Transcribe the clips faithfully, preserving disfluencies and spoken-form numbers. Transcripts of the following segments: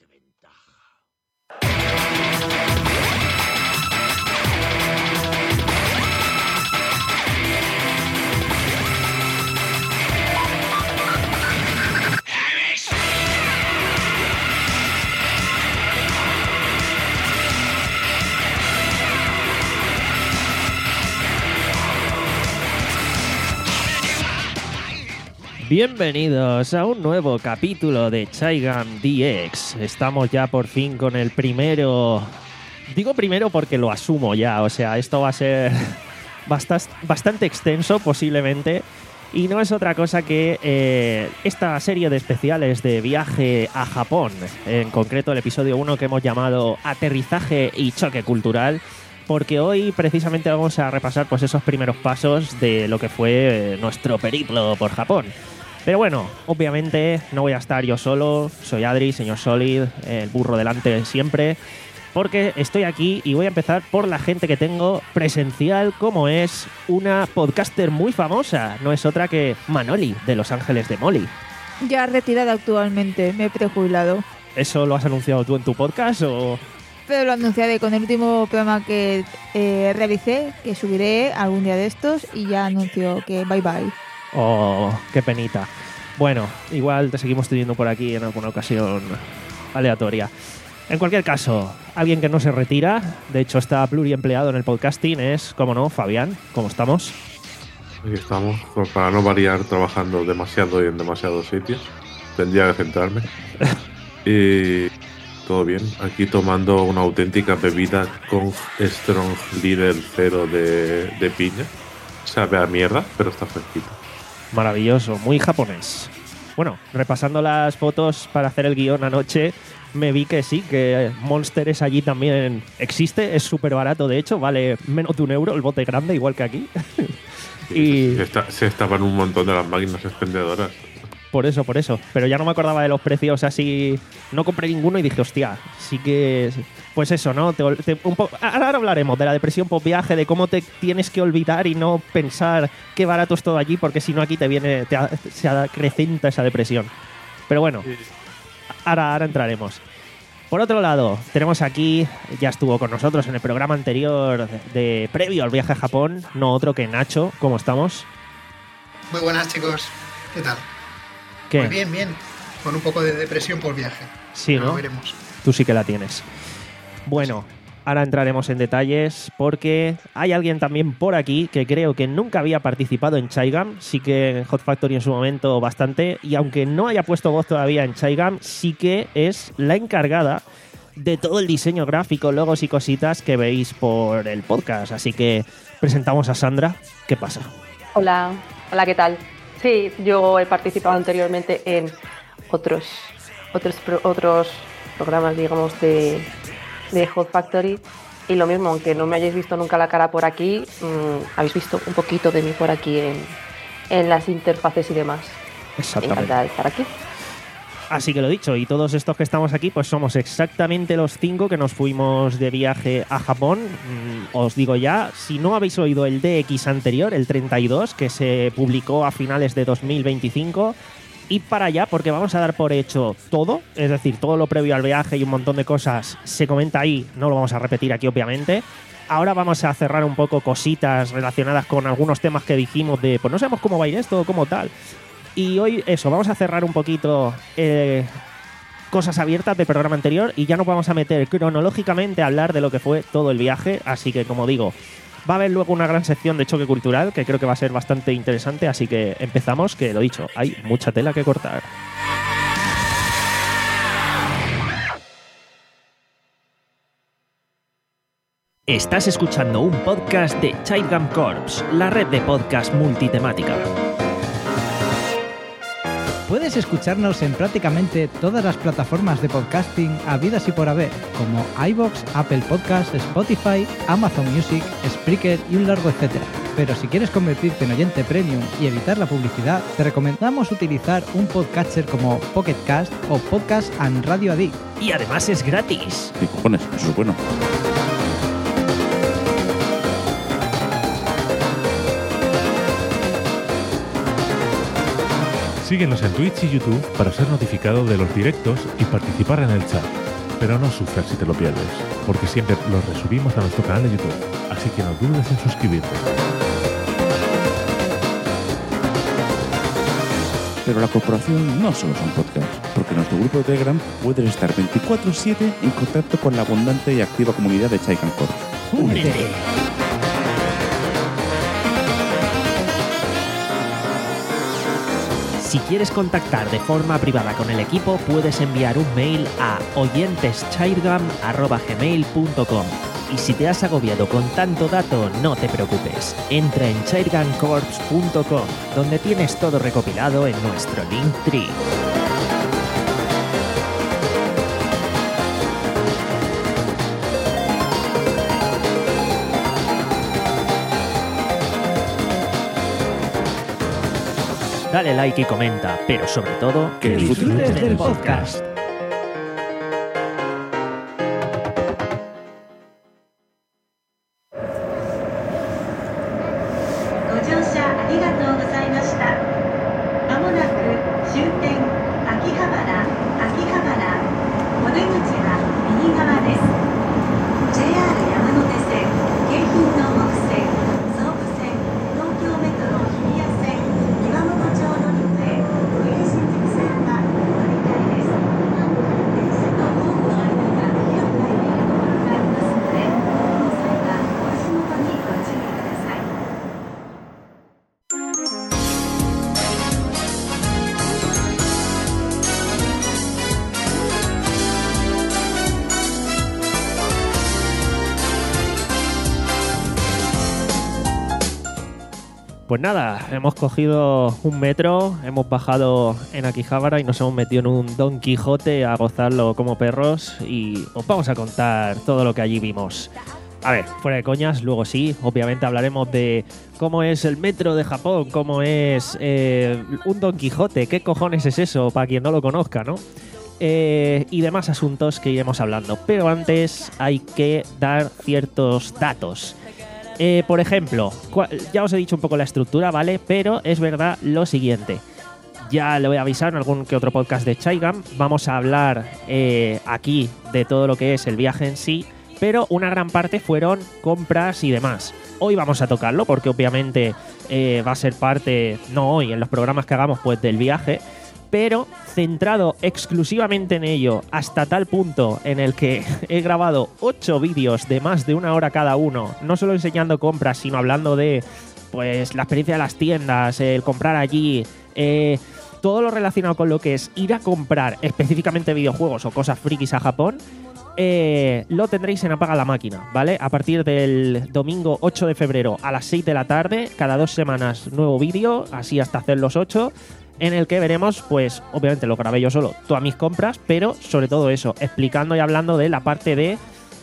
de ventaja. Bienvenidos a un nuevo capítulo de Chaigam D X. Estamos ya por fin con el primero... Digo primero porque lo asumo ya, o sea, esto va a ser bastas- bastante extenso posiblemente. Y no es otra cosa que eh, esta serie de especiales de viaje a Japón. En concreto el episodio uno que hemos llamado Aterrizaje y Choque Cultural. Porque hoy precisamente vamos a repasar pues, esos primeros pasos de lo que fue nuestro periplo por Japón. Pero bueno, obviamente no voy a estar yo solo, soy Adri, señor Solid, el burro delante siempre, porque estoy aquí y voy a empezar por la gente que tengo presencial, como es una podcaster muy famosa, no es otra que Manoli, de Los Ángeles de Molly. Ya retirada actualmente, me he prejubilado. ¿Eso lo has anunciado tú en tu podcast o...? Pero lo anunciaré con el último programa que eh, realicé, que subiré algún día de estos, y ya anuncio que bye bye. Oh, qué penita. Bueno, igual te seguimos teniendo por aquí en alguna ocasión aleatoria. En cualquier caso, alguien que no se retira, de hecho está pluriempleado en el podcasting, es, como no, Fabián. ¿Cómo estamos? Aquí estamos, pues para no variar trabajando demasiado y en demasiados sitios. Tendría que centrarme. Y todo bien, aquí tomando una auténtica bebida con Strong Leader cero de, de piña. Sabe a mierda, pero está fresquita. Maravilloso, muy japonés. Bueno, repasando las fotos para hacer el guión anoche, me vi que sí, que Monster es allí también existe, es súper barato de hecho, vale menos de un euro el bote grande, igual que aquí. Y se, está, se estaban un montón de las máquinas expendedoras. Por eso, por eso. Pero ya no me acordaba de los precios así. No compré ninguno y dije, hostia, sí que... Pues eso, ¿no? Te, te, un po- ahora hablaremos de la depresión post viaje, de cómo te tienes que olvidar y no pensar qué barato es todo allí, porque si no aquí te viene, te, se acrecenta esa depresión. Pero bueno, ahora, ahora entraremos. Por otro lado, tenemos aquí, ya estuvo con nosotros en el programa anterior de, de previo al viaje a Japón, no otro que Nacho. ¿Cómo estamos? Muy buenas, chicos. ¿Qué tal? ¿Qué? Pues bien, bien. Con un poco de depresión por viaje. Sí, Pero ¿no? lo veremos. Tú sí que la tienes. Bueno, ahora entraremos en detalles porque hay alguien también por aquí que creo que nunca había participado en Chaigam, sí que en Hot Factory en su momento bastante, y aunque no haya puesto voz todavía en Chaigam, sí que es la encargada de todo el diseño gráfico, logos y cositas que veis por el podcast. Así que presentamos a Sandra. ¿Qué pasa? Hola, hola, ¿qué tal? Sí, yo he participado anteriormente en otros otros pro, otros programas, digamos, de, de Hot Factory, y lo mismo, aunque no me hayáis visto nunca la cara por aquí, mmm, habéis visto un poquito de mí por aquí en, en las interfaces y demás. Exactamente. Encantada de estar aquí. Así que lo dicho, y todos estos que estamos aquí, pues somos exactamente los cinco que nos fuimos de viaje a Japón. Mm, os digo ya, si no habéis oído el D X anterior, el treinta y dos, que se publicó a finales de dos mil veinticinco, id para allá porque vamos a dar por hecho todo, es decir, todo lo previo al viaje y un montón de cosas se comenta ahí, no lo vamos a repetir aquí obviamente. Ahora vamos a cerrar un poco cositas relacionadas con algunos temas que dijimos de, pues no sabemos cómo va a ir esto, cómo tal. Y hoy, eso, vamos a cerrar un poquito eh, cosas abiertas del programa anterior y ya nos vamos a meter cronológicamente a hablar de lo que fue todo el viaje. Así que, como digo, va a haber luego una gran sección de choque cultural que creo que va a ser bastante interesante. Así que empezamos, que lo dicho, hay mucha tela que cortar. Estás escuchando un podcast de Chaigam Corps, la red de podcast multitemática. Puedes escucharnos en prácticamente todas las plataformas de podcasting habidas y por haber, como iVoox, Apple Podcasts, Spotify, Amazon Music, Spreaker y un largo etcétera. Pero si quieres convertirte en oyente premium y evitar la publicidad, te recomendamos utilizar un podcatcher como Pocket Cast o Podcast and Radio Addict. Y además es gratis. ¿Qué cojones? Eso es bueno. Síguenos en Twitch y YouTube para ser notificado de los directos y participar en el chat. Pero no sufras si te lo pierdes, porque siempre los resubimos a nuestro canal de YouTube, así que no dudes en suscribirte. Pero la corporación no solo son podcasts, porque en nuestro grupo de Telegram puedes estar veinticuatro siete en contacto con la abundante y activa comunidad de Chaigan Corps. ¡Únete! Si quieres contactar de forma privada con el equipo, puedes enviar un mail a oyenteschairgam arroba gmail punto com. Y si te has agobiado con tanto dato, no te preocupes. Entra en chairgam corps punto com, donde tienes todo recopilado en nuestro Linktree. Dale like y comenta, pero sobre todo, que disfrutes del podcast. Pues nada, hemos cogido un metro, hemos bajado en Akihabara y nos hemos metido en un Don Quijote a gozarlo como perros y os vamos a contar todo lo que allí vimos. A ver, fuera de coñas, luego sí, obviamente hablaremos de cómo es el metro de Japón, cómo es eh, un Don Quijote, qué cojones es eso, para quien no lo conozca, ¿no? Eh, y demás asuntos que iremos hablando. Pero antes hay que dar ciertos datos. Eh, por ejemplo, ya os he dicho un poco la estructura, ¿vale? Pero es verdad lo siguiente. Ya lo he avisado en algún que otro podcast de Chaigam. Vamos a hablar eh, aquí de todo lo que es el viaje en sí, pero una gran parte fueron compras y demás. Hoy vamos a tocarlo porque obviamente eh, va a ser parte, no hoy, en los programas que hagamos pues del viaje, pero centrado exclusivamente en ello hasta tal punto en el que he grabado ocho vídeos de más de una hora cada uno, no solo enseñando compras, sino hablando de pues la experiencia de las tiendas, el comprar allí, eh, todo lo relacionado con lo que es ir a comprar específicamente videojuegos o cosas frikis a Japón. Eh, lo tendréis en Apaga la Máquina, ¿vale? A partir del domingo ocho de febrero a las seis de la tarde, cada dos semanas nuevo vídeo, así hasta hacer los ocho, en el que veremos, pues, obviamente lo grabé yo solo, todas mis compras, pero sobre todo eso, explicando y hablando de la parte de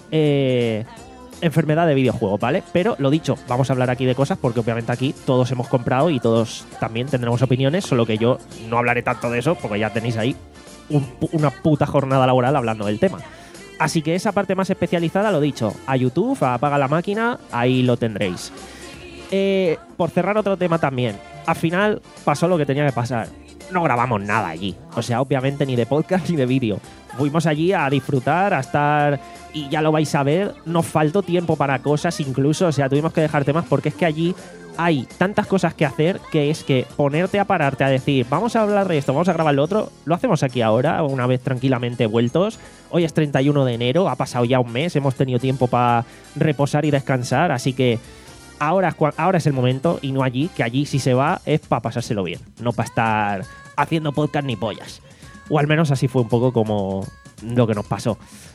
eh, enfermedad de videojuegos, ¿vale? Pero lo dicho, vamos a hablar aquí de cosas porque obviamente aquí todos hemos comprado y todos también tendremos opiniones, solo que yo no hablaré tanto de eso porque ya tenéis ahí un, una puta jornada laboral hablando del tema. Así que esa parte más especializada, lo dicho, a YouTube, a Apaga la Máquina, ahí lo tendréis. Eh, por cerrar otro tema también, al final pasó lo que tenía que pasar. No grabamos nada allí, o sea, obviamente ni de podcast ni de vídeo. Fuimos allí a disfrutar, a estar, y ya lo vais a ver, nos faltó tiempo para cosas incluso, o sea, tuvimos que dejar temas porque es que allí hay tantas cosas que hacer que es que ponerte a pararte a decir vamos a hablar de esto, vamos a grabar lo otro, lo hacemos aquí ahora, una vez tranquilamente vueltos. Hoy es treinta y uno de enero, ha pasado ya un mes, hemos tenido tiempo para reposar y descansar, así que ahora, ahora es el momento y no allí, que allí si se va es para pasárselo bien, no para estar haciendo podcast ni pollas. O al menos así fue un poco como lo que nos pasó.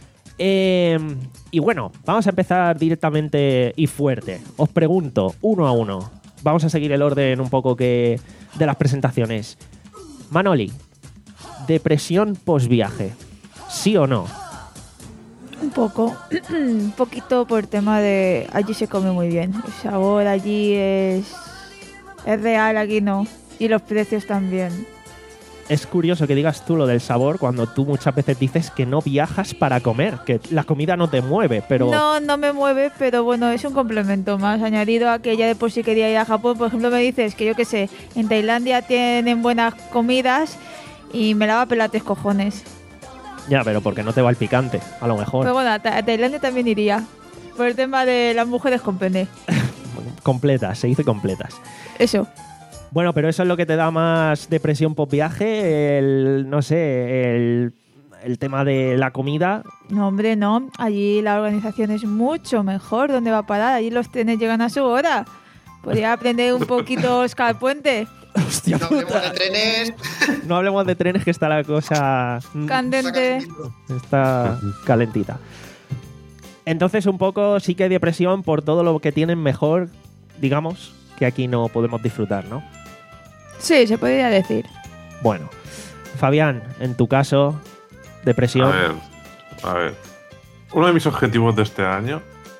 Eh, y bueno, vamos a empezar directamente y fuerte. Os pregunto, uno a uno. Vamos a seguir el orden un poco que de las presentaciones. Manoli, depresión post-viaje, ¿sí o no? Un poco, un poquito por el tema de allí se come muy bien. El sabor allí es, es real, aquí no. Y los precios también. es curioso que digas tú lo del sabor cuando tú muchas veces dices que no viajas para comer, que la comida no te mueve, pero... No, no me mueve, pero bueno, es un complemento más añadido a que ya de por sí quería ir a Japón. Por ejemplo, me dices que yo qué sé, en Tailandia tienen buenas comidas y me la va a pelar tres cojones. Ya, pero porque no te va el picante, a lo mejor. Pero bueno, a, Ta- a Tailandia también iría, por el tema de las mujeres con pene. Completas, se dice completas. Eso. Bueno, pero eso es lo que te da más depresión post viaje, el, no sé, el, el tema de la comida. No, hombre, no. Allí la organización es mucho mejor. ¿Dónde va a parar? Allí los trenes llegan a su hora. Podría aprender un poquito Oscar Puente. Hostia No hablemos puta. de trenes. No hablemos de trenes, que está la cosa... Candente. Está calentita. Entonces, un poco sí que hay depresión por todo lo que tienen mejor, digamos, que aquí no podemos disfrutar, ¿no? Sí, se podría decir. Bueno, Fabián, en tu caso, depresión. A ver, a ver. Uno de mis objetivos de este año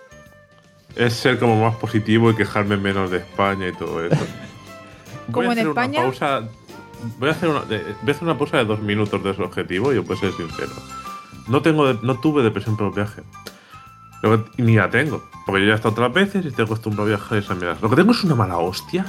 es ser como más positivo y quejarme menos de España y todo eso. ¿Como Voy a en hacer España? Una pausa, voy, a hacer una, de- voy a hacer una pausa de dos minutos de ese objetivo y yo puedo ser sincero. No, tengo de- no tuve depresión por el viaje. Lo que- ni la tengo. Porque yo ya he estado otras veces y estoy acostumbrado a viajar y esas mierdas. Lo que tengo es una mala hostia.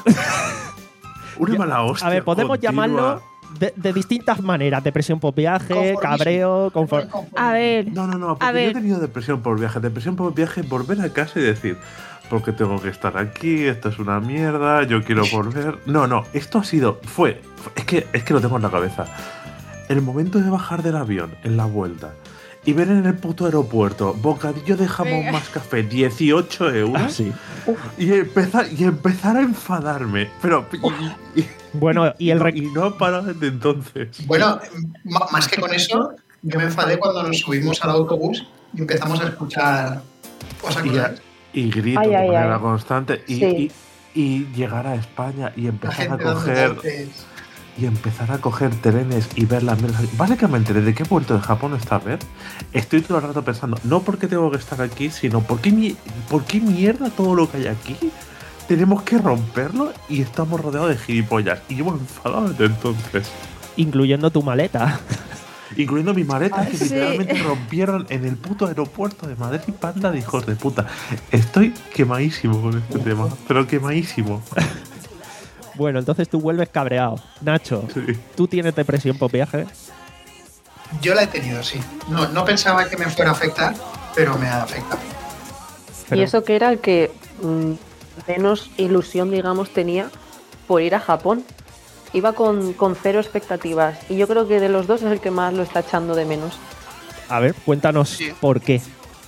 Una mala hostia. A ver, podemos continua. llamarlo de, de distintas maneras. Depresión por viaje, Conformismo. cabreo, confort... A ver, No, no, no, porque A yo ver. he tenido depresión por viaje. Depresión por viaje, volver a casa y decir, ¿por qué tengo que estar aquí? Esto es una mierda, yo quiero volver. No, no, esto ha sido, fue, fue- es que, es que lo tengo en la cabeza. El momento de bajar del avión en la vuelta y ver en el puto aeropuerto bocadillo de jamón Venga. más café, dieciocho euros. Ah, sí. Y empezar, y empezar a enfadarme. Pero. Y, y- Bueno, y el no, rec- y no ha parado desde entonces. Bueno, ma- más que con eso, yo me enfadé cuando nos subimos al autobús y empezamos a escuchar cosas Y, cosas. y grito Ay, de ay, manera ay. constante. Y, Sí. y, y llegar a España y La empezar a gente dando coger. golpes. Y empezar a coger trenes y ver las mierdas. Básicamente, desde que he vuelto de Japón esta vez, estoy todo el rato pensando, no porque tengo que estar aquí, sino por qué, mi- por qué mierda todo lo que hay aquí tenemos que romperlo y estamos rodeados de gilipollas. Y yo me he enfadado desde entonces. incluyendo tu maleta. Incluyendo mi maleta, Ah, que sí. literalmente rompieron en el puto aeropuerto de Madrid, panda de hijos de puta. Estoy quemadísimo con este tema, pero quemadísimo. Bueno, entonces tú vuelves cabreado. Nacho, Sí. ¿tú tienes depresión por viaje? Yo la he tenido, sí. No, no pensaba que me fuera a afectar, pero me ha afectado. Pero- Y eso que era el que mm, menos ilusión, digamos, tenía por ir a Japón. Iba con, con cero expectativas. Y yo creo que de los dos es el que más lo está echando de menos. A ver, cuéntanos Sí. por qué.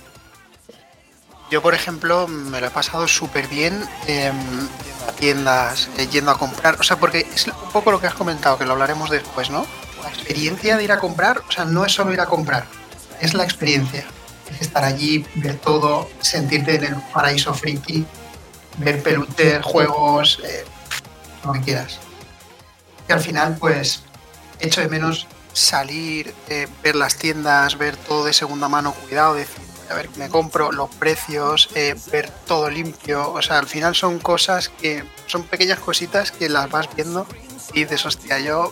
Yo, por ejemplo, me lo he pasado súper bien eh, yendo a tiendas, eh, yendo a comprar. O sea, porque es un poco lo que has comentado, que lo hablaremos después, ¿no? La experiencia de ir a comprar, o sea, no es solo ir a comprar, es la experiencia. Es estar allí, ver todo, sentirte en el paraíso friki, ver peluches, juegos, eh, lo que quieras. Y al final, pues, echo de menos salir, eh, ver las tiendas, ver todo de segunda mano, cuidado, decir, a ver, me compro los precios, eh, ver todo limpio. O sea, al final son cosas que son pequeñas cositas que las vas viendo y dices, hostia, yo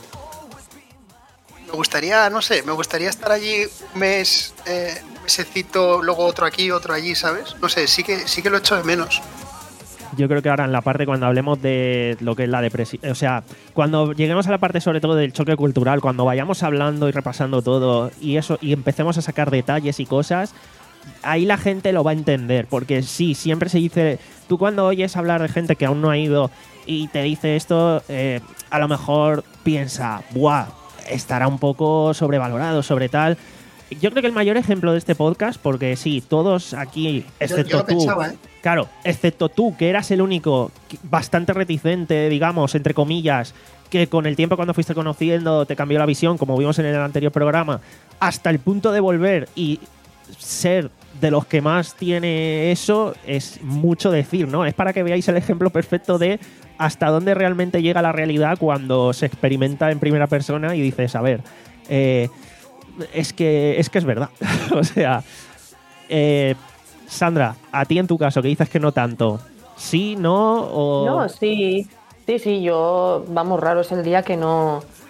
me gustaría, no sé, me gustaría estar allí un mes, eh, un mesecito, luego otro aquí, otro allí, ¿sabes? No sé, sí que, sí que lo echo de menos. Yo creo que ahora en la parte cuando hablemos de lo que es la depresión, o sea, cuando lleguemos a la parte sobre todo del choque cultural, cuando vayamos hablando y repasando todo y eso y empecemos a sacar detalles y cosas, ahí la gente lo va a entender, porque sí, siempre se dice, tú cuando oyes hablar de gente que aún no ha ido y te dice esto, eh, a lo mejor piensa, buah, estará un poco sobrevalorado, sobre tal. Yo creo que el mayor ejemplo de este podcast, porque sí, todos aquí, Yo, excepto yo lo tú, pensaba, ¿eh? claro, excepto tú, que eras el único que- bastante reticente, digamos, entre comillas, que con el tiempo cuando fuiste conociendo te cambió la visión, como vimos en el anterior programa, hasta el punto de volver y ser de los que más tiene eso, es mucho decir, ¿no? Es para que veáis el ejemplo perfecto de hasta dónde realmente llega la realidad cuando se experimenta en primera persona y dices, a ver, eh, es que es que es verdad. O sea, eh, Sandra, a ti en tu caso, que dices que no tanto, ¿sí, no? O... No, sí, sí, sí, yo, vamos, raro es el día que no,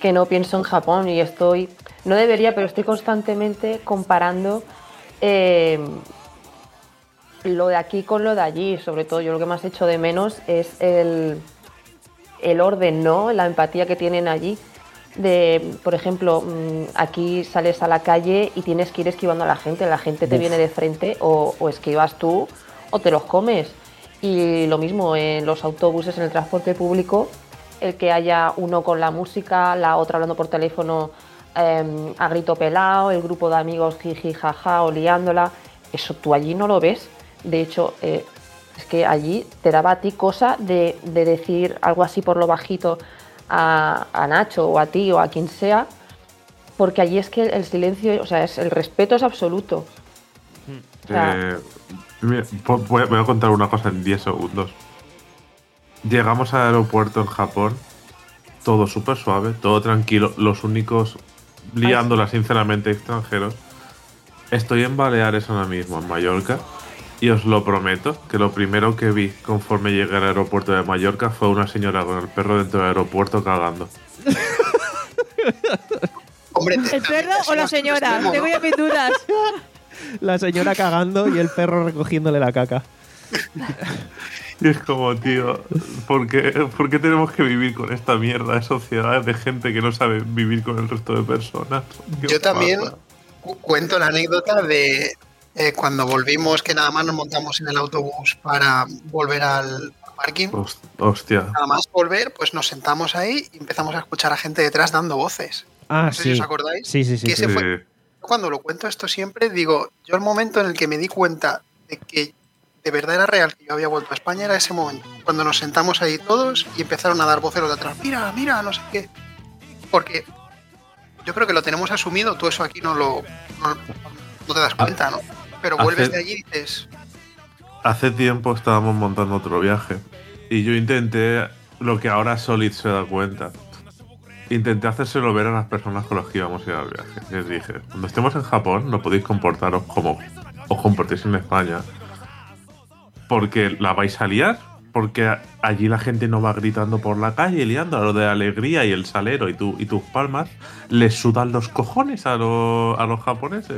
que no pienso en Japón y estoy, no debería, pero estoy constantemente comparando eh, lo de aquí con lo de allí. Sobre todo yo lo que más echo de menos es el, el orden, ¿no? La empatía que tienen allí. De, por ejemplo, aquí sales a la calle y tienes que ir esquivando a la gente, la gente te Uf. viene de frente o, o esquivas tú o te los comes. Y lo mismo en los autobuses, en el transporte público, el que haya uno con la música, la otra hablando por teléfono eh, a grito pelado, el grupo de amigos jiji jaja o liándola, eso tú allí no lo ves. De hecho, eh, es que allí te daba a ti cosa de, de decir algo así por lo bajito A, a Nacho o a ti o a quien sea, porque allí es que el silencio, o sea, es, el respeto es absoluto. O sea, eh, mira, voy, a, voy a contar una cosa en diez segundos. Llegamos al aeropuerto en Japón, todo súper suave, todo tranquilo, los únicos liándola sinceramente extranjeros. Estoy en Baleares ahora mismo, en Mallorca, y os lo prometo que lo primero que vi conforme llegué al aeropuerto de Mallorca fue una señora con el perro dentro del aeropuerto cagando. Hombre, ¿el perro o la señora? ¿No? Tengo ya mis dudas. La señora cagando y el perro recogiéndole la caca. Y es como, tío, ¿por qué, ¿por qué tenemos que vivir con esta mierda de sociedad de gente que no sabe vivir con el resto de personas? Yo también cu- cuento la anécdota de eh, cuando volvimos, que nada más nos montamos en el autobús para volver al parking. Hostia. Nada más volver, pues nos sentamos ahí y empezamos a escuchar a gente detrás dando voces. Ah, no sé sí. si os acordáis. Sí, sí, sí. Que ese sí. fue, cuando lo cuento esto siempre, digo, yo el momento en el que me di cuenta de que de verdad era real, que yo había vuelto a España, era ese momento. Cuando nos sentamos ahí todos y empezaron a dar voces los de atrás. Mira, mira, no sé qué. Porque yo creo que lo tenemos asumido, tú eso aquí no lo no, no te das cuenta, ¿no? Pero vuelves hace, de allí y dices... Hace tiempo estábamos montando otro viaje y yo intenté lo que ahora Solid se da cuenta. Intenté hacérselo ver a las personas con las que íbamos a ir al viaje. Les dije, cuando estemos en Japón no podéis comportaros como os comportéis en España, porque la vais a liar, porque allí la gente no va gritando por la calle liando a lo de alegría y el salero y, tu, y tus palmas les sudan los cojones a, lo, a los japoneses.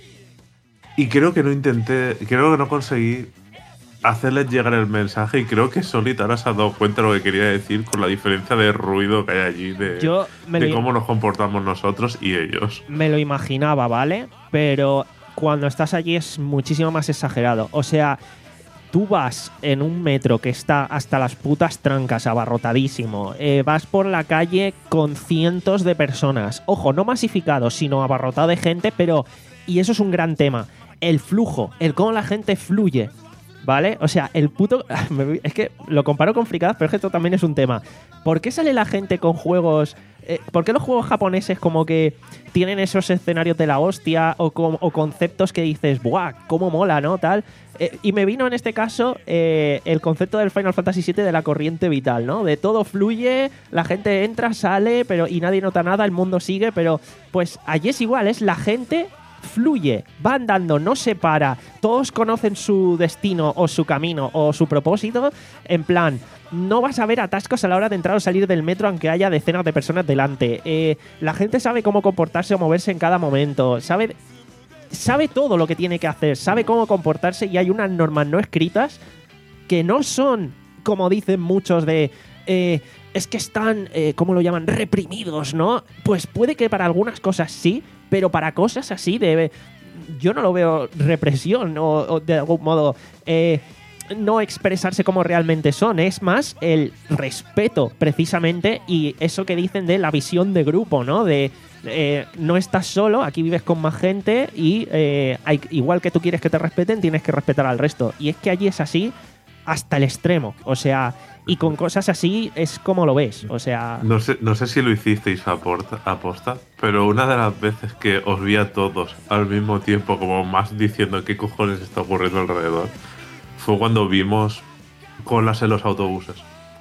Y creo que no intenté, creo que no conseguí hacerles llegar el mensaje, y creo que Solid ahora se ha dado cuenta de lo que quería decir con la diferencia de ruido que hay allí, de, Yo me de lo, cómo nos comportamos nosotros y ellos. Me lo imaginaba, ¿vale? Pero cuando estás allí es muchísimo más exagerado. O sea, tú vas en un metro que está hasta las putas trancas, abarrotadísimo. Eh, vas por la calle con cientos de personas. Ojo, no masificado, sino abarrotado de gente, pero... Y eso es un gran tema. El flujo, el cómo la gente fluye, ¿vale? O sea, el puto... Es que lo comparo con fricadas, pero es que esto también es un tema. ¿Por qué sale la gente con juegos... Eh, ¿Por qué los juegos japoneses como que tienen esos escenarios de la hostia o, com- o conceptos que dices, ¡buah, cómo mola!, ¿no? Tal. Eh, y me vino en este caso eh, el concepto del Final Fantasy siete de la corriente vital, ¿no? De todo fluye, la gente entra, sale, pero y nadie nota nada, el mundo sigue, pero pues allí es igual, es la gente... fluye, va andando, no se para, todos conocen su destino o su camino o su propósito, en plan, no vas a ver atascos a la hora de entrar o salir del metro aunque haya decenas de personas delante. Eh, la gente sabe cómo comportarse o moverse en cada momento, sabe, sabe todo lo que tiene que hacer, sabe cómo comportarse, y hay unas normas no escritas que no son, como dicen muchos, de... Eh, es que están, eh, ¿cómo lo llaman?, reprimidos, ¿no? Pues puede que para algunas cosas sí, pero para cosas así de... Yo no lo veo represión o, o de algún modo eh, no expresarse como realmente son. Es más el respeto, precisamente, y eso que dicen de la visión de grupo, ¿no? De eh, no estás solo, aquí vives con más gente y eh, hay, igual que tú quieres que te respeten, tienes que respetar al resto. Y es que allí es así hasta el extremo. O sea... Y con cosas así es como lo ves, o sea... No sé, no sé si lo hicisteis a porta, aposta, pero una de las veces que os vi a todos al mismo tiempo, como más diciendo qué cojones está ocurriendo alrededor, fue cuando vimos colas en los autobuses.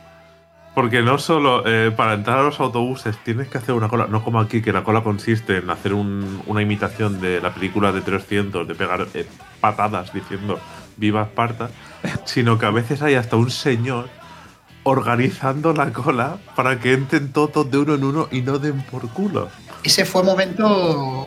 Porque no solo eh, para entrar a los autobuses tienes que hacer una cola, no como aquí, que la cola consiste en hacer un, una imitación de la película de trescientos, de pegar eh, patadas diciendo «Viva Esparta», sino que a veces hay hasta un señor organizando la cola para que entren todos de uno en uno y no den por culo. Ese fue momento...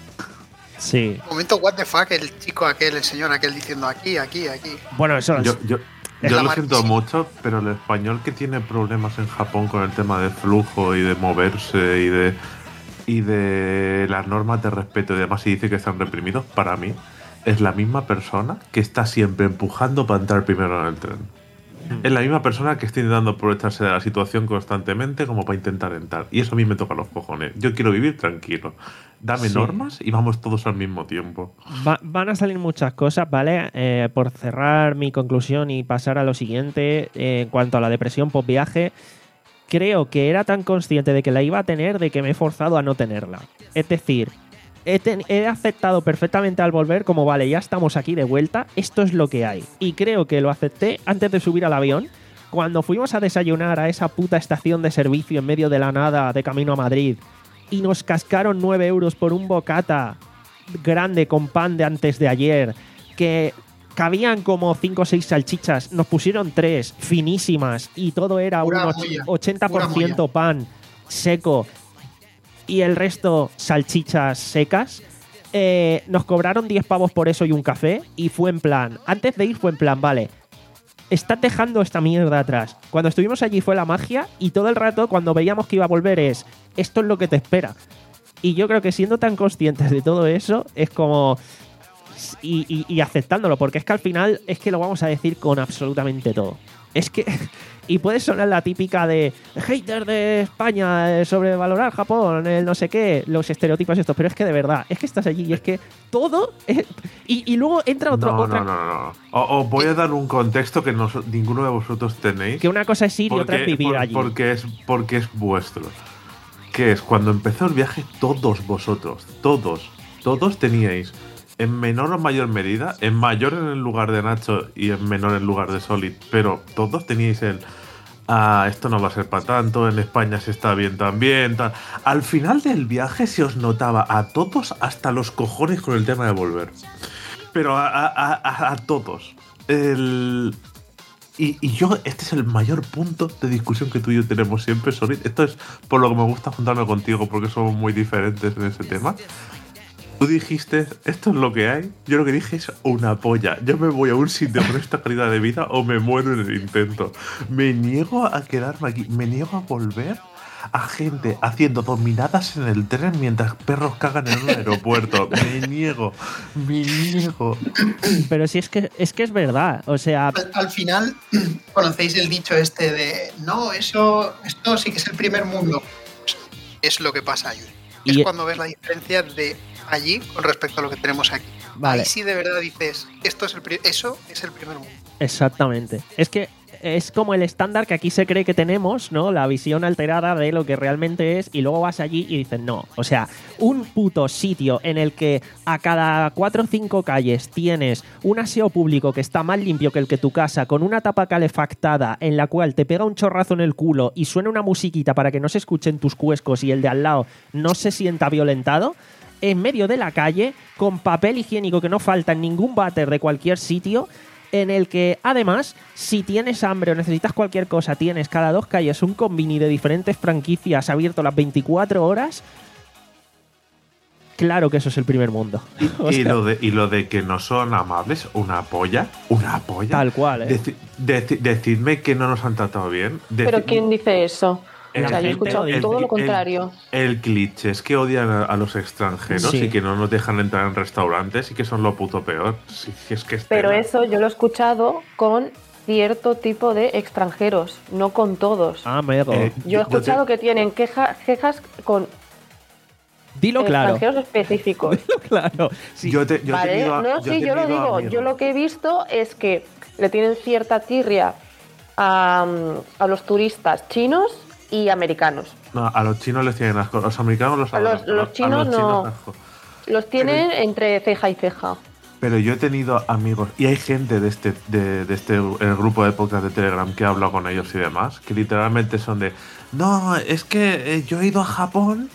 Sí. Momento what the fuck, el chico aquel, el señor aquel diciendo aquí, aquí, aquí. Bueno, eso Yo, yo, Es yo la lo mar- siento sí. mucho, pero el español que tiene problemas en Japón con el tema de flujo y de moverse y de y de las normas de respeto y demás, y dice que están reprimidos, para mí es la misma persona que está siempre empujando para entrar primero en el tren. Es la misma persona que está intentando aprovecharse de la situación constantemente como para intentar entrar. Y eso a mí me toca los cojones. Yo quiero vivir tranquilo. Dame Sí. normas y vamos todos al mismo tiempo. Va- van a salir muchas cosas, ¿vale? Eh, por cerrar mi conclusión y pasar a lo siguiente, eh, en cuanto a la depresión post viaje, creo que era tan consciente de que la iba a tener de que me he forzado a no tenerla. Es decir, he, ten- he aceptado perfectamente al volver como, vale, ya estamos aquí de vuelta, esto es lo que hay. Y creo que lo acepté antes de subir al avión, cuando fuimos a desayunar a esa puta estación de servicio en medio de la nada de camino a Madrid y nos cascaron nueve euros por un bocata grande con pan de antes de ayer, que cabían como cinco o seis salchichas, nos pusieron tres finísimas y todo era un Pura och- molla, ochenta por ciento pan seco y el resto salchichas secas. Eh, nos cobraron diez pavos por eso y un café y fue en plan, antes de ir fue en plan, vale, estás dejando esta mierda atrás. Cuando estuvimos allí fue la magia y todo el rato cuando veíamos que iba a volver es, esto es lo que te espera. Y yo creo que siendo tan conscientes de todo eso es como... Y, y- y aceptándolo, porque es que al final es que lo vamos a decir con absolutamente todo. Es que... Y puede sonar la típica de hater de España, eh, sobrevalorar Japón, el no sé qué, los estereotipos estos, pero es que de verdad, es que estás allí y es que todo... es- y, y luego entra otro... No, otra, no, no, no. O- Os voy a dar un contexto que no, ninguno de vosotros tenéis. Que una cosa es ir y otra es vivir por- allí. Porque es, porque es vuestro. Que es cuando empezó el viaje, todos vosotros, todos, todos teníais, en menor o mayor medida, en mayor en el lugar de Nacho y en menor en el lugar de Solid, pero todos teníais el. Ah, esto no va a ser para tanto, en España se está bien también, tal. Al final del viaje se os notaba a todos hasta los cojones con el tema de volver. Pero a, a- a- a todos. El... Y, y yo, este es el mayor punto de discusión que tú y yo tenemos siempre, Solid. Esto es por lo que me gusta juntarme contigo, porque somos muy diferentes en ese tema. Tú dijiste, esto es lo que hay. Yo lo que dije es una polla. Yo me voy a un sitio con esta calidad de vida o me muero en el intento. Me niego a quedarme aquí. Me niego a volver a gente haciendo dominadas en el tren mientras perros cagan en un aeropuerto. Me niego. Me niego. Pero si es que es que es verdad, o sea, Al, al final, conocéis el dicho este de no, eso, esto sí que es el primer mundo. Pues es lo que pasa allí. Es Y- cuando ves la diferencia de allí con respecto a lo que tenemos aquí. Vale. Ahí sí de verdad dices, esto es el pri- eso es el primer mundo. exactamente. Es que es como el estándar que aquí se cree que tenemos, ¿no? La visión alterada de lo que realmente es y luego vas allí y dices, no. O sea, un puto sitio en el que a cada cuatro o cinco calles tienes un aseo público que está más limpio que el que tu casa, con una tapa calefactada en la cual te pega un chorrazo en el culo y suena una musiquita para que no se escuchen tus cuescos y el de al lado no se sienta violentado, en medio de la calle, con papel higiénico que no falta en ningún váter de cualquier sitio, en el que, además, si tienes hambre o necesitas cualquier cosa, tienes cada dos calles un combini de diferentes franquicias abierto las veinticuatro horas. Claro que eso es el primer mundo. O Y sea, lo, de, y lo de que no son amables, una polla, una polla. tal cual, ¿eh? Deci- deci- decidme que no nos han tratado bien. Deci- Pero ¿quién dice eso? El- O sea, yo he el- escuchado el- todo lo el- contrario. El cliché es que odian a, a los extranjeros Sí. y que no nos dejan entrar en restaurantes y que son lo puto peor. Sí, es que es Pero tela. eso yo lo he escuchado con cierto tipo de extranjeros, no con todos. Ah, amigo. Eh, Yo he te- escuchado que tienen queja- quejas con Dilo claro. extranjeros específicos. Dilo claro. Sí. Yo te- yo he ¿Vale? tenido a- No, yo he sí, yo lo tenido digo. amigos. Yo lo que he visto es que le tienen cierta tirria a, a los turistas chinos y americanos. No, a los chinos les tienen asco. Los americanos los A los- adoran, los a chinos no. asco. Los tienen entre ceja y ceja. Pero yo he tenido amigos y hay gente de este de, de este el grupo de podcast de Telegram que ha hablado con ellos y demás, que literalmente son de no, es que eh, yo he ido a Japón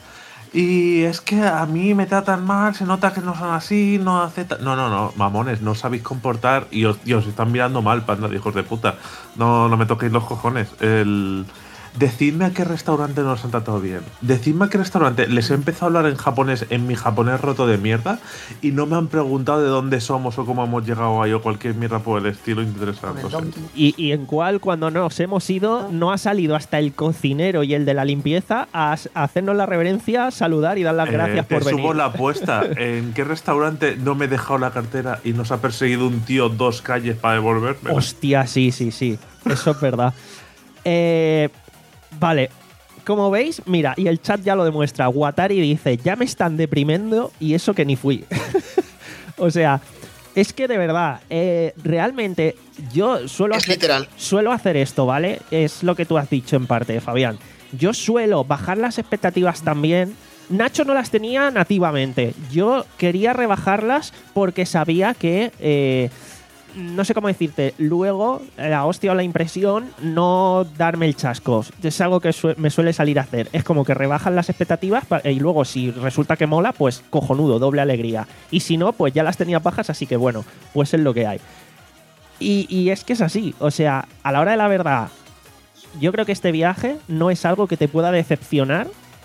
Y es que a mí me tratan mal, se nota que no son así, no aceptan. No, no, no, mamones, no sabéis comportar y os, y os están mirando mal, panda de hijos de puta. No, no me toquéis los cojones. El... Decidme a qué restaurante nos han tratado bien. Decidme a qué restaurante. Les he empezado a hablar en japonés, en mi japonés roto de mierda, y no me han preguntado de dónde somos o cómo hemos llegado ahí o cualquier mierda por el estilo interesante. Y, y en cuál, cuando nos hemos ido, no ha salido hasta el cocinero y el de la limpieza a, a hacernos la reverencia, saludar y dar las gracias eh, por te venir. Subo la apuesta. ¿En qué restaurante no me he dejado la cartera y nos ha perseguido un tío dos calles para devolverme? Hostia, sí, sí, sí. Eso es verdad. Eh... Vale, como veis, mira, y el chat ya lo demuestra. Watari dice, ya me están deprimiendo y eso que ni fui. O sea, es que de verdad, eh, realmente yo suelo Es hacer, literal. suelo hacer esto, ¿vale? Es lo que tú has dicho en parte, Fabián. Yo suelo bajar las expectativas también. Nacho no las tenía nativamente. Yo quería rebajarlas porque sabía que... Eh, no sé cómo decirte, luego la hostia o la impresión, no darme el chasco. Es algo que su me suele salir a hacer. Es como que rebajan las expectativas y luego si resulta que mola, pues cojonudo, doble alegría. Y si no, pues ya las tenía bajas, así que bueno, pues es lo que hay. Y, y es que es así. O sea, a la hora de la verdad, yo creo que este viaje no es algo que te pueda decepcionar.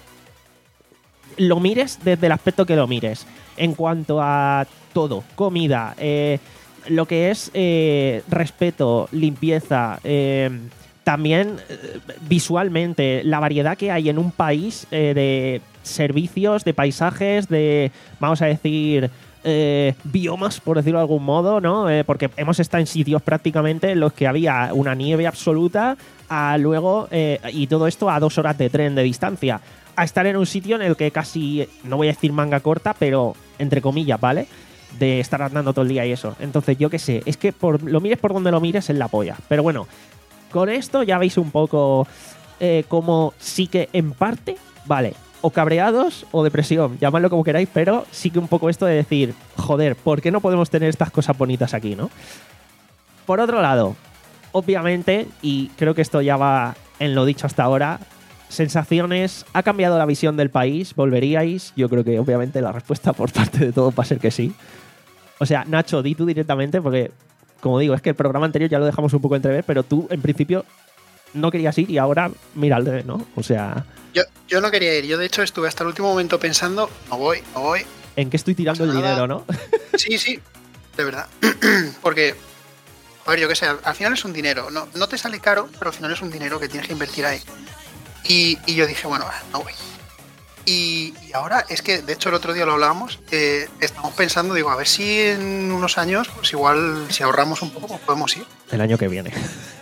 Lo mires desde el aspecto que lo mires. En cuanto a todo, comida, eh... lo que es eh, respeto, limpieza, eh, también eh, visualmente, la variedad que hay en un país eh, de servicios, de paisajes, de, vamos a decir, eh, biomas, por decirlo de algún modo, ¿no? Eh, porque hemos estado en sitios prácticamente en los que había una nieve absoluta, a luego, eh, y todo esto a dos horas de tren de distancia, a estar en un sitio en el que casi, no voy a decir manga corta, pero entre comillas, ¿vale?, de estar andando todo el día y eso. Entonces, yo qué sé, es que por, lo mires por donde lo mires es la polla. Pero bueno, con esto ya veis un poco eh, como sí que en parte, vale, o cabreados o depresión, llamadlo como queráis, pero sí que un poco esto de decir, joder, ¿por qué no podemos tener estas cosas bonitas aquí, no? Por otro lado, obviamente, y creo que esto ya va en lo dicho hasta ahora, sensaciones, ¿ha cambiado la visión del país? ¿Volveríais? Yo creo que obviamente la respuesta por parte de todos va a ser que sí. O sea, Nacho, di tú directamente, porque, como digo, es que el programa anterior ya lo dejamos un poco entrever, pero tú, en principio, no querías ir y ahora, mira, ¿no? O sea... Yo, yo no quería ir. Yo, de hecho, estuve hasta el último momento pensando, no voy, no voy. ¿En qué estoy tirando el dinero, no? Sí, sí, de verdad. Porque, a ver, yo qué sé, al final es un dinero. No, no te sale caro, pero al final es un dinero que tienes que invertir ahí. Y, y yo dije, bueno, no voy. Y, y ahora es que, de hecho, el otro día lo hablábamos, eh, estamos pensando, digo, a ver si en unos años, pues igual, si ahorramos un poco, pues podemos ir. El año que viene.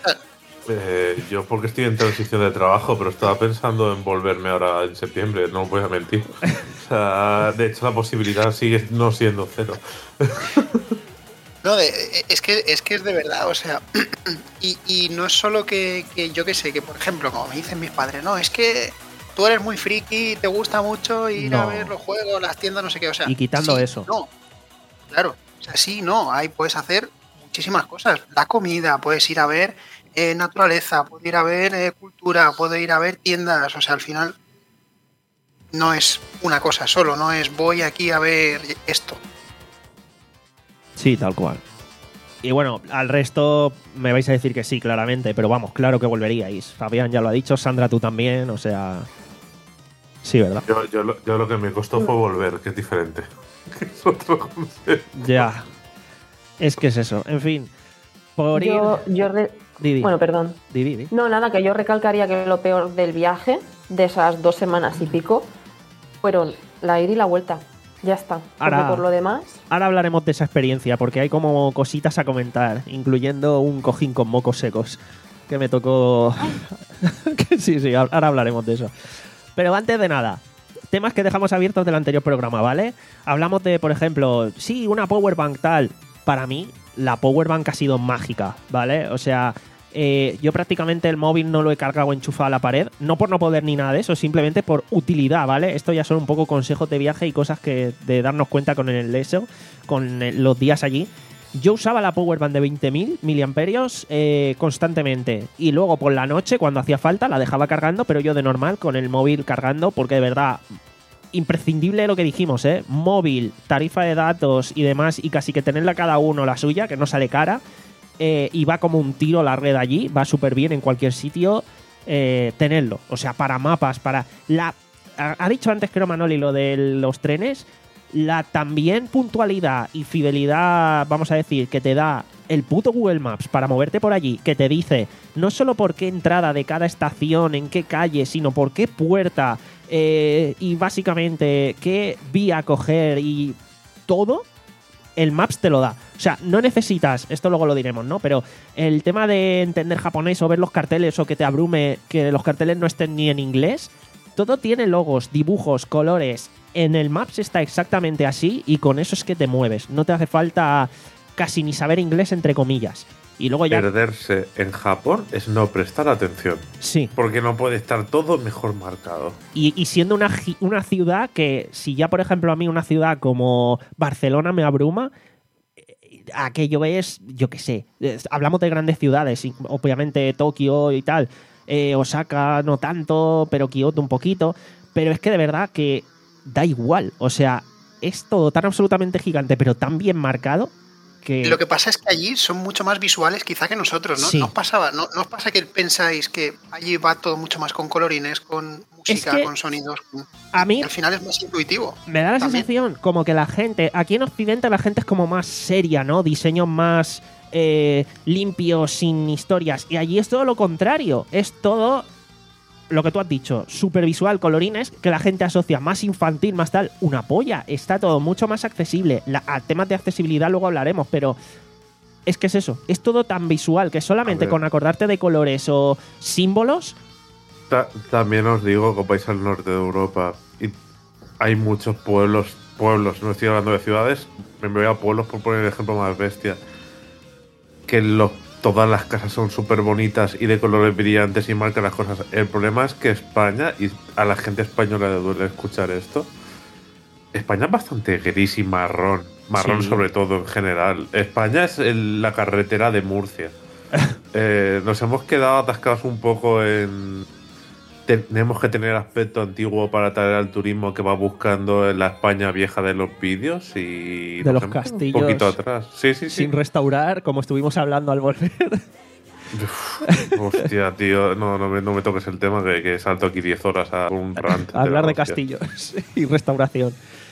Eh, yo porque estoy en transición de trabajo, pero estaba pensando en volverme ahora en septiembre, no os voy a mentir. O sea, de hecho la posibilidad sigue no siendo cero. No, de, es, que, es que es de verdad, o sea, y, y no es solo que, que yo que sé, que por ejemplo, como me dicen mis padres, no, es que tú eres muy friki, te gusta mucho ir no. a ver los juegos, las tiendas, no sé qué, o sea. Y quitando sí, eso. No, claro, o sea, sí, no, ahí puedes hacer muchísimas cosas. La comida, puedes ir a ver eh, naturaleza, puedes ir a ver eh, cultura, puedes ir a ver tiendas, o sea, al final no es una cosa solo, no es voy aquí a ver esto. Sí, tal cual. Y bueno, al resto me vais a decir que sí, claramente, pero vamos, claro que volveríais. Fabián ya lo ha dicho, Sandra tú también, o sea... Sí, ¿verdad? Yo, yo, lo, yo lo que me costó fue volver, que es diferente. Es otro concepto. Ya. Es que es eso. En fin, por Yo, ir... yo re- Di, di. Bueno, perdón. Di, di, di. No, nada, que yo recalcaría que lo peor del viaje, de esas dos semanas y pico, fueron la ida y la vuelta. Ya está. Ahora- Porque por lo demás, Ahora hablaremos de esa experiencia, porque hay como cositas a comentar, incluyendo un cojín con mocos secos, que me tocó... Que sí, sí, ahora hablaremos de eso. Pero antes de nada, temas que dejamos abiertos del anterior programa, ¿vale? Hablamos de, por ejemplo, sí, una powerbank tal. Para mí, la powerbank ha sido mágica, ¿vale? O sea... Eh, yo prácticamente el móvil no lo he cargado enchufado a la pared, no por no poder ni nada de eso, simplemente por utilidad, ¿vale? Esto ya son un poco consejos de viaje y cosas que de darnos cuenta con el eso, con el, los días allí. Yo usaba la powerbank de veinte mil miliamperios eh, constantemente y luego por la noche, cuando hacía falta, la dejaba cargando, pero yo de normal con el móvil cargando, porque de verdad imprescindible lo que dijimos, ¿eh? Móvil, tarifa de datos y demás, y casi que tenerla cada uno la suya, que no sale cara, eh, y va como un tiro la red allí, va súper bien en cualquier sitio, eh, tenerlo. O sea, para mapas, para... la Ha, ha dicho antes, creo, Manoli, lo de los trenes, la también puntualidad y fidelidad, vamos a decir, que te da el puto Google Maps para moverte por allí, que te dice no solo por qué entrada de cada estación, en qué calle, sino por qué puerta eh, y básicamente qué vía coger y todo, el Maps te lo da. O sea, no necesitas, esto luego lo diremos, ¿no? Pero el tema de entender japonés o ver los carteles o que te abrume que los carteles no estén ni en inglés, todo tiene logos, dibujos, colores. En el Maps está exactamente así y con eso es que te mueves. No te hace falta casi ni saber inglés, entre comillas. Y luego ya... Perderse en Japón es no prestar atención. Sí. Porque no puede estar todo mejor marcado. Y, y siendo una, una ciudad que, si ya por ejemplo a mí una ciudad como Barcelona me abruma, aquello es, yo qué sé, hablamos de grandes ciudades, obviamente Tokio y tal, eh, Osaka no tanto, pero Kioto un poquito, pero es que de verdad que da igual, o sea, es todo tan absolutamente gigante, pero tan bien marcado que... Lo que pasa es que allí son mucho más visuales quizá que nosotros, ¿no? Sí. ¿No os pasaba, no, no os pasa que pensáis que allí va todo mucho más con colorines, con música, es que con sonidos? Con... A mí... Al final es más intuitivo. Me da la también. sensación como que la gente, aquí en Occidente la gente es como más seria, ¿no? Diseños más eh, limpios, sin historias. Y allí es todo lo contrario. Es todo lo que tú has dicho, súper visual, colorines, que la gente asocia más infantil, más tal. Una polla. Está todo mucho más accesible. La, a temas de accesibilidad luego hablaremos, pero es que es eso. Es todo tan visual que solamente con acordarte de colores o símbolos... Ta también os digo que vais al norte de Europa y hay muchos pueblos, pueblos, no estoy hablando de ciudades, me voy a pueblos por poner el ejemplo más bestia, que los, todas las casas son súper bonitas y de colores brillantes y marcan las cosas. El problema es que España, y a la gente española le duele escuchar esto, España es bastante gris y marrón, marrón Sí. sobre todo en general. España es el, la carretera de Murcia. eh, nos hemos quedado atascados un poco en... Tenemos que tener aspecto antiguo para atraer al turismo que va buscando en la España vieja de los vídeos y De nos los hemos quedado castillos un poquito atrás. Sí, sí, sí. sin restaurar, como estuvimos hablando al volver. Hostia, tío, no, no, me, no me toques el tema que, que salto aquí diez horas a un rant. Hablar la de hostia. castillos y restauración.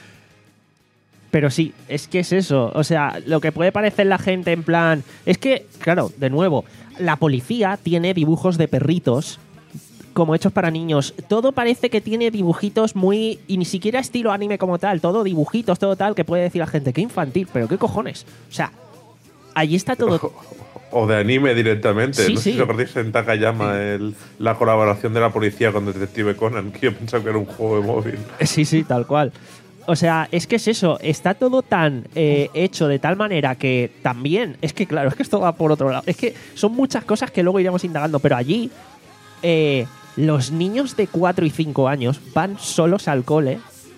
Pero sí, es que es eso. O sea, lo que puede parecer la gente en plan... Es que, claro, de nuevo, la policía tiene dibujos de perritos como hechos para niños. Todo parece que tiene dibujitos muy... Y ni siquiera estilo anime como tal. Todo dibujitos, todo tal, que puede decir la gente, qué infantil, pero qué cojones. O sea, allí está todo... O de anime directamente. Sí, no sé sí. si recordáis en Takayama el, la colaboración de la policía con Detective Conan, que yo pensaba que era un juego de móvil. Sí, sí, tal cual. O sea, es que es eso, está todo tan eh, hecho de tal manera que también, es que claro, es que esto va por otro lado, es que son muchas cosas que luego iremos indagando, pero allí eh, los niños de cuatro y cinco años van solos al cole,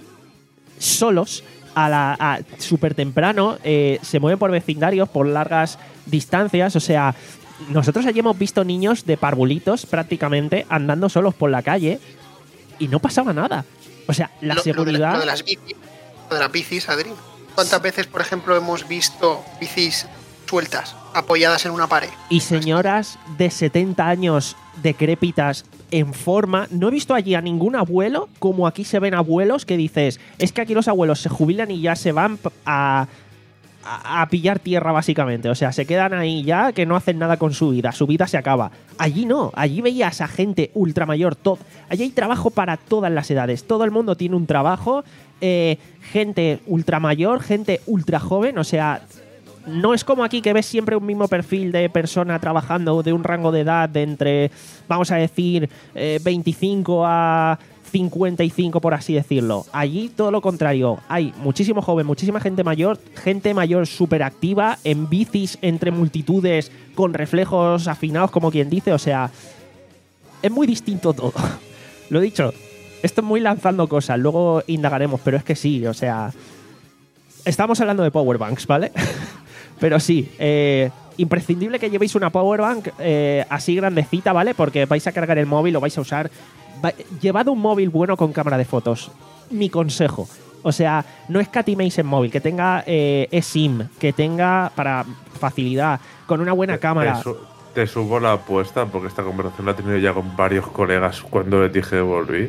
solos, a la a, súper temprano, eh, se mueven por vecindarios, por largas distancias, o sea, nosotros allí hemos visto niños de parvulitos prácticamente andando solos por la calle y no pasaba nada. O sea, la Lo- seguridad... Lo de, la- lo de las bicis, lo de las bicis, Adri. ¿Cuántas veces, por ejemplo, hemos visto bicis sueltas, apoyadas en una pared? Y señoras de setenta años decrépitas en forma. No he visto allí a ningún abuelo como aquí se ven abuelos que dices, es que aquí los abuelos se jubilan y ya se van p- a, a, a pillar tierra básicamente. O sea, se quedan ahí ya que no hacen nada con su vida. Su vida se acaba. Allí no. Allí veías a gente ultramayor. Todo. Allí hay trabajo para todas las edades. Todo el mundo tiene un trabajo. Eh, gente ultramayor, gente ultra joven. O sea... No es como aquí que ves siempre un mismo perfil de persona trabajando de un rango de edad de entre, vamos a decir, eh, veinticinco a cincuenta y cinco, por así decirlo. Allí todo lo contrario. Hay muchísimo joven, muchísima gente mayor, gente mayor súper activa, en bicis entre multitudes, con reflejos afinados, como quien dice. O sea, es muy distinto todo. Lo he dicho, esto es muy lanzando cosas, luego indagaremos, pero es que sí, o sea... Estamos hablando de powerbanks, ¿vale? Pero sí, eh, imprescindible que llevéis una powerbank eh, así grandecita, ¿vale? Porque vais a cargar el móvil o vais a usar... Va, llevad un móvil bueno con cámara de fotos. mi consejo. O sea, no escatiméis en móvil, que tenga eh, eSIM, que tenga para facilidad, con una buena Te- cámara. Te, su- te subo la apuesta, porque esta conversación la he tenido ya con varios colegas cuando les dije que volví.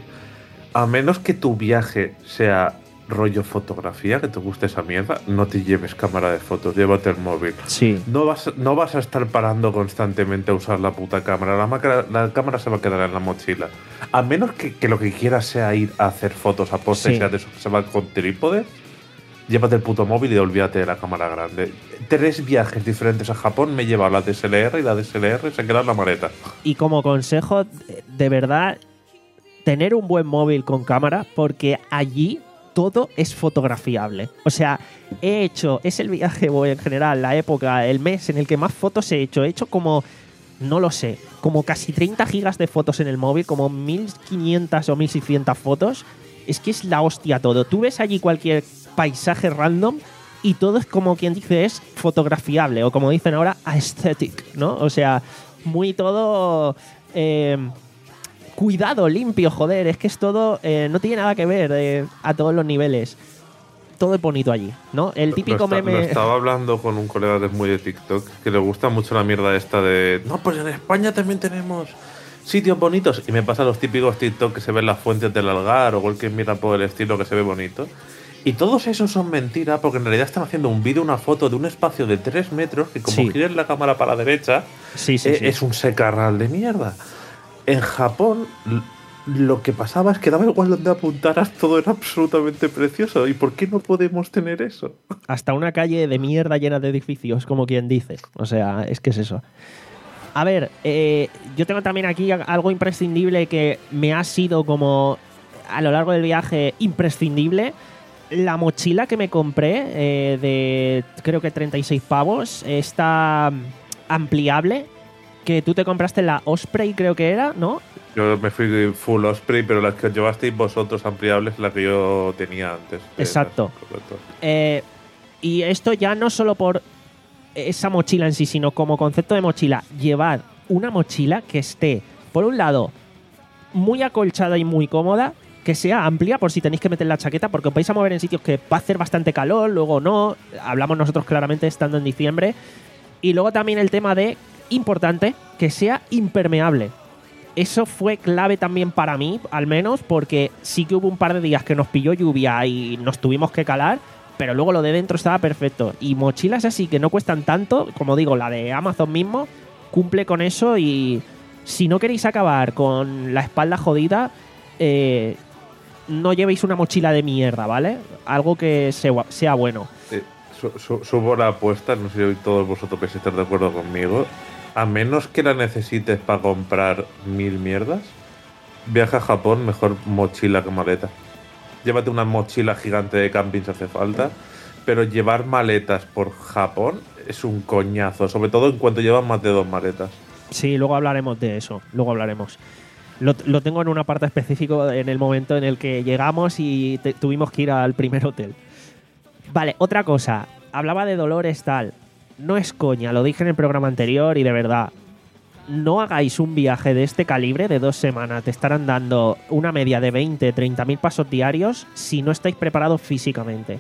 A menos que tu viaje sea rollo fotografía, que te guste esa mierda, no te lleves cámara de fotos, llévate el móvil. Sí. No vas, no vas a estar parando constantemente a usar la puta cámara. La, maca- la cámara se va a quedar en la mochila. A menos que, que lo que quieras sea ir a hacer fotos a posta Sí. y sea de eso que se va con trípode, llévate el puto móvil y olvídate de la cámara grande. Tres viajes diferentes a Japón me he llevado la D S L R y la D S L R se ha quedado en la maleta. Y como consejo, de verdad, tener un buen móvil con cámara, porque allí todo es fotografiable. O sea, he hecho, es el viaje o en general, la época, el mes en el que más fotos he hecho. He hecho como, no lo sé, como casi treinta gigas de fotos en el móvil, como mil quinientas o mil seiscientas fotos. Es que es la hostia todo. Tú ves allí cualquier paisaje random y todo es como quien dice es fotografiable, o como dicen ahora, aesthetic, ¿no? O sea, muy todo eh, cuidado, limpio, joder. Es que es todo, eh, no tiene nada que ver eh, a todos los niveles. Todo es bonito allí, ¿no? El típico lo, esta- meme... lo estaba hablando con un colega que es muy de TikTok, que le gusta mucho la mierda esta de no, pues en España también tenemos sitios bonitos. Y me pasa los típicos TikTok que se ven las fuentes del Algar o cualquier mierda por el estilo que se ve bonito. Y todos esos son mentiras, porque en realidad están haciendo un vídeo, una foto de un espacio de tres metros que como Sí. gires la cámara para la derecha, Sí, sí, eh, sí. es un secarral de mierda. En Japón l- lo que pasaba es que daba igual donde apuntaras, todo era absolutamente precioso. ¿Y por qué no podemos tener eso? Hasta una calle de mierda llena de edificios, como quien dice. O sea, es que es eso. A ver, eh, yo tengo también aquí algo imprescindible que me ha sido como a lo largo del viaje imprescindible. La mochila que me compré eh, de creo que treinta y seis pavos, está ampliable, que tú te compraste la Osprey, creo que era, ¿no? Yo me fui full Osprey, pero las que llevasteis vosotros ampliables, la que yo tenía antes. Exacto. Esas, correcto. Eh, y esto ya no solo por esa mochila en sí, sino como concepto de mochila. Llevar una mochila que esté, por un lado, muy acolchada y muy cómoda, que sea amplia por si tenéis que meter la chaqueta, porque os vais a mover en sitios que va a hacer bastante calor, luego no. Hablamos nosotros claramente estando en diciembre. Y luego también el tema de, importante, que sea impermeable. Eso fue clave también para mí, al menos, porque sí que hubo un par de días que nos pilló lluvia y nos tuvimos que calar, pero luego lo de dentro estaba perfecto. Y mochilas así que no cuestan tanto, como digo, la de Amazon mismo, cumple con eso. Y si no queréis acabar con la espalda jodida, eh, no llevéis una mochila de mierda, ¿vale? Algo que sea, sea bueno. Eh, su- su- subo la apuesta, no sé si todos vosotros vais a estar de acuerdo conmigo. A menos que la necesites para comprar mil mierdas, viaja a Japón, mejor mochila que maleta. Llévate una mochila gigante de camping si hace falta, pero llevar maletas por Japón es un coñazo, sobre todo en cuanto llevas más de dos maletas. Sí, luego hablaremos de eso, luego hablaremos. Lo, lo tengo en una parte específica en el momento en el que llegamos y te- tuvimos que ir al primer hotel. Vale, otra cosa. Hablaba de dolores tal. No es coña, lo dije en el programa anterior y de verdad, no hagáis un viaje de este calibre de dos semanas, te estarán dando una media de veinte, treinta mil pasos diarios si no estáis preparados físicamente.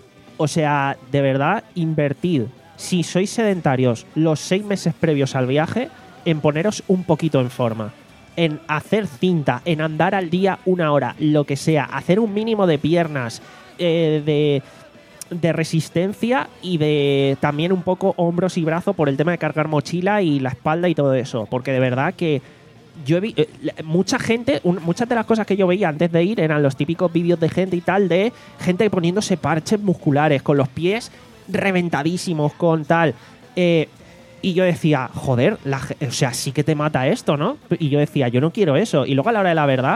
O sea, de verdad, invertid, si sois sedentarios, los seis meses previos al viaje en poneros un poquito en forma. En hacer cinta, en andar al día una hora, lo que sea, hacer un mínimo de piernas, eh, de, de resistencia y de también un poco hombros y brazos por el tema de cargar mochila y la espalda y todo eso. Porque de verdad que yo he vi, eh, mucha gente, un, muchas de las cosas que yo veía antes de ir eran los típicos vídeos de gente y tal, de gente poniéndose parches musculares, con los pies reventadísimos, con tal. Eh, Y yo decía, joder, la, o sea, sí que te mata esto, ¿no? Y yo decía, yo no quiero eso. Y luego a la hora de la verdad,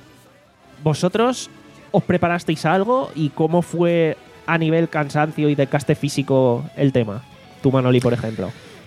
vosotros os preparasteis algo y cómo fue a nivel cansancio y desgaste físico el tema. Tú, Manoli, por ejemplo.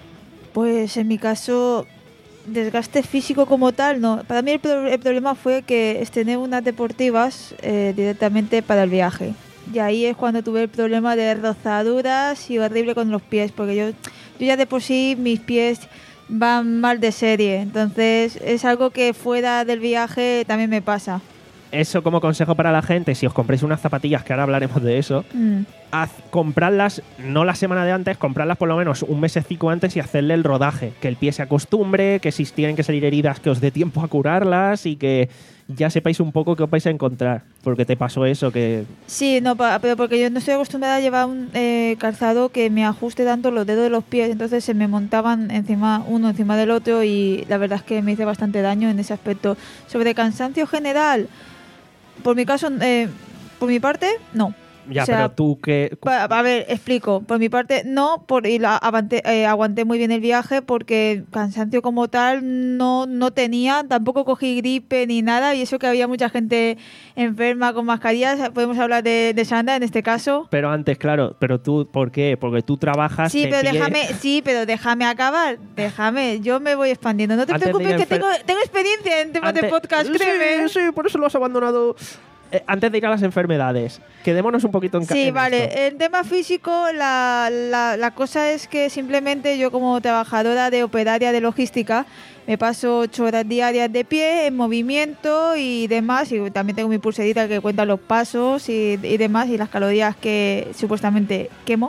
Pues en mi caso, desgaste físico como tal, no. Para mí el, pro- el problema fue que estrené unas deportivas eh, directamente para el viaje. Y ahí es cuando tuve el problema de rozaduras y horrible con los pies, porque yo, yo ya de por sí mis pies van mal de serie. Entonces es algo que fuera del viaje también me pasa. eso como consejo para la gente, si os compréis unas zapatillas, que ahora hablaremos de eso, Mm. haz, comprarlas no la semana de antes, comprarlas por lo menos un mesecico antes y hacerle el rodaje, que el pie se acostumbre, que si tienen que salir heridas que os dé tiempo a curarlas y que ya sepáis un poco qué os vais a encontrar, porque te pasó eso que... Sí, no, pa- pero porque yo no estoy acostumbrada a llevar un eh, calzado que me ajuste tanto los dedos de los pies, entonces se me montaban encima uno encima del otro y la verdad es que me hice bastante daño en ese aspecto. Sobre cansancio general, por mi caso, eh, por mi parte, no. Ya, O sea, pero tú que... Pa- A ver, explico. Por mi parte, no, por, y la, aguanté, eh, aguanté muy bien el viaje porque cansancio como tal no, no tenía, tampoco cogí gripe ni nada, y eso que había mucha gente enferma con mascarillas. Podemos hablar de, de Sandra en este caso. Pero antes, claro, pero tú, ¿por qué? Porque tú trabajas Sí, de pero pie. déjame, sí, pero déjame acabar, déjame, yo me voy expandiendo. No te Antes de preocupes ir que a enfer- tengo, tengo experiencia en temas de Antes- podcast, créeme. Sí, sí, por eso lo has abandonado. Eh, antes de ir a las enfermedades, quedémonos un poquito en ca- Sí, en vale. esto. En tema físico, la, la, la cosa es que simplemente yo como trabajadora de operaria de logística me paso ocho horas diarias de pie, en movimiento y demás. Y también tengo mi pulserita que cuenta los pasos y, y demás y las calorías que supuestamente quemo.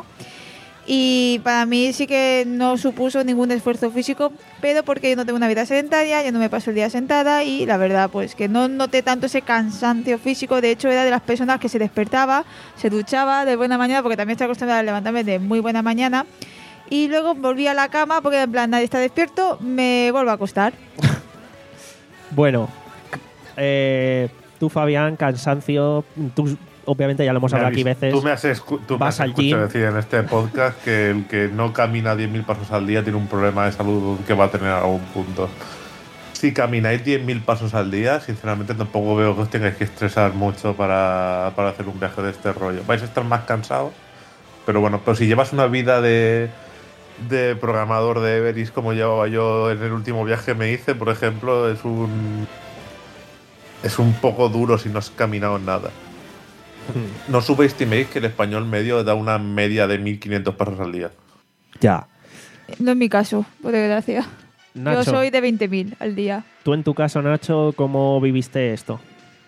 Y para mí sí que no supuso ningún esfuerzo físico, pero porque yo no tengo una vida sedentaria, yo no me paso el día sentada y la verdad pues que no noté tanto ese cansancio físico. De hecho era de las personas que se despertaba, se duchaba de buena mañana, porque también estoy acostumbrada a levantarme de muy buena mañana, y luego volví a la cama porque en plan nadie está despierto, me vuelvo a acostar. Bueno, eh, tú, Fabián, cansancio, tú obviamente ya lo hemos Me hablado aquí habéis- veces. Tú me has, escu- tú me vas has al escuchado gym. decir en este podcast que el que no camina diez mil pasos al día tiene un problema de salud que va a tener a algún punto. Si camináis diez mil pasos al día, sinceramente tampoco veo que os tengáis que estresar mucho para, para hacer un viaje de este rollo. Vais a estar más cansados, pero bueno, pero si llevas una vida de, de programador de Everest como llevaba yo en el último viaje que me hice, por ejemplo, es un es un poco duro si no has caminado nada. Hmm, No subestiméis que el español medio da una media de mil quinientos pasos al día. Ya. No es mi caso, por desgracia. Nacho, Yo soy de veinte mil al día. tú en tu caso, Nacho, ¿cómo viviste esto?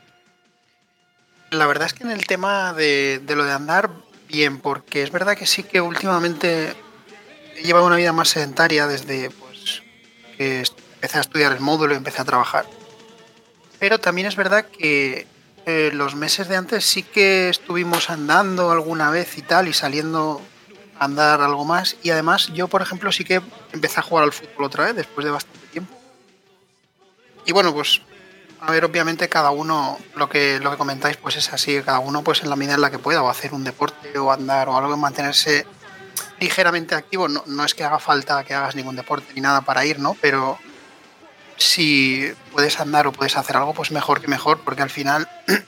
La verdad es que en el tema de, de lo de andar, bien, porque es verdad que sí que últimamente he llevado una vida más sedentaria desde pues, que est- empecé a estudiar el módulo y empecé a trabajar. Pero también es verdad que eh, los meses de antes sí que estuvimos andando alguna vez y tal, y saliendo a andar algo más. Y además yo, por ejemplo, sí que empecé a jugar al fútbol otra vez después de bastante tiempo. Y bueno, pues a ver, obviamente cada uno, lo que lo que comentáis, pues es así, cada uno pues en la medida en la que pueda, o hacer un deporte, o andar, o algo, mantenerse ligeramente activo. No, no es que haga falta que hagas ningún deporte ni nada para ir, ¿no? Pero si puedes andar o puedes hacer algo, pues mejor que mejor, porque al final,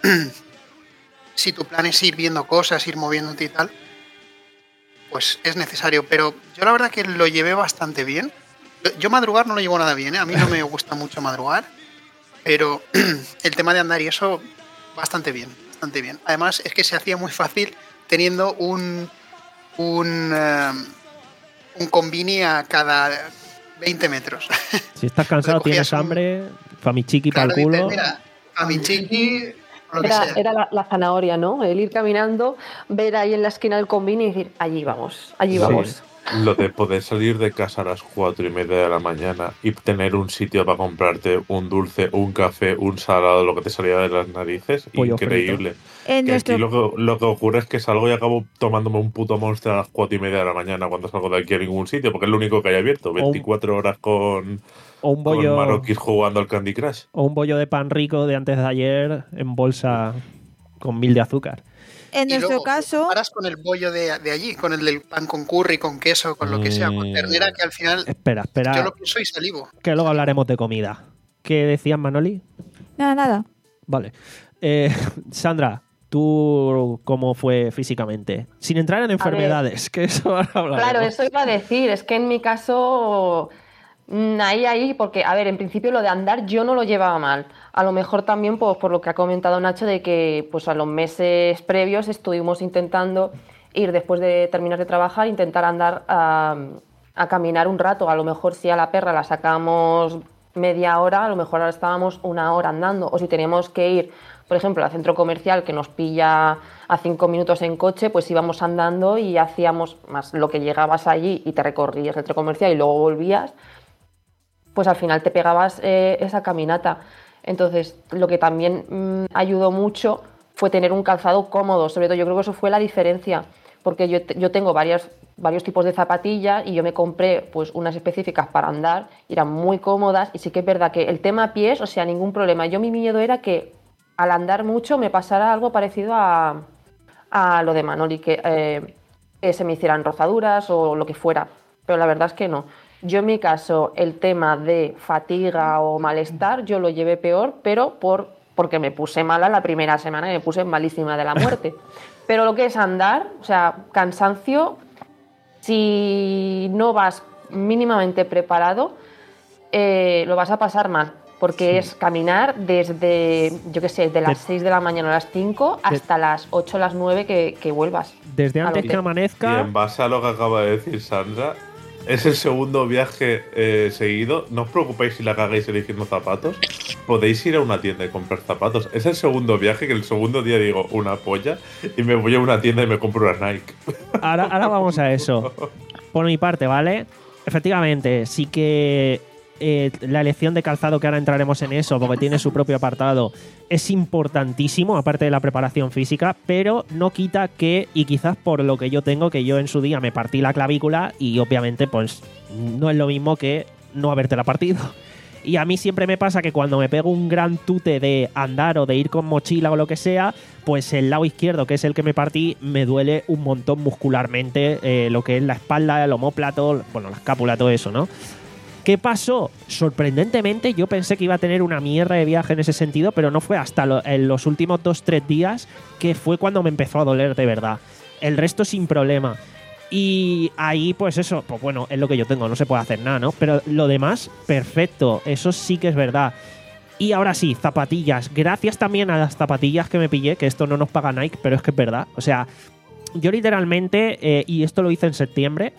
si tu plan es ir viendo cosas, ir moviéndote y tal, pues es necesario. Pero yo la verdad que lo llevé bastante bien. Yo- Yo madrugar no lo llevo nada bien, ¿eh? A mí no me gusta mucho madrugar. Pero el tema de andar y eso, bastante bien, bastante bien. Además, es que se hacía muy fácil teniendo un un, eh, un combini a cada veinte metros. Si estás cansado, Recogías tienes un- hambre, famichiqui para Claro, el dices, culo. mira, a mi chiqui, lo que Era, sea. era la, la zanahoria, ¿no? El ir caminando, ver ahí en la esquina del combini y decir, allí vamos, allí Sí. vamos. Lo de poder salir de casa a las cuatro y media de la mañana y tener un sitio para comprarte un dulce, un café, un salado, lo que te salía de las narices, Pollo increíble. En Que nuestro aquí lo que, lo que ocurre es que salgo y acabo tomándome un puto Monster a las cuatro y media de la mañana cuando salgo de aquí a ningún sitio, porque es lo único que hay abierto. veinticuatro horas con, O un con bollo, marroquíes jugando al Candy Crush. o un bollo de pan rico de antes de ayer en bolsa con mil de azúcar. En Y nuestro luego, caso, comparas con el bollo de, de allí, con el del pan con curry, con queso, con lo que sea, con Mm. ternera, que al final Espera, espera, yo lo pienso y salivo. que luego hablaremos de comida. ¿Qué decías, Manoli? nada, nada. Vale. Eh, Sandra, ¿tú cómo fue físicamente? Sin entrar en enfermedades, que eso ahora hablaremos. Claro, eso iba a decir, es que en mi caso, mm, ahí, ahí, porque, a ver, en principio lo de andar yo no lo llevaba mal. A lo mejor también pues, por lo que ha comentado Nacho, de que pues a los meses previos estuvimos intentando ir después de terminar de trabajar, intentar andar a, a caminar un rato. A lo mejor si a la perra la sacamos media hora, a lo mejor ahora estábamos una hora andando. O si teníamos que ir por ejemplo, al centro comercial que nos pilla a cinco minutos en coche, pues íbamos andando y hacíamos más lo que llegabas allí y te recorrías el centro comercial y luego volvías, pues al final te pegabas eh, esa caminata. Entonces, lo que también mmm, ayudó mucho fue tener un calzado cómodo, sobre todo yo creo que eso fue la diferencia, porque yo, yo tengo varias, varios tipos de zapatillas y yo me compré pues unas específicas para andar, y eran muy cómodas, y sí que es verdad que el tema pies, o sea, ningún problema. Yo mi miedo era que al andar mucho me pasara algo parecido a, a lo de Manoli, que, eh, que se me hicieran rozaduras o lo que fuera, pero la verdad es que no. Yo en mi caso el tema de fatiga o malestar yo lo llevé peor, pero por, porque me puse mala la primera semana y me puse malísima de la muerte. Pero lo que es andar, o sea, cansancio, si no vas mínimamente preparado, eh, lo vas a pasar mal. Porque sí. Es caminar desde, yo qué sé, de las seis de la mañana a las cinco hasta de... las ocho o las nueve que, que vuelvas. Desde antes que amanezca. Y en base a lo que acaba de decir Sandra, es el segundo viaje eh, seguido. No os preocupéis si la cagáis eligiendo zapatos. Podéis ir a una tienda y comprar zapatos. Es el segundo viaje que el segundo día digo una polla y me voy a una tienda y me compro una Nike. Ahora, ahora vamos a eso. Por mi parte, ¿vale? Efectivamente, sí que eh, la elección de calzado, que ahora entraremos en eso porque tiene su propio apartado, es importantísimo, aparte de la preparación física, pero no quita que, y quizás por lo que yo tengo, que yo en su día me partí la clavícula y obviamente pues no es lo mismo que no habértela partido. Y a mí siempre me pasa que cuando me pego un gran tute de andar o de ir con mochila o lo que sea, pues el lado izquierdo, que es el que me partí, me duele un montón muscularmente, eh, lo que es la espalda, el omóplato, bueno, la escápula, todo eso, ¿no? ¿Qué pasó? Sorprendentemente yo pensé que iba a tener una mierda de viaje en ese sentido, pero no fue hasta lo, en los últimos dos tres días que fue cuando me empezó a doler de verdad. El resto sin problema. Y ahí, pues eso, pues bueno, es lo que yo tengo, no se puede hacer nada, ¿no? Pero lo demás, perfecto, eso sí que es verdad. Y ahora sí, zapatillas. Gracias también a las zapatillas que me pillé, que esto no nos paga Nike, pero es que es verdad. O sea, yo literalmente, eh, y esto lo hice en septiembre,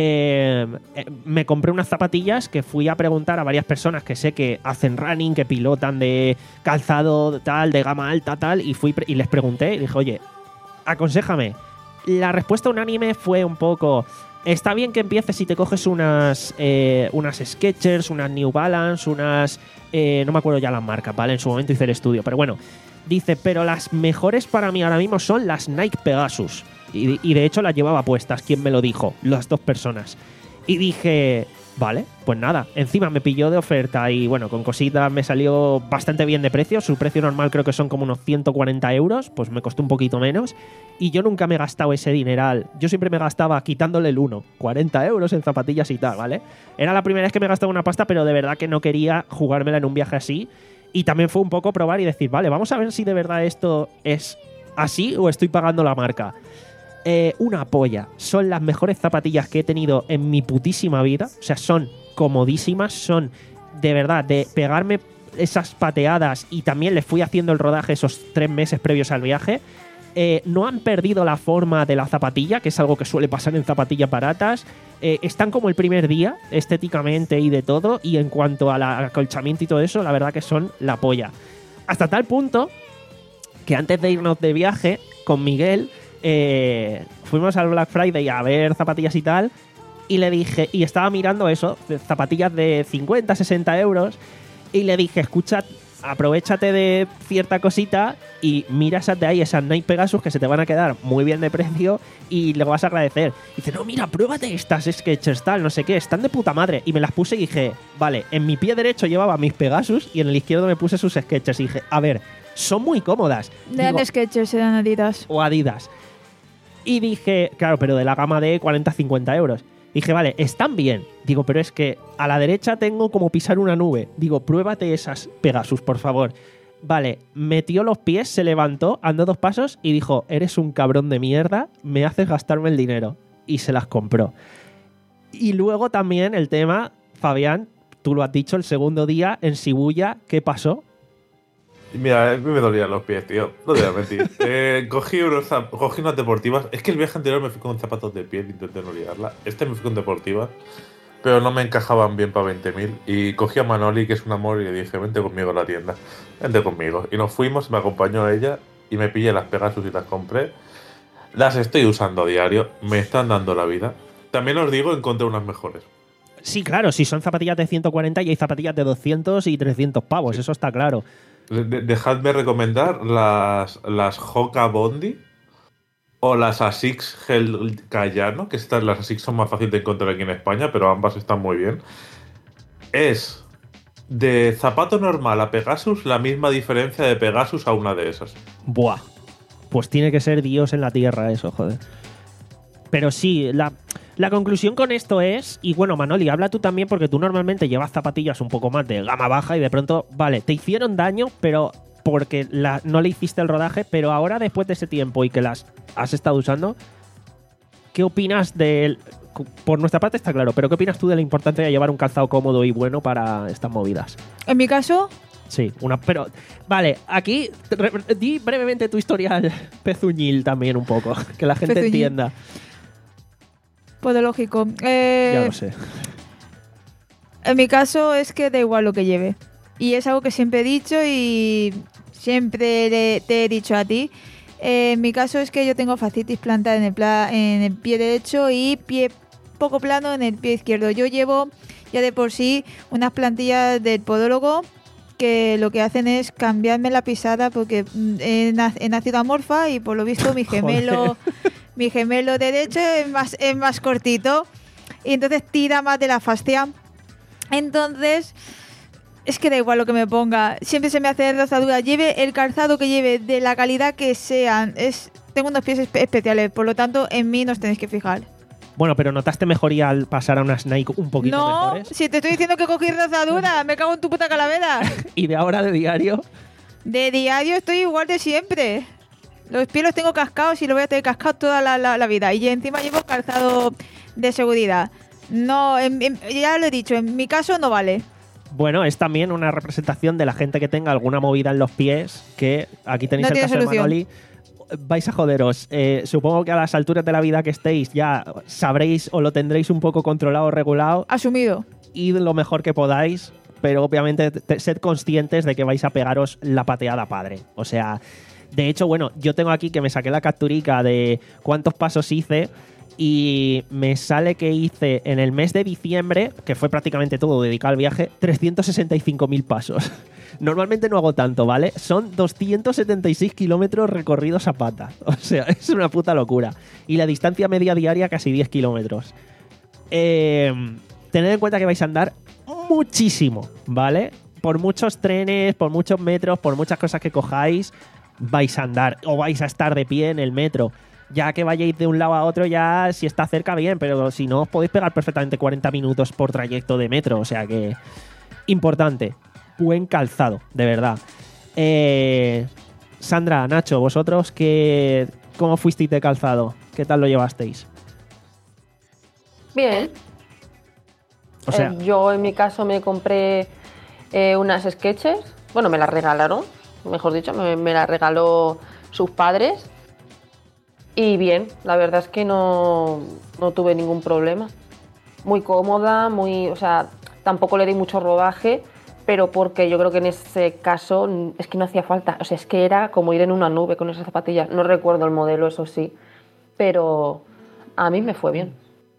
eh, eh, me compré unas zapatillas que fui a preguntar a varias personas que sé que hacen running, que pilotan de calzado tal, de gama alta tal, y fui y les pregunté y dije, oye, aconséjame. La respuesta unánime fue un poco: está bien que empieces si te coges unas eh, unas Skechers, unas New Balance, unas... Eh, no me acuerdo ya las marcas, ¿vale? En su momento hice el estudio, pero bueno. Dice, pero las mejores para mí ahora mismo son las Nike Pegasus. Y, y de hecho las llevaba puestas, ¿quién me lo dijo? Las dos personas. Y dije, vale, pues nada. Encima me pilló de oferta y bueno, con cositas me salió bastante bien de precio. Su precio normal creo que son como unos ciento cuarenta euros, pues me costó un poquito menos. Y yo nunca me he gastado ese dineral. Yo siempre me gastaba quitándole el uno, cuarenta euros en zapatillas y tal, ¿vale? Era la primera vez que me gastaba una pasta, pero de verdad que no quería jugármela en un viaje así. Y también fue un poco probar y decir, vale, vamos a ver si de verdad esto es así o estoy pagando la marca. Eh, una polla. Son las mejores zapatillas que he tenido en mi putísima vida. O sea, son comodísimas, son de verdad de pegarme esas pateadas, y también les fui haciendo el rodaje esos tres meses previos al viaje. Eh, no han perdido la forma de la zapatilla, que es algo que suele pasar en zapatillas baratas. Eh, están como el primer día, estéticamente y de todo. Y en cuanto al acolchamiento y todo eso, la verdad que son la polla. Hasta tal punto que antes de irnos de viaje con Miguel, eh, fuimos al Black Friday a ver zapatillas y tal. Y le dije, y estaba mirando eso, zapatillas de cincuenta, sesenta euros. Y le dije, escucha, aprovéchate de cierta cosita y mira esas de ahí, esas Nike Pegasus, que se te van a quedar muy bien de precio y le vas a agradecer. Y dice, no, mira, pruébate estas Skechers tal, no sé qué, están de puta madre. Y me las puse y dije, vale, en mi pie derecho llevaba mis Pegasus y en el izquierdo me puse sus Skechers. Y dije, a ver, son muy cómodas. Eran Skechers, eran Adidas. O Adidas. Y dije, claro, pero de la gama de cuarenta a cincuenta euros. Dije, vale, están bien. Digo, pero es que a la derecha tengo como pisar una nube. Digo, pruébate esas Pegasus, por favor. Vale, metió los pies, se levantó, andó dos pasos y dijo, eres un cabrón de mierda, me haces gastarme el dinero. Y se las compró. Y luego también el tema, Fabián, tú lo has dicho, el segundo día en Shibuya, ¿qué pasó? Mira, a mí me dolían los pies, tío. No te voy a mentir. eh, cogí, unos, cogí unas deportivas. Es que el viaje anterior me fui con zapatos de piel, intenté no liarla. Este me fui con deportivas. pero no me encajaban bien para veinte mil. Y cogí a Manoli, que es un amor, y le dije, vente conmigo a la tienda, vente conmigo. Y nos fuimos, me acompañó ella y me pillé las Pegasus y las compré. Las estoy usando a diario, me están dando la vida. También os digo, encontré unas mejores. Sí, claro, si son zapatillas de ciento cuarenta y hay zapatillas de doscientos y trescientos pavos, sí. Eso está claro. De- dejadme recomendar las, las Hoka Bondi o las Asics Gel Cayano, que estas, las Asics son más fáciles de encontrar aquí en España, pero ambas están muy bien. Es de zapato normal a Pegasus la misma diferencia de Pegasus a una de esas. Buah. Pues tiene que ser Dios en la tierra eso, joder. Pero sí, la, la conclusión con esto es, y bueno, Manoli, habla tú también porque tú normalmente llevas zapatillas un poco más de gama baja y de pronto, vale, te hicieron daño, pero porque la, no le hiciste el rodaje, pero ahora después de ese tiempo y que las has estado usando, ¿qué opinas de...? Por nuestra parte está claro, pero ¿qué opinas tú de la importancia de llevar un calzado cómodo y bueno para estas movidas? En mi caso, Sí, una, pero vale, aquí re, di brevemente tu historial pezuñil también un poco, que la gente Pezuñil. entienda. podológico. Eh, Ya lo sé. En mi caso es que da igual lo que lleve. Y es algo que siempre he dicho y siempre le- te he dicho a ti. Eh, en mi caso es que yo tengo fascitis plantar en el, pla- en el pie derecho y pie poco plano en el pie izquierdo. Yo llevo ya de por sí unas plantillas del podólogo que lo que hacen es cambiarme la pisada porque mm, he, na- he nacido amorfa y por lo visto mi gemelo, mi gemelo derecho es más, es más cortito y entonces tira más de la fascia. Entonces, es que da igual lo que me ponga. Siempre se me hace rozadura. Lleve el calzado que lleve, de la calidad que sean. Es, tengo unos pies espe- especiales, por lo tanto, en mí no os tenéis que fijar. Bueno, pero ¿notaste mejoría al pasar a unas Nike un poquito No, mejores? si te estoy diciendo que cogí rozadura, me cago en tu puta calavera. Y de ahora de diario, De diario estoy igual de siempre. Los pies los tengo cascados y los voy a tener cascados toda la, la- la vida. Y encima llevo calzado de seguridad. No, en- en- ya lo he dicho, en mi caso no vale. bueno, es también una representación de la gente que tenga alguna movida en los pies, que aquí tenéis No el tiene caso de solución. Manoli. Vais a joderos. Eh, supongo que a las alturas de la vida que estéis ya sabréis o lo tendréis un poco controlado o regulado. Asumido. Id lo mejor que podáis, pero obviamente te- sed conscientes de que vais a pegaros la pateada padre. O sea, de hecho, bueno, yo tengo aquí que me saqué la capturica de cuántos pasos hice y me sale que hice en el mes de diciembre, que fue prácticamente todo dedicado al viaje, trescientos sesenta y cinco mil pasos. Normalmente no hago tanto, ¿vale? Son doscientos setenta y seis kilómetros recorridos a pata. O sea, es una puta locura. Y la distancia media diaria casi diez kilómetros. Eh, tened en cuenta que vais a andar muchísimo, ¿vale? Por muchos trenes, por muchos metros, por muchas cosas que cojáis, vais a andar o vais a estar de pie en el metro. Ya que vayáis de un lado a otro, ya si está cerca, bien, pero si no, os podéis pegar perfectamente cuarenta minutos por trayecto de metro. O sea que, importante, buen calzado, de verdad. Eh, Sandra, Nacho, vosotros, qué, ¿cómo fuisteis de calzado? ¿Qué tal lo llevasteis? Bien. O sea, Eh, yo en mi caso me compré eh, unas Skechers. Bueno, me las regalaron, mejor dicho, me, me las regaló sus padres. Y bien, la verdad es que no, no tuve ningún problema. Muy cómoda, muy, o sea, tampoco le di mucho rodaje, pero porque yo creo que en ese caso mm, es que no hacía falta. O sea, es que era como ir en una nube con esas zapatillas. No recuerdo el modelo, eso sí, pero a mí me fue bien.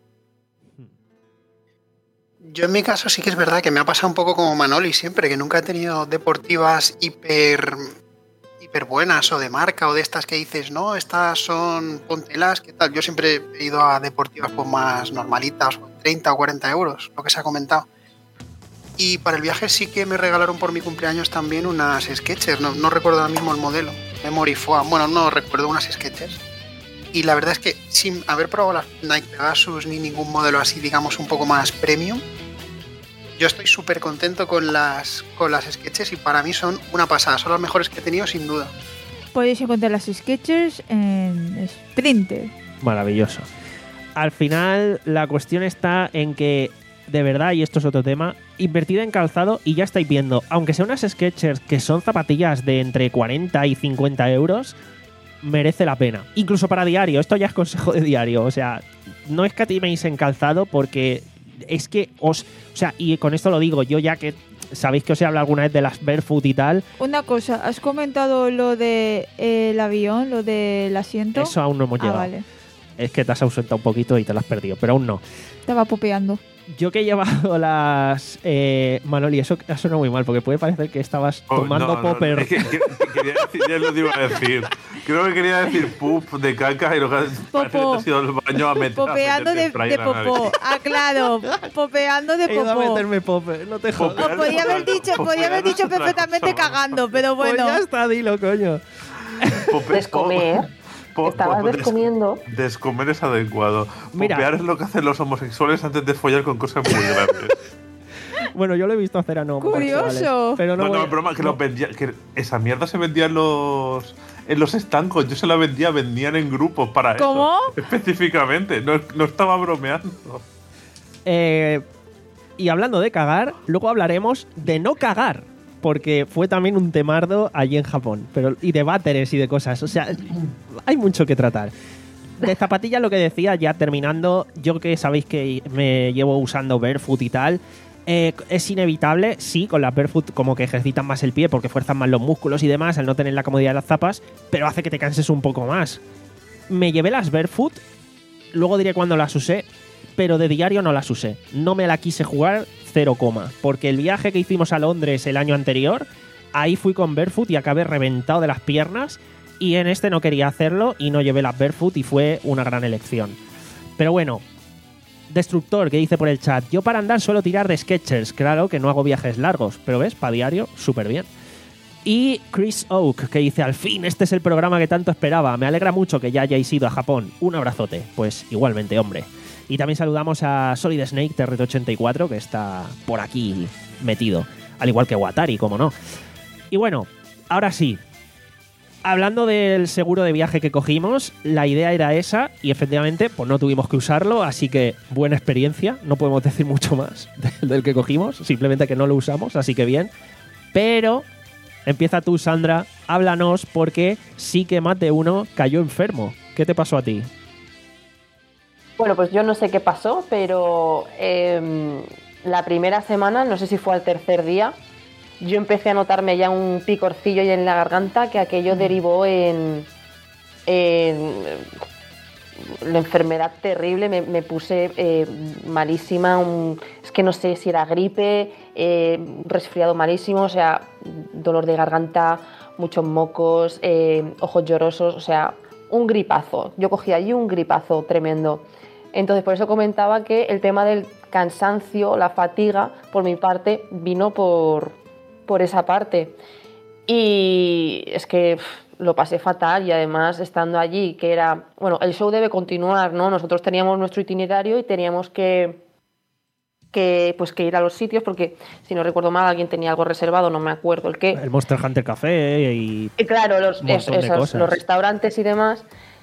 Yo en mi caso sí que es verdad que me ha pasado un poco como Manoli siempre, que nunca he tenido deportivas hiper, hiper buenas o de marca o de estas que dices, no, estas son pontelas, ¿qué tal? Yo siempre he ido a deportivas pues, más normalitas, treinta o cuarenta euros, lo que se ha comentado. Y para el viaje sí que me regalaron por mi cumpleaños también unas Skechers, no, no recuerdo ahora mismo el modelo, Memory Foam, bueno, no recuerdo, unas Skechers. Y la verdad es que sin haber probado las Nike Pegasus ni ningún modelo así, digamos, un poco más premium, yo estoy súper contento con las, con las Skechers y para mí son una pasada, son las mejores que he tenido sin duda. Podéis encontrar las Skechers en Sprinter. maravilloso. Al final, la cuestión está en que, de verdad, y esto es otro tema, invertid en calzado y ya estáis viendo, aunque sean unas Skechers que son zapatillas de entre cuarenta y cincuenta euros, merece la pena. Incluso para diario, esto ya es consejo de diario. O sea, no escatiméis en calzado porque es que os... O sea, y con esto lo digo, yo ya que sabéis que os he hablado alguna vez de las barefoot y tal. Una cosa, ¿has comentado lo del de, eh, avión, lo del asiento? Eso aún no hemos ah, llegado. Vale. Es que te has ausentado un poquito y te lo has perdido, pero aún no. Estaba popeando. Yo que he llevado las... Eh, Manoli, eso ha sonado muy mal, porque puede parecer que estabas Oh, tomando no, no, popper. No, es que, que, que quería decir, ya lo iba a decir. Creo que quería decir pup de caca y lo que parece que te has ido al baño a meter. Popeando a de, de popó. Ah, claro. Popeando de He ido a popó. meterme popper, no te jodas. O podía haber dicho, podía haber dicho perfectamente cagando, pero Pues bueno. ya está, dilo, coño. Descomer. Po- Estabas po- des- descomiendo. Descomer es adecuado. Mira. Popear es lo que hacen los homosexuales antes de follar con cosas muy grandes. Bueno, yo lo he visto hacer a no Curioso. homosexuales, pero no, No, no, voy- es broma, que, no. los vendía, que esa mierda se vendía en los, en los estancos. Yo se la vendía, vendían en grupos para ¿Cómo? eso. Específicamente. No, no estaba bromeando. Eh, y hablando de cagar, luego hablaremos de no cagar, porque fue también un temardo allí en Japón, pero y de váteres y de cosas. O sea, hay mucho que tratar. De zapatillas, lo que decía, ya terminando, yo que sabéis que me llevo usando barefoot y tal, eh, es inevitable, sí, con las barefoot como que ejercitan más el pie porque fuerzan más los músculos y demás al no tener la comodidad de las zapas, pero hace que te canses un poco más. Me llevé las barefoot, luego diré cuándo las usé, pero de diario no las usé. No me la quise jugar cero coma, porque el viaje que hicimos a Londres el año anterior, ahí fui con barefoot y acabé reventado de las piernas, y en este no quería hacerlo y no llevé las barefoot y fue una gran elección. Pero bueno, Destructor, que dice por el chat, yo para andar suelo tirar de Skechers, claro que no hago viajes largos, pero ves, para diario, súper bien. Y Chris Oak, que dice, al fin, este es el programa que tanto esperaba, me alegra mucho que ya hayáis ido a Japón, un abrazote. Pues igualmente, hombre. Y también saludamos a Solid Snake T R T ochenta y cuatro, que está por aquí metido, al igual que Watari, como no. Y bueno, ahora sí, hablando del seguro de viaje que cogimos, la idea era esa y efectivamente pues no tuvimos que usarlo, así que buena experiencia, no podemos decir mucho más del, del que cogimos, simplemente que no lo usamos, así que bien. Pero empieza tú, Sandra, háblanos porque sí que más de uno cayó enfermo. ¿Qué te pasó a ti? Bueno, pues yo no sé qué pasó, pero eh, la primera semana, no sé si fue al tercer día, yo empecé a notarme ya un picorcillo y en la garganta que aquello derivó en, en la enfermedad terrible. Me, me puse eh, malísima, un, es que no sé si era gripe, eh, resfriado malísimo, o sea, dolor de garganta, muchos mocos, eh, ojos llorosos, o sea, un gripazo. Yo cogí allí un gripazo tremendo. Entonces, por eso comentaba que el tema del cansancio, la fatiga, por mi parte, vino por, por esa parte. Y es que pff, lo pasé fatal y además estando allí, que era... Bueno, el show debe continuar, ¿no? Nosotros teníamos nuestro itinerario y teníamos que, que, pues, que ir a los sitios porque, si no recuerdo mal, alguien tenía algo reservado, no me acuerdo el qué. El Monster Hunter Café y... Y claro, los, un montón es- de esos, cosas. los restaurantes y demás.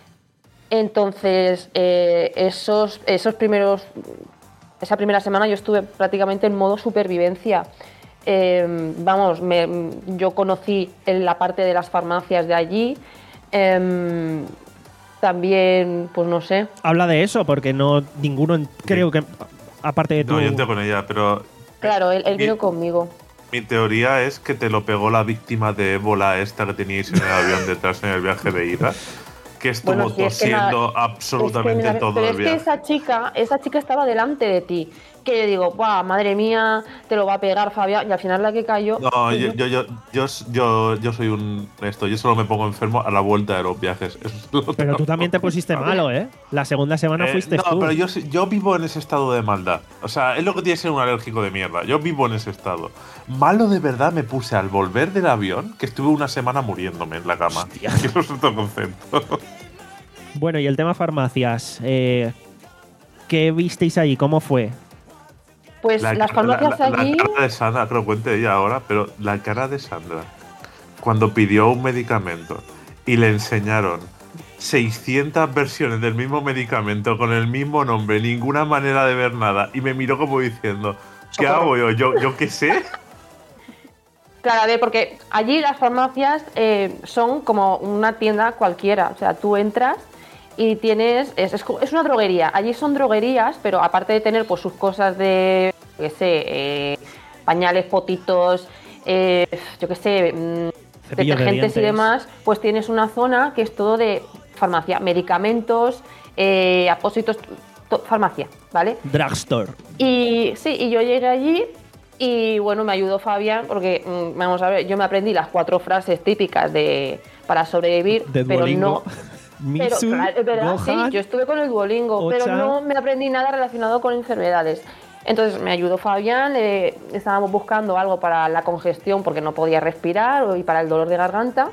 Entonces, eh, esos, esos primeros, esa primera semana yo estuve prácticamente en modo supervivencia. Eh, vamos, me, yo conocí en la parte de las farmacias de allí. Eh, también, pues no sé. Habla de eso, porque no ninguno, en- creo que, aparte de tú... No, yo entiendo con ella, pero Claro, él, él Mi- vino conmigo. mi teoría es que te lo pegó la víctima de ébola esta que teníais en el avión detrás en el viaje de ida, que estuvo Bueno, sí, es que nada- tosiendo absolutamente Es que, todo pero el es que viaje. esa chica, esa chica estaba delante de ti. Que yo digo, ¡buah, madre mía! Te lo va a pegar, Fabián. Y al final la que cayó. No, fui yo, yo, yo, yo, yo, yo soy un esto, yo solo me pongo enfermo a la vuelta de los viajes. Eso es lo que Pero tú hago. también te pusiste malo, ¿eh? La segunda semana Eh, fuiste no, tú. pero yo, sí- yo vivo en ese estado de maldad. O sea, es lo que tiene que ser un alérgico de mierda. Yo vivo en ese estado. Malo de verdad me puse al volver del avión, que estuve una semana muriéndome en la cama. Hostia. Que eso es otro concepto. Bueno, y el tema farmacias. Eh, ¿Qué visteis ahí? ¿Cómo fue? Pues La, las la- farmacias la- la allí. cara de Sandra, que lo cuente ella ahora, pero la cara de Sandra, cuando pidió un medicamento y le enseñaron seiscientas versiones del mismo medicamento con el mismo nombre, ninguna manera de ver nada, y me miró como diciendo, ¿qué Socorro. hago yo? ¿Yo, yo qué sé? Claro, a ver, porque allí las farmacias eh, son como una tienda cualquiera. O sea, tú entras y tienes, es, es, es una droguería, allí son droguerías, pero aparte de tener pues sus cosas de, qué sé, eh, pañales, potitos, eh, yo qué sé, mmm, detergentes de y demás, pues tienes una zona que es todo de farmacia, medicamentos, eh, apósitos, to, farmacia, ¿vale? Drugstore. Y sí, y yo llegué allí y bueno, me ayudó Fabián porque, mmm, vamos a ver, yo me aprendí las cuatro frases típicas de para sobrevivir, de pero Duolingo. no... Mitsu, pero, claro, ¿verdad? Gohan, sí, yo estuve con el Duolingo, Ocha. pero no me aprendí nada relacionado con enfermedades. Entonces me ayudó Fabián, eh, estábamos buscando algo para la congestión porque no podía respirar y para el dolor de garganta.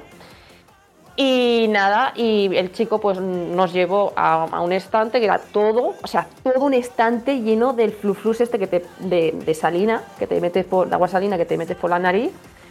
Y nada, y el chico pues nos llevó a, a un estante que era todo, o sea, todo un estante lleno del fluflus este que te, de, de salina, que te metes por, de agua salina que te metes por la nariz.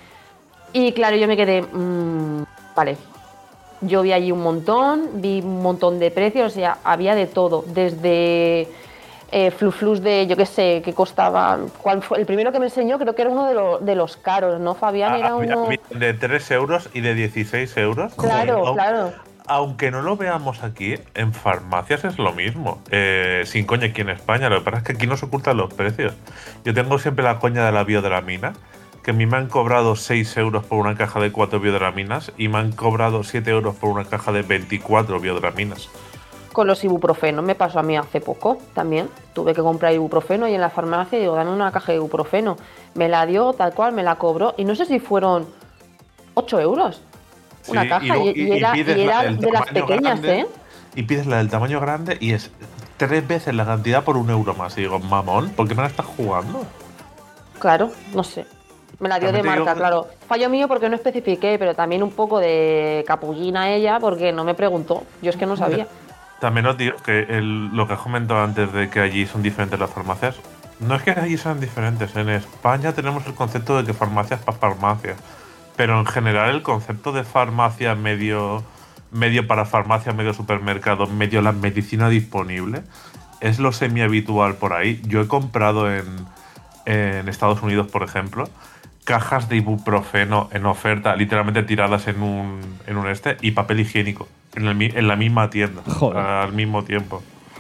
Y claro, yo me quedé, mmm, vale. Yo vi allí un montón, vi un montón de precios, o sea, había de todo, desde eh, fluflus de, yo qué sé, que costaba, ¿cuál fue? El primero que me enseñó creo que era uno de, lo, de los caros, ¿no, Fabián? Era uno... De tres euros y de dieciséis euros. Claro, Joder, claro. Aunque no lo veamos aquí, en farmacias es lo mismo. Eh, sin coña aquí en España, lo que pasa es que aquí no se ocultan los precios. Yo tengo siempre la coña de la biodelamina, que a mí me han cobrado seis euros por una caja de cuatro biodraminas y me han cobrado siete euros por una caja de veinticuatro biodraminas. Con los ibuprofenos me pasó a mí hace poco también. Tuve que comprar ibuprofeno y en la farmacia digo, dame una caja de ibuprofeno. Me la dio tal cual, me la cobró y no sé si fueron ocho euros una sí, caja y, y, y, y era, y era de las pequeñas, grande, ¿eh? Y pides la del tamaño grande y es tres veces la cantidad por un euro más. Y digo, mamón, ¿por qué me la estás jugando? Claro, no sé. Me la dio también de marca, que... claro. Fallo mío porque no especifiqué, pero también un poco de capullina ella porque no me preguntó. Yo es que no sabía. También os digo que el, lo que has comentado antes de que allí son diferentes las farmacias, no es que allí sean diferentes. En España tenemos el concepto de que farmacia es para farmacia, pero en general el concepto de farmacia medio, medio para farmacia, medio supermercado, medio la medicina disponible, es lo semi habitual por ahí. Yo he comprado en, en Estados Unidos, por ejemplo, cajas de ibuprofeno en oferta, literalmente tiradas en un, en un este, y papel higiénico en, el, en la misma tienda. Joder. Al mismo tiempo.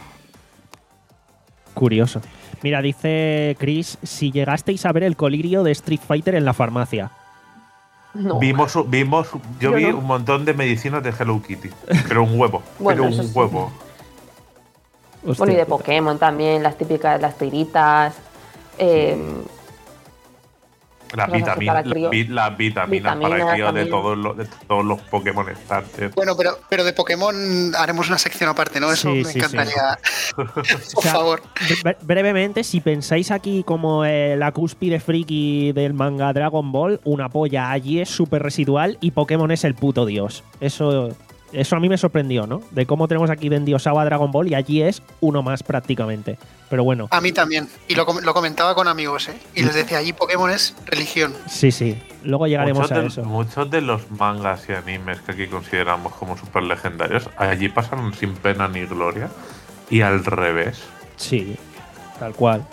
Curioso. Mira, dice Chris, si llegasteis a ver el colirio de Street Fighter en la farmacia. No. Vimos, vimos, yo, yo vi no. un montón de medicinas de Hello Kitty, pero un huevo, bueno, pero un sí. huevo. Hostia. Bueno, y de Pokémon también, las típicas, las tiritas. Eh, Las vitaminas, la, la vitaminas vitamina, para el crío de todos, los, de todos los Pokémon starters. Bueno, pero, pero de Pokémon haremos una sección aparte, ¿no? Eso sí, me sí, encantaría. Sí. Por o sea, favor. Bre brevemente, si pensáis aquí como eh, la cúspide friki del manga Dragon Ball, una polla allí es súper residual y Pokémon es el puto dios. Eso, eso a mí me sorprendió, ¿no? De cómo tenemos aquí de endiosado a Dragon Ball y allí es uno más prácticamente. Pero bueno. A mí también. Y lo, lo comentaba con amigos, ¿eh? Y les decía, allí Pokémon es religión. Sí, sí. Luego llegaremos muchos a de, eso. Muchos de los mangas y animes que aquí consideramos como súper legendarios, allí pasan sin pena ni gloria. Y al revés. Sí, tal cual.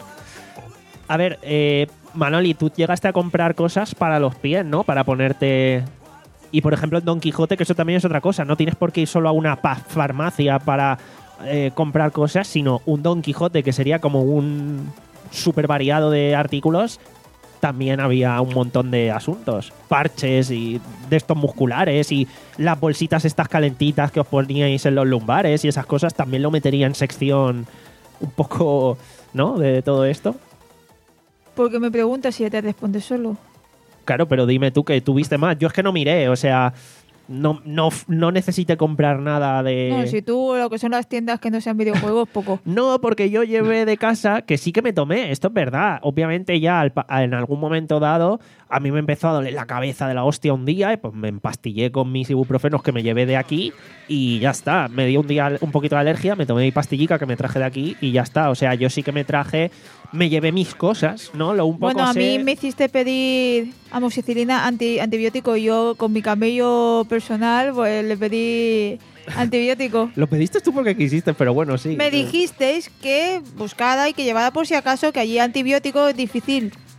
A ver, eh, Manoli, tú llegaste a comprar cosas para los pies, ¿no? Para ponerte... Y, por ejemplo, en Don Quijote, que eso también es otra cosa. No tienes por qué ir solo a una farmacia para eh, comprar cosas, sino un Don Quijote, que sería como un súper variado de artículos. También había un montón de asuntos. Parches y de estos musculares y las bolsitas estas calentitas que os poníais en los lumbares y esas cosas también lo metería en sección un poco, ¿no? De todo esto. Porque me preguntas si ya te respondes solo. Claro, pero dime tú que tuviste más. Yo es que no miré, o sea, no, no, no necesité comprar nada de... No, si tú lo que son las tiendas que no sean videojuegos, poco. No, porque yo llevé de casa, que sí que me tomé, esto es verdad. Obviamente ya al, en algún momento dado a mí me empezó a doler la cabeza de la hostia un día y pues me empastillé con mis ibuprofenos que me llevé de aquí y ya está. Me dio un día un poquito de alergia, me tomé mi pastillica que me traje de aquí y ya está. O sea, yo sí que me traje... Me llevé mis cosas, ¿no? Lo un poco bueno, a sé... mí me hiciste pedir amoxicilina anti, antibiótico y yo con mi camello personal pues le pedí antibiótico. Lo pediste tú porque quisiste, pero bueno, sí. Me dijisteis que buscada y que llevara por si acaso, que allí antibiótico es difícil.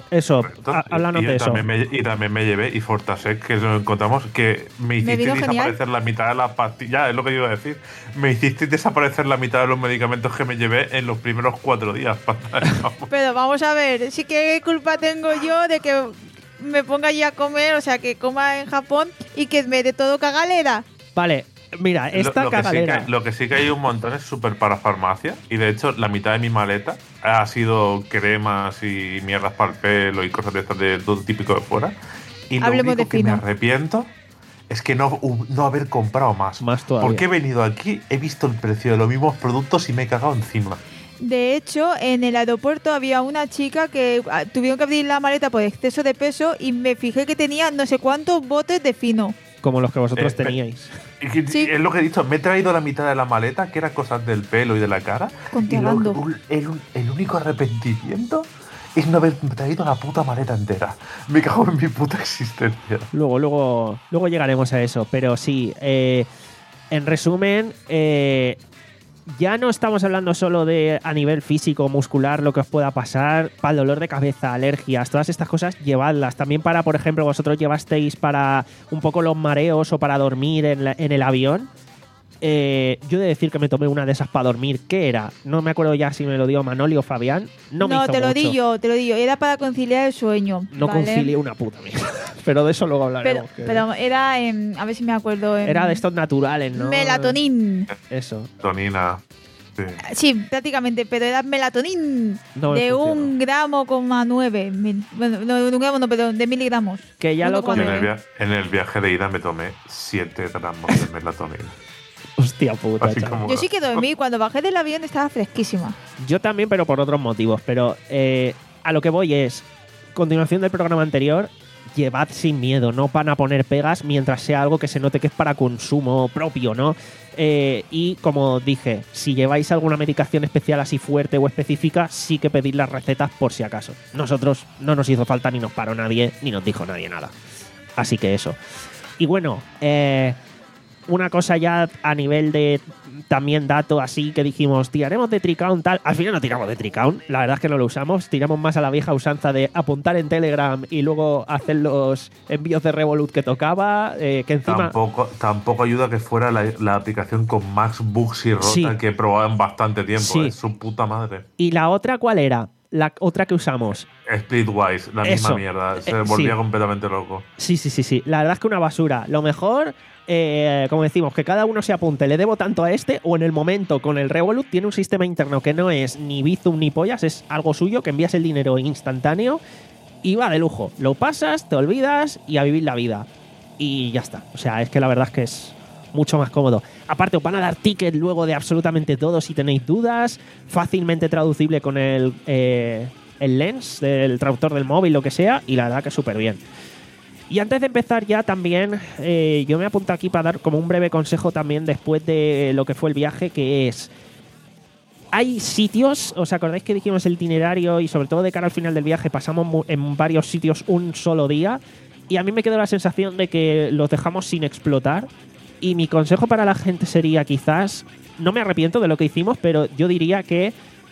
Eso, Correcto. ha- háblanos y, de eso. También me, y también me llevé, y Fortasec, que nos encontramos, que me hiciste vino genial. desaparecer la mitad de las pastillas, es lo que yo iba a decir. Me hiciste desaparecer la mitad de los medicamentos que me llevé en los primeros cuatro días. Pero vamos a ver, sí que culpa tengo yo de que me ponga ya a comer, o sea, que coma en Japón y que me dé todo cagalera. Vale, mira, esta lo, lo que sí cagalera. que, lo que sí que hay un montón es súper para farmacia. Y de hecho, la mitad de mi maleta ha sido cremas y mierdas para el pelo y cosas de estas de todo típico de fuera. Y lo Hablemos único de que me fino. arrepiento es que no, no haber comprado más. Más todavía. Porque he venido aquí, he visto el precio de los mismos productos y me he cagado encima. De hecho, en el aeropuerto había una chica que ah, tuvieron que abrir la maleta por exceso de peso y me fijé que tenía no sé cuántos botes de fino. Como los que vosotros Eh, teníais. Y que- Sí. Es lo que he dicho, me he traído la mitad de la maleta, que eran cosas del pelo y de la cara. Conte Y luego hablando. un- el, el único arrepentimiento es no haber traído la puta maleta entera. Me cago en mi puta existencia. Luego, luego, luego llegaremos a eso. Pero sí, eh, en resumen, eh, ya no estamos hablando solo de a nivel físico, muscular, lo que os pueda pasar, para el dolor de cabeza, alergias, todas estas cosas, llevadlas. También para, por ejemplo, vosotros llevasteis para un poco los mareos o para dormir en, la- en el avión. Eh, yo he de decir que me tomé una de esas para dormir. ¿Qué era? No me acuerdo ya si me lo dio Manoli o Fabián. No, me hizo te lo mucho. di yo, te lo di yo. Era para conciliar el sueño. No ¿vale? concilié una puta mierda. Pero de eso luego Pero, hablaremos. que- pero era, en, a ver si me acuerdo. en- Era de estos naturales, ¿no? Melatonin. Eso. Tonina. Sí. Sí, prácticamente, pero era melatonin No me de funcionó. un gramo coma nueve. mil. Bueno, no, de un gramo no, perdón, de miligramos. Que ya Uno lo coma Yo en, el nueve. via- en el viaje de ida me tomé siete gramos de melatonina. Hostia puta, Así chaval. como- Yo sí que dormí. Cuando bajé del avión estaba fresquísima. Yo también, pero por otros motivos. Pero eh, a lo que voy es, continuación del programa anterior, llevad sin miedo, no van a poner pegas mientras sea algo que se note que es para consumo propio, ¿no? Eh, y como dije, si lleváis alguna medicación especial así fuerte o específica, sí que pedid las recetas por si acaso. Nosotros no nos hizo falta ni nos paró nadie, ni nos dijo nadie nada. Así que eso. Y bueno, eh, una cosa ya a nivel de también dato así que dijimos, tiraremos de Tricount tal. Al final no tiramos de Tricount, la verdad es que no lo usamos. Tiramos más a la vieja usanza de apuntar en Telegram y luego hacer los envíos de Revolut que tocaba, eh, que encima... Tampoco, tampoco ayuda que fuera la, la aplicación con Max Bugs y Rota Sí. que he probado en bastante tiempo. Sí. Es su puta madre. ¿Y la otra cuál era? La otra que usamos. Splitwise, la Eso. misma mierda. Se Eh, volvía sí. completamente loco. Sí, sí, sí, sí. La verdad es que una basura. Lo mejor, eh, como decimos, que cada uno se apunte. Le debo tanto a este, o en el momento con el Revolut tiene un sistema interno que no es ni Bizum ni pollas, es algo suyo, que envías el dinero instantáneo y va de lujo. Lo pasas, te olvidas y a vivir la vida. Y ya está. O sea, es que la verdad es que es mucho más cómodo. Aparte, os van a dar ticket luego de absolutamente todo si tenéis dudas. Fácilmente traducible con el, eh, el lens del traductor del móvil, lo que sea. Y la verdad que súper bien. Y antes de empezar ya también, eh, yo me apunto aquí para dar como un breve consejo también después de lo que fue el viaje, que es... Hay sitios, ¿os acordáis que dijimos el itinerario y sobre todo de cara al final del viaje pasamos mu- en varios sitios un solo día? Y a mí me quedó la sensación de que los dejamos sin explotar. Y mi consejo para la gente sería quizás, no me arrepiento de lo que hicimos, pero yo diría que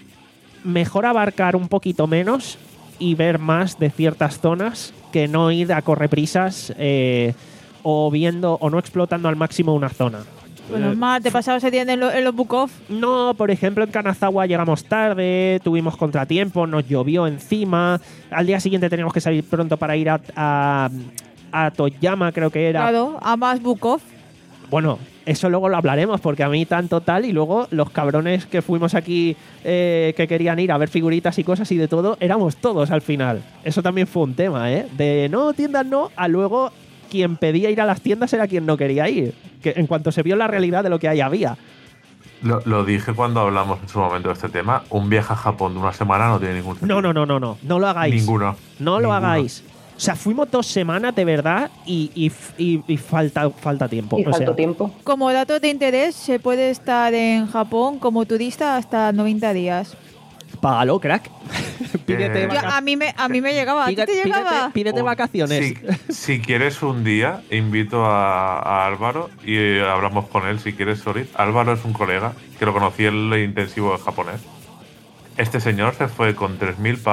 mejor abarcar un poquito menos y ver más de ciertas zonas que no ir a correprisas eh, o viendo o no explotando al máximo una zona. Bueno, más, te pasaba ese día en, lo- en los book off. No, por ejemplo, en Kanazawa llegamos tarde, tuvimos contratiempo, nos llovió encima. Al día siguiente teníamos que salir pronto para ir a, a, a Toyama, creo que era. Claro, a más book off. Bueno, eso luego lo hablaremos, porque a mí tanto tal, y luego los cabrones que fuimos aquí eh, que querían ir a ver figuritas y cosas y de todo, éramos todos al final. Eso también fue un tema, ¿eh? De no, tiendas no, a luego quien pedía ir a las tiendas era quien no quería ir. Que en cuanto se vio la realidad de lo que ahí había. Lo, lo dije cuando hablamos en su momento de este tema. Un viaje a Japón de una semana no tiene ningún sentido. No, no, no, no, no. No lo hagáis. Ninguno. No lo Ninguno. hagáis. O sea, fuimos dos semanas de verdad y, y, y- y falta, falta tiempo. Y o faltó sea, tiempo. Como dato de interés, se puede estar en Japón como turista hasta noventa días. págalo, crack. pídete Eh, Yo, vaca- a, mí me, a mí me llegaba. ¿A ti pídete- te llegaba? pídete- pídete Un- vacaciones. Si, si quieres un día, invito a, a Álvaro y eh, hablamos con él si quieres, Sorit. Álvaro es un colega que lo conocí en el intensivo de japonés. Este señor se fue con tres mil pavos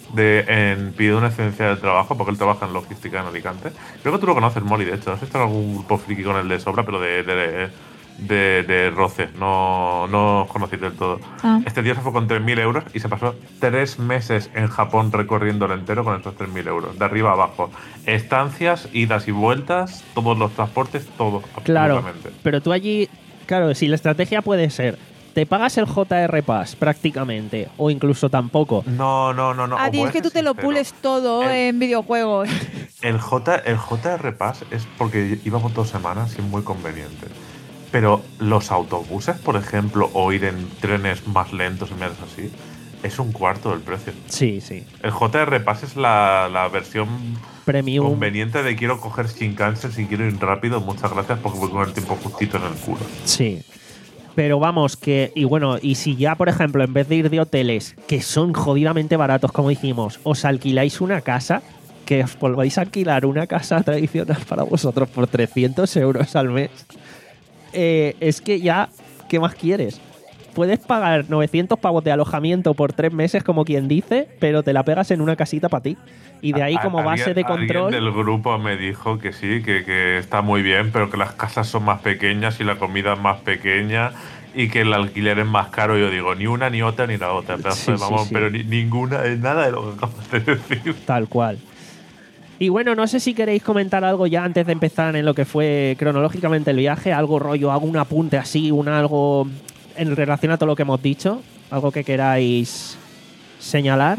de, en pidiendo una excedencia de trabajo, porque él trabaja en logística en Alicante. Creo que tú lo conoces, Molly, de hecho. Has estado en algún grupo friki con el de Sobra, pero de, de, de, de roce. No, no os conocéis del todo. Ah. Este tío se fue con tres mil euros y se pasó tres meses en Japón recorriéndolo entero con estos tres mil euros. De arriba a abajo. Estancias, idas y vueltas, todos los transportes, todo. Claro, absolutamente. pero tú allí, claro, si la estrategia puede ser, te pagas el J R Pass prácticamente, o incluso tampoco. No, no, no, no. A os ti voy es a que ser tú te lo sincero. pules todo El- en videojuegos. El, J, el J R Pass es porque íbamos dos semanas y es muy conveniente. Pero los autobuses, por ejemplo, o ir en trenes más lentos y menos así, es un cuarto del precio. Sí, sí. El J R Pass es la, la versión Premium. conveniente de quiero coger Shinkansen si quiero ir rápido, muchas gracias porque voy con el tiempo justito en el culo. Sí. Pero vamos, que, y bueno, y si ya, por ejemplo, en vez de ir de hoteles, que son jodidamente baratos, como dijimos, os alquiláis una casa, que os volváis a alquilar una casa tradicional para vosotros por trescientos euros al mes, eh, es que ya, ¿qué más quieres? Puedes pagar novecientos pavos de alojamiento por tres meses, como quien dice, pero te la pegas en una casita para ti. Y de ahí, A- como base alguien- de control. Alguien del grupo me dijo que sí, que, que está muy bien, pero que las casas son más pequeñas y la comida es más pequeña y que el alquiler es más caro. Yo digo, ni una, ni otra, ni la otra. Pedazo Sí, de sí, mamón, sí. pero ni- ninguna, eh, nada de lo que acabas de decir. Tal cual. Y bueno, no sé si queréis comentar algo ya antes de empezar en lo que fue cronológicamente el viaje, algo rollo, algún apunte así, un algo en relación a todo lo que hemos dicho, algo que queráis señalar,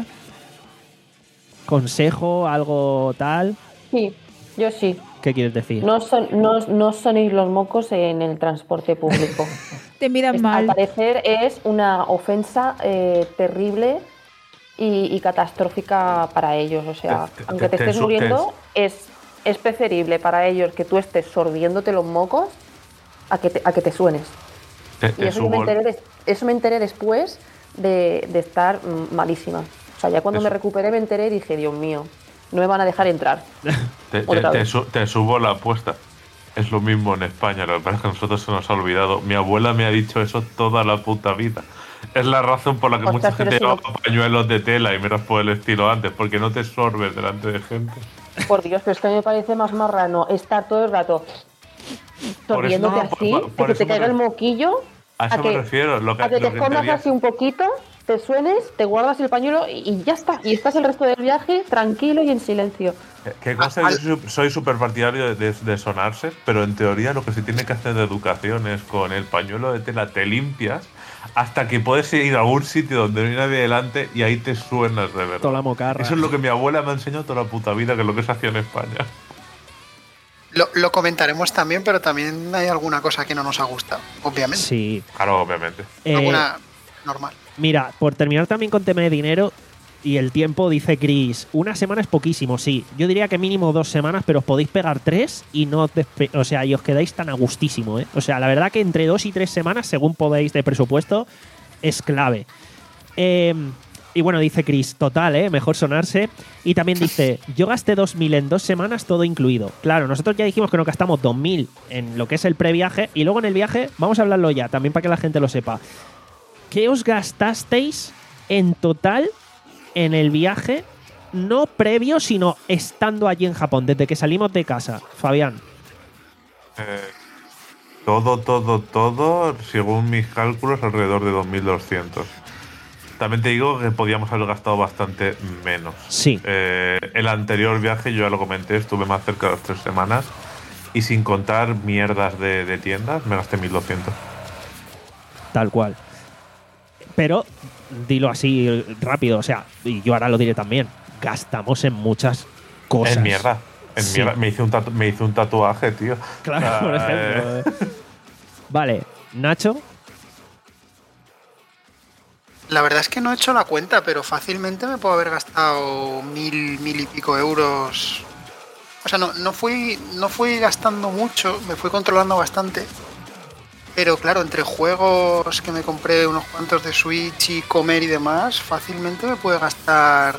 consejo, algo tal. Sí, yo sí. ¿Qué quieres decir? No, son, no, no sonéis los mocos en el transporte público. Te miran Es- mal. Al parecer es una ofensa eh, terrible y, y catastrófica para ellos. O sea, Te- te- aunque te te- estés te- muriendo, es, es preferible para ellos que tú estés sorbiéndote los mocos a que te, a que te suenes. Te, Y te eso, yo me subo el- enteré des- eso me enteré después de, de estar mm, malísima. O sea, ya cuando Eso. me recuperé me enteré y dije, Dios mío, no me van a dejar entrar. te, te- otra te vez. su- te subo la apuesta. Es lo mismo en España, lo que pasa es que a nosotros se nos ha olvidado. Mi abuela me ha dicho eso toda la puta vida. Es la razón por la que Ostras, mucha pero gente si no- lleva pañuelos de tela y menos por el estilo antes, porque no te sorbes delante de gente. Por Dios, pero es que a mí me parece más marrano estar todo el rato Por eso no, sorbiéndote no, por- así, por- por de que eso te me caiga el ref- moquillo, A eso a me que, refiero. Lo que, a que lo te que escondas entendía- así un poquito, te suenes, te guardas el pañuelo y, y ya está. Y estás el resto del viaje tranquilo y en silencio. Que cosa, Al- yo soy- soy súper partidario de, de- de sonarse, pero en teoría lo que se tiene que hacer de educación es con el pañuelo de tela te limpias hasta que puedes ir a algún sitio donde no hay nadie delante y ahí te suenas de verdad. Toda la mocarra. Eso es lo que mi abuela me ha enseñado toda la puta vida, que es lo que se hacía en España. Lo, lo comentaremos también, pero también hay alguna cosa que no nos ha gustado, obviamente. Sí. Claro, obviamente. Eh, Alguna normal. Mira, por terminar también con tema de dinero y el tiempo, dice Chris, una semana es poquísimo, sí. Yo diría que mínimo dos semanas, pero os podéis pegar tres y no os despe- o sea, y os quedáis tan a gustísimo, ¿eh? O sea, la verdad que entre dos y tres semanas, según podéis de presupuesto, es clave. Eh, y bueno, dice Chris, total, ¿eh? Mejor sonarse. Y también dice, yo gasté dos mil en dos semanas, todo incluido. Claro, nosotros ya dijimos que nos gastamos dos mil en lo que es el previaje y luego en el viaje, vamos a hablarlo ya, también para que la gente lo sepa. ¿Qué os gastasteis en total en el viaje? No previo, sino estando allí en Japón, desde que salimos de casa. Fabián. Eh, todo, todo, todo, según mis cálculos, alrededor de dos mil doscientos. También te digo que podíamos haber gastado bastante menos. Sí. Eh, el anterior viaje, yo ya lo comenté, estuve más cerca de las tres semanas y sin contar mierdas de, de tiendas, me gasté mil doscientos. Tal cual. Pero, dilo así rápido, o sea, y yo ahora lo diré también, gastamos en muchas cosas. En mierda. En Sí. mierda. Me hice, un tatu- me hice un tatuaje, tío. Claro, Ah, por eh, ejemplo. eh. Vale, Nacho. La verdad es que no he hecho la cuenta, pero fácilmente me puedo haber gastado mil, mil y pico euros. O sea, no, no fui, no fui gastando mucho, me fui controlando bastante. Pero claro, entre juegos que me compré unos cuantos de Switch y comer y demás, fácilmente me puede gastar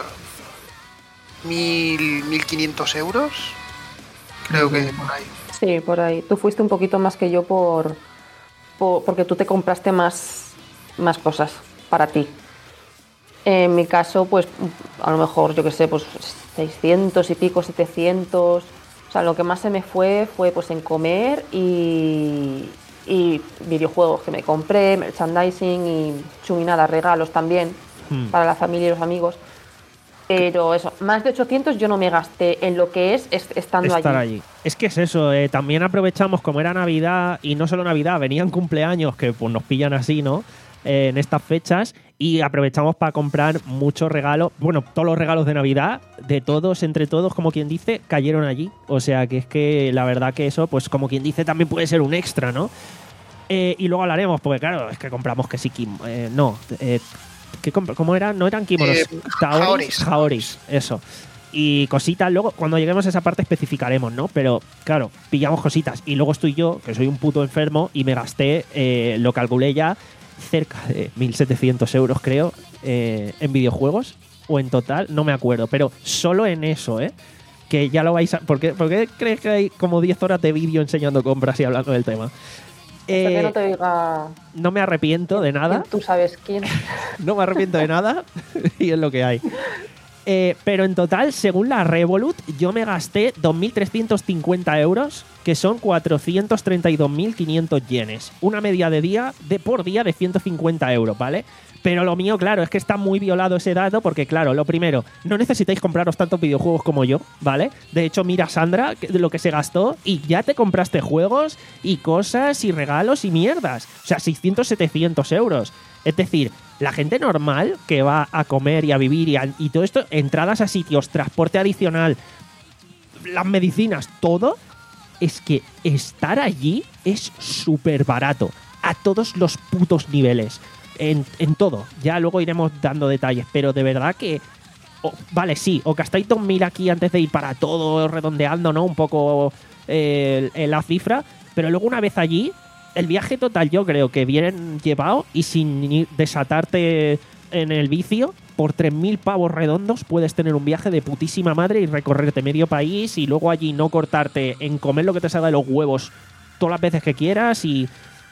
mil, mil quinientos euros. Creo que por ahí. Sí, por ahí. Tú fuiste un poquito más que yo por, por- porque tú te compraste más, más cosas para ti. En mi caso, pues a lo mejor, yo qué sé, pues seiscientos y pico, setecientos. O sea, lo que más se me fue fue pues en comer y, y videojuegos que me compré, merchandising y chuminada, regalos también hmm. para la familia y los amigos. Pero eso, más de ochocientos yo no me gasté en lo que es, es estando Estar allí. allí. Es que es eso, eh, también aprovechamos como era Navidad y no solo Navidad, venían cumpleaños que pues nos pillan así, ¿no? Eh, en estas fechas y aprovechamos para comprar muchos regalos. Bueno, todos los regalos de Navidad, de todos, entre todos, como quien dice, cayeron allí. O sea que es que la verdad que eso, pues como quien dice, también puede ser un extra, ¿no? Eh, y luego hablaremos, porque claro, es que compramos que sí, kim- eh, no, eh, ¿qué comp- ¿cómo era? No eran kimonos, Eh, taoris, jaoris. jaoris, eso. Y cositas, luego cuando lleguemos a esa parte especificaremos, ¿no? Pero claro, pillamos cositas. Y luego estoy yo, que soy un puto enfermo, y me gasté, eh, lo calculé ya, cerca de mil setecientos euros, creo, eh, en videojuegos. O en total, no me acuerdo. Pero solo en eso, ¿eh? Que ya lo vais a... ¿Por qué, ¿por qué crees que hay como diez horas de vídeo enseñando compras y hablando del tema? Hasta que Eh, no te diga no me arrepiento de nada. quién, tú sabes quién. No me arrepiento de nada y es lo que hay. Eh, pero en total, según la Revolut, yo me gasté dos mil trescientos cincuenta euros, que son cuatrocientos treinta y dos mil quinientos yenes. Una media de día de por día de ciento cincuenta euros, ¿vale? Pero lo mío, claro, es que está muy violado ese dato porque, claro, lo primero, no necesitáis compraros tantos videojuegos como yo, ¿vale? De hecho, mira Sandra que- de lo que se gastó y ya te compraste juegos y cosas y regalos y mierdas. O sea, seiscientos, setecientos euros. Es decir, la gente normal que va a comer y a vivir y, a- y todo esto, entradas a sitios, transporte adicional, las medicinas, todo, es que estar allí es súper barato. A todos los putos niveles. En, en todo. Ya luego iremos dando detalles. Pero de verdad que... oh, vale, sí. O gastáis dos mil aquí antes de ir para todo, redondeando, ¿no? Un poco eh, el- la cifra. Pero luego una vez allí, el viaje total yo creo que bien llevado y sin ni desatarte en el vicio, por tres mil pavos redondos puedes tener un viaje de putísima madre y recorrerte medio país y luego allí no cortarte en comer lo que te salga de los huevos todas las veces que quieras y...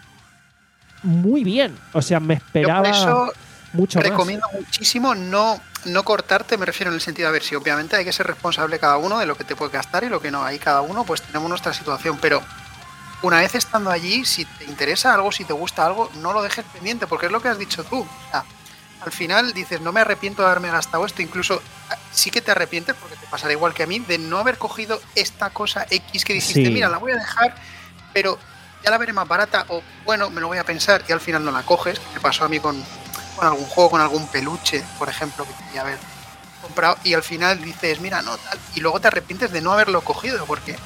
Muy bien. O sea, me Yo esperaba por eso mucho más. recomiendo muchísimo no, no cortarte, me refiero en el sentido, a ver, si obviamente hay que ser responsable cada uno de lo que te puede gastar y lo que no. Ahí cada uno pues tenemos nuestra situación, pero una vez estando allí, si te interesa algo, si te gusta algo, no lo dejes pendiente, porque es lo que has dicho tú. O sea, al final dices, no me arrepiento de haberme gastado esto, incluso sí que te arrepientes, porque te pasará igual que a mí, de no haber cogido esta cosa X que dijiste, Sí. mira, la voy a dejar, pero ya la veré más barata, o bueno, me lo voy a pensar, y al final no la coges. Me pasó a mí con, con algún juego, con algún peluche, por ejemplo, que quería haber comprado, y al final dices, mira, no, tal, y luego te arrepientes de no haberlo cogido, porque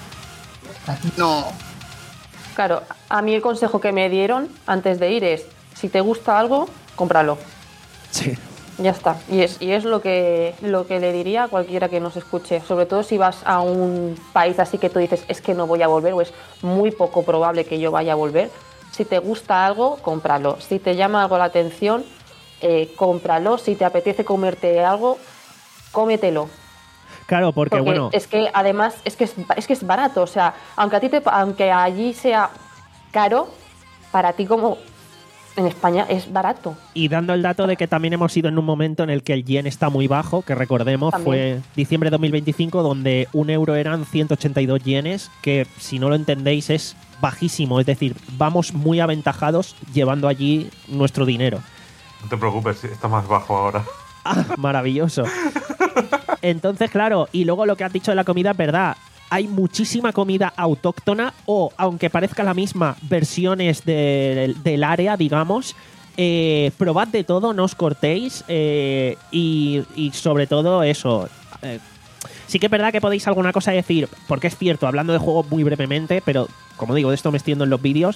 no... Claro, a mí el consejo que me dieron antes de ir es, si te gusta algo, cómpralo. Sí. Ya está. Y es, y es lo que lo que le diría a cualquiera que nos escuche. Sobre todo si vas a un país así que tú dices, es que no voy a volver, o es muy poco probable que yo vaya a volver. Si te gusta algo, cómpralo. Si te llama algo la atención, eh, cómpralo. Si te apetece comerte algo, cómetelo. Claro, porque, Porque bueno... es que además es que es, es que es barato. O sea, aunque a ti te, aunque allí sea caro, para ti como en España es barato. Y dando el dato de que también hemos ido en un momento en el que el yen está muy bajo, que recordemos También. fue diciembre de dos mil veinticinco, donde un euro eran ciento ochenta y dos yenes, que si no lo entendéis es bajísimo. Es decir, vamos muy aventajados llevando allí nuestro dinero. No te preocupes, está más bajo ahora. Ah, maravilloso. Entonces, claro, y luego lo que has dicho de la comida es verdad. Hay muchísima comida autóctona o, aunque parezca la misma, versiones de- del área, digamos. Eh, probad de todo, no os cortéis eh, y, y sobre todo eso. eh, sí que es verdad que podéis alguna cosa decir, porque es cierto, hablando de juegos muy brevemente, pero como digo, de esto me extiendo en los vídeos.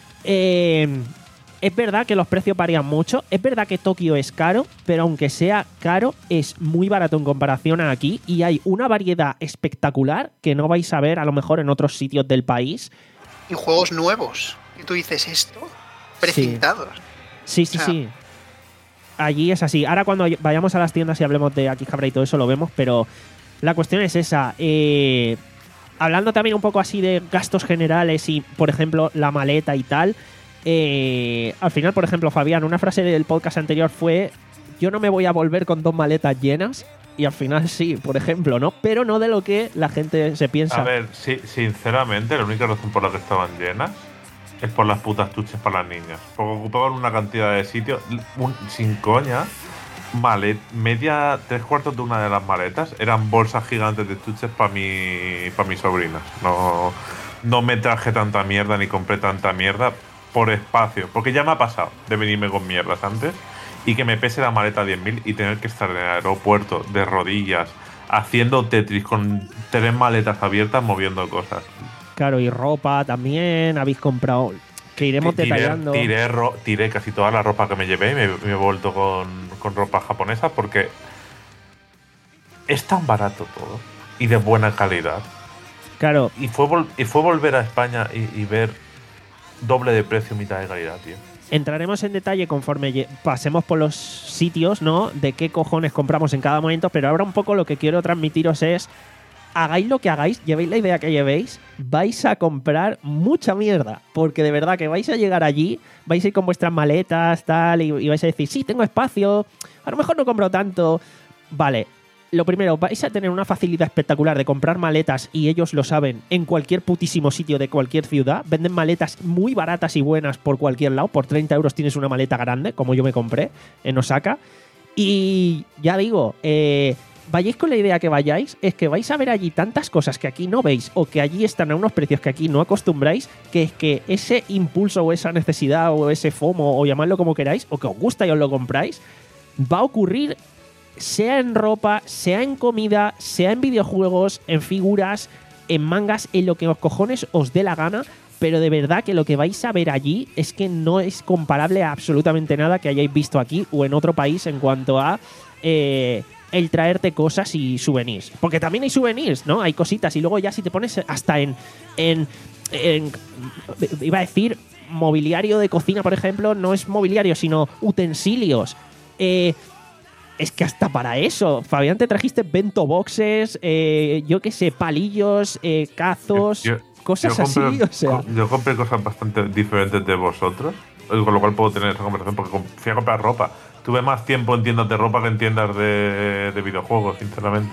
Eh, es verdad que los precios varían mucho. Es verdad que Tokio es caro, pero aunque sea caro, es muy barato en comparación a aquí. Y hay una variedad espectacular que no vais a ver a lo mejor en otros sitios del país. Y juegos nuevos. Y tú dices, ¿esto? Precintados. Sí, sí, O sea, sí. Allí es así. Ahora cuando vayamos a las tiendas y hablemos de Akihabara y todo eso lo vemos, pero la cuestión es esa. Eh, hablando también un poco así de gastos generales y, por ejemplo, la maleta y tal. Eh, al final, por ejemplo, Fabián, una frase del podcast anterior fue yo no me voy a volver con dos maletas llenas. Y al final sí, por ejemplo, ¿no? Pero no de lo que la gente se piensa. A ver, sí, sinceramente, la única razón por la que estaban llenas es por las putas tuches para las niñas. Porque ocupaban una cantidad de sitios, un, sin coña, malet, media, tres cuartos de una de las maletas eran bolsas gigantes de tuches para mi, para mis sobrinas. No, no me traje tanta mierda ni compré tanta mierda por espacio. Porque ya me ha pasado de venirme con mierdas antes y que me pese la maleta diez mil y tener que estar en el aeropuerto de rodillas haciendo Tetris con tres maletas abiertas moviendo cosas. Claro, y ropa también habéis comprado, que iremos Tiré, detallando. Tiré, ro, tiré casi toda la ropa que me llevé y me, me he vuelto con, con ropa japonesa porque es tan barato todo y de buena calidad. Claro. Y fue, vol y fue volver a España y, y ver doble de precio, mitad de calidad, tío. Entraremos en detalle conforme pasemos por los sitios, ¿no? De qué cojones compramos en cada momento, pero ahora un poco lo que quiero transmitiros es: hagáis lo que hagáis, llevéis la idea que llevéis, vais a comprar mucha mierda, porque de verdad que vais a llegar allí, vais a ir con vuestras maletas, tal, y, y vais a decir, sí, tengo espacio, a lo mejor no compro tanto. Vale, lo primero, vais a tener una facilidad espectacular de comprar maletas, y ellos lo saben, en cualquier putísimo sitio de cualquier ciudad. Venden maletas muy baratas y buenas por cualquier lado. Por treinta euros tienes una maleta grande, como yo me compré en Osaka. Y ya digo, eh, vayáis con la idea que vayáis, es que vais a ver allí tantas cosas que aquí no veis, o que allí están a unos precios que aquí no acostumbráis, que es que ese impulso o esa necesidad o ese FOMO, o llamadlo como queráis, o que os gusta y os lo compráis, va a ocurrir, sea en ropa, sea en comida, sea en videojuegos, en figuras, en mangas, en lo que os cojones os dé la gana. Pero de verdad que lo que vais a ver allí es que no es comparable a absolutamente nada que hayáis visto aquí o en otro país en cuanto a eh, el traerte cosas y souvenirs. Porque también hay souvenirs, ¿no? Hay cositas. Y luego ya si te pones hasta en, en, en iba a decir, mobiliario de cocina, por ejemplo, no es mobiliario, sino utensilios. Eh... Es que hasta para eso, Fabián, te trajiste bento boxes, eh, yo qué sé, palillos, eh, cazos, yo, yo, cosas yo compré, así, o sea. Yo compré cosas bastante diferentes de vosotros, con lo cual puedo tener esa conversación, porque fui a comprar ropa. Tuve más tiempo en tiendas de ropa que en tiendas de, de videojuegos, sinceramente.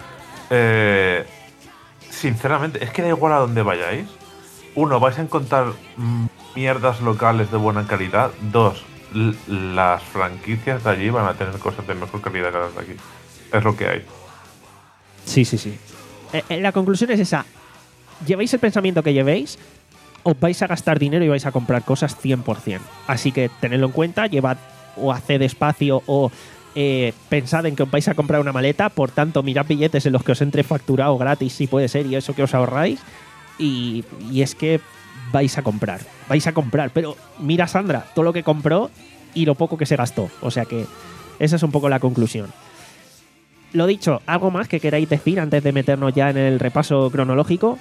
Eh, sinceramente, es que da igual a dónde vayáis. Uno, vais a encontrar mierdas locales de buena calidad. Dos, las franquicias de allí van a tener cosas de mejor calidad que las de aquí. Es lo que hay. Sí, sí, sí. Eh, la conclusión es esa. Llevéis el pensamiento que llevéis, os vais a gastar dinero y vais a comprar cosas cien por cien. Así que tenedlo en cuenta, llevad o haced espacio o eh, pensad en que os vais a comprar una maleta. Por tanto, mirad billetes en los que os entre facturado gratis, si puede ser, y eso que os ahorráis. Y, y es que vais a comprar, vais a comprar. Pero mira Sandra, todo lo que compró y lo poco que se gastó. O sea que esa es un poco la conclusión. Lo dicho, ¿algo más que queráis decir antes de meternos ya en el repaso cronológico?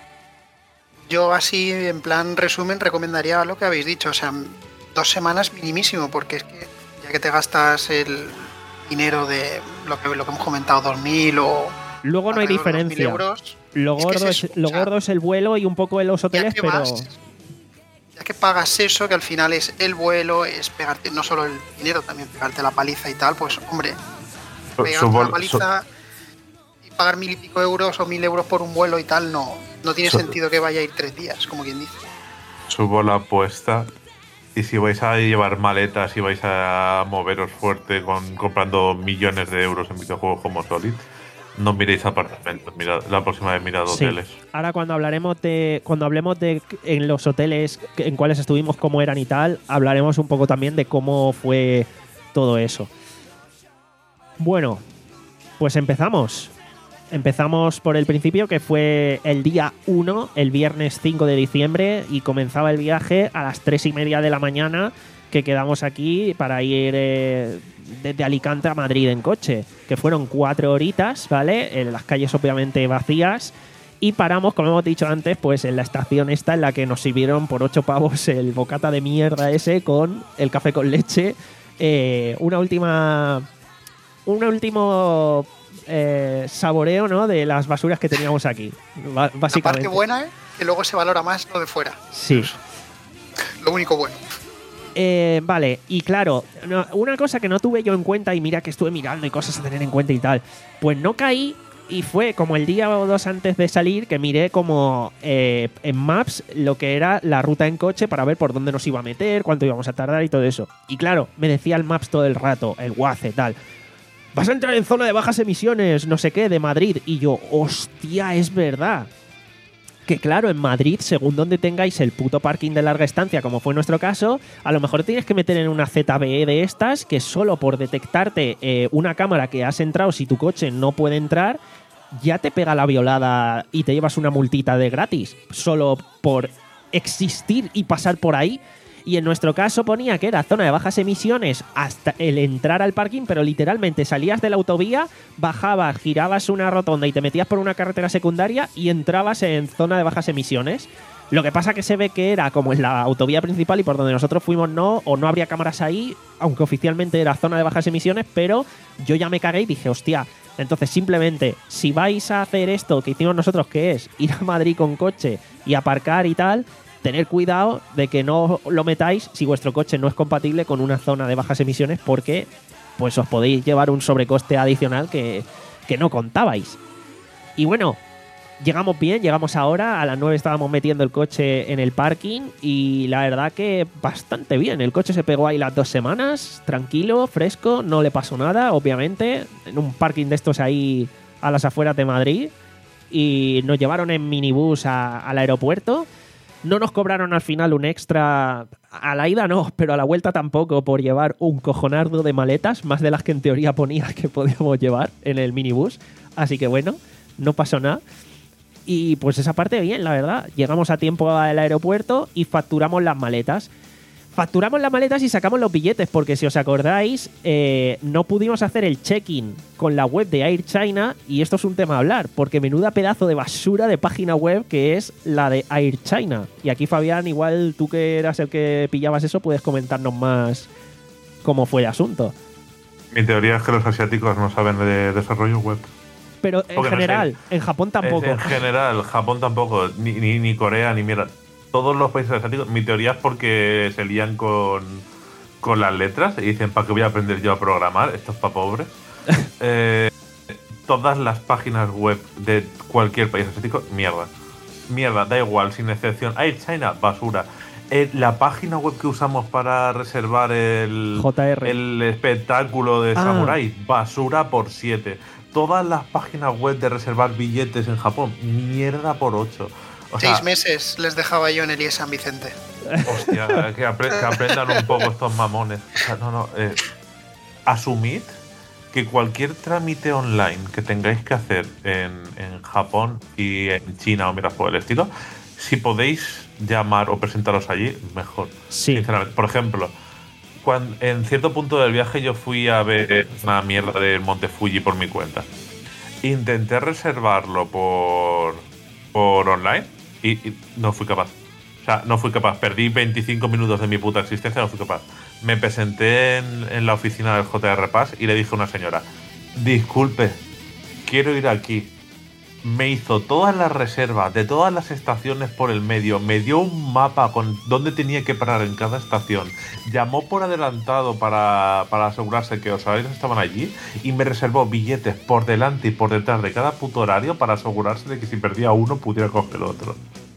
Yo así, en plan resumen, recomendaría lo que habéis dicho. O sea, dos semanas minimísimo, porque es que ya que te gastas el dinero de lo que, lo que hemos comentado, dos mil o... Luego no hay diferencia. Euros, lo gordo, es, es, lo gordo es el vuelo y un poco en los hoteles, pero... Vas, ya que pagas eso, que al final es el vuelo, es pegarte no solo el dinero, también pegarte la paliza y tal, pues hombre, pegarte la paliza y pagar mil y pico euros o mil euros por un vuelo y tal, no, no tiene sentido que vaya a ir tres días, como quien dice. Subo la apuesta. Y si vais a llevar maletas y vais a moveros fuerte con comprando millones de euros en videojuegos como Solid, no miréis apartamentos, mirad, la próxima vez mirad sí. hoteles. Ahora cuando hablaremos de cuando hablemos de en los hoteles en cuáles estuvimos, cómo eran y tal, hablaremos un poco también de cómo fue todo eso. Bueno, pues empezamos. Empezamos por el principio, que fue el día uno, el viernes cinco de diciembre, y comenzaba el viaje a las tres y media de la mañana, que quedamos aquí para ir eh, desde Alicante a Madrid en coche, que fueron cuatro horitas, ¿vale? En las calles obviamente vacías, y paramos, como hemos dicho antes, pues en la estación esta en la que nos sirvieron por ocho pavos el bocata de mierda ese con el café con leche. Eh, una última... Un último... Eh, saboreo, ¿no?, de las basuras que teníamos aquí, básicamente. La parte buena, ¿eh? Que luego se valora más lo de fuera. Sí. Lo único bueno. Eh, vale, y claro, no, una cosa que no tuve yo en cuenta, y mira que estuve mirando y cosas a tener en cuenta y tal, pues no caí, y fue como el día o dos antes de salir que miré como eh, en Maps lo que era la ruta en coche para ver por dónde nos iba a meter, cuánto íbamos a tardar y todo eso. Y claro, me decía el Maps todo el rato, el Waze, tal, vas a entrar en zona de bajas emisiones, no sé qué, de Madrid. Y yo, hostia, es verdad. Que claro, en Madrid, según donde tengáis el puto parking de larga estancia, como fue nuestro caso, a lo mejor tienes que meter en una Z B E de estas que solo por detectarte eh, una cámara que has entrado, si tu coche no puede entrar, ya te pega la violada y te llevas una multita de gratis, solo por existir y pasar por ahí. Y en nuestro caso ponía que era zona de bajas emisiones hasta el entrar al parking, pero literalmente salías de la autovía, bajabas, girabas una rotonda y te metías por una carretera secundaria y entrabas en zona de bajas emisiones. Lo que pasa que se ve que era como en la autovía principal y por donde nosotros fuimos no, o no habría cámaras ahí, aunque oficialmente era zona de bajas emisiones, pero yo ya me cagué y dije, hostia, entonces simplemente si vais a hacer esto que hicimos nosotros, que es ir a Madrid con coche y aparcar y tal, tener cuidado de que no lo metáis si vuestro coche no es compatible con una zona de bajas emisiones, porque pues os podéis llevar un sobrecoste adicional que, que no contabais. Y bueno, llegamos bien, llegamos ahora, a las nueve estábamos metiendo el coche en el parking y la verdad que bastante bien. El coche se pegó ahí las dos semanas, tranquilo, fresco, no le pasó nada, obviamente, en un parking de estos ahí a las afueras de Madrid, y nos llevaron en minibús a, al aeropuerto. No nos cobraron al final un extra, a la ida no, pero a la vuelta tampoco, por llevar un cojonardo de maletas, más de las que en teoría ponía que podíamos llevar en el minibús. Así que bueno, no pasó nada. Y pues esa parte bien, la verdad. Llegamos a tiempo al aeropuerto y facturamos las maletas. Facturamos las maletas y sacamos los billetes, porque si os acordáis, eh, no pudimos hacer el check-in con la web de Air China, y esto es un tema a hablar, porque menuda pedazo de basura de página web que es la de Air China. Y aquí, Fabián, igual tú que eras el que pillabas eso, puedes comentarnos más cómo fue el asunto. Mi teoría es que los asiáticos no saben de desarrollo web. Pero en Porque general, no sé. en Japón tampoco. En general, Japón tampoco, ni, ni, ni Corea, ni mierda. Todos los países asiáticos, mi teoría es porque se lían con, con las letras y dicen, ¿para qué voy a aprender yo a programar? Esto es para pobres. eh, todas las páginas web de cualquier país asiático, mierda. Mierda, da igual, sin excepción. Air China, basura. Eh, la página web que usamos para reservar el, J R. el espectáculo de Ah. Samurai, basura por siete. Todas las páginas web de reservar billetes en Japón, mierda por ocho. O sea, Seis meses les dejaba yo en el I E S San Vicente. hostia, que, apre- que aprendan un poco estos mamones. O sea, no, no. Eh, asumid que cualquier trámite online que tengáis que hacer en, en Japón y en China o miras por el estilo, si podéis llamar o presentaros allí, mejor. Sí. Sinceramente. Por ejemplo, cuando, en cierto punto del viaje yo fui a ver una mierda del Monte Fuji por mi cuenta. Intenté reservarlo por, por online y, y no fui capaz. O sea, no fui capaz. Perdí veinticinco minutos de mi puta existencia, no fui capaz. Me presenté en, en la oficina del J R Pass y le dije a una señora, disculpe, quiero ir aquí. Me hizo todas las reservas de todas las estaciones por el medio, me dio un mapa con dónde tenía que parar en cada estación, llamó por adelantado para, para asegurarse que los horarios estaban allí y me reservó billetes por delante y por detrás de cada puto horario para asegurarse de que si perdía uno pudiera coger el otro.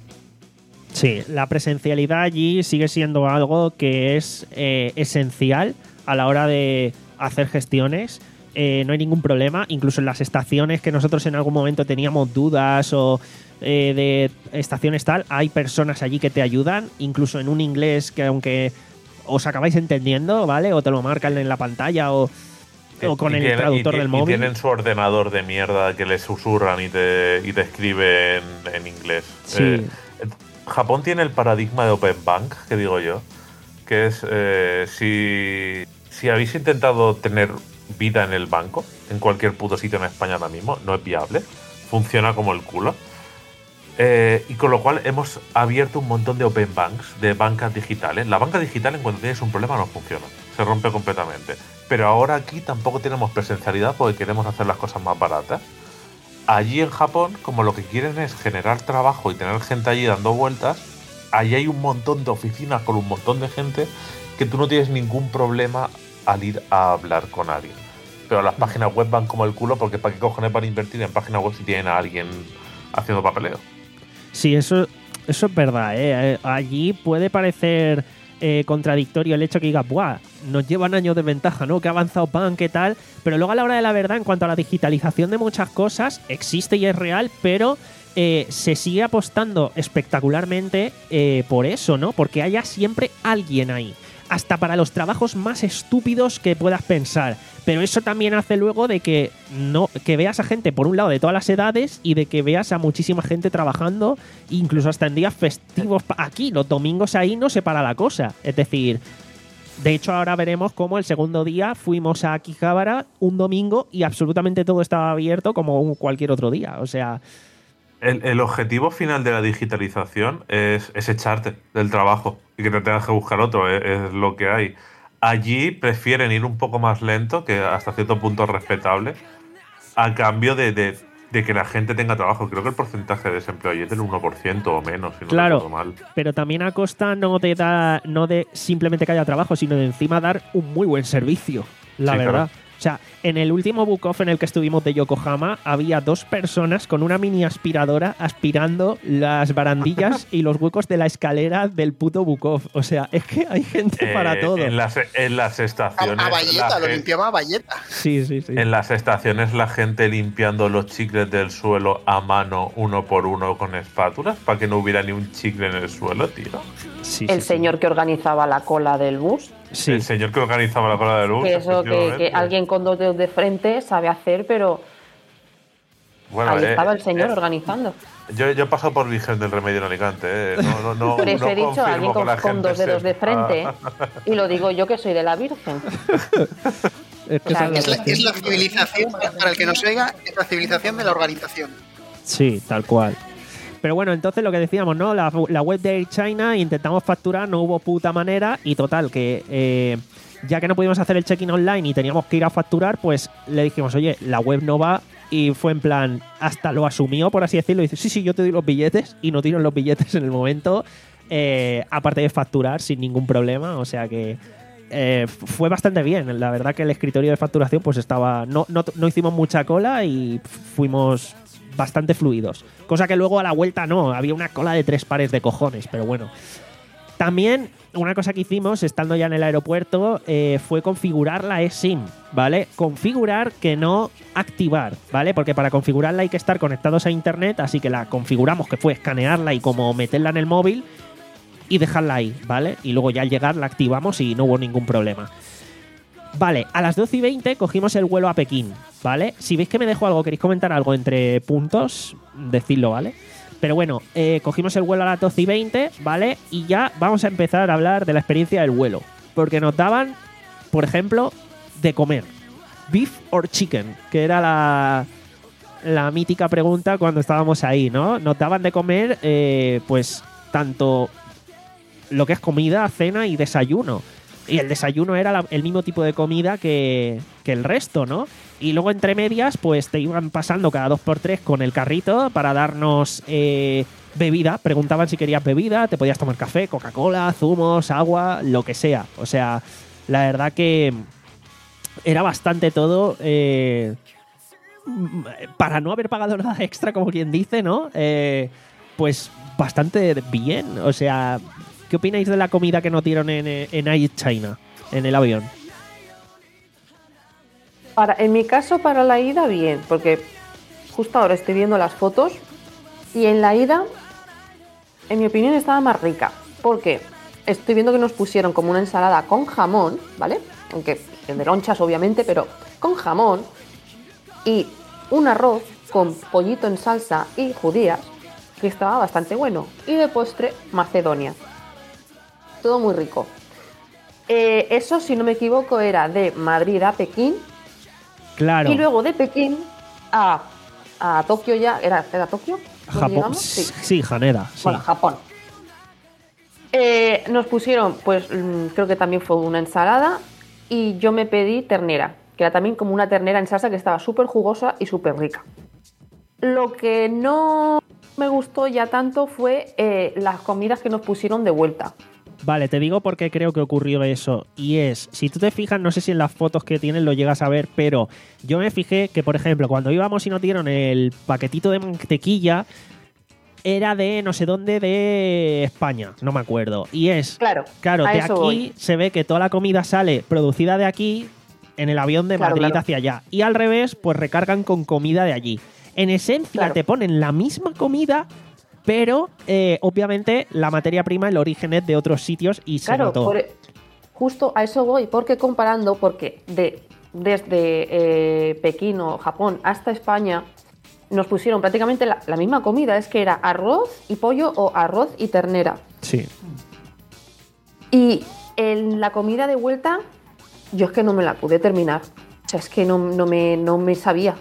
Sí, la presencialidad allí sigue siendo algo que es eh, esencial a la hora de hacer gestiones. Eh, no hay ningún problema, incluso en las estaciones que nosotros en algún momento teníamos dudas o eh, de estaciones tal, hay personas allí que te ayudan, incluso en un inglés que aunque os acabáis entendiendo, ¿vale? O te lo marcan en la pantalla o, o con Y el tiene- traductor y, del y móvil. tienen su ordenador de mierda que le susurran y te, y te escriben en inglés. Sí. Eh, Japón tiene el paradigma de Open Bank, que digo yo, que es eh, si, si habéis intentado tener vida en el banco, en cualquier puto sitio en España ahora mismo, no es viable, funciona como el culo. Eh, y con lo cual hemos abierto un montón de open banks, de bancas digitales. La banca digital, en cuanto tienes un problema, no funciona, se rompe completamente. Pero ahora aquí tampoco tenemos presencialidad porque queremos hacer las cosas más baratas. Allí en Japón, como lo que quieren es generar trabajo y tener gente allí dando vueltas, allí hay un montón de oficinas con un montón de gente que tú no tienes ningún problema al ir a hablar con alguien. Pero las páginas web van como el culo porque ¿para qué cojones van a invertir en páginas web si tienen a alguien haciendo papeleo? Sí, eso, eso es verdad, ¿eh? Allí puede parecer eh, contradictorio el hecho que digas, ¡buah! Nos llevan años de ventaja, ¿no? Que ha avanzado P A N, ¿qué tal? Pero luego a la hora de la verdad, en cuanto a la digitalización de muchas cosas, existe y es real, pero eh, se sigue apostando espectacularmente eh, por eso, ¿no? Porque haya siempre alguien ahí. Hasta para los trabajos más estúpidos que puedas pensar. Pero eso también hace luego de que no que veas a gente, por un lado, de todas las edades y de que veas a muchísima gente trabajando, incluso hasta en días festivos. Aquí, los domingos ahí no se para la cosa. Es decir, de hecho ahora veremos cómo el segundo día fuimos a Akihabara un domingo y absolutamente todo estaba abierto como cualquier otro día. O sea... El, el objetivo final de la digitalización es, es echarte del trabajo y que te tengas que buscar otro, es, es lo que hay. Allí prefieren ir un poco más lento, que hasta cierto punto es respetable, a cambio de, de, de que la gente tenga trabajo. Creo que el porcentaje de desempleo allí es del uno por ciento o menos, si no claro, recuerdo mal. Pero también a costa no de, da, no de simplemente que haya trabajo, sino de encima dar un muy buen servicio, la Sí, verdad. claro. O sea, en el último book off en el que estuvimos de Yokohama había dos personas con una mini aspiradora aspirando las barandillas y los huecos de la escalera del puto book off. O sea, es que hay gente Eh, para todo. En las, en las A, estaciones. a Valleta, la lo gen- limpiaba a Valleta. Sí, sí, sí. En las estaciones la gente limpiando los chicles del suelo a mano uno por uno con espátulas para que no hubiera ni un chicle en el suelo, tío. Sí, El sí, señor que organizaba la cola del bus. Sí. Sí. El señor que organizaba la cola de luz. Que eso que, que efectivamente. alguien con dos dedos de frente sabe hacer, pero Bueno, ahí eh, estaba el señor eh, organizando. Yo, yo he pasado por Virgen del Remedio en Alicante, ¿eh? No, no, no, Por eso no he dicho, confirmo alguien que con, la con gente dos dedos de sepa. frente, y lo digo yo que soy de la Virgen. Es que O sea, esa Es la, cuestión. es la civilización, para el que nos oiga, es la civilización de la organización. Sí, tal cual. Pero bueno, entonces lo que decíamos, ¿no? La, la web de Air China, intentamos facturar, no hubo puta manera y total, que eh, ya que no pudimos hacer el check-in online y teníamos que ir a facturar, pues le dijimos, oye, la web no va y fue en plan, hasta lo asumió, por así decirlo, y dice, sí, sí, yo te doy los billetes y no tiro los billetes en el momento, eh, aparte de facturar sin ningún problema, o sea que eh, fue bastante bien. La verdad que el escritorio de facturación pues estaba, no, no, no hicimos mucha cola y fuimos bastante fluidos. Cosa que luego a la vuelta no, había una cola de tres pares de cojones, pero bueno. También una cosa que hicimos estando ya en el aeropuerto eh, fue configurar la eSIM, ¿vale? Configurar que no activar, ¿vale? Porque para configurarla hay que estar conectados a internet, así que la configuramos, que fue escanearla y como meterla en el móvil y dejarla ahí, ¿vale? Y luego ya al llegar la activamos y no hubo ningún problema. Vale, a las doce y veinte cogimos el vuelo a Pekín, ¿vale? Si veis que me dejo algo, queréis comentar algo entre puntos, decidlo, ¿vale? Pero bueno, eh, cogimos el vuelo a las doce y veinte, ¿vale? Y ya vamos a empezar a hablar de la experiencia del vuelo. Porque nos daban, por ejemplo, de comer. Beef or chicken, que era la, la mítica pregunta cuando estábamos ahí, ¿no? Nos daban de comer, eh, pues, tanto lo que es comida, cena y desayuno. Y el desayuno era la, el mismo tipo de comida que, que el resto, ¿no? Y luego entre medias, pues te iban pasando cada dos por tres con el carrito para darnos eh, bebida. Preguntaban si querías bebida, te podías tomar café, Coca-Cola, zumos, agua, lo que sea. O sea, la verdad que era bastante todo eh, para no haber pagado nada extra, como quien dice, ¿no? Eh, pues bastante bien. O sea, ¿qué opináis de la comida que nos dieron en, en Air China, en el avión? Para, en mi caso, para la ida, bien, porque justo ahora estoy viendo las fotos y en la ida, en mi opinión, estaba más rica. Porque estoy viendo que nos pusieron como una ensalada con jamón, ¿vale? Aunque de lonchas, obviamente, pero con jamón y un arroz con pollito en salsa y judías, que estaba bastante bueno. Y de postre, macedonia. Todo muy rico. Eh, eso, si no me equivoco, era de Madrid a Pekín. Claro. Y luego de Pekín a, a Tokio ya. ¿Era, era Tokio? Japón. Sí. sí, Haneda. Sí. Bueno, Japón. Eh, nos pusieron, pues creo que también fue una ensalada. Y yo me pedí ternera, que era también como una ternera en salsa que estaba súper jugosa y súper rica. Lo que no me gustó ya tanto fue eh, las comidas que nos pusieron de vuelta. Vale, te digo por qué creo que ocurrió eso. Y es, si tú te fijas, no sé si en las fotos que tienen lo llegas a ver, pero yo me fijé que, por ejemplo, cuando íbamos y nos dieron el paquetito de mantequilla, era de no sé dónde, de España, no me acuerdo. Y es, Claro, claro, a de eso aquí voy. se ve que toda la comida sale producida de aquí en el avión de Claro, Madrid claro. hacia allá. Y al revés, pues recargan con comida de allí. En esencia Claro. te ponen la misma comida, pero eh, obviamente la materia prima, el origen es de otros sitios y se Claro, notó. por- justo a eso voy, porque comparando, porque de, desde eh, Pekín o Japón hasta España nos pusieron prácticamente la, la misma comida, es que era arroz y pollo o arroz y ternera. Sí. Y en la comida de vuelta, yo es que no me la pude terminar. O sea, es que no, no, me, no me sabía.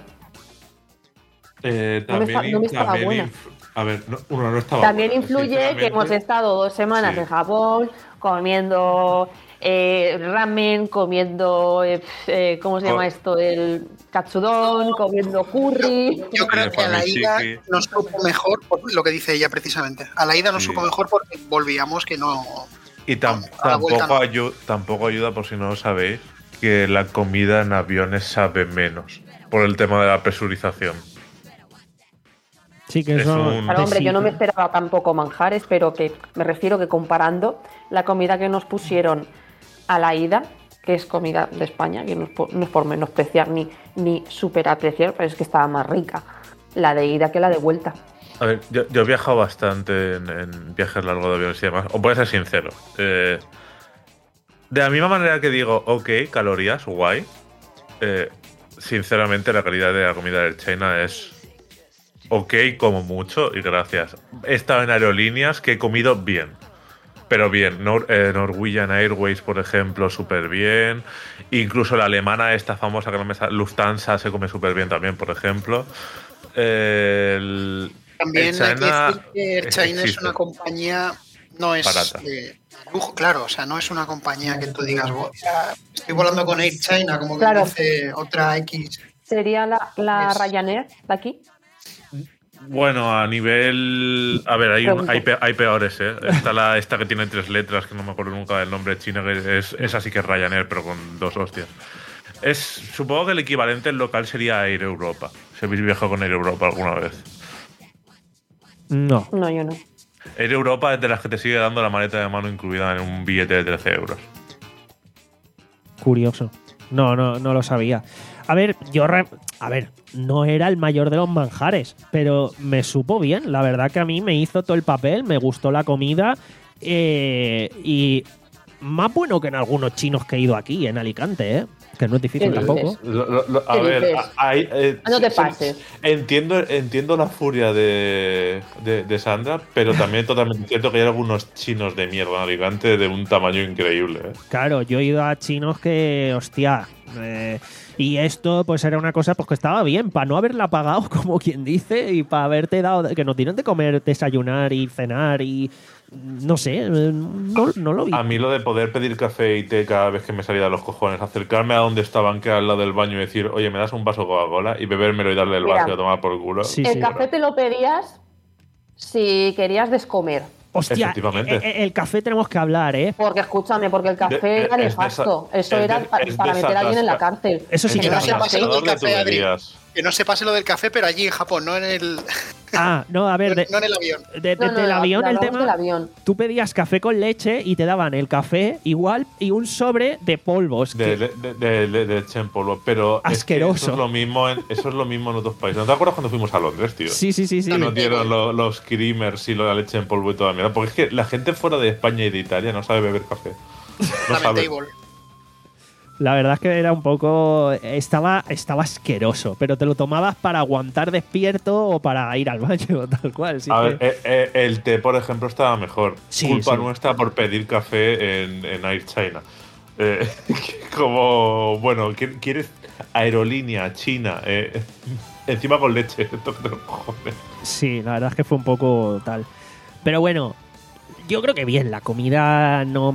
Eh, No me también, está- no me estaba también buena. inf- a ver, no, uno no estaba También buena, influye que sinceramente. hemos estado dos semanas Sí. en Japón comiendo eh, ramen, comiendo, eh, eh, ¿cómo se llama Oh. esto? El katsudon, comiendo curry. Yo creo Sí, que a la sí, ida sí. nos supo mejor por lo que dice ella precisamente. A la ida nos Sí. supo mejor porque volvíamos que no. Y tam- A la vuelta tampoco, no. ayu- tampoco ayuda, por si no lo sabéis, que la comida en aviones sabe menos por el tema de la presurización. Sí, que Es eso. un- Claro, hombre, sí. yo no me esperaba tampoco manjares, pero que me refiero que comparando la comida que nos pusieron a la ida, que es comida de España, que no es por, no es por menospreciar ni, ni superapreciar, pero es que estaba más rica la de ida que la de vuelta. A ver, yo, yo he viajado bastante en, en viajes largos de aviones y demás. Os voy a ser sincero. eh, de la misma manera que digo, ok, calorías, guay. eh, sinceramente, la calidad de la comida del China es ok como mucho y gracias. He estado en aerolíneas que he comido bien. Pero bien, Nor- eh, Norwegian Airways, por ejemplo, súper bien. Incluso la alemana, esta famosa que no me sale, Lufthansa, se come súper bien también, por ejemplo. Eh, el- También el hay que China decir que Air China es existe. una compañía, no es Barata. de lujo, claro, o sea, no es una compañía que tú digas, "Bo- o sea, estoy volando con Air China, como que Claro. dice otra X. ¿Sería la, la Es- Ryanair de aquí? Bueno, a nivel. A ver, hay, un- Pregunto. hay, pe- hay peores, ¿eh? Está la esta que tiene tres letras, que no me acuerdo nunca del nombre chino, que es, esa sí que es Ryanair, pero con dos hostias. Es, supongo que el equivalente en local sería Air Europa. Si habéis viajado con Air Europa alguna vez. No. No, yo no. Air Europa es de las que te sigue dando la maleta de mano incluida en un billete de trece euros. Curioso. No, no, no lo sabía. A ver, yo. re- A ver, no era el mayor de los manjares, pero me supo bien. La verdad que a mí me hizo todo el papel, me gustó la comida. eh, y más bueno que en algunos chinos que he ido aquí, en Alicante, ¿eh? Que no es difícil ¿Qué tampoco. dices? Lo- lo- lo- a ¿Qué ver, dices? a- hay, eh, No te sí, pases. sí, Entiendo, entiendo la furia de, de, de Sandra, pero también totalmente cierto que hay algunos chinos de mierda en Alicante de un tamaño increíble. ¿eh? Claro, yo he ido a chinos que, hostia, eh, y esto pues era una cosa pues que estaba bien, para no haberla pagado, como quien dice, y para haberte dado, que nos dieron de comer, desayunar y cenar y no sé, eh, no, no lo vi. A mí lo de poder pedir café y té cada vez que me salía de los cojones, acercarme a donde estaban, que era al lado del baño y decir, oye, ¿me das un vaso de Coca-Cola? Y bebérmelo y darle el Mira. vaso y a tomar por culo. Sí, El sí. café te lo pedías si querías descomer. Hostia, Efectivamente. eh, eh, el café tenemos que hablar, ¿eh? Porque escúchame, porque el café De- era es de nefasto. esa- Eso es era de- pa- es de para meter a alguien en la satasca- cárcel. Eso sí Es que Que no era se pase lo atascador del de café, Adri. tuberías. Que no se pase lo del café, pero allí en Japón, no en el, Ah, no, a ver, de- no en el avión. de- de- No, no, del no, avión el hablamos tema. del avión. Tú pedías café con leche y te daban el café igual y un sobre de polvos. De, que- de, de, de- de leche en polvo, pero es que Asqueroso. eso es lo mismo en, eso es lo mismo en otros países. ¿No te acuerdas cuando fuimos a Londres, tío? Sí, sí, sí, sí. Que nos dieron lo- los creamers y lo de la leche en polvo y toda la mierda. Porque es que la gente fuera de España y de Italia no sabe beber café. No sabe. Lamentable. La verdad es que era un poco. Estaba, estaba asqueroso, pero te lo tomabas para aguantar despierto o para ir al baño, tal cual. Sí A ver, que- eh, eh, el té, por ejemplo, estaba mejor. Sí, Culpa sí. nuestra por pedir café en, en Air China. Eh, como, bueno, ¿qui- ¿quieres aerolínea china? Eh, encima con leche. Tócate los cojones. Sí, la verdad es que fue un poco tal. Pero bueno, yo creo que bien, la comida no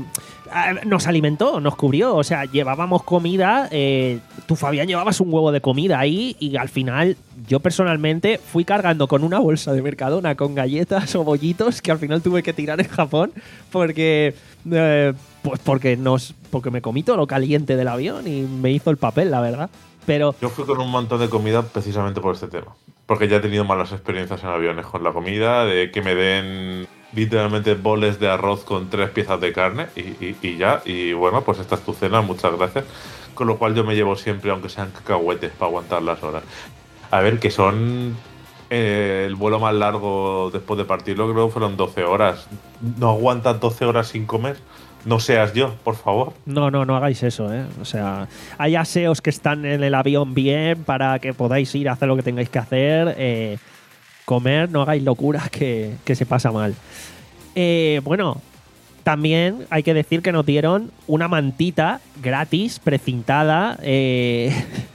nos alimentó, nos cubrió, o sea, llevábamos comida, eh, tú Fabián llevabas un huevo de comida ahí y al final yo personalmente fui cargando con una bolsa de Mercadona con galletas o bollitos que al final tuve que tirar en Japón porque eh, pues porque nos porque me comí todo lo caliente del avión y me hizo el papel, la verdad. Pero yo fui con un montón de comida precisamente por este tema. Porque ya he tenido malas experiencias en aviones con la comida, de que me den literalmente boles de arroz con tres piezas de carne y, y, y ya. Y bueno, pues esta es tu cena, muchas gracias. Con lo cual yo me llevo siempre, aunque sean cacahuetes, para aguantar las horas. A ver, que son eh, el vuelo más largo después de partirlo, creo que fueron doce horas. ¿No aguantas doce horas sin comer? No seas yo, por favor. No, no, no hagáis eso, ¿eh? O sea, hay aseos que están en el avión bien para que podáis ir a hacer lo que tengáis que hacer. Eh, comer, no hagáis locuras que, que se pasa mal. Eh, bueno, también hay que decir que nos dieron una mantita gratis, precintada, eh,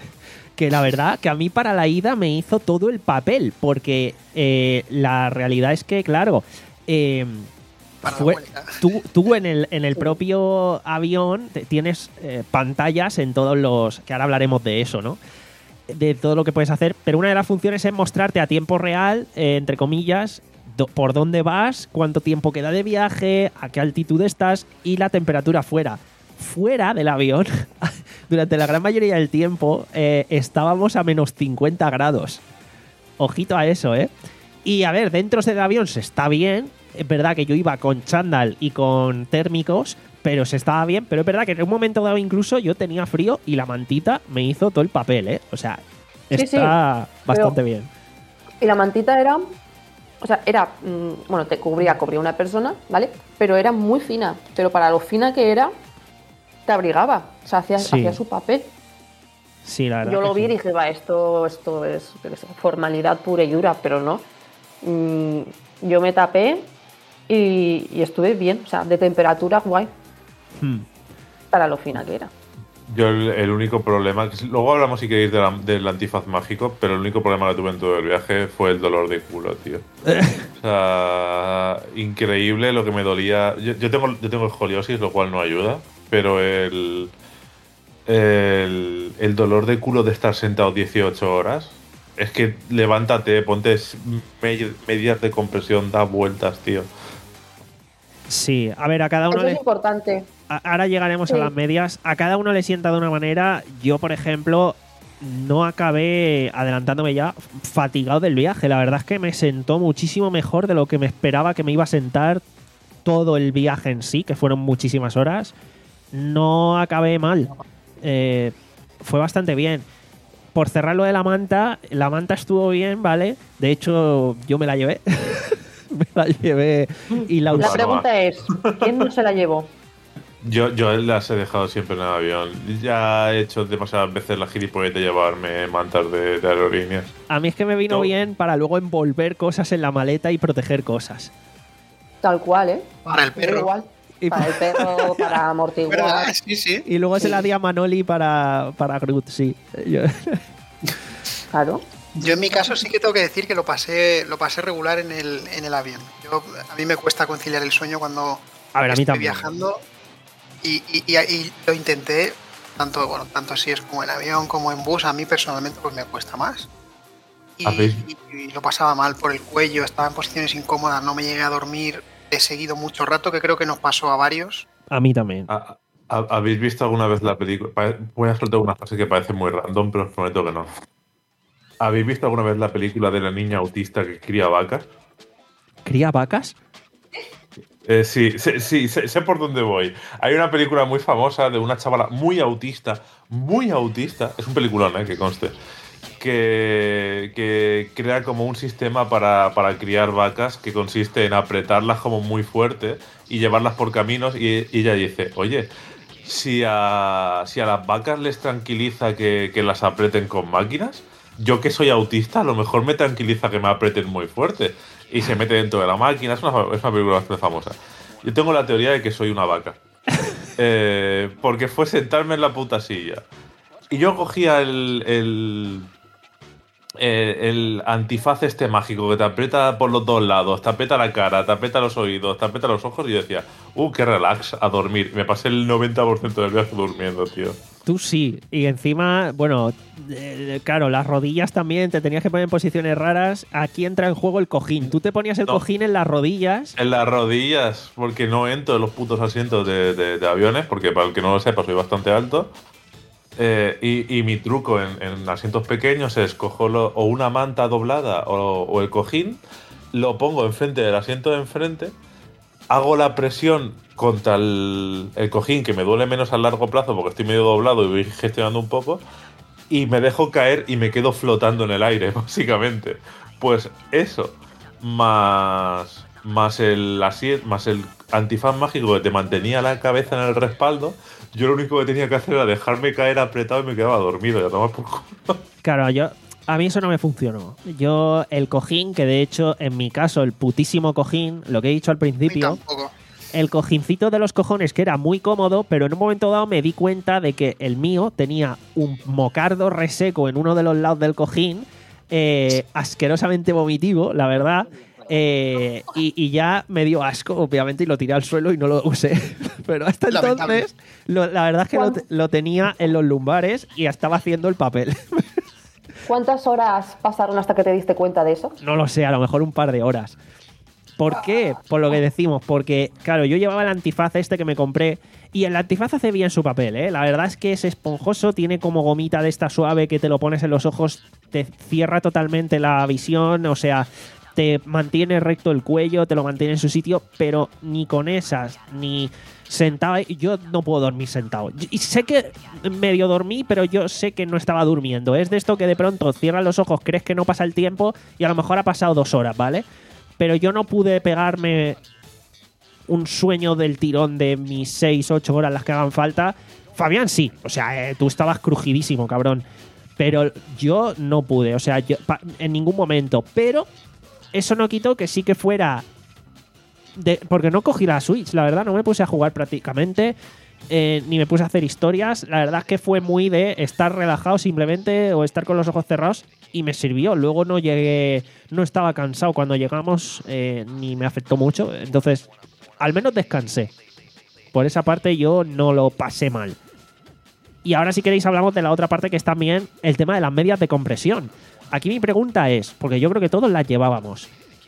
que la verdad que a mí para la ida me hizo todo el papel, porque eh, la realidad es que, claro... Eh, Fue, tú, tú en el en el propio avión te, tienes eh, pantallas en todos los... Que ahora hablaremos de eso, ¿no? De todo lo que puedes hacer. Pero una de las funciones es mostrarte a tiempo real, eh, entre comillas, do, por dónde vas, cuánto tiempo queda de viaje, a qué altitud estás y la temperatura fuera. Fuera del avión, durante la gran mayoría del tiempo, eh, estábamos a menos cincuenta grados. Ojito a eso, ¿eh? Y a ver, dentro del avión se está bien. Es verdad que yo iba con chándal y con térmicos, pero se estaba bien. Pero es verdad que en un momento dado incluso yo tenía frío y la mantita me hizo todo el papel, ¿eh? O sea, sí, está sí, bastante pero, bien. Y la mantita era... O sea, era... Mmm, bueno, te cubría, cubría una persona, ¿vale? Pero era muy fina. Pero para lo fina que era, te abrigaba. O sea, hacía, Sí. hacía su papel. Sí, la verdad. Yo que lo vi sí. y dije, va, esto, esto es qué sé, formalidad pura y dura, pero no. Mm, yo me tapé y, y estuve bien, o sea, de temperatura guay, Hmm. para lo fina que era. Yo el, el único problema, que luego hablamos si queréis de la- del antifaz mágico, pero el único problema que tuve en todo el viaje fue el dolor de culo, tío. O sea, increíble lo que me dolía. Yo, yo tengo yo tengo escoliosis, lo cual no ayuda, pero el, el, el dolor de culo de estar sentado dieciocho horas, es que levántate, ponte me- medidas de compresión, da vueltas, tío. Sí, a ver, a cada uno Eso es le... importante. A- Ahora llegaremos Sí. a las medias. A cada uno le sienta de una manera. Yo, por ejemplo, no acabé adelantándome ya fatigado del viaje. La verdad es que me sentó muchísimo mejor de lo que me esperaba que me iba a sentar todo el viaje en sí, que fueron muchísimas horas. No acabé mal. Eh, fue bastante bien. Por cerrar lo de la manta, la manta estuvo bien, ¿vale? De hecho, yo me la llevé. me la llevé y la La usé. pregunta es, ¿quién no se la llevó? Yo, yo las he dejado siempre en el avión. Ya he hecho demasiadas veces la gilipollez de llevarme mantas de, de aerolíneas. A mí es que me vino No. bien para luego envolver cosas en la maleta y proteger cosas. Tal cual, ¿eh? Para el Da perro. igual. Y, Para el perro, para amortiguar. ¿Verdad? Sí, sí. y luego se Sí. la di a Manoli para, para Groot, sí. Yo- Claro. Yo en mi caso sí que tengo que decir que lo pasé, lo pasé regular en el, en el avión. Yo, a mí me cuesta conciliar el sueño cuando A ver, a mí estoy también. viajando y, y- y- y lo intenté, tanto, bueno, tanto si es como en avión como en bus, a mí personalmente pues me cuesta más. Y, ¿Habéis? y- y lo pasaba mal por el cuello, estaba en posiciones incómodas, no me llegué a dormir, he seguido mucho rato, que creo que nos pasó a varios. A mí también. ¿Ha- ha- ¿Habéis visto alguna vez la película? Pa- Voy a soltar una frase que parece muy random, pero os prometo que no. ¿Habéis visto alguna vez la película de la niña autista que cría vacas? ¿Cría vacas? Eh, sí, sí, sí, sé, sé por dónde voy. Hay una película muy famosa de una chavala muy autista, muy autista, es un peliculón, eh, que conste, que, que crea como un sistema para, para criar vacas que consiste en apretarlas como muy fuerte y llevarlas por caminos y, y ella dice, oye, si a, si a las vacas les tranquiliza que, que las aprieten con máquinas, yo que soy autista, a lo mejor me tranquiliza que me aprieten muy fuerte. Y se mete dentro de la máquina. Es una, es una película bastante famosa. Yo tengo la teoría de que soy una vaca. Eh, porque fue sentarme en la puta silla. Y yo cogía el, el, eh, el antifaz este mágico que te aprieta por los dos lados, te aprieta la cara, te aprieta los oídos, te aprieta los ojos, y yo decía, uh, qué relax, a dormir. Me pasé el noventa por ciento del viaje durmiendo, tío. Tú sí. Y encima, bueno, eh, claro, las rodillas también te tenías que poner en posiciones raras. Aquí entra en juego el cojín. Tú te ponías el No. cojín en las rodillas. En las rodillas, porque no entro en los putos asientos de, de, de aviones, porque para el que no lo sepa, soy bastante alto. Eh, y, y mi truco en, en asientos pequeños es cojo lo, o una manta doblada o, o el cojín, lo pongo enfrente del asiento de enfrente, hago la presión contra el, el cojín, que me duele menos a largo plazo porque estoy medio doblado y voy gestionando un poco, y me dejo caer y me quedo flotando en el aire, básicamente. Pues eso, más, más, el, asi- más el antifaz mágico que te mantenía la cabeza en el respaldo, yo lo único que tenía que hacer era dejarme caer apretado y me quedaba dormido, ya tomar por culo. Claro, yo a mí eso no me funcionó. Yo, el cojín, que de hecho, en mi caso, el putísimo cojín, lo que he dicho al A mí principio, tampoco. el cojincito de los cojones, que era muy cómodo, pero en un momento dado me di cuenta de que el mío tenía un mocardo reseco en uno de los lados del cojín, eh, asquerosamente vomitivo, la verdad. Eh, y, y ya me dio asco, obviamente, y lo tiré al suelo y no lo usé. Pero hasta Lamentable. entonces, lo- la verdad es que lo, te- lo tenía en los lumbares y estaba haciendo el papel. ¿Cuántas horas pasaron hasta que te diste cuenta de eso? No lo sé, a lo mejor un par de horas. ¿Por qué? Por lo que decimos, porque, claro, yo llevaba el antifaz este que me compré y el antifaz hace bien su papel, ¿eh? La verdad es que es esponjoso, tiene como gomita de esta suave que te lo pones en los ojos, te cierra totalmente la visión, o sea, te mantiene recto el cuello, te lo mantiene en su sitio, pero ni con esas, ni sentado. Yo no puedo dormir sentado. Y sé que medio dormí, pero yo sé que no estaba durmiendo. Es de esto que de pronto cierras los ojos, crees que no pasa el tiempo y a lo mejor ha pasado dos horas, ¿vale? Pero yo no pude pegarme un sueño del tirón de mis seis, ocho horas las que hagan falta. Fabián sí, o sea, eh, tú estabas crujidísimo, cabrón. Pero yo no pude, o sea, yo, pa- en ningún momento. Pero eso no quitó que sí que fuera... De, porque no cogí la Switch, la verdad, no me puse a jugar prácticamente, eh, ni me puse a hacer historias. La verdad es que fue muy de estar relajado simplemente o estar con los ojos cerrados y me sirvió. Luego no llegué, no estaba cansado cuando llegamos, eh, ni me afectó mucho. Entonces, al menos descansé. Por esa parte yo no lo pasé mal. Y ahora si queréis hablamos de la otra parte, que es también el tema de las medias de compresión. Aquí mi pregunta es, porque yo creo que todos las llevábamos,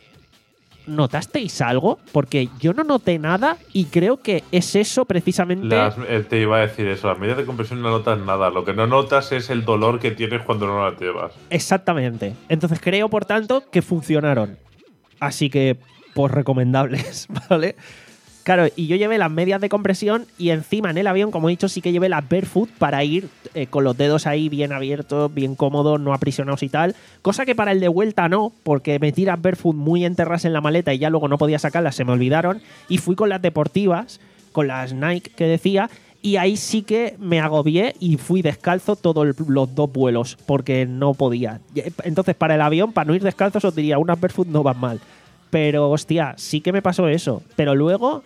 ¿notasteis algo? Porque yo no noté nada y creo que es eso precisamente. Las- eh, te iba a decir eso, las medidas de compresión no notas nada. Lo que no notas es el dolor que tienes cuando no las llevas. Exactamente. Entonces creo, por tanto, que funcionaron. Así que, pues recomendables, ¿vale? Claro, y yo llevé las medias de compresión y encima en el avión, como he dicho, sí que llevé las barefoot para ir eh, con los dedos ahí bien abiertos, bien cómodos, no aprisionados y tal. Cosa que para el de vuelta no, porque metí las barefoot muy enterradas en la maleta y ya luego no podía sacarlas, se me olvidaron. Y fui con las deportivas, con las Nike que decía, y ahí sí que me agobié y fui descalzo todos los dos vuelos, porque no podía. Entonces, para el avión, para no ir descalzo, os diría, unas barefoot no van mal. Pero, hostia, sí que me pasó eso. Pero luego,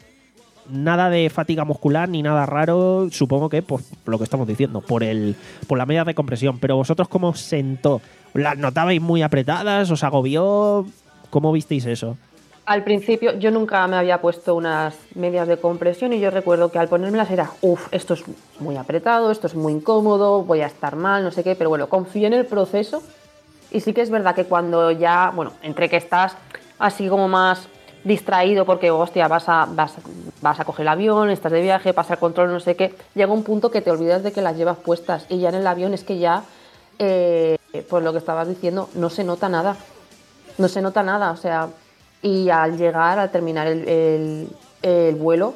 nada de fatiga muscular ni nada raro. Supongo que por lo que estamos diciendo, por el por la media de compresión. Pero vosotros, ¿cómo os sentó? ¿Las notabais muy apretadas? ¿Os agobió? ¿Cómo visteis eso? Al principio yo nunca me había puesto unas medias de compresión y yo recuerdo que al ponérmelas era, uff, esto es muy apretado, esto es muy incómodo, voy a estar mal, no sé qué, pero bueno, confié en el proceso y sí que es verdad que cuando ya, bueno, entre que estás así como más distraído porque, hostia, vas a, vas, vas a coger el avión, estás de viaje, pasa el control, no sé qué, llega un punto que te olvidas de que las llevas puestas y ya en el avión es que ya, eh, pues lo que estabas diciendo, no se nota nada, no se nota nada, o sea, y al llegar, al terminar el, el, el vuelo,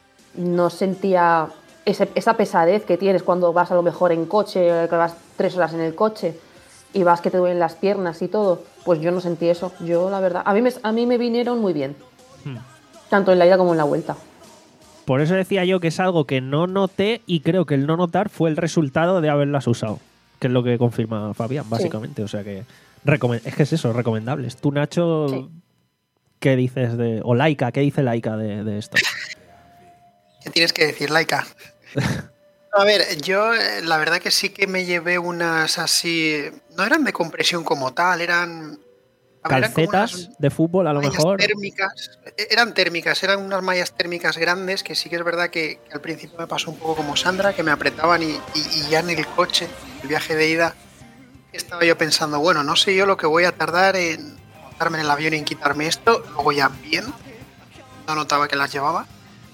no sentía ese, esa pesadez que tienes cuando vas a lo mejor en coche, que vas tres horas en el coche y vas que te duelen las piernas y todo. Pues yo no sentí eso. Yo, la verdad, a mí me, a mí me vinieron muy bien. Hmm. Tanto en la ida como en la vuelta. Por eso decía yo que es algo que no noté y creo que el no notar fue el resultado de haberlas usado. Que es lo que confirma Fabián, básicamente. Sí. O sea que... Es que es eso, recomendables. Tú, Nacho, sí. ¿Qué dices de... O Laika, ¿qué dice Laika de, de esto? ¿Qué tienes que decir, Laika? A ver, yo eh, la verdad que sí que me llevé unas así. No eran de compresión como tal, eran. a ver, eran como Calcetas unas de fútbol, a lo mallas mejor. térmicas. E- Eran térmicas, eran unas mallas térmicas grandes que sí que es verdad que, que al principio me pasó un poco como Sandra, que me apretaban y, y- y ya en el coche, el viaje de ida, estaba yo pensando, bueno, no sé yo lo que voy a tardar en montarme en el avión y en quitarme esto. Luego ya bien, no notaba que las llevaba.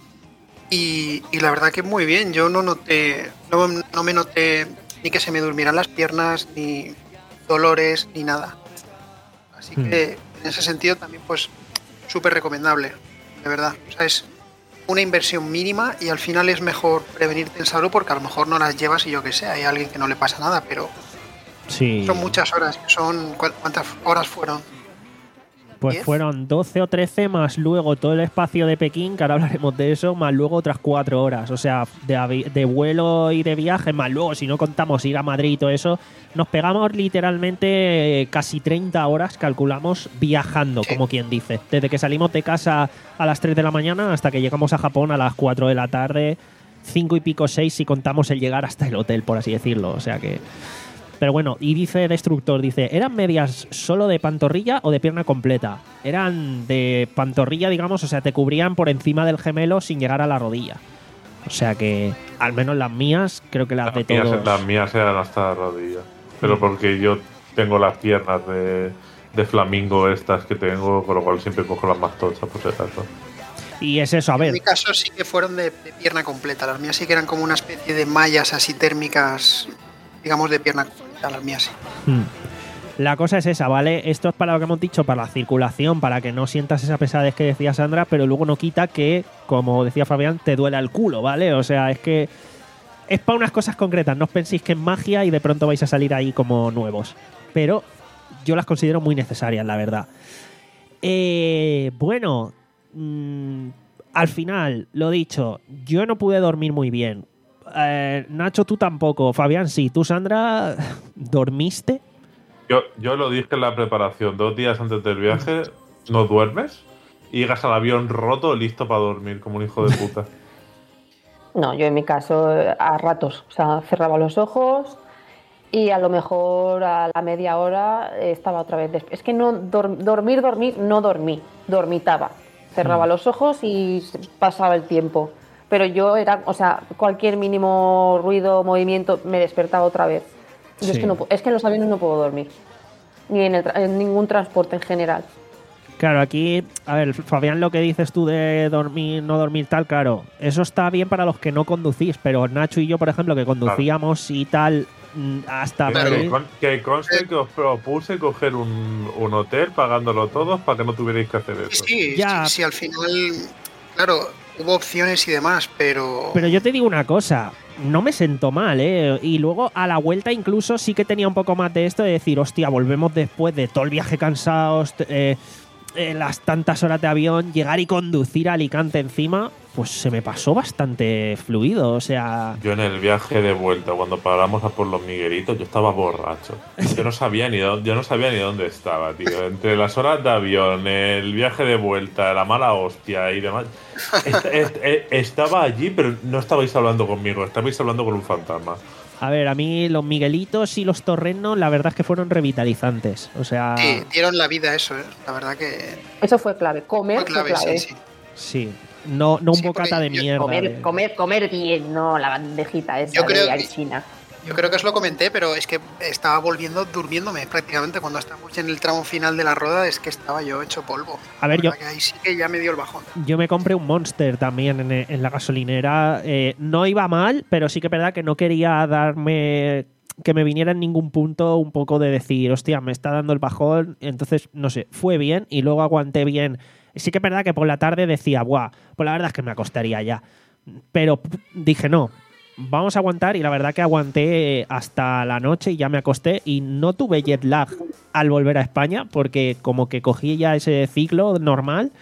Y, y la verdad que muy bien, yo no noté, no, no me noté ni que se me durmieran las piernas, ni dolores, ni nada. Así Hmm. que en ese sentido también pues súper recomendable, de verdad. O sea, es una inversión mínima y al final es mejor prevenirte en salud porque a lo mejor no las llevas y yo que sé, hay alguien que no le pasa nada, pero Sí. son muchas horas, son ¿cu- ¿cuántas horas fueron? Pues ¿diez? fueron doce o trece más luego todo el espacio de Pekín, que ahora hablaremos de eso, más luego otras cuatro horas. O sea, de, avi- de vuelo y de viaje, más luego, si no contamos ir a Madrid y todo eso, nos pegamos literalmente eh, casi treinta horas, calculamos, viajando, Sí. como quien dice. Desde que salimos de casa a las tres de la mañana hasta que llegamos a Japón a las cuatro de la tarde, cinco y pico, seis si contamos el llegar hasta el hotel, por así decirlo. O sea que... Pero bueno, y dice Destructor, dice, ¿eran medias solo de pantorrilla o de pierna completa? Eran de pantorrilla, digamos, o sea, te cubrían por encima del gemelo sin llegar a la rodilla. O sea que, al menos las mías, creo que las de Las mías, todos. las mías eran hasta la rodilla. Pero Mm. porque yo tengo las piernas de, de flamingo estas que tengo, con lo cual siempre cojo las más tochas, por si acaso. Y es eso, a En ver, mi caso sí que fueron de, de pierna completa, las mías sí que eran como una especie de mallas así térmicas, digamos de pierna completa, las mías sí. mm, la cosa es esa, ¿vale? Esto es para lo que hemos dicho, para la circulación, para que no sientas esa pesadez que decía Sandra, pero luego no quita que, como decía Fabián, te duela el culo, ¿vale? O sea, es que es para unas cosas concretas. No os penséis que es magia y de pronto vais a salir ahí como nuevos. Pero yo las considero muy necesarias, la verdad. Eh, bueno, mm, al final, lo dicho, yo no pude dormir muy bien. Eh, Nacho, tú tampoco. Fabián, sí. ¿Tú, Sandra, dormiste? Yo, yo lo dije en la preparación, dos días antes del viaje, no duermes y llegas al avión roto, listo para dormir, como un hijo de puta. No, yo en mi caso eh, a ratos, o sea, cerraba los ojos y a lo mejor a la media hora eh, estaba otra vez. desp- Es que no dor- dormir, dormir, no dormí, dormitaba. Cerraba Mm. los ojos y s- pasaba el tiempo. Pero yo era, o sea, cualquier mínimo ruido, movimiento, me despertaba otra vez. Yo es Sí. que no, pu- es que en los aviones no puedo dormir, ni en, el tra- en ningún transporte en general. Claro, aquí, a ver, Fabián, lo que dices tú de dormir, no dormir tal, claro, eso está bien para los que no conducís, pero Nacho y yo, por ejemplo, que conducíamos y tal, mm, hasta Que, Madrid. con- que conste que os propuse coger un, un hotel pagándolo todos para que no tuvierais que hacer Sí, eso. sí, Ya. sí, sí, al final, claro, hubo opciones y demás, pero... Pero yo te digo una cosa, no me sentó mal, ¿eh? Y luego a la vuelta incluso sí que tenía un poco más de esto de decir, hostia, volvemos después de todo el viaje cansados, t- eh, eh, las tantas horas de avión, llegar y conducir a Alicante encima, pues se me pasó bastante fluido, o sea... Yo en el viaje de vuelta, cuando paramos a por los Miguelitos, yo estaba borracho. Yo no sabía ni dónde, yo no sabía ni dónde estaba, tío. Entre las horas de avión, el viaje de vuelta, la mala hostia y demás. est- est- eh, estaba allí, pero no estabais hablando conmigo, estabais hablando con un fantasma. A ver, a mí los Miguelitos y los Torrenos, la verdad es que fueron revitalizantes. O sea, Sí, dieron la vida a eso, ¿eh? La verdad que Eso fue clave, comer fue fue clave, clave. sí, sí. sí. No, no un Sí, bocata porque de yo- mierda. Comer, de- comer, comer bien, no la bandejita esa Yo creo de que- China. Yo creo que os lo comenté, pero es que estaba volviendo durmiéndome prácticamente cuando estábamos en el tramo final de la rueda, es que estaba yo hecho polvo. A ver, La yo, verdad que ahí sí que ya me dio el bajón. yo me compré un Monster también en, en la gasolinera. Eh, no iba mal, pero sí que es verdad que no quería darme que me viniera en ningún punto un poco de decir, hostia, me está dando el bajón. Entonces, no sé, fue bien y luego aguanté bien. Sí que es verdad que por la tarde decía, buah, pues la verdad es que me acostaría ya. Pero p- dije, no, vamos a aguantar y la verdad que aguanté hasta la noche y ya me acosté y no tuve jet lag al volver a España porque como que cogí ya ese ciclo normal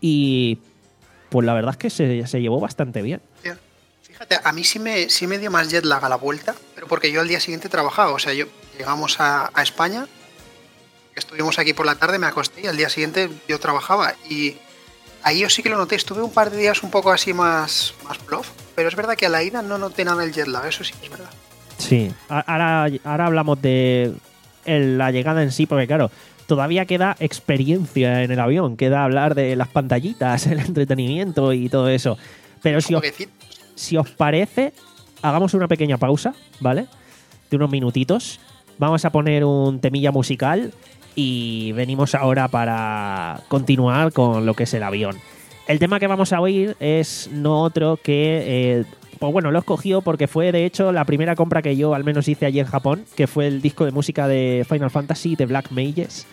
y pues la verdad es que se, se llevó bastante bien. Hostia. Fíjate, a mí sí me, sí me dio más jet lag a la vuelta, pero porque yo al día siguiente trabajaba. O sea, yo llegamos a, a España, estuvimos aquí por la tarde, me acosté y al día siguiente yo trabajaba. Y ahí yo sí que lo noté. Estuve un par de días un poco así más, más bluff, pero es verdad que a la ida no noté nada del jet lag, eso sí es verdad. Sí, ahora, ahora hablamos de el- la llegada en sí, porque claro, todavía queda experiencia en el avión, queda hablar de las pantallitas, el entretenimiento y todo eso. Pero si os, Jueguecito. si os parece, hagamos una pequeña pausa, ¿vale? De unos minutitos. Vamos a poner un temilla musical y venimos ahora para continuar con lo que es el avión. El tema que vamos a oír es no otro que... eh, pues bueno, lo he escogido porque fue de hecho la primera compra que yo al menos hice allí en Japón, que fue el disco de música de Final Fantasy de Black Mages.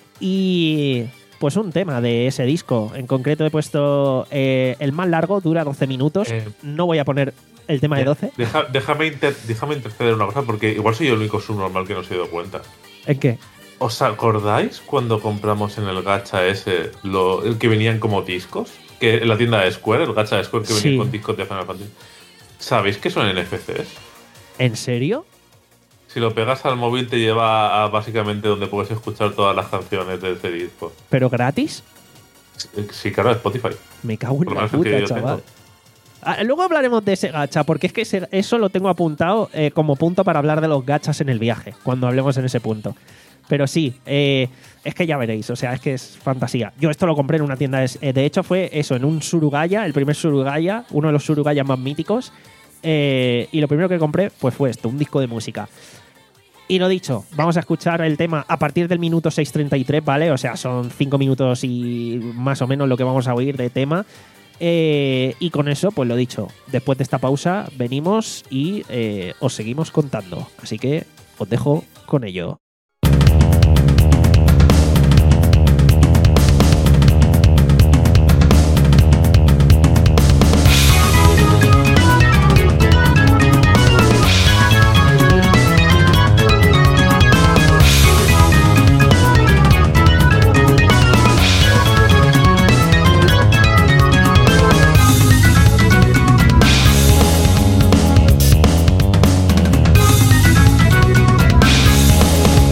Y pues un tema de ese disco. En concreto he puesto eh, el más largo, dura doce minutos. Eh, No voy a poner el tema de doce. Deja- déjame, inter- déjame interceder una cosa, porque igual soy yo el único subnormal que no se ha dado cuenta. ¿En qué? ¿Os acordáis cuando compramos en el gacha ese lo, el que venían como discos? Que en la tienda de Square, el gacha de Square que venía Sí. con discos de Final Fantasy. ¿Sabéis que son N F Cs? ¿En serio? Si lo pegas al móvil te lleva a básicamente donde puedes escuchar todas las canciones de ese disco. ¿Pero gratis? Sí, claro, Spotify. Me cago en Por lo la menos el que puta, yo chaval. tengo. Ah, luego hablaremos de ese gacha, porque es que ese- eso lo tengo apuntado eh, como punto para hablar de los gachas en el viaje, cuando hablemos en ese punto. Pero sí, eh, es que ya veréis, o sea, es que es fantasía. Yo esto lo compré en una tienda, de, eh, de hecho fue eso, en un Surugaya, el primer Surugaya, uno de los Surugayas más míticos, eh, y lo primero que compré pues fue esto, un disco de música. Y lo dicho, vamos a escuchar el tema a partir del minuto seis treinta y tres, ¿vale? O sea, son cinco minutos y más o menos lo que vamos a oír de tema. Eh, y con eso, pues lo dicho, después de esta pausa venimos y eh, os seguimos contando. Así que os dejo con ello. We'll be right back.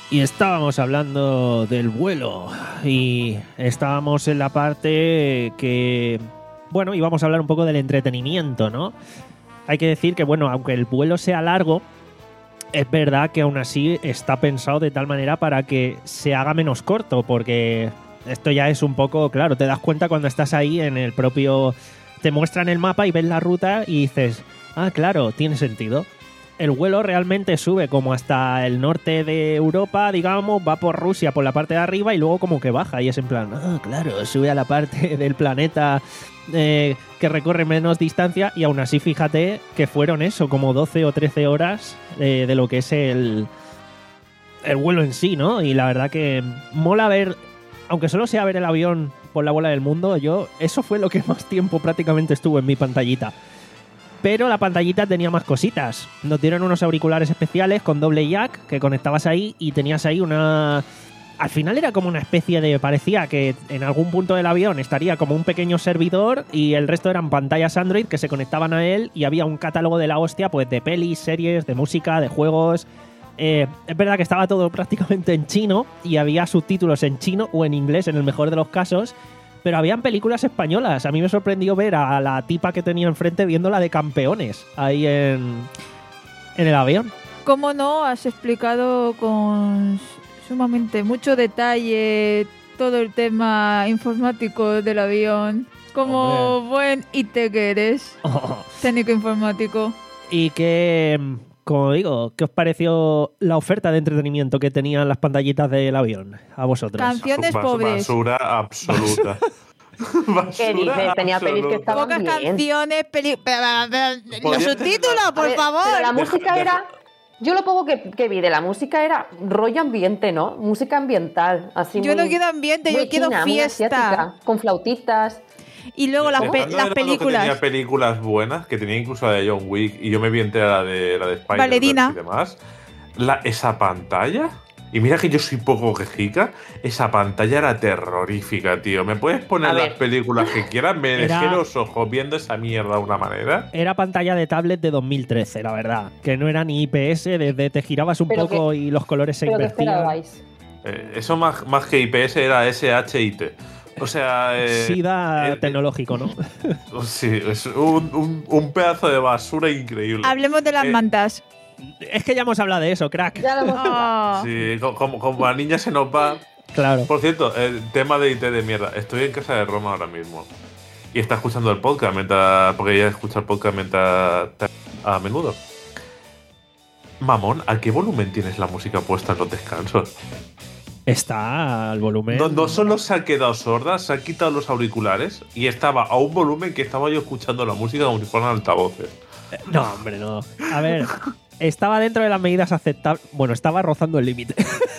Y estábamos hablando del vuelo y estábamos en la parte que, bueno, íbamos a hablar un poco del entretenimiento, ¿no? Hay que decir que, bueno, aunque el vuelo sea largo, es verdad que aún así está pensado de tal manera para que se haga menos corto, porque esto ya es un poco, claro, te das cuenta cuando estás ahí en el propio... Te muestran el mapa y ves la ruta y dices, ah, claro, tiene sentido. El vuelo realmente sube como hasta el norte de Europa, digamos, va por Rusia, por la parte de arriba y luego como que baja y es en plan, ah, claro, sube a la parte del planeta eh, que recorre menos distancia y aún así fíjate que fueron eso, como doce o trece horas eh, de lo que es el, el vuelo en sí, ¿no? Y la verdad que mola ver, aunque solo sea ver el avión por la bola del mundo, yo eso fue lo que más tiempo prácticamente estuvo en mi pantallita. Pero la pantallita tenía más cositas. Nos dieron unos auriculares especiales con doble jack que conectabas ahí y tenías ahí una... Al final era como una especie de... Parecía que en algún punto del avión estaría como un pequeño servidor y el resto eran pantallas Android que se conectaban a él y había un catálogo de la hostia, pues de pelis, series, de música, de juegos. Eh, es verdad que estaba todo prácticamente en chino y había subtítulos en chino o en inglés en el mejor de los casos. Pero habían películas españolas. A mí me sorprendió ver a la tipa que tenía enfrente viendo la de Campeones ahí en, en el avión. ¿Cómo no? Has explicado con sumamente mucho detalle todo el tema informático del avión. Como Hombre. buen I T que eres, Oh. técnico informático. Y que, como digo, ¿qué os pareció la oferta de entretenimiento que tenían las pantallitas del avión a vosotros? Canciones Bas- pobres. Basura absoluta. Basura ¿Qué dices? Tenía pelis que absoluta. estaban Pocas bien. canciones, peli... pero, pero, los Podía- subtítulos, A por ver, favor. Pero la música deja- era... Yo lo poco que, que vi de la música era rollo ambiente, ¿no? Música ambiental. Así Yo muy- no quiero ambiente, muy yo quiero china, muy fiesta. asiática, con flautitas. Y luego las, pe- Dejando de las lado que películas. tenía películas buenas, que tenía incluso la de John Wick, y yo me vi entera la de, la de Spider-Man Valerina. y demás. La, esa pantalla, y mira que yo soy poco quejica, esa pantalla era terrorífica, tío. ¿Me puedes poner A las ver. películas que quieras? Me Era- dejé los ojos viendo esa mierda de una manera. Era pantalla de tablet de dos mil trece, la verdad. Que no era ni I P S, desde te girabas un Pero poco y los colores se Pero que invertían. esperabais. Eh, eso más, más que I P S era S H I T. O sea, eh, SIDA eh, tecnológico, ¿no? sí, es un, un- un pedazo de basura increíble. Hablemos de las Eh, mantas. Es que ya hemos hablado de eso, crack. Ya lo hemos Oh. Sí, co- como, como la niña se nos va. Claro. Por cierto, el tema de I T de mierda. Estoy en casa de Roma ahora mismo. Y está escuchando el podcast mientras. Porque ella escucha el podcast mientras. A menudo. Mamón, ¿a qué volumen tienes la música puesta en los descansos? Está al volumen. No, no solo se ha quedado sorda, se ha quitado los auriculares y estaba a un volumen que estaba yo escuchando la música como si fueran altavoces. No, hombre, no. A ver, estaba dentro de las medidas aceptables. Bueno, estaba rozando el límite.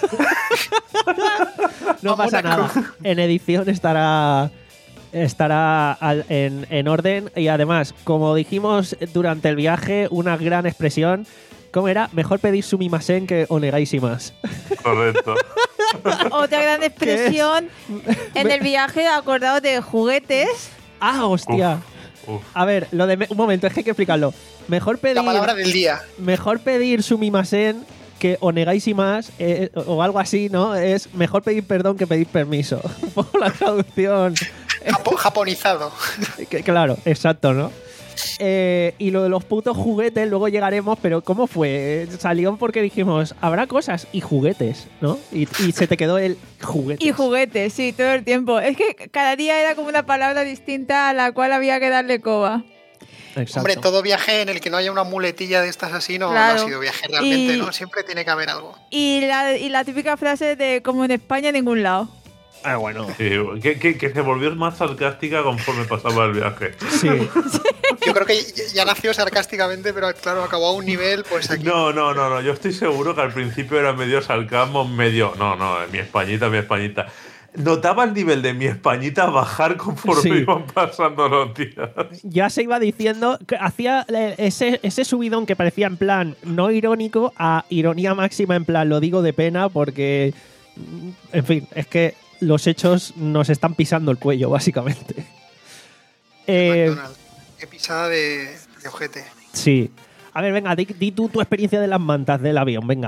No pasa nada. En edición estará estará al- en, en orden. Y además, como dijimos durante el viaje, una gran expresión. ¿Cómo era? Mejor pedir sumimasen que onegaisimas. Correcto. Otra gran expresión en el viaje, acordado de juguetes. Ah, hostia. Uf. A ver, lo de me- un momento, es que hay que explicarlo. Mejor pedir La palabra del día. mejor pedir sumimasen que onegaisimas eh, o algo así, ¿no? Es mejor pedir perdón que pedir permiso. Un poco la traducción. Japo- japonizado. Que- claro, exacto, ¿no? Eh, y lo de los putos juguetes, luego llegaremos, pero ¿cómo fue? Salió porque dijimos, habrá cosas y juguetes, ¿no? Y, y se te quedó el juguete. Y juguetes, sí, todo el tiempo. Es que cada día era como una palabra distinta a la cual había que darle coba. Exacto. Hombre, todo viaje en el que no haya una muletilla de estas así no, Claro. no ha sido viaje realmente, Y- ¿no? Siempre tiene que haber algo. Y la, y la típica frase de como en España en ningún lado. Ah, bueno. Sí, que, que- que se volvió más sarcástica conforme pasaba el viaje. Sí. Yo creo que ya- ya nació sarcásticamente, pero claro, acabó a un nivel, pues aquí. No, no, no, no. Yo estoy seguro que al principio era medio sarcasmo, medio. No, no, mi españita, mi españita. Notaba el nivel de mi españita bajar conforme Sí. iban pasando los días. Ya se iba diciendo que hacía eh, ese, ese subidón que parecía en plan no irónico a ironía máxima, en plan lo digo de pena porque, mm, en fin, es que los hechos nos están pisando el cuello, básicamente. Eh, McDonald's. Qué pisada de, de ojete. sí. A ver, venga, di, di tú tu experiencia de las mantas del avión, venga.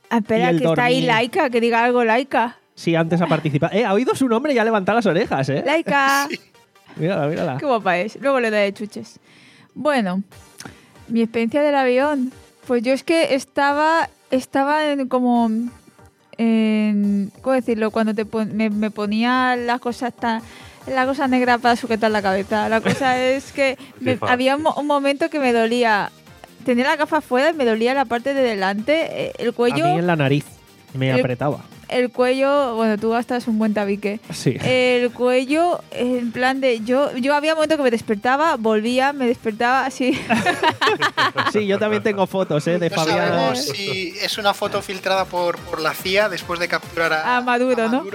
Ah, espera, Y el que está ahí dormir. Laika, que diga algo Laika. Sí, antes ha participado. Eh, ha oído su nombre y ya levanta las orejas, ¿eh? Laika. Mírala, mírala. Qué guapa es. Luego le daré chuches. Bueno, mi experiencia del avión. Pues yo es que estaba, estaba en como... En, ¿cómo decirlo? Cuando te pon- me, me ponía las cosas tan... La cosa negra para sujetar la cabeza. La cosa es que me- fácil. había un, mo- un momento que me dolía. Tenía la gafa fuera y me dolía la parte de delante, eh, el A cuello. mí en la nariz me El- apretaba. El cuello, bueno, tú gastas un buen tabique. Sí. El cuello, en plan de. Yo, yo había momentos que me despertaba, volvía, me despertaba así. Sí, yo también tengo fotos, ¿eh? De No Fabián. sabemos si es una foto filtrada por, por la C I A después de capturar a, A Maduro, ¿no?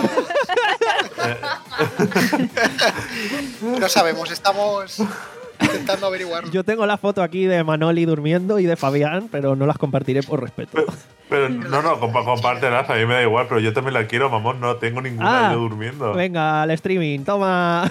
No sabemos, estamos intentando averiguarlo. Yo tengo la foto aquí de Manoli durmiendo y de Fabián, pero no las compartiré por respeto. Pero no, no, compa- compártelas, a mí me da igual, pero yo también la quiero, mamón, no tengo ninguna Ah, yo durmiendo. Venga, al streaming, toma.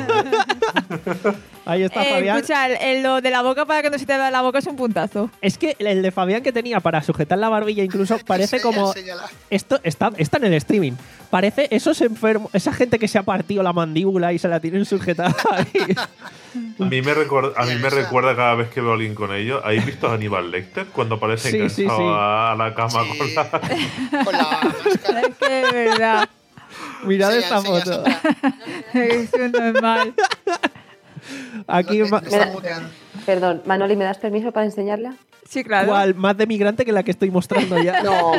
Ahí está Eh, Fabián. escucha, el, el- lo de la boca para que no se te da la boca es un puntazo. Es que el de Fabián que tenía para sujetar la barbilla incluso parece Enseña, como... enséñala. Esto está, está en el streaming. Parece esos enfermos, esa gente que se ha partido la mandíbula y se la tienen sujetada ahí. A mí me recuerda, a mí me recuerda cada vez que veo a alguien con ellos. ¿Habéis visto a Aníbal Lecter cuando aparece Sí, enganchado sí, sí. a la cama Sí. con la... Con la máscara. Es que de verdad. Mirad Enseña, esta enseña, foto. enseña. Eso no es mal. Aquí, No te- ma- te están muteando. Perdón, Manoli, ¿me das permiso para enseñarla? Sí, claro. ¿cuál? Más de migrante que la que estoy mostrando ya. No,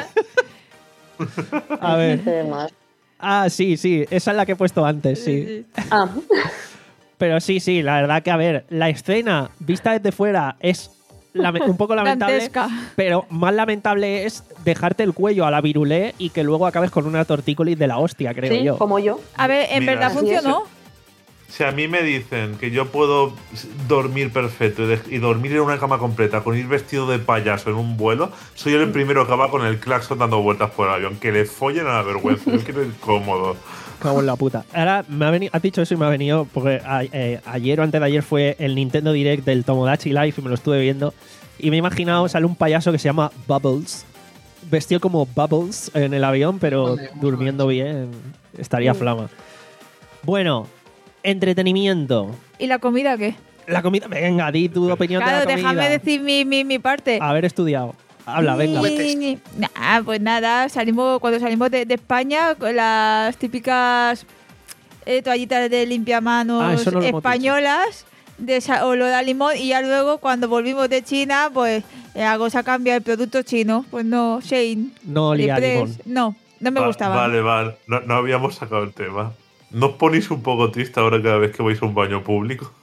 A ver. se ve más. Ah, sí, sí. Esa es la que he puesto antes, sí. Ah, Pero sí, sí, la verdad que, a ver, la escena vista desde fuera es lame- un poco lamentable, Dantesca. pero más lamentable es dejarte el cuello a la virulé y que luego acabes con una tortícolis de la hostia, creo sí, yo. como yo. A ver, en Mira, verdad así funcionó. Si a mí me dicen que yo puedo dormir perfecto y, de- y dormir en una cama completa con ir vestido de payaso en un vuelo, soy el primero que va con el claxon dando vueltas por el avión. Que le follen a la vergüenza. Yo quiero ir cómodo. Cago en la puta. Ahora me ha venido, has dicho eso y me ha venido porque a- eh, ayer o antes de ayer fue el Nintendo Direct del Tomodachi Life y me lo estuve viendo y me he imaginado sale un payaso que se llama Bubbles, vestido como Bubbles en el avión, pero Joder, muy durmiendo bien, estaría flama. Bueno, entretenimiento. ¿Y la comida qué? La comida, venga, di tu opinión Claro, de la comida. déjame decir mi, mi, mi parte. Haber estudiado. Habla, venga. Juguetes. Ni- ni- Nah, pues nada, salimos cuando salimos de, de España con las típicas eh, toallitas de limpiamanos Ah, eso no lo hemos españolas de sa- olor a limón y ya luego cuando volvimos de China pues eh, la cosa cambia, el producto chino, pues no, Shane. No olía a AliExpress, limón. No, no me Va- gustaba. Vale, vale. No, no habíamos sacado el tema. ¿No os ponéis un poco triste ahora cada vez que vais a un baño público?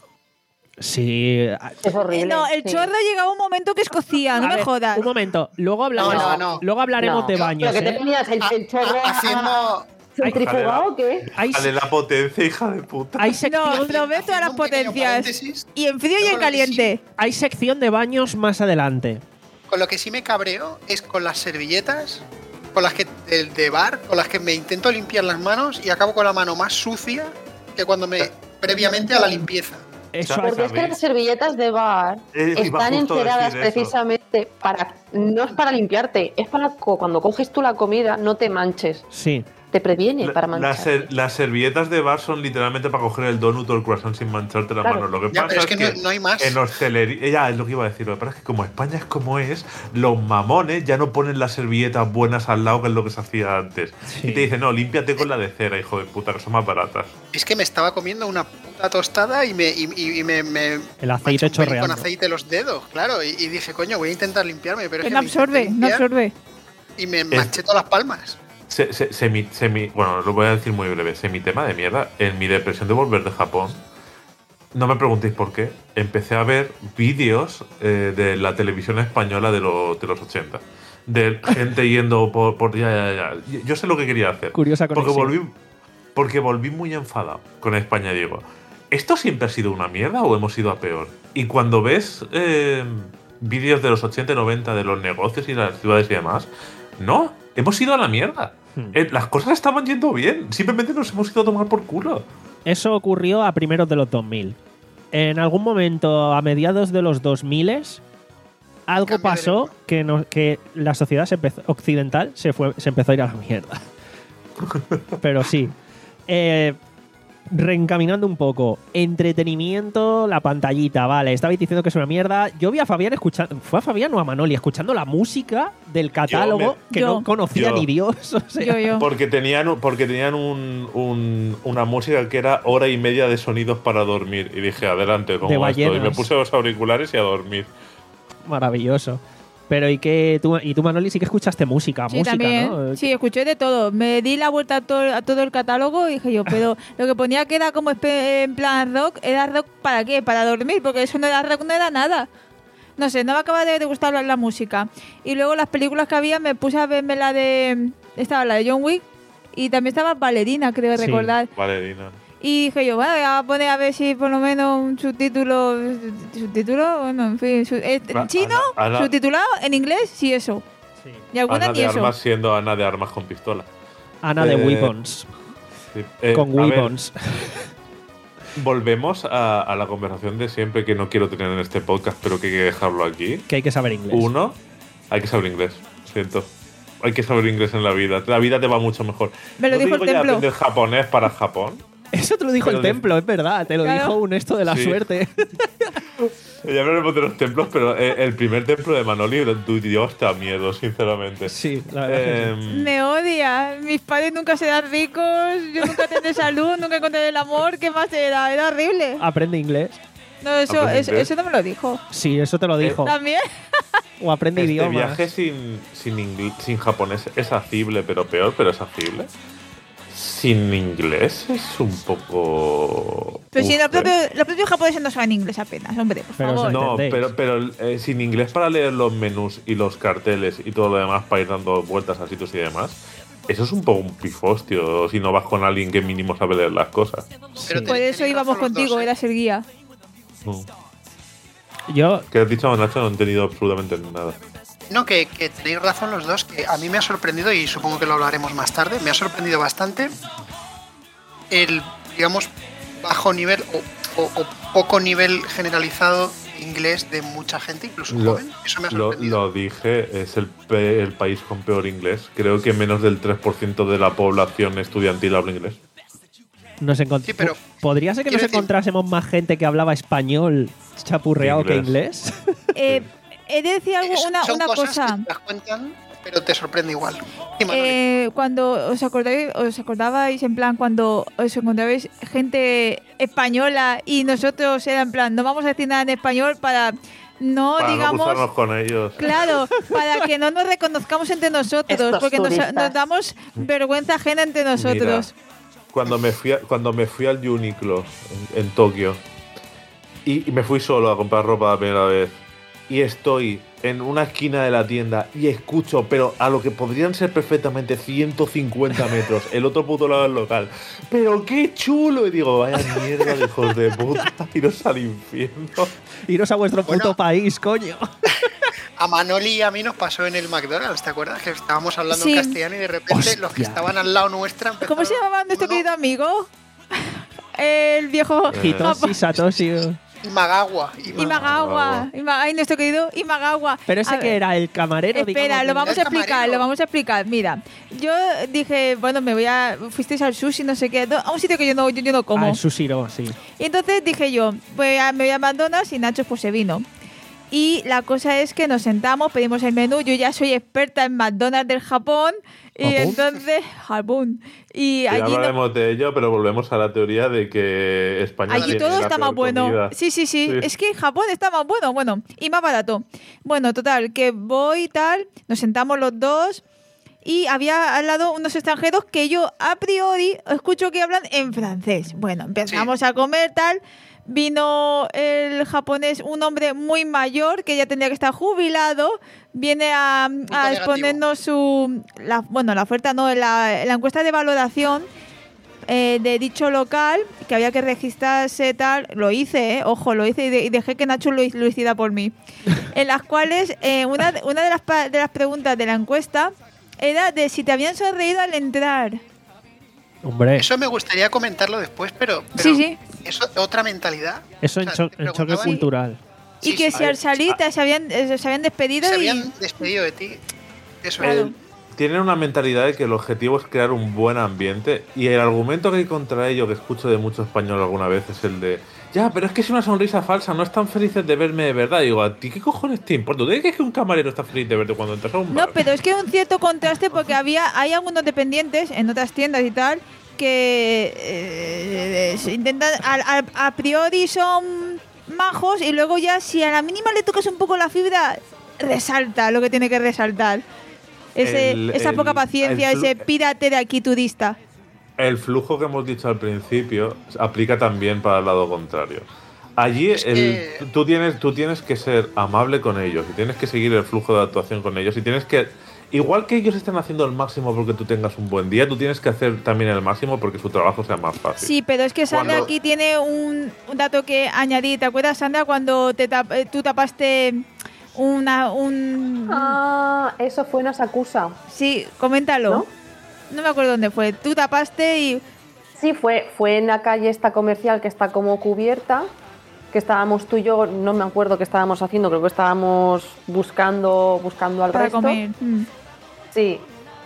Sí. Es Eh, horrible. no, el sí. chorro llegaba un momento que escocía, no A me ver, jodas. Un momento, luego hablaremos, No, no, no. Luego hablaremos No. de Yo- baños, ¿Pero que te ¿eh? ponías el, el chorro Ha- haciendo, centrifugado o qué? Hay, Dale la potencia, hija de puta. hay No, sección, no ves todas las haciendo un pequeño potencias. paréntesis, Y en frío y Yo en con lo que caliente. hay sección de baños más adelante. con lo que sí me cabreo es con las servilletas, con las que de, de bar, con las que me intento limpiar las manos y acabo con la mano más sucia que cuando me previamente a la limpieza. Eso ¿Sabes? Porque es que ¿Sabéis? las servilletas de bar Eh, iba están justo a enceradas decir eso. precisamente para... No es para limpiarte, es para co- cuando coges tú la comida no te manches. sí. Te previene La- para las, manchar. ser- las servilletas de bar son literalmente para coger el donut o el croissant sin mancharte la Claro. mano. Lo que Ya, pasa pero es es que que, no- no hay más. en hostelería, ya es lo que iba a decir. Lo que pasa es que como España es como es, los mamones ya no ponen las servilletas buenas al lado, que es lo que se hacía antes. Sí. Y te dicen, no, límpiate con la de cera, hijo de puta, que son más baratas. Es que me estaba comiendo una puta tostada y me, y, y- y me, me El aceite manché un pelín chorreando. con aceite los dedos, claro. Y, y dije, coño, voy a intentar limpiarme, pero es Que que no me absorbe, intenté no limpiar absorbe. y me manché todas las palmas. Se, se, semi, semi, bueno, lo voy a decir muy breve. Semi tema de mierda. En mi depresión de volver de Japón, no me preguntéis por qué, empecé a ver vídeos eh, de la televisión española de, los de los ochenta. De gente yendo por, por ya, ya, ya. Yo sé lo que quería hacer. Curiosa Porque conexión. volví, porque volví muy enfadado con España. Digo, ¿esto siempre ha sido una mierda o hemos ido a peor? Y cuando ves eh, vídeos de los ochenta y noventa de los negocios y las ciudades y demás, no, hemos ido a la mierda. Hmm. Eh, las cosas estaban yendo bien. Simplemente nos hemos ido a tomar por culo. Eso ocurrió a primeros de los dos mil. En algún momento, a mediados de los dos mil, algo Cambio de pasó lengua. que, no, que la sociedad se empezó- occidental se, fue, se empezó a ir a la mierda. Pero sí. Eh, reencaminando un poco. Entretenimiento, la pantallita, vale. Estabais diciendo que es una mierda. Yo vi a Fabián escuchando. ¿Fue a Fabián o a Manoli? Escuchando la música del catálogo Yo me- que Yo. no conocía Yo. ni Dios. O sea, Yo, yo. Porque tenían, un- porque tenían un, un- una música que era hora y media de sonidos para dormir. Y dije, adelante, como De esto. Y me ballenas. puse los auriculares y a dormir. Maravilloso. Pero ¿y qué? Tú, y tú, Manoli, sí que escuchaste música, Sí, música, también. ¿no? Sí, escuché de todo. Me di la vuelta a todo, a todo el catálogo y dije yo, pero lo que ponía que era como espe- en plan rock, ¿era rock para qué? Para dormir, porque eso no era rock, no era nada. No sé, no me acaba de, de gustar la, la música. Y luego las películas que había, me puse a verme la de... Estaba la de John Wick y también estaba Valerina, creo Sí. recordar. Valerina. Y dije yo, bueno, voy a poner a ver si por lo menos un subtítulo... ¿Subtítulo? Bueno, en fin. Su, eh, Ana- ¿Chino? Ana- ¿Subtitulado? ¿En inglés? Sí, eso. Sí. Y alguna Ana ni de eso. Armas siendo Ana de Armas con pistola. Ana de Eh, Weapons. Sí. Eh, con a ver, Weapons. volvemos a, a la conversación de siempre que no quiero tener en este podcast, pero que hay que dejarlo aquí. Que hay que saber inglés. Uno, hay que saber inglés. Siento. Hay que saber inglés en la vida. La vida te va mucho mejor. Me lo no te dijo el digo ya templo. aprender japonés para Japón. Eso te lo dijo Pero el de- templo, es verdad. Te lo Claro. dijo un esto de la Sí. suerte. Ya hablaremos de los templos, pero eh, el primer templo de Manoli dio hasta miedo, sinceramente. Sí, la verdad que sí. Em, Me odia. Mis padres nunca serán ricos. Yo nunca tendré salud. Nunca encontré el amor. ¿Qué más era? Era horrible. Aprende inglés. No, eso, Aprende eso, inglés. eso no me lo dijo. Sí, eso te lo dijo. También. O aprende este idiomas. viaje sin, sin, ingl- sin japonés es acible, pero peor, pero es acible. Sin inglés es un poco. Pero si Uf, los propios, los propios japoneses no saben inglés apenas, hombre, por Pero favor. se No, ¿entendéis? pero, pero eh, sin inglés para leer los menús y los carteles y todo lo demás para ir dando vueltas a sitios y demás, eso es un poco un pifostio si no vas con alguien que mínimo sabe leer las cosas. Pero Sí. Por tenéis eso íbamos razón los contigo, dos, ¿eh? eras el guía. Mm. Yo, ¿Qué has dicho, Nacho? No he entendido absolutamente nada. No, que, que tenéis razón los dos, que a mí me ha sorprendido, y supongo que lo hablaremos más tarde, me ha sorprendido bastante el, digamos, bajo nivel o, o- o poco nivel generalizado de inglés de mucha gente, incluso Lo, joven. Eso me ha lo, sorprendido. lo dije, es el, pe- el país con peor inglés. Creo que menos del tres por ciento de la población estudiantil habla inglés. nos encont- Sí, pero ¿Podría ser que nos quiero decir- encontrásemos más gente que hablaba español chapurreado que Inglés. inglés? Eh, he de decir algo, Es- una, son una cosas cosa. que te las cuentan, pero te sorprende igual. Sí, Manoli. Eh, cuando os acordáis, os acordabais en plan cuando os encontrabais gente española y nosotros era en plan no vamos a decir nada en español para no Para no digamos cruzarnos con ellos. claro para que no nos reconozcamos entre nosotros Estos porque nos, turistas. nos damos vergüenza ajena entre nosotros. Mira, cuando me fui a- cuando me fui al Uniqlo en, en Tokio y, y me fui solo a comprar ropa la primera vez y estoy en una esquina de la tienda y escucho, pero a lo que podrían ser perfectamente ciento cincuenta metros, el otro puto lado del local. ¡Pero qué chulo! Y digo, vaya mierda de hijos de puta, iros al infierno. Iros a vuestro puto Bueno. país, coño. A Manoli y a mí nos pasó en el McDonald's, ¿te acuerdas? Que estábamos hablando Sí. en castellano y de repente los que Hostia. estaban al lado nuestra ¿Cómo empezaron- se llamaba nuestro Bueno, querido amigo? El viejo Eh. Hitoshi Satoshi. Imagawa. Imagawa. Ima- Ay, nuestro querido Imagawa. Pero ese A que ver. era el camarero, Espera, digamos, lo vamos a El explicar, camarero. lo vamos a explicar. Mira, yo dije, bueno, me voy a. Fuisteis al sushi, no sé qué, no, a un sitio que yo no, yo, yo no como. Ah, el Sushiro, sí. Y entonces dije yo, pues a- me voy a McDonald's y Nacho pues se vino. Y la cosa es que nos sentamos, pedimos el menú. Yo ya soy experta en McDonald's del Japón. Y ¿Japón? entonces, Japón. Y Ya allí, no- hablaremos de ello, pero volvemos a la teoría de que España allí tiene todo la está más peor bueno. comida. Sí, sí, sí, Sí. Es que Japón está más bueno, bueno, y más barato. Bueno, total, que voy y tal, nos sentamos los dos. Y había al lado unos extranjeros que yo a priori escucho que hablan en francés. Bueno, empezamos a comer tal. Vino el japonés, un hombre muy mayor que ya tendría que estar jubilado. Viene a, a negativo. exponernos su. La, bueno, la oferta no, la, la encuesta de valoración eh, de dicho local, que había que registrarse tal. Lo hice, eh, ojo, lo hice y, de- y dejé que Nacho lo, lo hiciera por mí. En las cuales eh, una, de- una de, las, pa- de las preguntas de la encuesta era de si te habían sonreído al entrar. Hombre, Eso me gustaría comentarlo después, pero, pero Sí, sí. eso otra mentalidad. eso en, O sea, cho- te en choque preguntaban- cultural. y Sí, que sí. si al salir te se habían, eh, se habían despedido Se y... habían despedido de ti. Eso Claro. es. Tienen una mentalidad de que el objetivo es crear un buen ambiente y el argumento que hay contra ello, que escucho de mucho español alguna vez, es el de ya, pero es que es una sonrisa falsa, no están felices de verme de verdad. Y digo, ¿a ti qué cojones te importa? ¿Tú crees que un camarero está feliz de verte cuando entras a un bar? No, pero es que un cierto contraste porque había hay algunos dependientes en otras tiendas y tal que eh, se intentan al- al- a, priori son majos y luego ya si a la mínima le tocas un poco la fibra resalta lo que tiene que resaltar. Ese, El- esa el- poca paciencia, el flu- ese pírate de aquí turista. El flujo que hemos dicho al principio aplica también para el lado contrario. Allí Es el, que- tú, tienes, tú tienes que ser amable con ellos y tienes que seguir el flujo de actuación con ellos y tienes que, igual que ellos estén haciendo el máximo porque tú tengas un buen día, tú tienes que hacer también el máximo porque su trabajo sea más fácil. Sí, pero es que Sandra Cuando- aquí tiene un, un dato que añadir. ¿Te acuerdas, Sandra, cuando te tap- eh, tú tapaste una... un... Ah, eso fue una sacusa. Sí, coméntalo. ¿No? ¿No? me acuerdo dónde fue. Tú tapaste y... Sí, fue, fue en la calle esta comercial que está como cubierta, que estábamos tú y yo, no me acuerdo qué estábamos haciendo, creo que estábamos buscando, buscando al para resto. comer. Mm. Sí.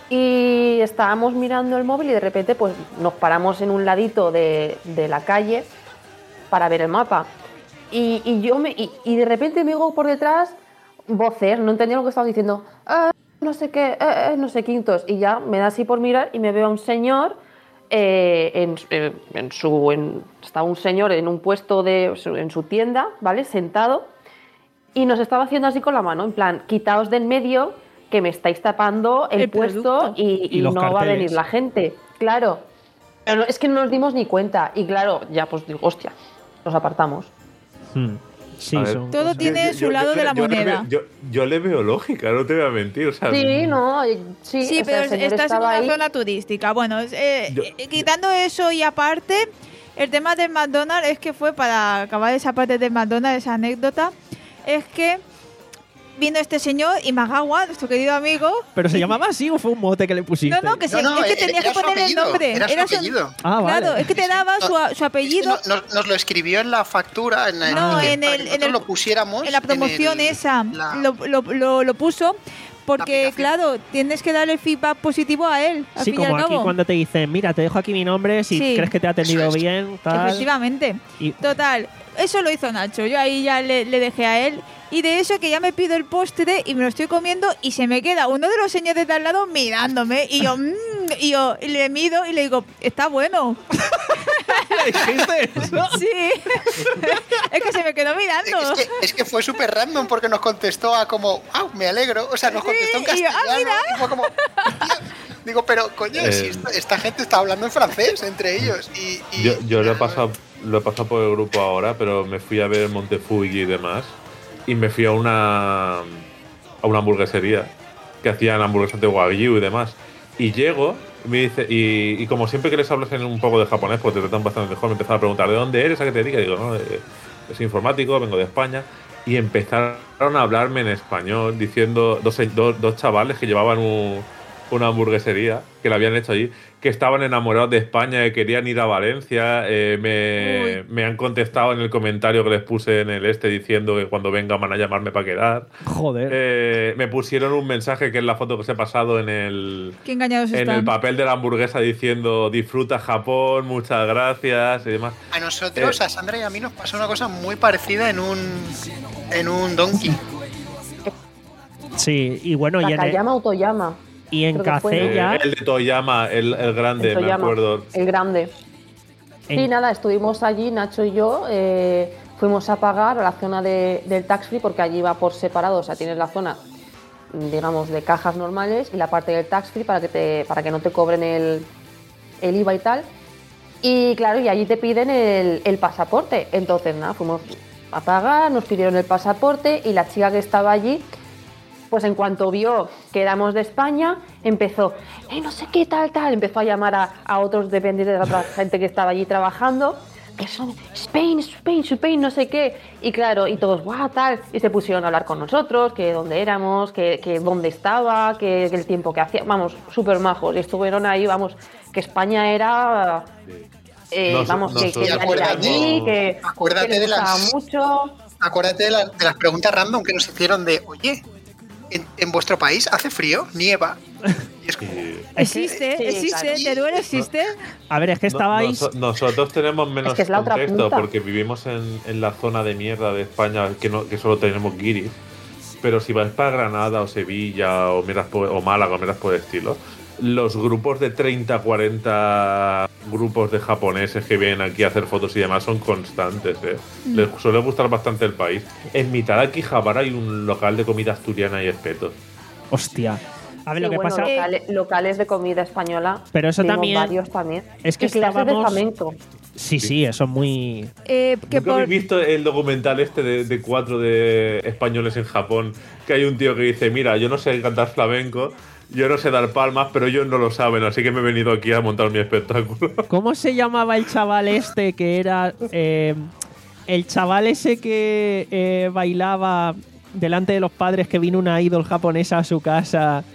Y estábamos mirando el móvil y de repente pues nos paramos en un ladito de, de la calle para ver el mapa. Y, y yo me y, y de repente me oigo por detrás voces, no entendía lo que estaban diciendo. "Ah, no sé qué, eh, eh, no sé quintos". Y ya me da así por mirar y me veo a un señor eh, en, eh, en su en- está un señor en un puesto de en su tienda, ¿vale? Sentado. Y nos estaba haciendo así con la mano, en plan, quitaos del medio, que me estáis tapando el, El puesto producto. y, Y y los no va a carteles. venir la gente. Claro. Pero no- es que no nos dimos ni cuenta. Y claro, ya pues digo, hostia, nos apartamos. Hmm. Sí, A ver, son Todo cosas- tiene su lado de la yo le moneda. veo- Yo, yo le veo lógica, no te voy a mentir. O sea, Sí, no, eh, sí, Sí, o sea, pero el señor estás en estaba una ahí. zona turística. Bueno, es- eh, Yo- eh, quitando eso y aparte, el tema del McDonald's es que fue, para acabar esa parte del McDonald's, esa anécdota, es que vino este señor y Magawa, nuestro querido amigo... ¿Pero se llamaba así o fue un mote que le pusiste? No, no, que No, se- no, es que era- tenía era que su poner el apellido, nombre. era su Era apellido. Ah, vale. Claro, es que te daba su, su apellido Es que no- nos, nos lo escribió en la factura, en, el- No, que- en para el- que en nosotros el- lo pusiéramos. en la promoción en el- esa. la- Lo, lo, lo, lo puso porque, aplicación. claro, tienes que darle feedback positivo a él, al Sí, fin y al como aquí cabo. cuando te dicen, mira, te dejo aquí mi nombre, si Sí. crees que te ha atendido Eso es. bien, tal. Efectivamente. Y- Total, eso lo hizo Nacho. Yo ahí ya le, le dejé a él. Y de eso que ya me pido el postre y me lo estoy comiendo y se me queda uno de los señores de al lado mirándome. Y yo, mmm, y yo y le mido y le digo, está bueno. ¿Le dijiste eso? Sí. Es que se me quedó mirando. Es que, es que fue súper random porque nos contestó a como, wow, me alegro. O sea, nos Sí, contestó en y yo, ah, castellano. mira. Y fue como, "Tío". Digo, pero coño, Eh. si esta, esta gente está hablando en francés entre ellos. Y, y- Yo, yo y lo, he nada, pasado, lo he pasado por el grupo ahora, pero me fui a ver Montefuji y demás. Y me fui a una, a una hamburguesería que hacían hamburguesas de wagyu y demás. Y llego, y me dice, y, y como siempre que les hablas en un poco de japonés, porque te tratan bastante mejor, me empezaron a preguntar ¿de dónde eres? ¿A qué te dedicas? Y digo, no, eh, es informático, vengo de España. Y empezaron a hablarme en español, diciendo dos, dos, dos chavales que llevaban un, una hamburguesería, que la habían hecho allí, que estaban enamorados de España, que querían ir a Valencia. Eh, me, me han contestado en el comentario que les puse en el este diciendo que cuando vengan van a llamarme para quedar. Joder. Eh, me pusieron un mensaje que es la foto que os he pasado en el, Qué engañados en están. el papel de la hamburguesa diciendo disfruta Japón, muchas gracias y demás. A nosotros, Eh. a Sandra y a mí nos pasó una cosa muy parecida en un, en un Donkey. Sí, y bueno, y en, Takayama o Toyama. y en creo que fue, Café ¿no? ya. Eh, el de Toyama, el, el grande, El me Toyama, acuerdo. el grande. en- Sí, nada, estuvimos allí, Nacho y yo, eh, fuimos a pagar a la zona de- del tax free porque allí va por separado, o sea, tienes la zona, digamos, de cajas normales y la parte del tax free para que, te, para que no te cobren el, el I V A y tal. Y claro, y allí te piden el, el pasaporte. Entonces, nada, fuimos a pagar, nos pidieron el pasaporte y la chica que estaba allí, pues en cuanto vio que éramos de España, empezó, eh, no sé qué, tal, tal, empezó a llamar a, a otros dependientes de la otra gente que estaba allí trabajando, que son Spain, Spain, Spain, no sé qué. Y claro, y todos, guau, tal, y se pusieron a hablar con nosotros, que dónde éramos, que, que dónde estaba, que, que el tiempo que hacía, vamos, súper majos. Y estuvieron ahí, vamos, que España era, eh, Nos- vamos, que, que nosotros- iban a ir allí, que, Acuérdate que les de las- gustaba mucho. acuérdate de, la- de las preguntas random que nos hicieron de, oye, ¿en, en vuestro país hace frío? ¿Nieva? Y es como, Y- Existe, Sí, existe, claro. Teruel existe. A ver, es que no- estabais. noso- nosotros tenemos menos Es que es la otra contexto punta. porque vivimos en, en la zona de mierda de España que, no, que solo tenemos guiris. Pero si vais para Granada o Sevilla o, miras por- o Málaga o miras por el estilo, los grupos de treinta, cuarenta grupos de japoneses que vienen aquí a hacer fotos y demás son constantes. ¿eh? Mm. Les suele gustar bastante el país. En mitad de Akihabara hay un local de comida asturiana y espeto. Hostia. A ver, Sí, lo que bueno, pasa. locales, locales de comida española. Pero eso tengo también- varios también. es que Y clases de estábamos- flamenco. Sí, sí, eso es muy. Eh, que ¿Nunca por... habéis visto el documental este de, de cuatro de españoles en Japón? Que hay un tío que dice, mira, yo no sé cantar flamenco, yo no sé dar palmas, pero ellos no lo saben, así que me he venido aquí a montar mi espectáculo. ¿Cómo se llamaba el chaval este que era. eh, el chaval ese que eh, bailaba delante de los padres, que vino una idol japonesa a su casa?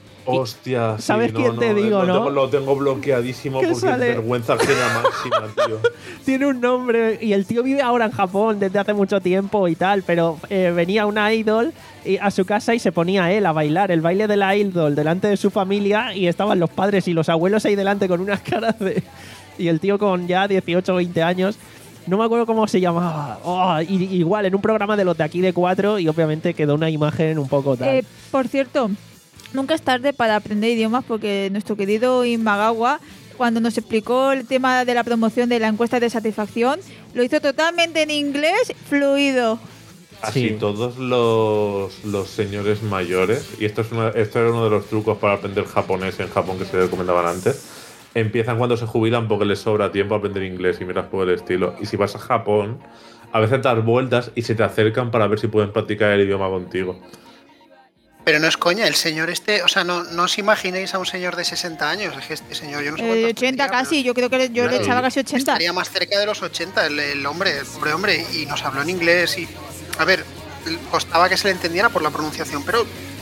Hostia, sí, ¿Sabes no, quién no, te digo, lo no? Tengo, lo tengo bloqueadísimo ¿Qué porque sale? es vergüenza ajena máxima, tío. Tiene un nombre y el tío vive ahora en Japón desde hace mucho tiempo y tal, pero eh, venía una idol y- a su casa y se ponía él a bailar el baile de la idol delante de su familia y estaban los padres y los abuelos ahí delante con unas caras de... Y el tío con ya dieciocho o veinte años, no me acuerdo cómo se llamaba. Oh, y- igual, en un programa de los de aquí de cuatro y obviamente quedó una imagen un poco tal. Eh, por cierto, nunca es tarde para aprender idiomas porque nuestro querido Imagawa, cuando nos explicó el tema de la promoción de la encuesta de satisfacción, lo hizo totalmente en inglés, fluido. Así Sí. todos los, los señores mayores, y esto, es una- esto era uno de los trucos para aprender japonés en Japón que se recomendaban antes, empiezan cuando se jubilan porque les sobra tiempo a aprender inglés y miras por el estilo. Y si vas a Japón, a veces das vueltas y se te acercan para ver si pueden practicar el idioma contigo. pero no es coña, el señor este, o sea, no, no os imaginéis a un señor de sesenta años, es que este señor, yo no sé Eh, cuántos ochenta tendría, casi, pero yo creo que yo le Claro. echaba casi ochenta. estaría más cerca de los ochenta, el, el hombre, el pobre hombre, y nos habló en inglés y, a ver, costaba que se le entendiera por la pronunciación, pero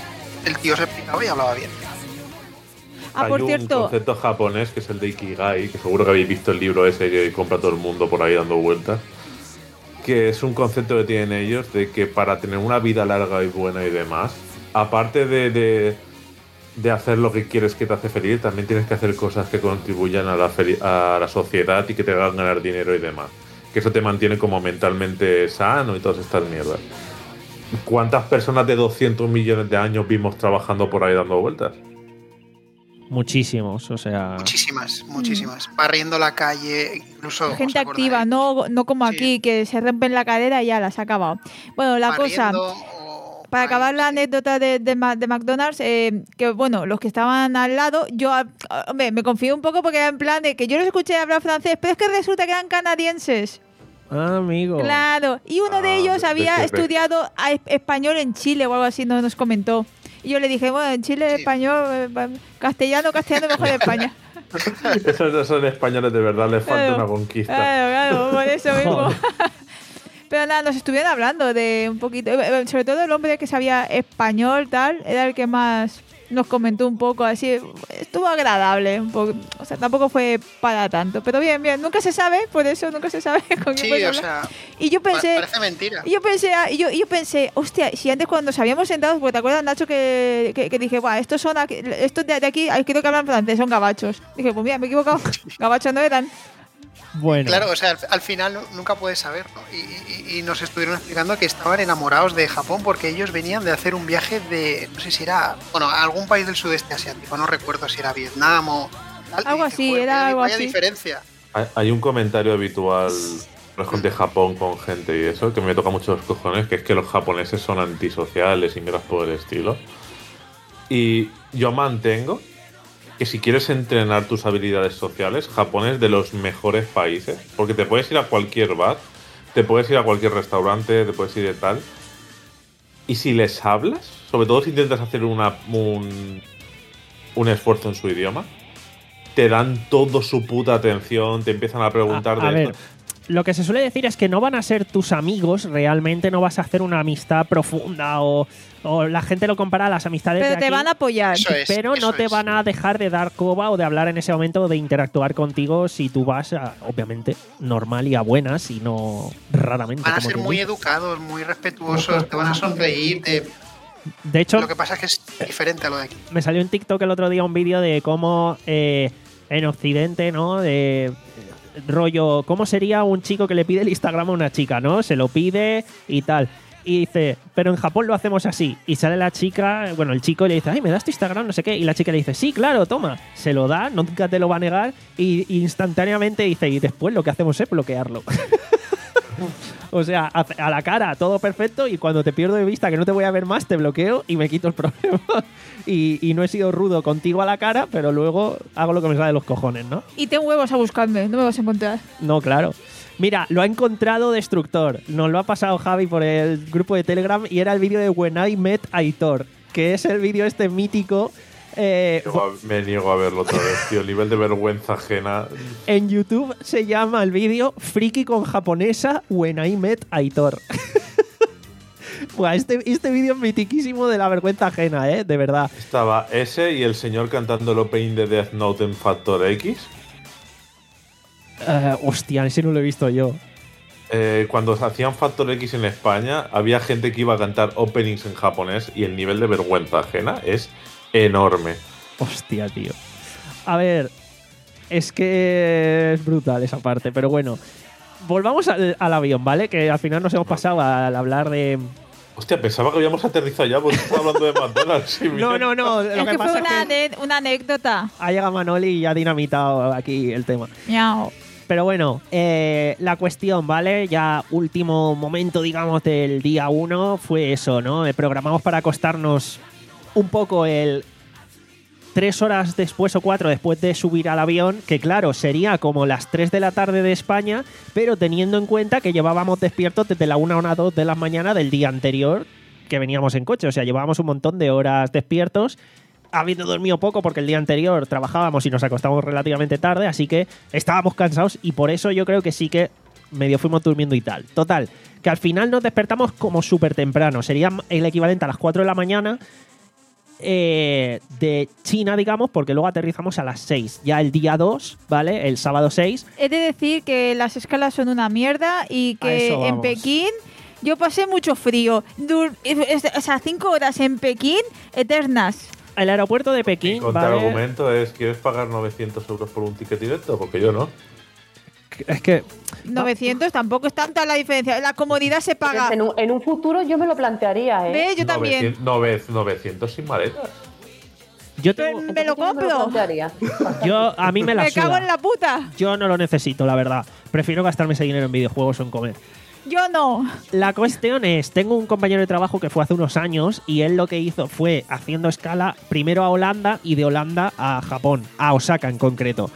el tío se explicaba y hablaba bien. Ah, Hay por un cierto, concepto japonés que es el de Ikigai, que seguro que habéis visto el libro ese que compra todo el mundo por ahí dando vueltas, que es un concepto que tienen ellos de que para tener una vida larga y buena y demás, aparte de, de, de hacer lo que quieres que te hace feliz, también tienes que hacer cosas que contribuyan a la, fel- a la sociedad y que te hagan ganar dinero y demás. Que eso te mantiene como mentalmente sano y todas estas mierdas. ¿Cuántas personas de doscientos millones de años vimos trabajando por ahí dando vueltas? Muchísimos, o sea... Muchísimas, muchísimas. Barriendo la calle, incluso... ¿os gente acordáis? activa, no, no como Sí. aquí, que se rompen la cadera y ya las ha acabado. Bueno, la cosa... Barriendo o Para por acabar ahí, la sí. anécdota de, de, Ma- de McDonald's, eh, que bueno, los que estaban al lado, yo, ah, hombre, me confié un poco porque era en plan de que yo los escuché hablar francés, pero es que resulta que eran canadienses. Ah, amigo. Claro, y uno de Ah, ellos de- había de- de- estudiado a- español en Chile o algo así, no nos comentó. Y yo le dije, bueno, en Chile Sí. español, eh, va- castellano, castellano mejor de España. Esos no son españoles de verdad, les falta Claro. una conquista. Claro, claro, por eso mismo. Joder. Pero nada, nos estuvieron hablando de un poquito, eh, sobre todo el hombre que sabía español, tal, era el que más nos comentó un poco, así, estuvo agradable, un poco, o sea, tampoco fue para tanto, pero bien, bien, nunca se sabe, por eso nunca se sabe con quién Sí, puedes o hablar. sea, Y yo pa- pensé, parece mentira. y yo pensé, ah, y yo, y yo pensé, hostia, si antes cuando nos habíamos sentado, porque te acuerdas, Nacho, que, que, que dije, Buah, estos son aquí, estos de, de aquí, creo que hablan francés, son gabachos. Dije, pues mira, me he equivocado, gabachos no eran. Bueno. Claro, o sea, al, al final nu- nunca puedes saber, ¿no? Y, y- y nos estuvieron explicando que estaban enamorados de Japón porque ellos venían de hacer un viaje de, no sé si era, bueno, a algún país del sudeste asiático, no recuerdo si era Vietnam o tal. y Algo dije, así, "Joder, era vaya- algo vaya así". diferencia. Hay, hay un comentario habitual de Japón con gente y eso, que me toca mucho los cojones, que es que los japoneses son antisociales y miras por el estilo. Y yo mantengo que si quieres entrenar tus habilidades sociales, Japón es de los mejores países, porque te puedes ir a cualquier bar, te puedes ir a cualquier restaurante, te puedes ir de tal, y si les hablas, sobre todo si intentas hacer una, un, un esfuerzo en su idioma, te dan todo su puta atención, te empiezan a preguntar A- a de ver. esto. lo que se suele decir es que no van a ser tus amigos, realmente no vas a hacer una amistad profunda o, o la gente lo compara a las amistades Pero de te aquí, van a apoyar. Eso es, pero no eso te es. van a dejar de dar coba o de hablar en ese momento o de interactuar contigo si tú vas, a, obviamente, normal y a buenas y no raramente. Van a como ser quien muy dice. educados, muy respetuosos, te van a sonreír. te- De hecho, Lo que pasa es que es diferente a lo de aquí. me salió en TikTok el otro día un vídeo de cómo eh, en Occidente, ¿no? De rollo, ¿cómo sería un chico que le pide el Instagram a una chica, ¿no? Se lo pide y tal. Y dice, pero en Japón lo hacemos así. Y sale la chica, bueno, el chico le dice, ay, ¿me das tu Instagram? No sé qué. Y la chica le dice, sí, claro, toma. Se lo da, nunca te lo va a negar. Y instantáneamente dice, y después lo que hacemos es bloquearlo. O sea, a, a la cara, todo perfecto, y cuando te pierdo de vista que no te voy a ver más, te bloqueo y me quito el problema. Y, y no he sido rudo contigo a la cara, pero luego hago lo que me sale de los cojones, ¿no? Y ten huevos a buscarme, no me vas a encontrar. No, claro. Mira, lo ha encontrado Destructor. Nos lo ha pasado Javi por el grupo de Telegram y era el vídeo de When I Met Aitor, que es el vídeo este mítico. eh, Niego a- Me niego a verlo otra vez, tío. El nivel de vergüenza ajena. en YouTube se llama el vídeo Friki con japonesa When I Met Aitor. Buah, este, este vídeo es mitiquísimo de la vergüenza ajena, ¿eh? De verdad. Estaba ese y el señor cantando el opening de Death Note en Factor X. Eh, hostia, ese no lo he visto yo. Eh, cuando hacían Factor X en España, había gente que iba a cantar openings en japonés y el nivel de vergüenza ajena es enorme. Hostia, tío. A ver, es que es brutal esa parte, pero bueno. Volvamos al, al avión, ¿vale? Que al final nos hemos pasado al hablar de... Hostia, pensaba que habíamos aterrizado ya porque estaba hablando de McDonald's. y No, mira. no, no. Lo Es que que pasa fue es una, que ane- una anécdota. ha llegado Manoli y ha dinamitado aquí el tema. Miau. Pero bueno, eh, la cuestión, ¿vale? Ya último momento, digamos, del día uno fue eso, ¿no? Eh, programamos para acostarnos un poco el tres horas después o cuatro después de subir al avión, que claro, sería como las tres de la tarde de España, pero teniendo en cuenta que llevábamos despiertos desde la una o dos de la mañana del día anterior que veníamos en coche. O sea, llevábamos un montón de horas despiertos, habiendo dormido poco porque el día anterior trabajábamos y nos acostábamos relativamente tarde, así que estábamos cansados y por eso yo creo que sí que medio fuimos durmiendo y tal. Total, que al final nos despertamos como súper temprano, sería el equivalente a las cuatro de la mañana eh, de China, digamos, porque luego aterrizamos a las seis, ya el día dos, ¿vale? El sábado seis. He de decir que las escalas son una mierda y A que eso en vamos. Pekín yo pasé mucho frío. Dur- es- es- o sea, cinco horas en Pekín eternas. El aeropuerto de Mi Pekín, ¿vale? contraargumento es: ¿quieres pagar novecientos euros por un ticket directo? Porque yo no. Es que novecientos tampoco es tanta la diferencia. La comodidad se paga. En un, en un futuro yo me lo plantearía, ¿eh? ¿Ve? Yo también. novecientos, novecientos sin maletas. yo tengo, Me lo Entonces yo me compro. plantearía. yo a mí me la Me cago suda. en la puta. Yo no lo necesito, la verdad. Prefiero gastarme ese dinero en videojuegos o en comer. Yo no. La cuestión es, tengo un compañero de trabajo que fue hace unos años y él lo que hizo fue haciendo escala primero a Holanda y de Holanda a Japón, a Osaka en concreto.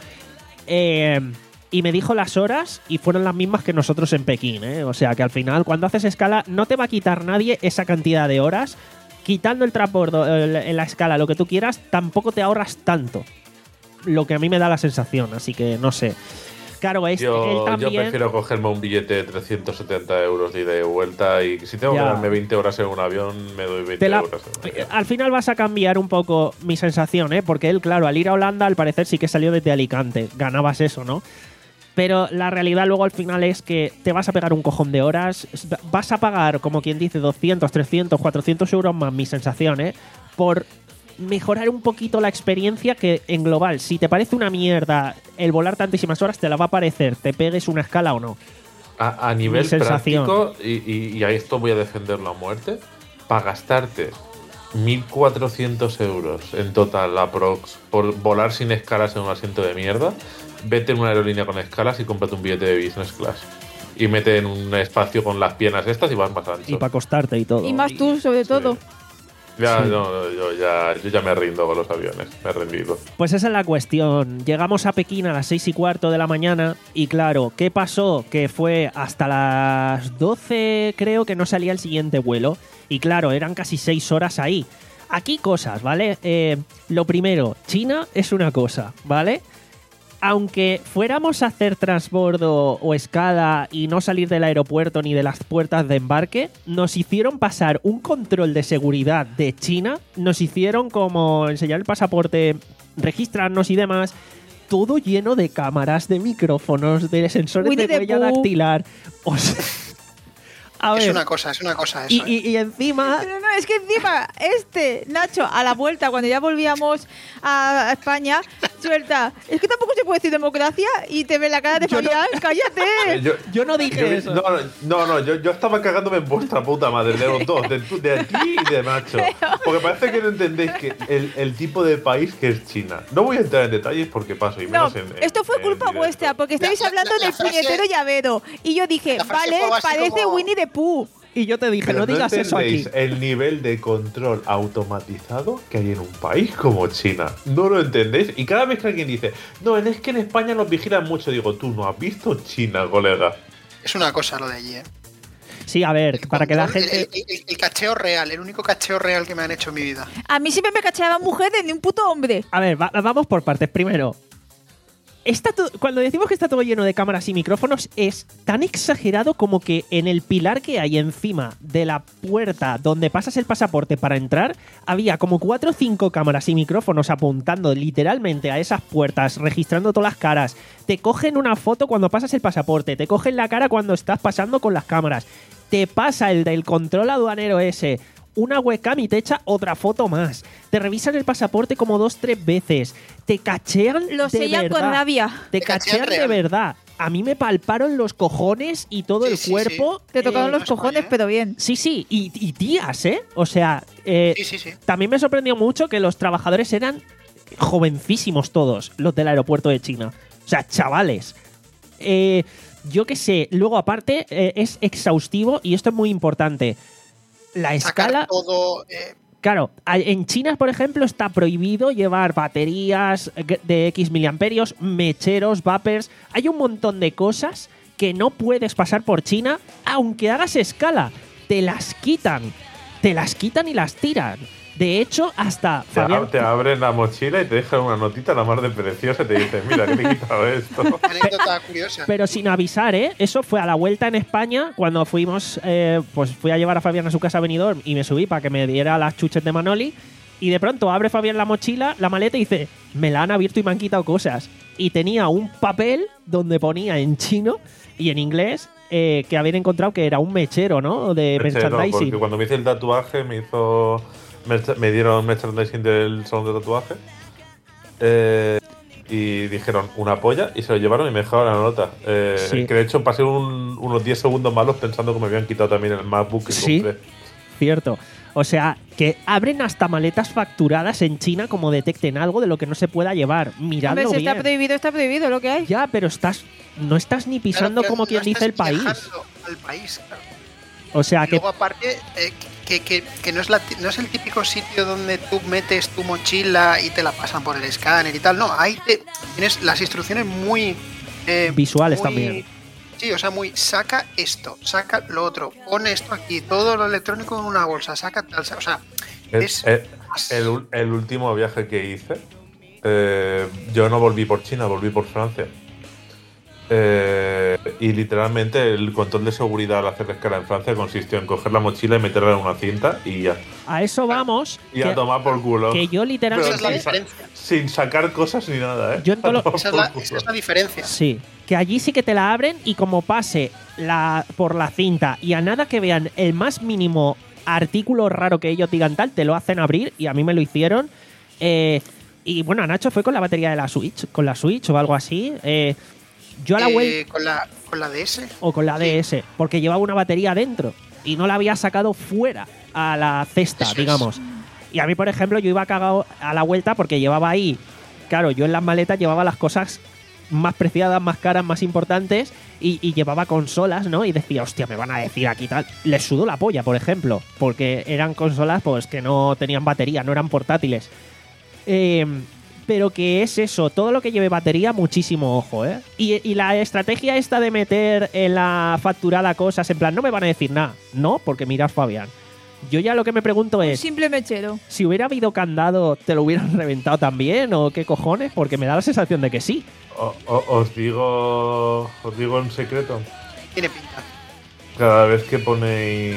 Eh, y me dijo las horas y fueron las mismas que nosotros en Pekín, ¿eh? O sea que al final cuando haces escala no te va a quitar nadie esa cantidad de horas. Quitando el transbordo eh, en la escala, lo que tú quieras, tampoco te ahorras tanto. Lo que a mí me da la sensación, así que no sé. Claro, es, él Yo, también... yo prefiero cogerme un billete de trescientos setenta euros de ida y vuelta y si tengo Ya. que darme veinte horas en un avión, me doy veinte Te la- euros. en un avión. Al final vas a cambiar un poco mi sensación, ¿eh? Porque él, claro, al ir a Holanda, al parecer sí que salió desde Alicante. Ganabas eso, ¿no? Pero la realidad luego al final es que te vas a pegar un cojón de horas. Vas a pagar, como quien dice, doscientos, trescientos, cuatrocientos euros más, mi sensación, ¿eh? Por mejorar un poquito la experiencia que en global, si te parece una mierda el volar tantísimas horas, te la va a parecer, te pegues una escala o no. A, a nivel Mi sensación. práctico, y, y- y a esto voy a defenderlo a muerte, para gastarte mil cuatrocientos euros en total aprox por volar sin escalas en un asiento de mierda, vete en una aerolínea con escalas y cómprate un billete de business class. Y mete en un espacio con las piernas estas y vas más ancho. Y para acostarte y todo. Y más tú, sobre todo. Ya, Sí. no, no, yo, ya, yo ya me rindo con los aviones, me he rendido. Pues esa es la cuestión. Llegamos a Pekín a las seis y cuarto de la mañana y claro, ¿qué pasó? Que fue hasta las doce, creo que no salía el siguiente vuelo. Y claro, eran casi seis horas ahí. Aquí cosas, ¿vale? Eh, lo primero, China es una cosa, ¿vale? aunque fuéramos a hacer transbordo o escala y no salir del aeropuerto ni de las puertas de embarque, nos hicieron pasar un control de seguridad de China, nos hicieron como enseñar el pasaporte, registrarnos y demás, todo lleno de cámaras, de micrófonos, de sensores Winnie de the huella Pooh. dactilar. O sea, a Es ver, una cosa, es una cosa eso. y, ¿eh? y- y encima... Pero no, es que encima, este, Nacho, a la vuelta, cuando ya volvíamos a a España, suelta. Es que tampoco se puede decir democracia y te ve la cara de Yo no- Fabián, cállate. Yo, Yo no dije yo vi- eso. no, no, no, yo, yo estaba cagándome en vuestra puta madre, de los dos, de, tu- de ti y de Nacho. Porque parece que no entendéis que el, el tipo de país que es China. No voy a entrar en detalles porque paso y No, menos en, en- esto fue en culpa directo. vuestra, porque estáis La- la- hablando la del frase- puñetero llavero. Y yo dije, la frase vale, fue algo así parece como- Winnie the Pooh. Y yo te dije, Pero no digas eso aquí. entendéis el nivel de control automatizado que hay en un país como China. No lo entendéis. Y cada vez que alguien dice, no, es que en España nos vigilan mucho, digo, tú no has visto China, colega. Es una cosa lo de allí, ¿eh? Sí, a ver, El para que la control, gente... El, el- el cacheo real, el único cacheo real que me han hecho en mi vida. A mí siempre me cacheaban mujeres, ni un puto hombre. A ver, va- vamos por partes. Primero, está to- cuando decimos que está todo lleno de cámaras y micrófonos, es tan exagerado como que en el pilar que hay encima de la puerta donde pasas el pasaporte para entrar, había como cuatro o cinco cámaras y micrófonos apuntando literalmente a esas puertas, registrando todas las caras. Te cogen una foto cuando pasas el pasaporte, te cogen la cara cuando estás pasando con las cámaras. Te pasa el del control aduanero ese, una webcam y te echa otra foto más. Te revisan el pasaporte como dos, tres veces. Te cachean Lo de sellan verdad. con rabia. Te Te cachean cachean de real. verdad. A mí me palparon los cojones y todo Sí, el sí, cuerpo. Te tocaron Eh, los no es coña, cojones, ¿eh? pero bien. Sí, sí. Y, y tías, ¿eh? O sea, eh, Sí, sí, sí. también me sorprendió mucho que los trabajadores eran jovencísimos todos, los del aeropuerto de China. O sea, chavales. Eh, yo qué sé. Luego, aparte, eh, es exhaustivo y esto es muy importante. La Sacar escala... todo. eh, Claro, a- en China, por ejemplo, está prohibido llevar baterías de X miliamperios, mecheros, vapers. Hay un montón de cosas que no puedes pasar por China, aunque hagas escala. Te las quitan. Te las quitan y las tiran. De hecho, hasta Te, Fabián, ab- te abren la mochila y te dejan una notita la más de preciosa y te dicen, mira, que te he quitado esto. anécdota curiosa. pero sin avisar, ¿eh? Eso fue a la vuelta en España, cuando fuimos, eh, pues fui a llevar a Fabián a su casa a Benidorm y me subí para que me diera las chuches de Manoli. Y de pronto abre Fabián la mochila, la maleta y dice, me la han abierto y me han quitado cosas. Y tenía un papel donde ponía en chino y en inglés eh, que habían encontrado que era un mechero, ¿no? De Mechero, merchandising. porque cuando me hice el tatuaje me hizo merch- me dieron merchandising del salón de tatuaje eh, y dijeron una polla y se lo llevaron y me dejaron la nota. Eh, Sí. Que de hecho pasé un- unos diez segundos malos pensando que me habían quitado también el MacBook que Sí. compré. Cierto. O sea, que abren hasta maletas facturadas en China como detecten algo de lo que no se pueda llevar. Hombre, Miradlo si bien. está prohibido, está prohibido lo que hay. Ya, pero estás no estás ni pisando Claro, pero como no quien dice el estás país. viajando al país, claro. O sea Y que luego aparte, eh, que, que- que no, es la ti- no es el típico sitio donde tú metes tu mochila y te la pasan por el escáner y tal. No, ahí te, tienes las instrucciones muy... eh, Visuales muy- también. Sí, o sea, muy... Saca esto, saca lo otro, pon esto aquí, todo lo electrónico en una bolsa, saca tal... O sea, El, es... el- el ul- el último viaje que hice, eh, yo no volví por China, volví por Francia. Eh, y literalmente el control de seguridad al hacer la escala en Francia consistió en coger la mochila y meterla en una cinta y ya. a eso vamos. Y a que, tomar por culo. que yo esa literalmente es la sin, sa- diferencia. sin sacar cosas ni nada, ¿eh? Yo en todo lo- A tomar Esa es por la, culo. esa es la diferencia. sí, que allí sí que te la abren y como pase la por la cinta y a nada que vean el más mínimo artículo raro que ellos digan tal, te lo hacen abrir y a mí me lo hicieron. Eh, y bueno, a Nacho fue con la batería de la Switch, con la Switch o algo así. Eh, yo a la Eh, vuelta con, la, con la D S. o con la sí. D S, porque llevaba una batería dentro y no la había sacado fuera a la cesta, Eso es. digamos. Y a mí, por ejemplo, yo iba cagado a la vuelta porque llevaba ahí, claro, yo en las maletas llevaba las cosas más preciadas, más caras, más importantes y, y llevaba consolas, ¿no? Y decía, hostia, me van a decir aquí tal. Les sudó la polla, por ejemplo, porque eran consolas pues que no tenían batería, no eran portátiles. Eh, pero que es eso, todo lo que lleve batería, muchísimo ojo, ¿eh? Y, y la estrategia esta de meter en la facturada cosas, en plan, no me van a decir nada, no, porque mirad Fabián. Yo ya lo que me pregunto Un es, simple mechero. si hubiera habido candado, ¿te lo hubieran reventado también o qué cojones? Porque me da la sensación de que sí. O- o- os digo os digo en secreto. Tiene pinta. Cada vez que ponéis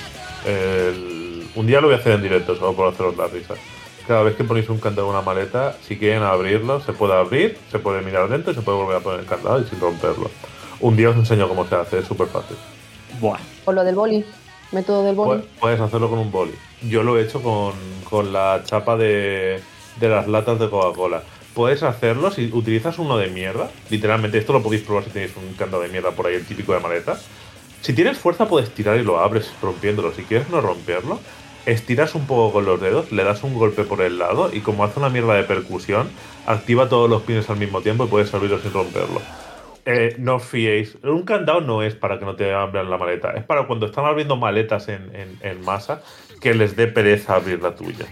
el... Un día lo voy a hacer en directo, solo por haceros la risa. Cada vez que ponéis un candado en una maleta, si quieren abrirlo, se puede abrir, se puede mirar dentro y se puede volver a poner el candado y sin romperlo. Un día os enseño cómo se hace, es súper fácil. Buah. O lo del boli, método del boli. Pu- Puedes hacerlo con un boli. Yo lo he hecho con, con la chapa de, de las latas de Coca-Cola. Puedes hacerlo si utilizas uno de mierda. Literalmente, esto lo podéis probar si tenéis un candado de mierda por ahí, el típico de maleta. Si tienes fuerza, puedes tirar y lo abres rompiéndolo. Si quieres no romperlo, estiras un poco con los dedos, le das un golpe por el lado y como hace una mierda de percusión, activa todos los pines al mismo tiempo y puedes abrirlo sin romperlo. Eh, no os fiéis. Un candado no es para que no te abran la maleta. Es para cuando están abriendo maletas en, en, en masa que les dé pereza abrir la tuya.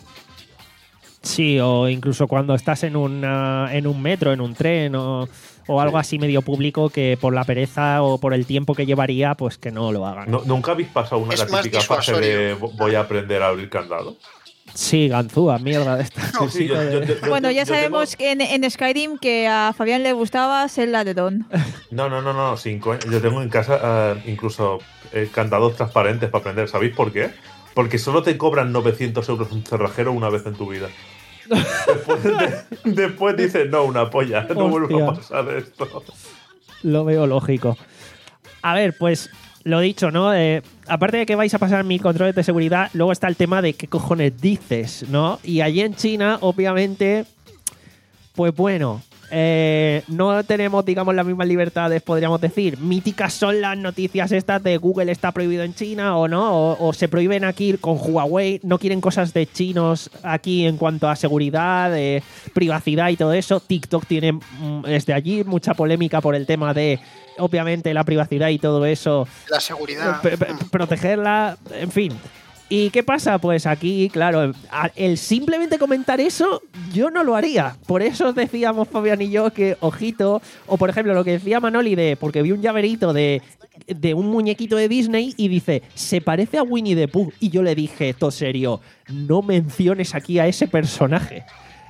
Sí, o incluso cuando estás en, una, en un metro, en un tren o, o algo así medio público que por la pereza o por el tiempo que llevaría, pues que no lo hagan. ¿No- ¿Nunca habéis pasado una Es la más típica fase disuasorio. de vo- voy a aprender a abrir candado? Sí, ganzúa, mierda de esta. Sí, sí, yo- yo- yo- yo- Bueno, ya yo sabemos tengo- que en, en Skyrim que a Fabián le gustaba ser la de Don. No, no, no, no, sin coña. Yo tengo en casa eh, incluso eh, candados transparentes para aprender. ¿Sabéis por qué? Porque solo te cobran novecientos euros un cerrajero una vez en tu vida. Después, de- después dices, no, una polla, no vuelvo a Hostia. pasar esto. Lo veo lógico. A ver, pues lo dicho, ¿no? Eh, aparte de que vais a pasar mil controles de seguridad, luego está el tema de qué cojones dices, ¿no? Y allí en China, obviamente, pues bueno, eh, no tenemos, digamos, las mismas libertades, podríamos decir. Míticas son las noticias estas de Google está prohibido en China o no, o, o se prohíben aquí con Huawei, no quieren cosas de chinos aquí en cuanto a seguridad, de privacidad y todo eso. TikTok tiene mm, desde allí mucha polémica por el tema de, obviamente, la privacidad y todo eso. La seguridad. P- p- protegerla, en fin. ¿Y qué pasa? Pues aquí, claro, a- el simplemente comentar eso, yo no lo haría. Por eso os decíamos, Fabián y yo, que ojito, o por ejemplo, lo que decía Manoli de, porque vi un llaverito de, de un muñequito de Disney y dice, se parece a Winnie the Pooh. Y yo le dije, todo serio, no menciones aquí a ese personaje.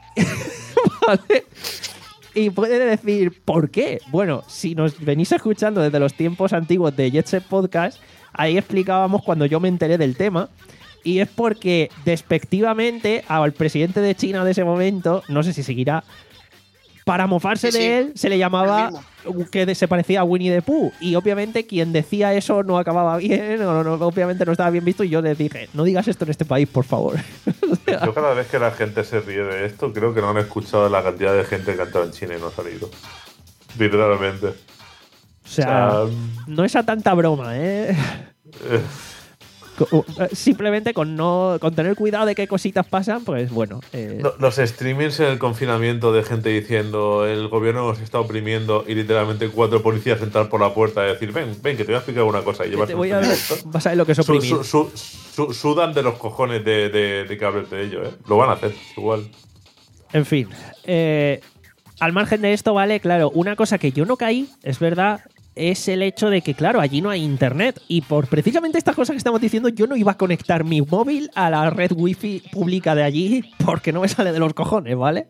¿Vale? Y puede decir, ¿por qué? Bueno, si nos venís escuchando desde los tiempos antiguos de Jet Set Podcast, ahí explicábamos cuando yo me enteré del tema. Y es porque, despectivamente, al presidente de China de ese momento, no sé si seguirá, para mofarse Sí, de sí. él, se le llamaba que de- se parecía a Winnie the Pooh. Y obviamente quien decía eso no acababa bien, o no, obviamente no estaba bien visto. Y yo le dije, no digas esto en este país, por favor. O sea, Yo cada vez que la gente se ríe de esto, creo que no han escuchado la cantidad de gente que ha entrado en China y no ha salido. Literalmente. o sea, O sea, no es a tanta broma, ¿eh? eh, Co- Simplemente con no con tener cuidado de qué cositas pasan, pues bueno. eh, no- los streamings en el confinamiento de gente diciendo el gobierno nos está oprimiendo y literalmente cuatro policías entrar por la puerta y decir ven, ven, que te voy a explicar una cosa y te llevarse voy un a ver, esto. vas a ver lo que es Su- oprimir. su- su- su- sudan de los cojones de, de, de que hables de ello, ¿eh? Lo van a hacer, igual. En fin. eh, al margen de esto, vale, claro, una cosa que yo no caí, es verdad, es el hecho de que, claro, allí no hay internet. Y por precisamente estas cosas que estamos diciendo, yo no iba a conectar mi móvil a la red wifi pública de allí porque no me sale de los cojones, ¿vale?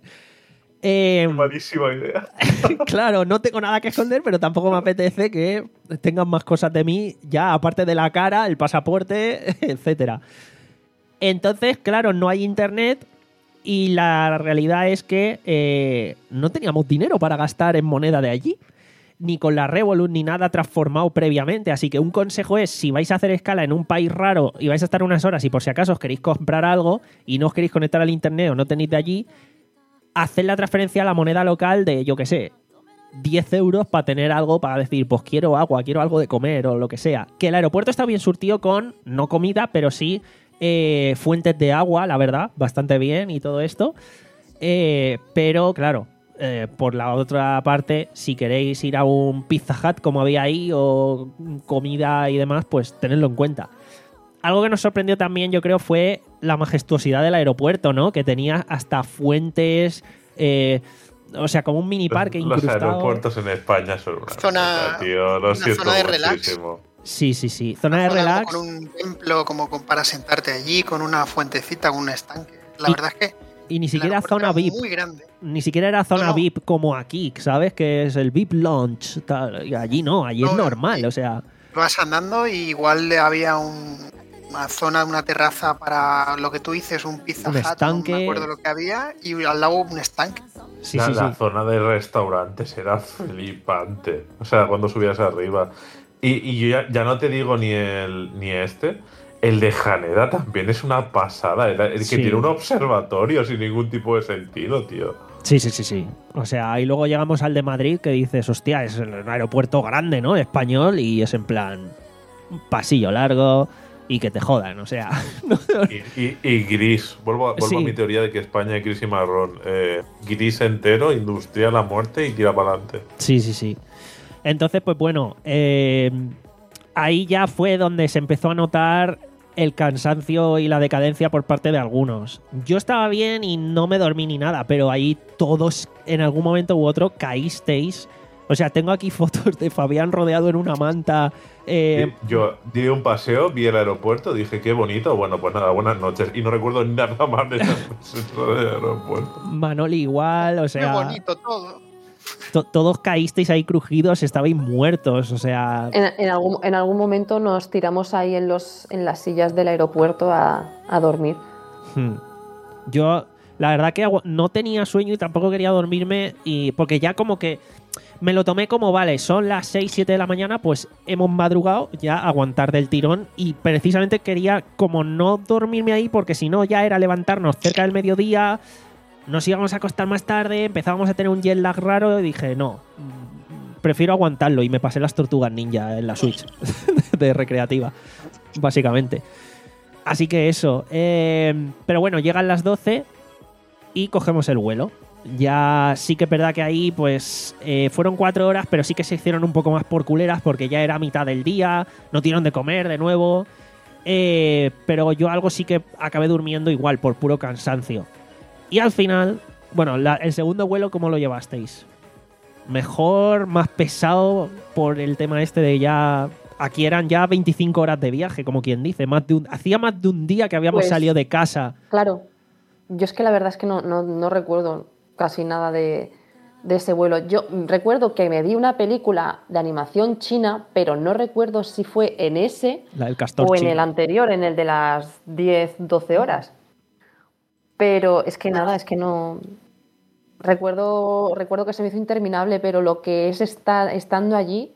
Eh, Malísima idea. claro, no tengo nada que esconder, pero tampoco me apetece que tengan más cosas de mí, ya aparte de la cara, el pasaporte, etcétera. Entonces, claro, no hay internet y la realidad es que eh, no teníamos dinero para gastar en moneda de allí, ni con la Revolut, ni nada transformado previamente. Así que un consejo es, si vais a hacer escala en un país raro y vais a estar unas horas y por si acaso os queréis comprar algo y no os queréis conectar al internet o no tenéis de allí, haced la transferencia a la moneda local de, yo qué sé, diez euros para tener algo, para decir, pues quiero agua, quiero algo de comer o lo que sea. Que el aeropuerto está bien surtido con, no comida, pero sí eh, fuentes de agua, la verdad, bastante bien y todo esto. Eh, pero, claro, eh, por la otra parte, si queréis ir a un Pizza Hut como había ahí o comida y demás, pues tenedlo en cuenta. Algo que nos sorprendió también, yo creo, fue la majestuosidad del aeropuerto, ¿no? Que tenía hasta fuentes, eh, o sea, como un mini parque Los incrustado. aeropuertos en España son una Zona- mierda, tío. Lo una siento zona de relax. muchísimo. Sí, sí, sí. Zona de Zona como relax. con un templo, como con- para sentarte allí, con una fuentecita, con un estanque. La Y- verdad es que Y ni el siquiera aeropuerto zona era V I P. muy grande. Ni siquiera era zona No, no. V I P como aquí, ¿sabes? Que es el V I P Lounge. Tal. Y allí no, allí es No, normal, y- o sea. Vas andando y igual le había un- una zona, una terraza para lo que tú dices, un pizza Un hut, no estanque. me acuerdo lo que había, y al lado un estanque. Sí, la, sí, la sí. zona de restaurantes era flipante. O sea, cuando subías arriba. Y, y yo ya, ya no te digo ni el ni este. El de Haneda también es una pasada. Era el que Sí. tiene un observatorio sin ningún tipo de sentido, tío. Sí, sí, sí, sí. O sea, y luego llegamos al de Madrid que dices, hostia, es un aeropuerto grande, ¿no? Español, y es en plan un pasillo largo y que te jodan, o sea. Y, y- y gris. Vuelvo, a- vuelvo Sí. a mi teoría de que España es gris y marrón. Eh, gris entero, industrial a muerte y tira para adelante. Sí, sí, sí. Entonces, pues bueno, eh, ahí ya fue donde se empezó a notar el cansancio y la decadencia por parte de algunos. Yo estaba bien y no me dormí ni nada, pero ahí todos en algún momento u otro caísteis. O sea, tengo aquí fotos de Fabián rodeado en una manta. eh, Yo di un paseo, vi el aeropuerto, dije qué bonito. Bueno, pues nada, buenas noches. Y no recuerdo nada más de esa centro del aeropuerto. Manoli igual, o Qué sea, bonito todo. to- todos caísteis ahí crujidos, estabais muertos, o sea, En, en algún, en algún momento nos tiramos ahí en, los, en las sillas del aeropuerto a, a dormir. Hmm. Yo, la verdad que agu- no tenía sueño y tampoco quería dormirme, y porque ya como que me lo tomé como, vale, son las seis, siete de la mañana, pues hemos madrugado, ya aguantar del tirón, y precisamente quería como no dormirme ahí porque si no ya era levantarnos cerca del mediodía, nos íbamos a acostar más tarde, empezábamos a tener un jet lag raro y dije, no, mm, prefiero aguantarlo, y me pasé las tortugas ninja en la Switch de recreativa, básicamente. Así que eso. eh, pero bueno, llegan las doce y cogemos el vuelo. Ya sí que es verdad que ahí pues eh, fueron cuatro horas, pero sí que se hicieron un poco más por culeras porque ya era mitad del día, no dieron de comer de nuevo. Eh, pero yo algo sí que acabé durmiendo igual por puro cansancio. Y al final, bueno, la- el segundo vuelo, ¿cómo lo llevasteis? ¿Mejor, más pesado por el tema este de ya... Aquí eran ya veinticinco horas de viaje, como quien dice. Más de un, hacía más de un día que habíamos Pues- salido de casa. Claro, yo es que la verdad es que no, no, no recuerdo casi nada de, de ese vuelo. Yo recuerdo que me vi una película de animación china, pero no recuerdo si fue en ese La del castor o en chino. el anterior, en el de las diez, doce horas. Pero es que nada, es que no... Recuerdo, recuerdo que se me hizo interminable, pero lo que es estar estando allí,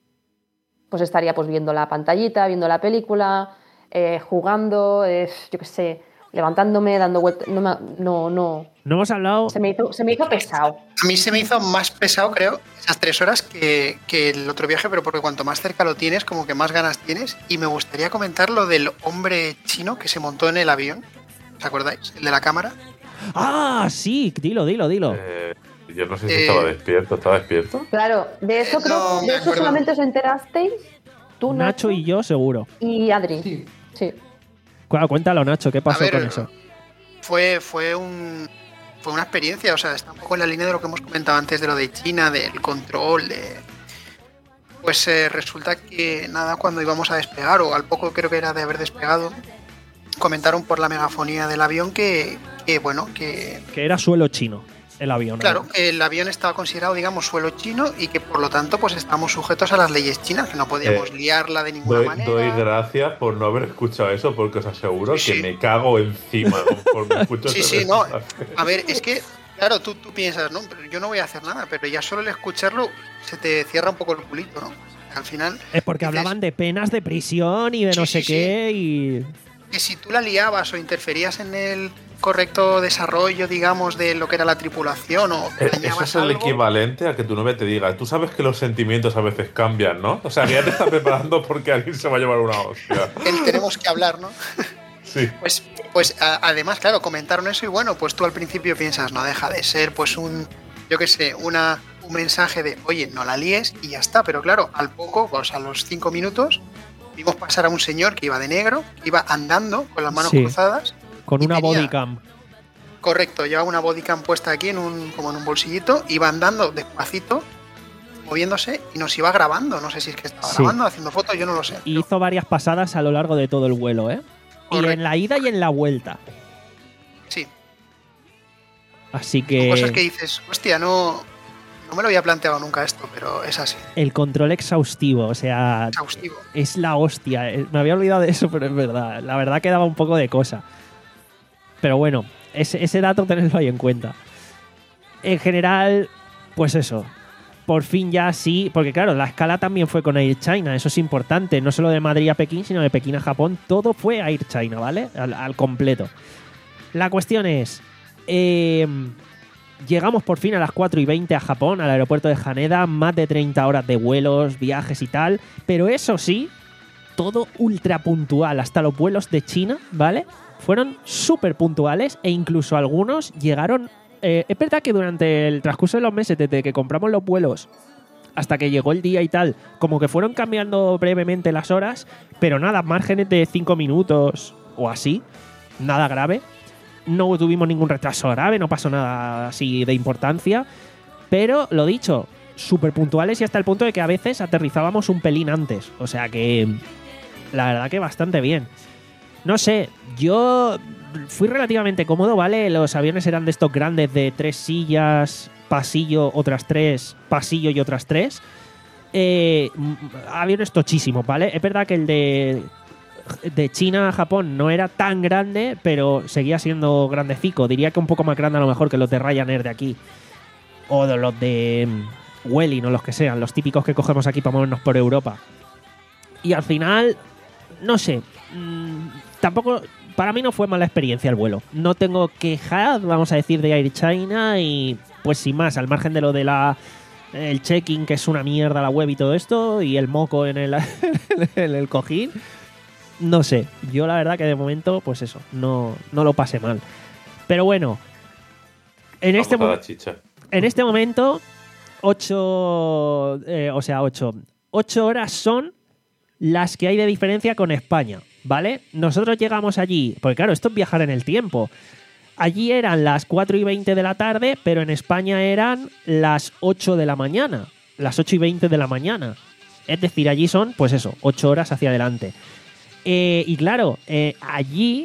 pues estaría pues viendo la pantallita, viendo la película, eh, jugando, eh, yo qué sé, levantándome, dando vueltas. No, me- no, no. No hemos hablado... Se me hizo, se me hizo pesado. A mí se me hizo más pesado, creo, esas tres horas que, que el otro viaje, pero porque cuanto más cerca lo tienes, como que más ganas tienes. Y me gustaría comentar lo del hombre chino que se montó en el avión. ¿Os acordáis? El de la cámara. ¡Ah, sí! Dilo, dilo, dilo. Eh, yo no sé si Eh, estaba despierto. ¿Estaba despierto? Claro, de eso Eh, creo, no, me de eso acuerdo. solamente os enterasteis tú, Nacho Nacho, y yo, seguro. y Adri. Sí. Sí. Cu- Cuéntalo, Nacho, ¿qué pasó A ver, con eso? Fue, fue, un, fue una experiencia, o sea, está un poco en la línea de lo que hemos comentado antes de lo de China, del control, de... Pues eh, resulta que nada, cuando íbamos a despegar, o al poco creo que era de haber despegado, comentaron por la megafonía del avión que, que bueno, que Que era suelo chino, el avión. ¿no? claro, que el avión estaba considerado, digamos, suelo chino y que por lo tanto pues estamos sujetos a las leyes chinas, que no podíamos Eh, liarla de ninguna Doy, manera. doy gracias por no haber escuchado eso, porque os aseguro Sí, que sí. me cago encima conforme escucho Sí, ese sí, no. mensaje. A ver, es que, claro, tú, tú piensas, ¿no? Pero yo no voy a hacer nada, pero ya solo el escucharlo se te cierra un poco el culito, ¿no? Al final, Es porque dices- hablaban de penas de prisión y de no Sí, sé sí, qué y... que si tú la liabas o interferías en el correcto desarrollo, digamos, de lo que era la tripulación o Eh, Eso dañabas es el algo, equivalente a que tu novia te diga, tú sabes que los sentimientos a veces cambian, ¿no? O sea, que ya te estás preparando porque alguien se va a llevar una hostia. que tenemos que hablar, ¿no? Sí. Pues, pues a- además, claro, comentaron eso y bueno, pues tú al principio piensas, no deja de ser pues un, yo qué sé, una, un mensaje de, oye, no la líes y ya está, pero claro, al poco, pues a los cinco minutos, vimos pasar a un señor que iba de negro, que iba andando con las manos Sí. cruzadas. Con Y una tenía- bodycam. Correcto, llevaba una bodycam puesta aquí en un, como en un bolsillito, iba andando despacito, moviéndose y nos iba grabando. No sé si es que estaba Sí. grabando, haciendo fotos, yo no lo sé. Y hizo varias pasadas a lo largo de todo el vuelo, ¿eh? Y Correcto. en la ida y en la vuelta. Sí, Así son que cosas que dices, hostia, no, no me lo había planteado nunca esto, pero es así, el control exhaustivo, o sea, exhaustivo. es la hostia. Eh, Me había olvidado de eso, pero es verdad. La verdad que daba un poco de cosa. Pero bueno, ese, ese dato tenedlo ahí en cuenta. En general, pues eso. Por fin ya sí, porque claro, la escala también fue con Air China, eso es importante, no solo de Madrid a Pekín, sino de Pekín a Japón, todo fue Air China, ¿vale? Al, al completo. La cuestión es, eh, llegamos por fin a las cuatro y veinte a Japón, al aeropuerto de Haneda, más de treinta horas de vuelos, viajes y tal, pero eso sí, todo ultra puntual, hasta los vuelos de China, ¿vale? Fueron súper puntuales e incluso algunos llegaron... Eh, es verdad que durante el transcurso de los meses, desde que compramos los vuelos hasta que llegó el día y tal, como que fueron cambiando brevemente las horas, pero nada, márgenes de cinco minutos o así, nada grave. No tuvimos ningún retraso grave, no pasó nada así de importancia, pero lo dicho, súper puntuales y hasta el punto de que a veces aterrizábamos un pelín antes, o sea que la verdad que bastante bien. No sé, yo fui relativamente cómodo, ¿vale? Los aviones eran de estos grandes de tres sillas, pasillo, otras tres, pasillo y otras tres. Eh, aviones tochísimos, ¿vale? Es verdad que el de, de China a Japón no era tan grande, pero seguía siendo grandecico. Diría que un poco más grande a lo mejor que los de Ryanair de aquí. O de los de Welling o los que sean, los típicos que cogemos aquí para movernos por Europa. Y al final, no sé... Mmm, tampoco, para mí no fue mala experiencia el vuelo. No tengo quejas, vamos a decir, de Air China y pues sin más, al margen de lo de la el check-in, que es una mierda la web y todo esto, y el moco en el, en el cojín, no sé. Yo la verdad que de momento, pues eso, no, no lo pasé mal. Pero bueno, en este, Vamos a mo- la chicha. en este momento, ocho, eh, o sea, ocho, ocho horas son las que hay de diferencia con España, ¿vale? Nosotros llegamos allí, porque claro, esto es viajar en el tiempo. Allí eran las cuatro y veinte de la tarde, pero en España eran las ocho de la mañana, las ocho y veinte de la mañana. Es decir, allí son, pues eso, ocho horas hacia adelante. Eh, y claro, eh, allí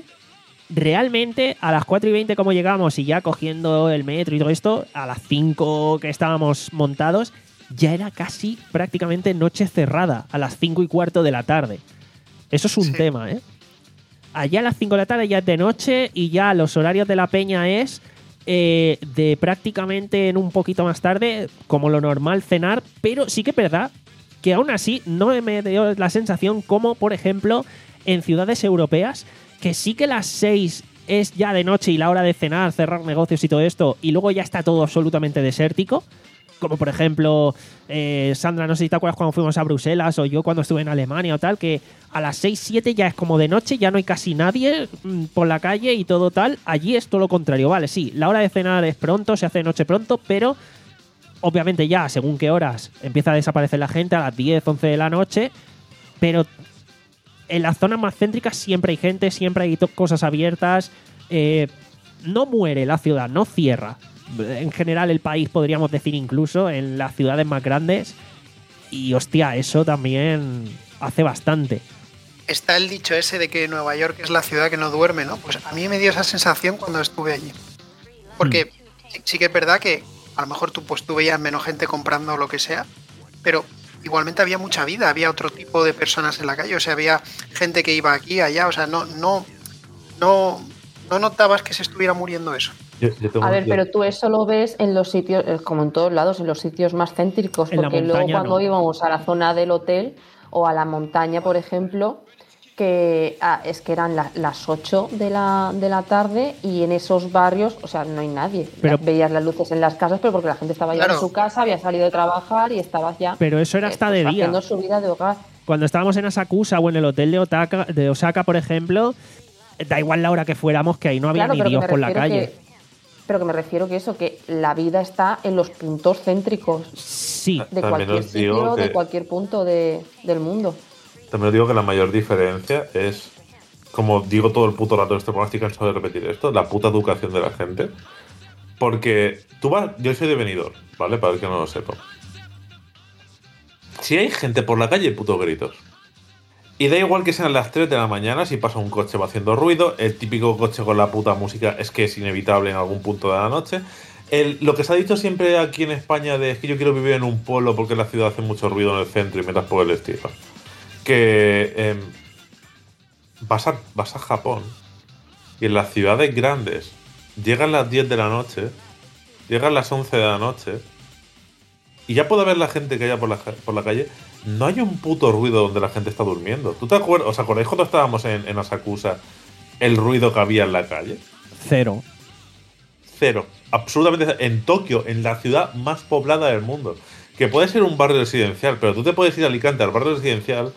realmente a las cuatro y veinte como llegamos y ya cogiendo el metro y todo esto, a las cinco que estábamos montados, ya era casi prácticamente noche cerrada, a las cinco y cuarto de la tarde. Eso es un Sí. tema, ¿eh? Allá a las cinco de la tarde ya es de noche y ya los horarios de la peña es eh, de prácticamente en un poquito más tarde, como lo normal, cenar, pero sí que es verdad que aún así no me dio la sensación como, por ejemplo, en ciudades europeas, que sí que las seis es ya de noche y la hora de cenar, cerrar negocios y todo esto, y luego ya está todo absolutamente desértico. Como por ejemplo, eh, Sandra, no sé si te acuerdas cuando fuimos a Bruselas o yo cuando estuve en Alemania o tal, que a las seis, siete ya es como de noche, ya no hay casi nadie mm, por la calle y todo tal. Allí es todo lo contrario, vale, sí, la hora de cenar es pronto, se hace de noche pronto, pero obviamente ya según qué horas empieza a desaparecer la gente, a las diez, once de la noche, pero en las zonas más céntricas siempre hay gente, siempre hay to- cosas abiertas, eh, no muere la ciudad, no cierra. En general el país podríamos decir incluso en las ciudades más grandes y hostia, eso también hace bastante. Está el dicho ese de que Nueva York es la ciudad que no duerme, ¿no? Pues a mí me dio esa sensación cuando estuve allí. Porque sí, sí que es verdad que a lo mejor tú, pues, tú veías menos gente comprando lo que sea, pero igualmente había mucha vida, había otro tipo de personas en la calle, o sea, había gente que iba aquí, allá, o sea, no, no, no, no notabas que se estuviera muriendo eso. Yo- yo tengo- A ver, yo- pero tú eso lo ves en los sitios, eh, como en todos lados, en los sitios más céntricos, En la porque luego montaña cuando no. íbamos a la zona del hotel o a la montaña, por ejemplo, que ah, es que eran la- las ocho de la, de la tarde y en esos barrios, o sea, no hay nadie. Pero- La- veías las luces en las casas, pero porque la gente estaba ya Claro. en su casa, había salido de trabajar y estaba ya Pero eso era eh, hasta pues, de día. haciendo su vida de hogar. Cuando estábamos en Asakusa o en el hotel de, Otaka, de Osaka, por ejemplo, da igual la hora que fuéramos, que ahí no había Claro, ni pero que Dios me por la refiero calle. que- pero que me refiero que eso, que la vida está en los puntos céntricos Sí, de También cualquier os digo sitio, que- de cualquier punto de- del mundo. También os digo que la mayor diferencia es, como digo todo el puto rato en este programa, estoy cansado de repetir esto, la puta educación de la gente. Porque tú vas, yo soy de Benidorm, ¿vale? Para el que no lo sepa. si hay gente por la calle, putos gritos. Y da igual que sean las tres de la mañana, si pasa un coche va haciendo ruido, el típico coche con la puta música es que es inevitable en algún punto de la noche. El, lo que se ha dicho siempre aquí en España de es que yo quiero vivir en un pueblo porque la ciudad hace mucho ruido en el centro y metas por el estilo. Que eh, vas, a, vas a Japón y en las ciudades grandes llegan las diez de la noche, llegan las once de la noche y ya puede ver la gente que haya por la, por la calle. No hay un puto ruido donde la gente está durmiendo. ¿Tú te acuerdas? ¿Os acordáis cuando estábamos en, en Asakusa el ruido que había en la calle? Cero. Cero. Absolutamente. En Tokio, en la ciudad más poblada del mundo. Que puede ser un barrio residencial, pero tú te puedes ir a Alicante al barrio residencial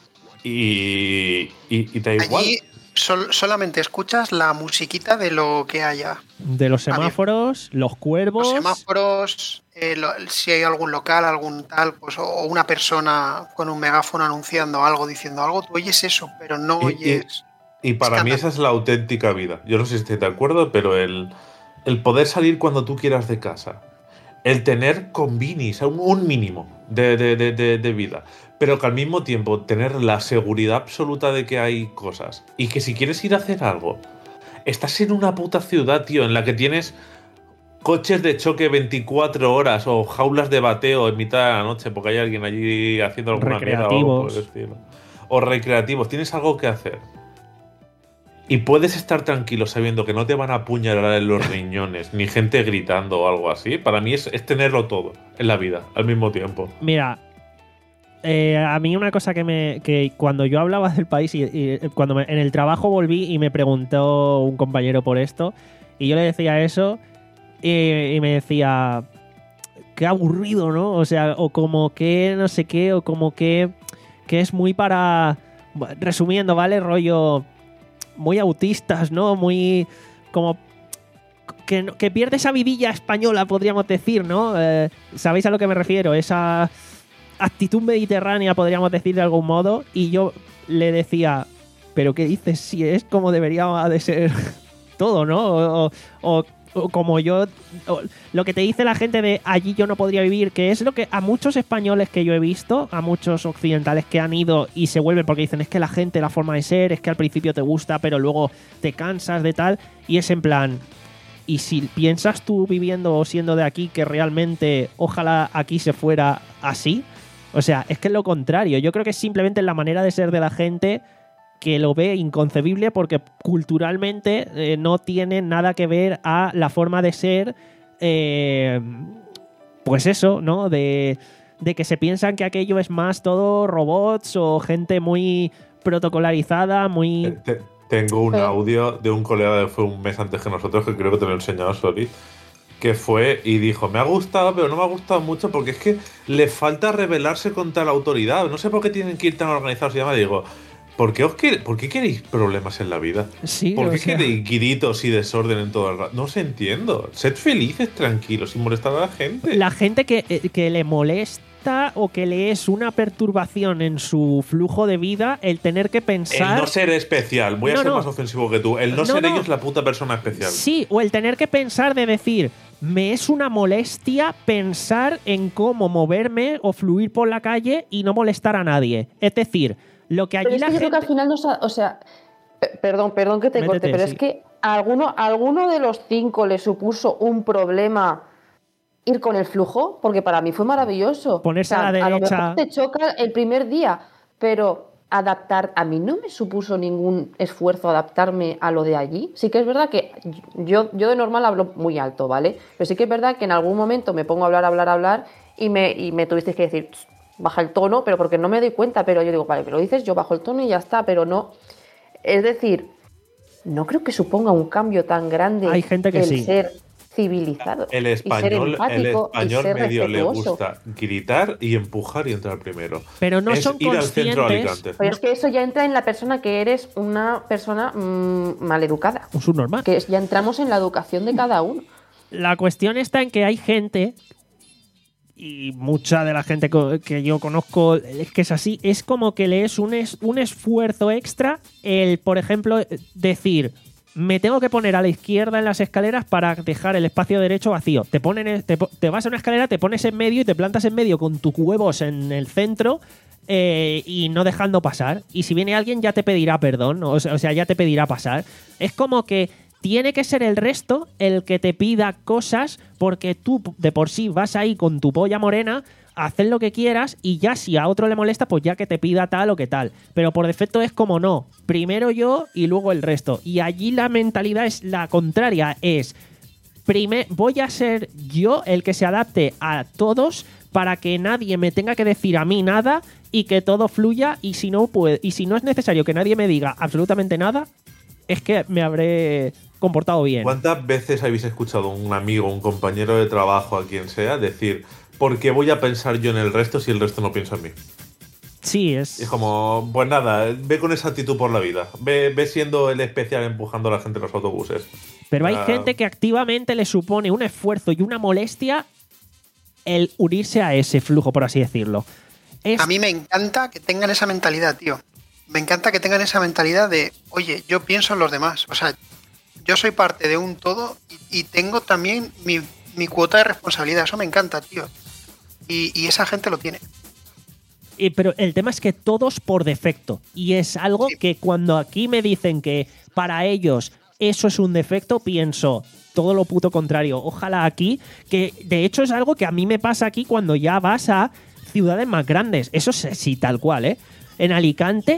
y, y, y te da igual. Allí sol, solamente escuchas la musiquita de lo que haya. De los semáforos, los cuervos. Los semáforos, eh, lo, si hay algún local, algún tal, pues o una persona con un megáfono anunciando algo, diciendo algo, tú oyes eso, pero no y, oyes. Y, y para escándalo. Mí esa es la auténtica vida. Yo no sé si estoy de acuerdo, pero el, el poder salir cuando tú quieras de casa, el tener convinis, un, un mínimo de, de, de, de, de vida, pero que al mismo tiempo tener la seguridad absoluta de que hay cosas y que si quieres ir a hacer algo, estás en una puta ciudad, tío, en la que tienes coches de choque veinticuatro horas o jaulas de bateo en mitad de la noche porque hay alguien allí haciendo alguna mierda o algo por el estilo. O recreativos, tienes algo que hacer. Y puedes estar tranquilo sabiendo que no te van a apuñalar en los riñones, ni gente gritando o algo así. Para mí es, es tenerlo todo en la vida al mismo tiempo. Mira, eh, a mí una cosa que me que cuando yo hablaba del país y, y cuando me, en el trabajo volví y me preguntó un compañero por esto y yo le decía eso y, y me decía qué aburrido, ¿no? O sea, o como que no sé qué, o como que, que es muy para... Resumiendo, ¿vale? Rollo... muy autistas, ¿no? Muy como que, que pierde esa vidilla española, podríamos decir, ¿no? Eh, ¿Sabéis a lo que me refiero? Esa actitud mediterránea, podríamos decir de algún modo. Y yo le decía, ¿pero qué dices? Si es como debería de ser todo, ¿no? O, o, o como yo... O lo que te dice la gente de allí yo no podría vivir, que es lo que a muchos españoles que yo he visto, a muchos occidentales que han ido y se vuelven porque dicen es que la gente, la forma de ser, es que al principio te gusta, pero luego te cansas de tal, y es en plan... Y si piensas tú viviendo o siendo de aquí que realmente ojalá aquí se fuera así, o sea, es que es lo contrario. Yo creo que es simplemente la manera de ser de la gente que lo ve inconcebible porque culturalmente eh, no tiene nada que ver a la forma de ser, eh, pues eso, ¿no? De, de que se piensan que aquello es más todo robots o gente muy protocolarizada, muy... Te, tengo un audio de un colega que fue un mes antes que nosotros, que creo que te lo he enseñado, Soli, que fue y dijo, me ha gustado, pero no me ha gustado mucho porque es que le falta rebelarse contra la autoridad. No sé por qué tienen que ir tan organizados y demás. Digo... ¿Por qué, os quer- ¿Por qué queréis problemas en la vida? Sí, ¿Por qué sea... queréis gritos y desorden en todo el rato? No os entiendo. Sed felices, tranquilos, sin molestar a la gente. La gente que, que le molesta o que le es una perturbación en su flujo de vida el tener que pensar... El no ser especial. Voy a no, ser no. más ofensivo que tú. El no, no ser no. ellos la puta persona especial. Sí, o el tener que pensar de decir... Me es una molestia pensar en cómo moverme o fluir por la calle y no molestar a nadie. Es decir... Lo que allí pero es la que gente... yo creo que al final no sa- o sea, p- perdón, perdón que te Métete, corte, pero sí. es que a alguno, a alguno de los cinco le supuso un problema ir con el flujo, porque para mí fue maravilloso. Ponerse o sea, a la a lo derecha. mejor te choca el primer día, pero adaptar, a mí no me supuso ningún esfuerzo adaptarme a lo de allí. Sí que es verdad que yo, yo de normal hablo muy alto, ¿vale? Pero sí que es verdad que en algún momento me pongo a hablar, hablar, hablar y me, y me tuvisteis que decir... baja el tono, pero porque no me doy cuenta, pero yo digo, vale, pero lo dices, yo bajo el tono y ya está, pero no. Es decir, no creo que suponga un cambio tan grande. Hay gente que el sí. ser civilizado. El y español, ser empático, el español y ser medio le respetuoso. gusta gritar y empujar y entrar primero. Pero no es son ir al centro de conscientes... Alicante. Pero es que eso ya entra en la persona que eres una persona mmm, maleducada. Un subnormal. Que es, ya entramos en la educación de cada uno. La cuestión está en que hay gente... Y mucha de la gente co- que yo conozco es que es así, es como que le es un, es un esfuerzo extra el, por ejemplo, decir, me tengo que poner a la izquierda en las escaleras para dejar el espacio derecho vacío. Te, ponen, te, te vas a una escalera, te pones en medio y te plantas en medio con tus huevos en el centro eh, y no dejando pasar. Y si viene alguien ya te pedirá perdón, o sea, o sea, ya te pedirá pasar. Es como que tiene que ser el resto el que te pida cosas porque tú de por sí vas ahí con tu polla morena, hacer lo que quieras y ya si a otro le molesta, pues ya que te pida tal o que tal. Pero por defecto es como no. Primero yo y luego el resto. Y allí la mentalidad es la contraria. Es, primer, voy a ser yo el que se adapte a todos para que nadie me tenga que decir a mí nada y que todo fluya. Y si no, puede, y si no es necesario que nadie me diga absolutamente nada, es que me habré comportado bien. ¿Cuántas veces habéis escuchado a un amigo, un compañero de trabajo, a quien sea, decir... ¿Por qué voy a pensar yo en el resto si el resto no piensa en mí? Sí, es... Es como, pues nada, ve con esa actitud por la vida. Ve, ve siendo el especial empujando a la gente en los autobuses. Pero hay uh... gente que activamente le supone un esfuerzo y una molestia el unirse a ese flujo, por así decirlo. Es... A mí me encanta que tengan esa mentalidad, tío. Me encanta que tengan esa mentalidad de, oye, yo pienso en los demás. O sea, yo soy parte de un todo y, y tengo también mi, mi cuota de responsabilidad. Eso me encanta, tío. Y, y esa gente lo tiene. Y, pero el tema es que todos por defecto. Y es algo sí. que cuando aquí me dicen que para ellos eso es un defecto, pienso todo lo puto contrario. Ojalá aquí, que de hecho es algo que a mí me pasa aquí cuando ya vas a ciudades más grandes. Eso es sí, tal cual, ¿eh? En Alicante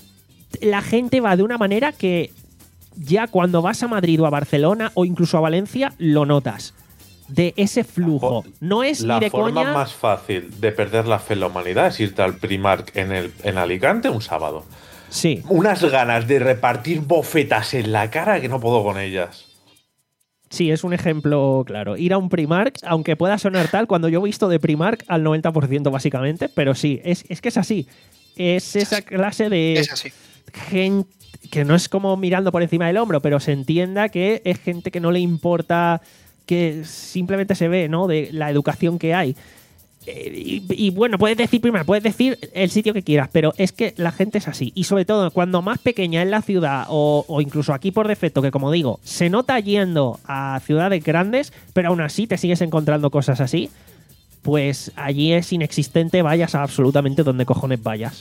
la gente va de una manera que ya cuando vas a Madrid o a Barcelona o incluso a Valencia lo notas. De ese flujo. No es la ni de forma coña... más fácil de perder la fe en la humanidad es irte al Primark en, el, en Alicante un sábado. Sí. Unas ganas de repartir bofetas en la cara que no puedo con ellas. Sí, es un ejemplo claro. Ir a un Primark, aunque pueda sonar tal, cuando yo he visto de Primark al noventa por ciento básicamente, pero sí, es, es que es así. Es esa clase de es así. gente que no es como mirando por encima del hombro, pero se entienda que es gente que no le importa... que simplemente se ve, ¿no? De la educación que hay. Eh, y, y bueno, puedes decir primero, puedes decir el sitio que quieras, pero es que la gente es así. Y sobre todo, cuando más pequeña es la ciudad, o, o incluso aquí por defecto, que como digo, se nota yendo a ciudades grandes, pero aún así te sigues encontrando cosas así, pues allí es inexistente, vayas a absolutamente donde cojones vayas.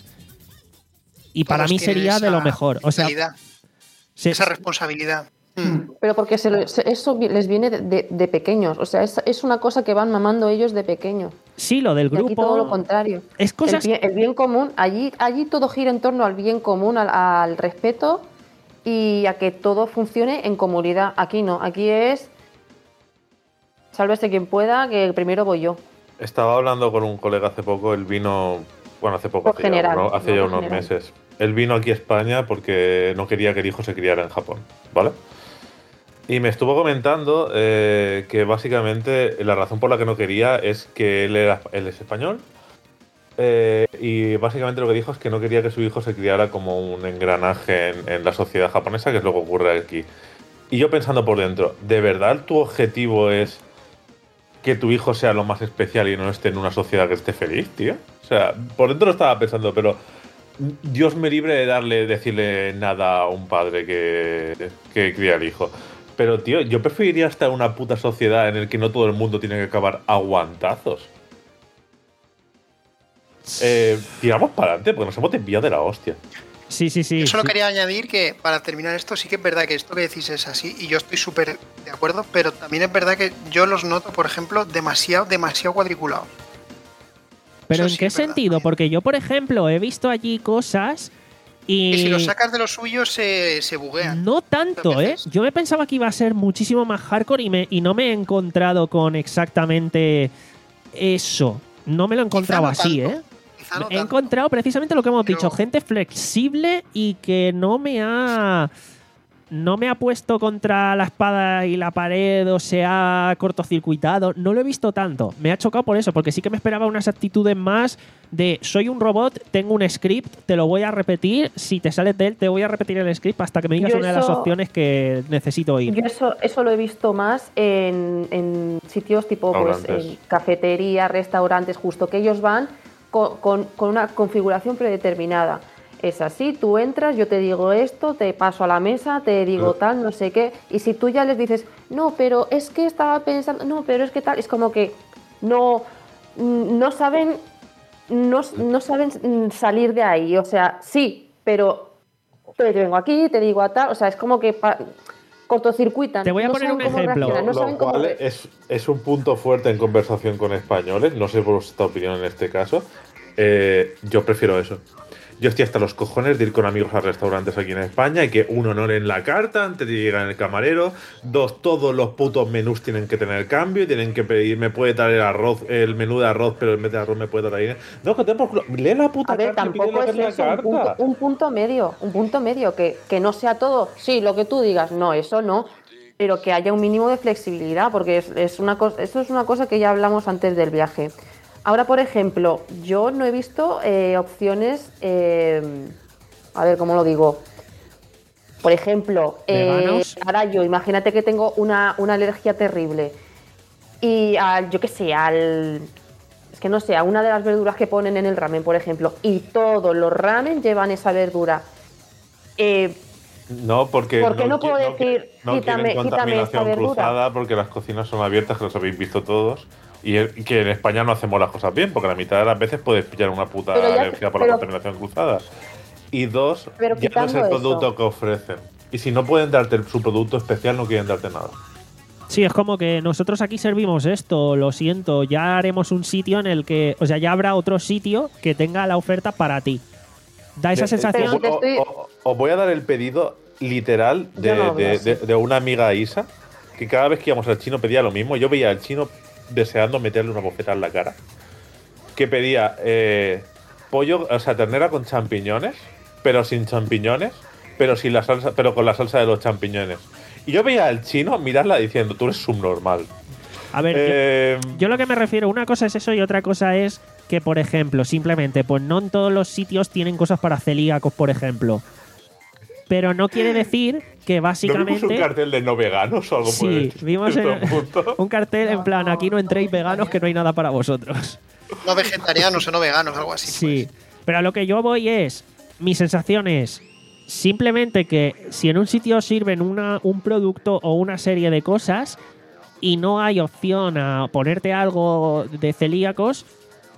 Y Todos para mí sería de lo mejor. O sea, se, esa responsabilidad. Pero porque se lo, se, eso les viene de, de, de pequeños. O sea, es, es una cosa que van mamando ellos de pequeños. Sí, lo del grupo. Y aquí todo lo contrario. Es cosas... el, bien, el bien común, allí, allí todo gira en torno al bien común, al, al respeto y a que todo funcione en comunidad. Aquí no, aquí es sálvese quien pueda, que primero voy yo. Estaba hablando con un colega hace poco, él vino, bueno, hace poco, hace, general, ya, ¿no? hace no, ya unos general. meses. Él vino aquí a España porque no quería que el hijo se criara en Japón, ¿vale? Y me estuvo comentando eh, que básicamente la razón por la que no quería es que él, era, él es español eh, y básicamente lo que dijo es que no quería que su hijo se criara como un engranaje en, en la sociedad japonesa, que es lo que ocurre aquí. Y yo pensando por dentro, ¿de verdad tu objetivo es que tu hijo sea lo más especial y no esté en una sociedad que esté feliz, tío? O sea, por dentro lo estaba pensando, pero Dios me libre de darle, decirle nada a un padre que, que cría al hijo. Pero, tío, yo preferiría estar en una puta sociedad en la que no todo el mundo tiene que acabar a guantazos. Eh, tiramos para adelante, porque nos hemos desviado de la hostia. Sí, sí, sí. Yo solo sí. quería añadir que, para terminar esto, sí que es verdad que esto que decís es así, y yo estoy súper de acuerdo, pero también es verdad que yo los noto, por ejemplo, demasiado, demasiado cuadriculados. ¿Pero Eso en sí qué es verdad, sentido? también. Porque yo, por ejemplo, he visto allí cosas y... Y si los sacas de lo suyo, se, se buguean. No tanto, Muchas ¿eh? veces. Yo me pensaba que iba a ser muchísimo más hardcore y, me, y no me he encontrado con exactamente eso. No me lo he encontrado Quizá no así, tanto. ¿eh? Quizá no He tanto. encontrado precisamente lo que hemos Pero- dicho, gente flexible y que no me ha no me ha puesto contra la espada y la pared o se ha cortocircuitado. No lo he visto tanto. Me ha chocado por eso, porque sí que me esperaba unas actitudes más de soy un robot, tengo un script, te lo voy a repetir, si te sales de él te voy a repetir el script hasta que me digas Yo una de las eso- opciones que necesito oír. Yo eso, eso lo he visto más en, en sitios tipo pues, Restaurantes. en cafeterías, restaurantes, justo que ellos van con, con- con una configuración predeterminada. es así, tú entras, yo te digo esto, te paso a la mesa, te digo tal, no sé qué, y si tú ya les dices, no, pero es que estaba pensando, no, pero es que tal, es como que no, no saben, no, no saben salir de ahí, o sea, sí, pero te vengo aquí, te digo a tal, o sea, es como que pa- cortocircuitan. Te voy a no poner saben un cómo ejemplo. reaccionar, no Lo saben cómo cual re- es, es un punto fuerte en conversación con españoles. No sé vuestra opinión en este caso. Eh, yo prefiero eso. Yo estoy hasta los cojones de ir con amigos a restaurantes aquí en España y que uno no leen la carta antes de llegar en el camarero. Dos, todos los putos menús tienen que tener cambio y tienen que pedir, me puede dar el arroz, el menú de arroz, pero en vez de arroz me puede dar ahí. No, que tenemos, lee la puta A ver, carta y pide tampoco lo que es es la eso, un punto, carta. un punto medio, un punto medio, que, que no sea todo, sí, lo que tú digas, no, eso no, pero que haya un mínimo de flexibilidad, porque es, es una cosa, eso es una cosa que ya hablamos antes del viaje. Ahora, por ejemplo, yo no he visto eh, opciones, eh, a ver, ¿cómo lo digo? Por ejemplo, eh, ¿Veganos? ahora yo, imagínate que tengo una, una alergia terrible y al, yo qué sé, al... Es que no sé, a una de las verduras que ponen en el ramen, por ejemplo, y todos los ramen llevan esa verdura. Eh, No, porque ¿Por qué no puedo qui- decir, no quítame- quieren quítame esta contaminación verdura? cruzada porque las cocinas son abiertas, que los habéis visto todos. Y el- que en España no hacemos las cosas bien, porque la mitad de las veces puedes pillar una puta Pero ya- alergia por pero- la contaminación cruzada. Y dos, Pero ya no es el quitando eso. producto que ofrecen. Y si no pueden darte su producto especial, no quieren darte nada. Sí, es como que nosotros aquí servimos esto, lo siento, ya haremos un sitio en el que, o sea, ya habrá otro sitio que tenga la oferta para ti. Da esa De- sensación. Pero te o- estoy- o- Os voy a dar el pedido literal de, Yo no hablo de- así. de- de una amiga Isa, que cada vez que íbamos al chino pedía lo mismo. Yo veía al chino deseando meterle una bofetada en la cara. Que pedía eh, pollo, o sea, ternera con champiñones, pero sin champiñones, pero sin la salsa, pero con la salsa de los champiñones. Y yo veía al chino mirarla diciendo, tú eres subnormal. A ver, yo- Eh, yo lo que me refiero, una cosa es eso y otra cosa es que, por ejemplo, simplemente, pues no en todos los sitios tienen cosas para celíacos, por ejemplo. Pero no quiere decir que ¿No vimos un básicamente. cartel de no veganos o algo por Sí, el vimos en- punto? un cartel en plan, aquí no entréis veganos que no hay nada para vosotros. No vegetarianos o no veganos, algo así. Sí, pero a lo que yo voy es, mi sensación es simplemente que si en un sitio sirven una, un producto o una serie de cosas y no hay opción a ponerte algo de celíacos,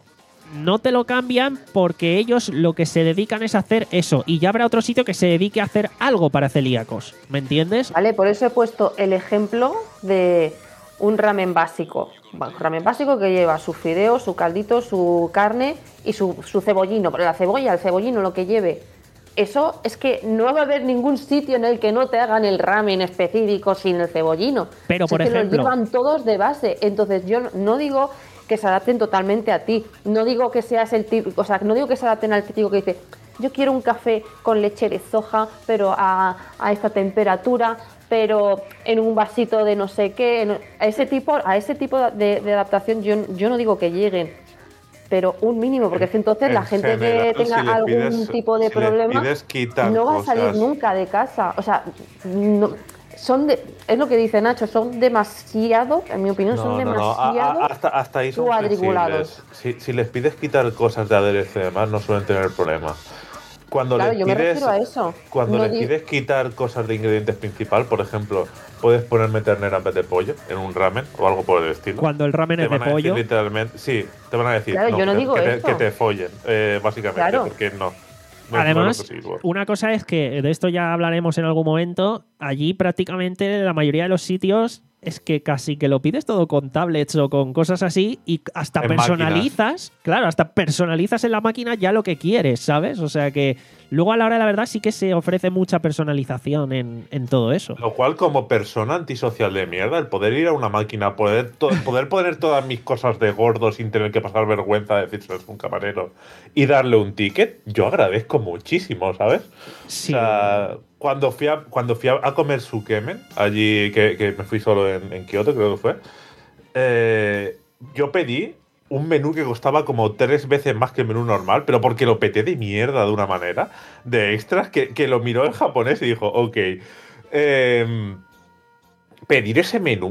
no te lo cambian porque ellos lo que se dedican es a hacer eso y ya habrá otro sitio que se dedique a hacer algo para celíacos, ¿me entiendes? Vale, por eso he puesto el ejemplo de un ramen básico. Bueno, un ramen básico que lleva su fideo, su caldito, su carne y su, su cebollino. Pero la cebolla, el cebollino, lo que lleve. Eso es que no va a haber ningún sitio en el que no te hagan el ramen específico sin el cebollino. Pero, Es por que ejemplo- lo llevan todos de base. Entonces yo no- no digo que se adapten totalmente a ti. No digo que seas el típico, o sea, no digo que se adapten al típico que dice, yo quiero un café con leche de soja, pero a, a esta temperatura, pero en un vasito de no sé qué. en- a ese tipo, a ese tipo de, de adaptación yo, yo no digo que lleguen, pero un mínimo, porque es que entonces la En gente general, que tenga si le algún pides- tipo de si le problema pides quitar no va a salir cosas- nunca de casa. O sea, no- son de, es lo que dice Nacho, son demasiado, en mi opinión, son No, no, no. A- demasiado a- hasta, hasta ahí son cuadriculados. flexibles. Si, si les pides quitar cosas de aderezo y demás, no suelen tener problemas. Cuando Claro, les yo me pides, refiero a eso. Cuando No les di- pides quitar cosas de ingredientes principal, por ejemplo, puedes ponerme ternera en vez de pollo en un ramen o algo por el estilo. Cuando el ramen Te es de van a decir pollo. literalmente, sí, te van a decir Claro, yo no que, digo que te, eso. que te follen, eh, básicamente, Claro. porque no. No- Además, no es lo que sirvo. una cosa es que de esto ya hablaremos en algún momento. Allí prácticamente la mayoría de los sitios es que casi que lo pides todo con tablets o con cosas así y hasta En personalizas, claro, hasta personalizas en la máquina ya lo que quieres, ¿sabes? O sea que luego a la hora de la verdad sí que se ofrece mucha personalización en, en todo eso. Lo cual, como persona antisocial de mierda, el poder ir a una máquina, poder, to- poder poner todas mis cosas de gordo sin tener que pasar vergüenza de decir soy un camarero y darle un ticket, yo agradezco muchísimo, ¿sabes? Sí. O sea, cuando fui a, cuando fui a, a comer sukemen, allí que, que me fui solo en, en Kioto, creo que fue, eh, yo pedí un menú que costaba como tres veces más que el menú normal, pero porque lo peté de mierda de una manera, de extras, que, que lo miró en japonés y dijo, ok, em, pedir ese menú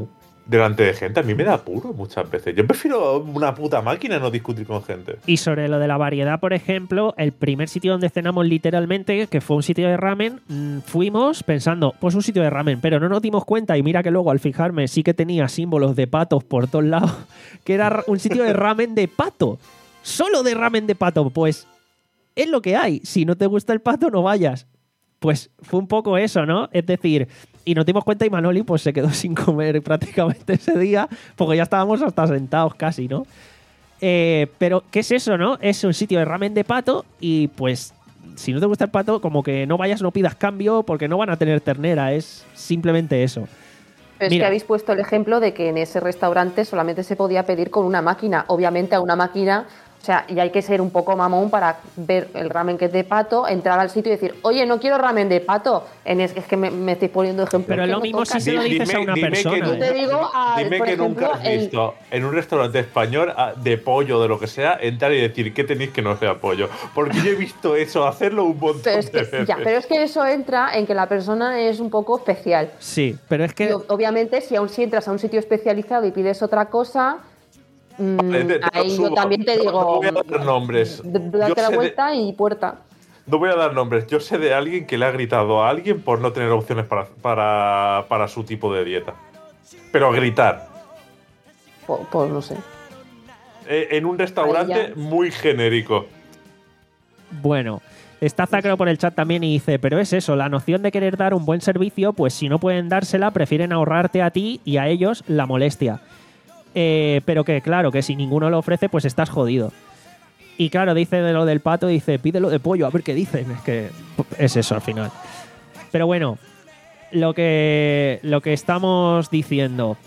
delante de gente, a mí me da apuro muchas veces. Yo prefiero una puta máquina, no discutir con gente. Y sobre lo de la variedad, por ejemplo, el primer sitio donde cenamos literalmente, que fue un sitio de ramen, mmm, fuimos pensando, pues un sitio de ramen, pero no nos dimos cuenta, y mira que luego al fijarme sí que tenía símbolos de patos por todos lados, que era un sitio de ramen de pato. Solo de ramen de pato, pues es lo que hay. Si no te gusta el pato, no vayas. Pues fue un poco eso, ¿no? Es decir, y nos dimos cuenta y Manoli pues se quedó sin comer prácticamente ese día porque ya estábamos hasta sentados casi, ¿no? Eh, pero, ¿qué es eso, no? Es un sitio de ramen de pato y pues si no te gusta el pato, como que no vayas, no pidas cambio porque no van a tener ternera, es simplemente eso. Pero es Mira. que habéis puesto el ejemplo de que en ese restaurante solamente se podía pedir con una máquina. Obviamente a una máquina... O sea, y hay que ser un poco mamón para ver el ramen que es de pato, entrar al sitio y decir, oye, no quiero ramen de pato. En es, es que me, me estoy poniendo ejemplo. Pero es lo no mismo toca. si se lo dices a una dime persona. que, Yo te ¿eh? digo, a, dime por que ejemplo, nunca has el- visto en un restaurante español a- de pollo, de lo que sea, entrar y decir que tenéis que no sea pollo. Porque yo he visto eso, hacerlo un montón pero es de que, veces. ya, pero es que eso entra en que la persona es un poco especial. Sí, pero es Y que... o- obviamente, si aún si entras a un sitio especializado y pides otra cosa, mm, Vale, te- te lo ahí yo subo. también te No- digo, no voy a dar nombres. d- Yo date la sé de- vuelta y puerta. No voy a dar nombres. Yo sé de alguien que le ha gritado a alguien por no tener opciones para, para, para su tipo de dieta. Pero a gritar. Pues, pues no sé. Eh, en un restaurante Ahí ya. muy genérico. Bueno, está Zacro por el chat también y dice, pero es eso, la noción de querer dar un buen servicio, pues si no pueden dársela, prefieren ahorrarte a ti y a ellos la molestia. Eh, pero que claro, que si ninguno lo ofrece, pues estás jodido. Y claro, dice de lo del pato, dice, pídelo de pollo, a ver qué dicen. Es que es eso al final. Pero bueno, lo que, lo que estamos diciendo.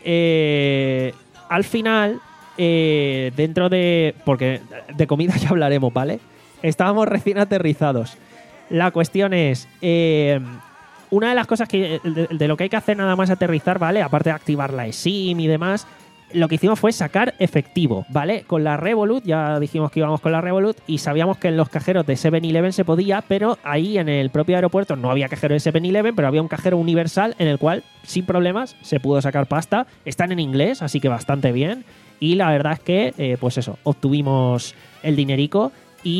Eh, al final, eh, dentro de... Porque de comida ya hablaremos, ¿vale? Estábamos recién aterrizados. La cuestión es... Eh, una de las cosas que de, de lo que hay que hacer nada más aterrizar, ¿vale? Aparte de activar la eSIM y demás, lo que hicimos fue sacar efectivo, ¿vale? Con la Revolut, ya dijimos que íbamos con la Revolut y sabíamos que en los cajeros de seven eleven se podía, pero ahí en el propio aeropuerto no había cajero de seven eleven, pero había un cajero universal en el cual, sin problemas, se pudo sacar pasta. Están en inglés, así que bastante bien. Y la verdad es que, eh, pues eso, obtuvimos el dinerico.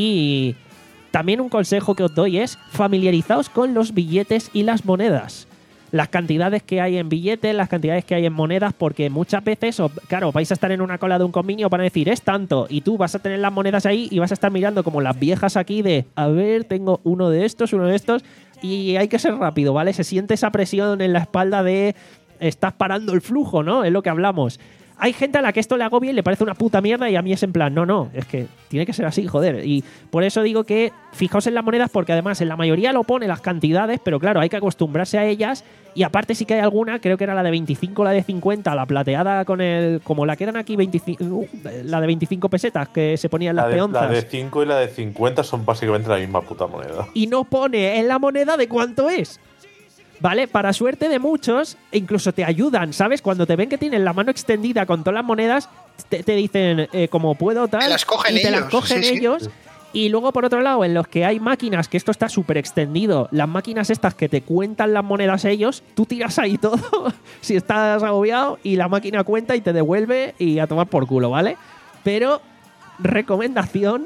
Y también un consejo que os doy es familiarizaos con los billetes y las monedas. Las cantidades que hay en billetes, las cantidades que hay en monedas, porque muchas veces, o, claro, vais a estar en una cola de un convenio para decir es tanto, y tú vas a tener las monedas ahí y vas a estar mirando como las viejas aquí de, a ver, tengo uno de estos, uno de estos, y hay que ser rápido, ¿vale? Se siente esa presión en la espalda de estás parando el flujo, ¿no? Es lo que hablamos. Hay gente a la que esto le agobia y le parece una puta mierda y a mí es en plan, no, no, es que tiene que ser así, joder. Y por eso digo que fijaos en las monedas porque además en la mayoría lo pone las cantidades, pero claro, hay que acostumbrarse a ellas y aparte sí que hay alguna, creo que era la de veinticinco, la de cincuenta, la plateada con el... como la quedan aquí, veinticinco, la de veinticinco pesetas que se ponían las La de, peonzas. la de cinco y la de cincuenta son básicamente la misma puta moneda. Y no pone en la moneda de cuánto es. ¿Vale? Para suerte de muchos, incluso te ayudan, ¿sabes? Cuando te ven que tienen la mano extendida con todas las monedas, te, te dicen, eh, como puedo, tal. Te las cogen y te las ellos, cogen sí, sí. ellos. Y luego, por otro lado, en los que hay máquinas, que esto está súper extendido, las máquinas estas que te cuentan las monedas ellos, tú tiras ahí todo si estás agobiado y la máquina cuenta y te devuelve y a tomar por culo, ¿vale? Pero, recomendación,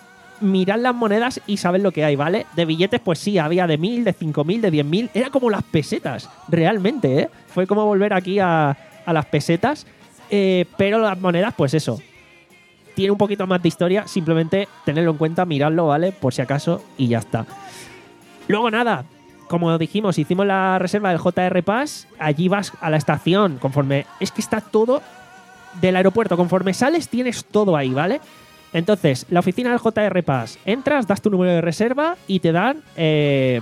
mirad las monedas y sabed lo que hay, ¿vale? De billetes, pues sí, había de mil, de cinco mil, de diez mil. Era como las pesetas, realmente, ¿eh? Fue como volver aquí a, a las pesetas. Eh, pero las monedas, pues eso. Tiene un poquito más de historia. Simplemente tenerlo en cuenta, miradlo, ¿vale? Por si acaso, y ya está. Luego nada, como dijimos, hicimos la reserva del J R Pass. Allí vas a la estación conforme... Es que está todo del aeropuerto. Conforme sales tienes todo ahí, ¿vale? Entonces, la oficina del J R Pass, entras, das tu número de reserva y te dan eh,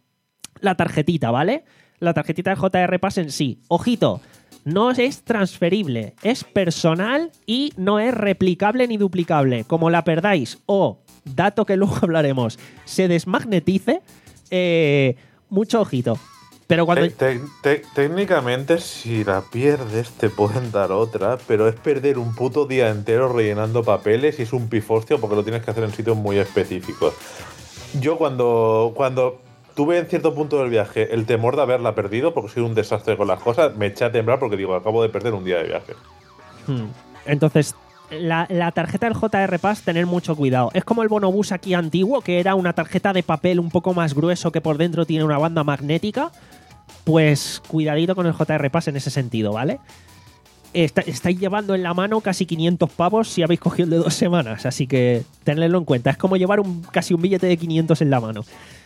la tarjetita, ¿vale? La tarjetita del J R Pass en sí. Ojito, no es transferible, es personal y no es replicable ni duplicable. Como la perdáis o, dato que luego hablaremos, se desmagnetice, eh, mucho ojito. Pero cuando... Te- te- te- técnicamente, si la pierdes, te pueden dar otra, pero es perder un puto día entero rellenando papeles y es un pifostio porque lo tienes que hacer en sitios muy específicos. Yo cuando, cuando tuve en cierto punto del viaje el temor de haberla perdido porque soy un desastre con las cosas. Me eché a temblar porque digo, acabo de perder un día de viaje. Hmm. Entonces, la, la tarjeta del J R Pass, tener mucho cuidado. Es como el bonobús aquí antiguo, que era una tarjeta de papel un poco más grueso que por dentro tiene una banda magnética. Pues cuidadito con el J R Pass en ese sentido, ¿vale? Está, estáis llevando en la mano casi quinientos pavos si habéis cogido el de dos semanas, así que tenedlo en cuenta. Es como llevar un, casi un billete de quinientos en la mano.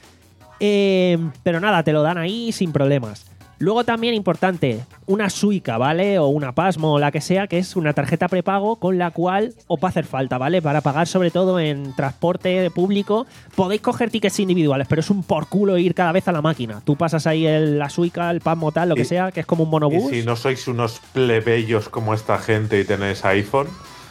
Eh, pero nada, te lo dan ahí sin problemas. Luego también importante, una Suica, ¿vale? O una Pasmo o la que sea, que es una tarjeta prepago con la cual os va a hacer falta, ¿vale? Para pagar sobre todo en transporte público. Podéis coger tickets individuales, pero es un por culo ir cada vez a la máquina. Tú pasas ahí el, la Suica, el Pasmo tal, lo que Y- sea, que es como un monobús. Y si no sois unos plebeyos como esta gente y tenéis iPhone,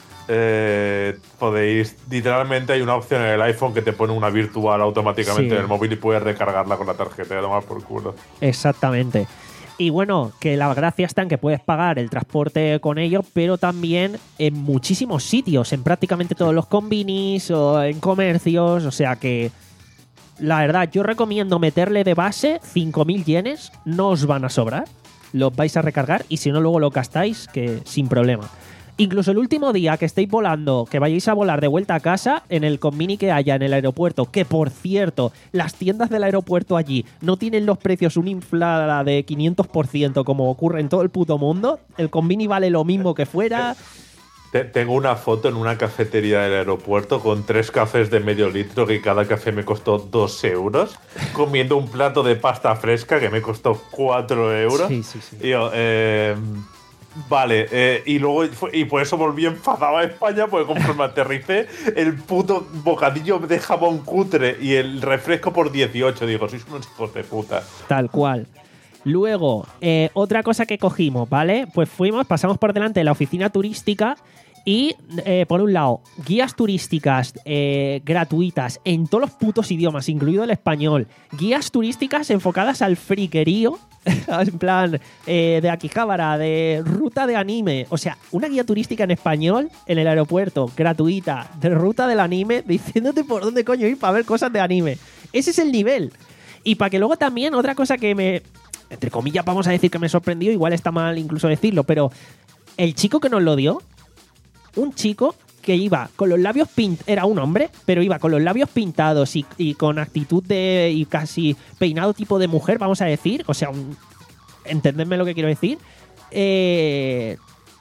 eh, podéis. Literalmente hay una opción en el iPhone que te pone una virtual automáticamente Sí. en el móvil y puedes recargarla con la tarjeta de tomar por culo. Exactamente. Y bueno, que la gracia está en que puedes pagar el transporte con ellos, pero también en muchísimos sitios, en prácticamente todos los convinis o en comercios, o sea que la verdad, yo recomiendo meterle de base cinco mil yenes, no os van a sobrar, los vais a recargar y si no luego lo gastáis, que sin problema. Incluso el último día que estéis volando, que vayáis a volar de vuelta a casa, en el convini que haya en el aeropuerto, que por cierto, las tiendas del aeropuerto allí no tienen los precios un inflada de quinientos por ciento como ocurre en todo el puto mundo, el convini vale lo mismo que fuera. Te- Tengo una foto en una cafetería del aeropuerto con tres cafés de medio litro que cada café me costó dos euros, comiendo un plato de pasta fresca que me costó cuatro euros. Sí, sí, sí. Y yo, eh, vale, eh, y luego fue- y por eso volví enfadado a España, porque conforme aterricé, el puto bocadillo de jamón cutre y el refresco por dieciocho. Digo, sois unos hijos de puta. Tal cual. Luego, eh, otra cosa que cogimos, ¿vale? Pues fuimos, pasamos por delante de la oficina turística y, eh, por un lado, guías turísticas eh, gratuitas en todos los putos idiomas, incluido el español. Guías turísticas enfocadas al friquerío, en plan, eh, de Akihabara, de ruta de anime. O sea, una guía turística en español en el aeropuerto, gratuita, de ruta del anime, diciéndote por dónde coño ir para ver cosas de anime. Ese es el nivel. Y para que luego también, otra cosa que me, entre comillas, vamos a decir que me sorprendió, igual está mal incluso decirlo, pero el chico que nos lo dio, un chico que iba con los labios pintados, era un hombre, pero iba con los labios pintados y, y con actitud de, y casi peinado tipo de mujer, vamos a decir, o sea, un, entendedme lo que quiero decir, eh,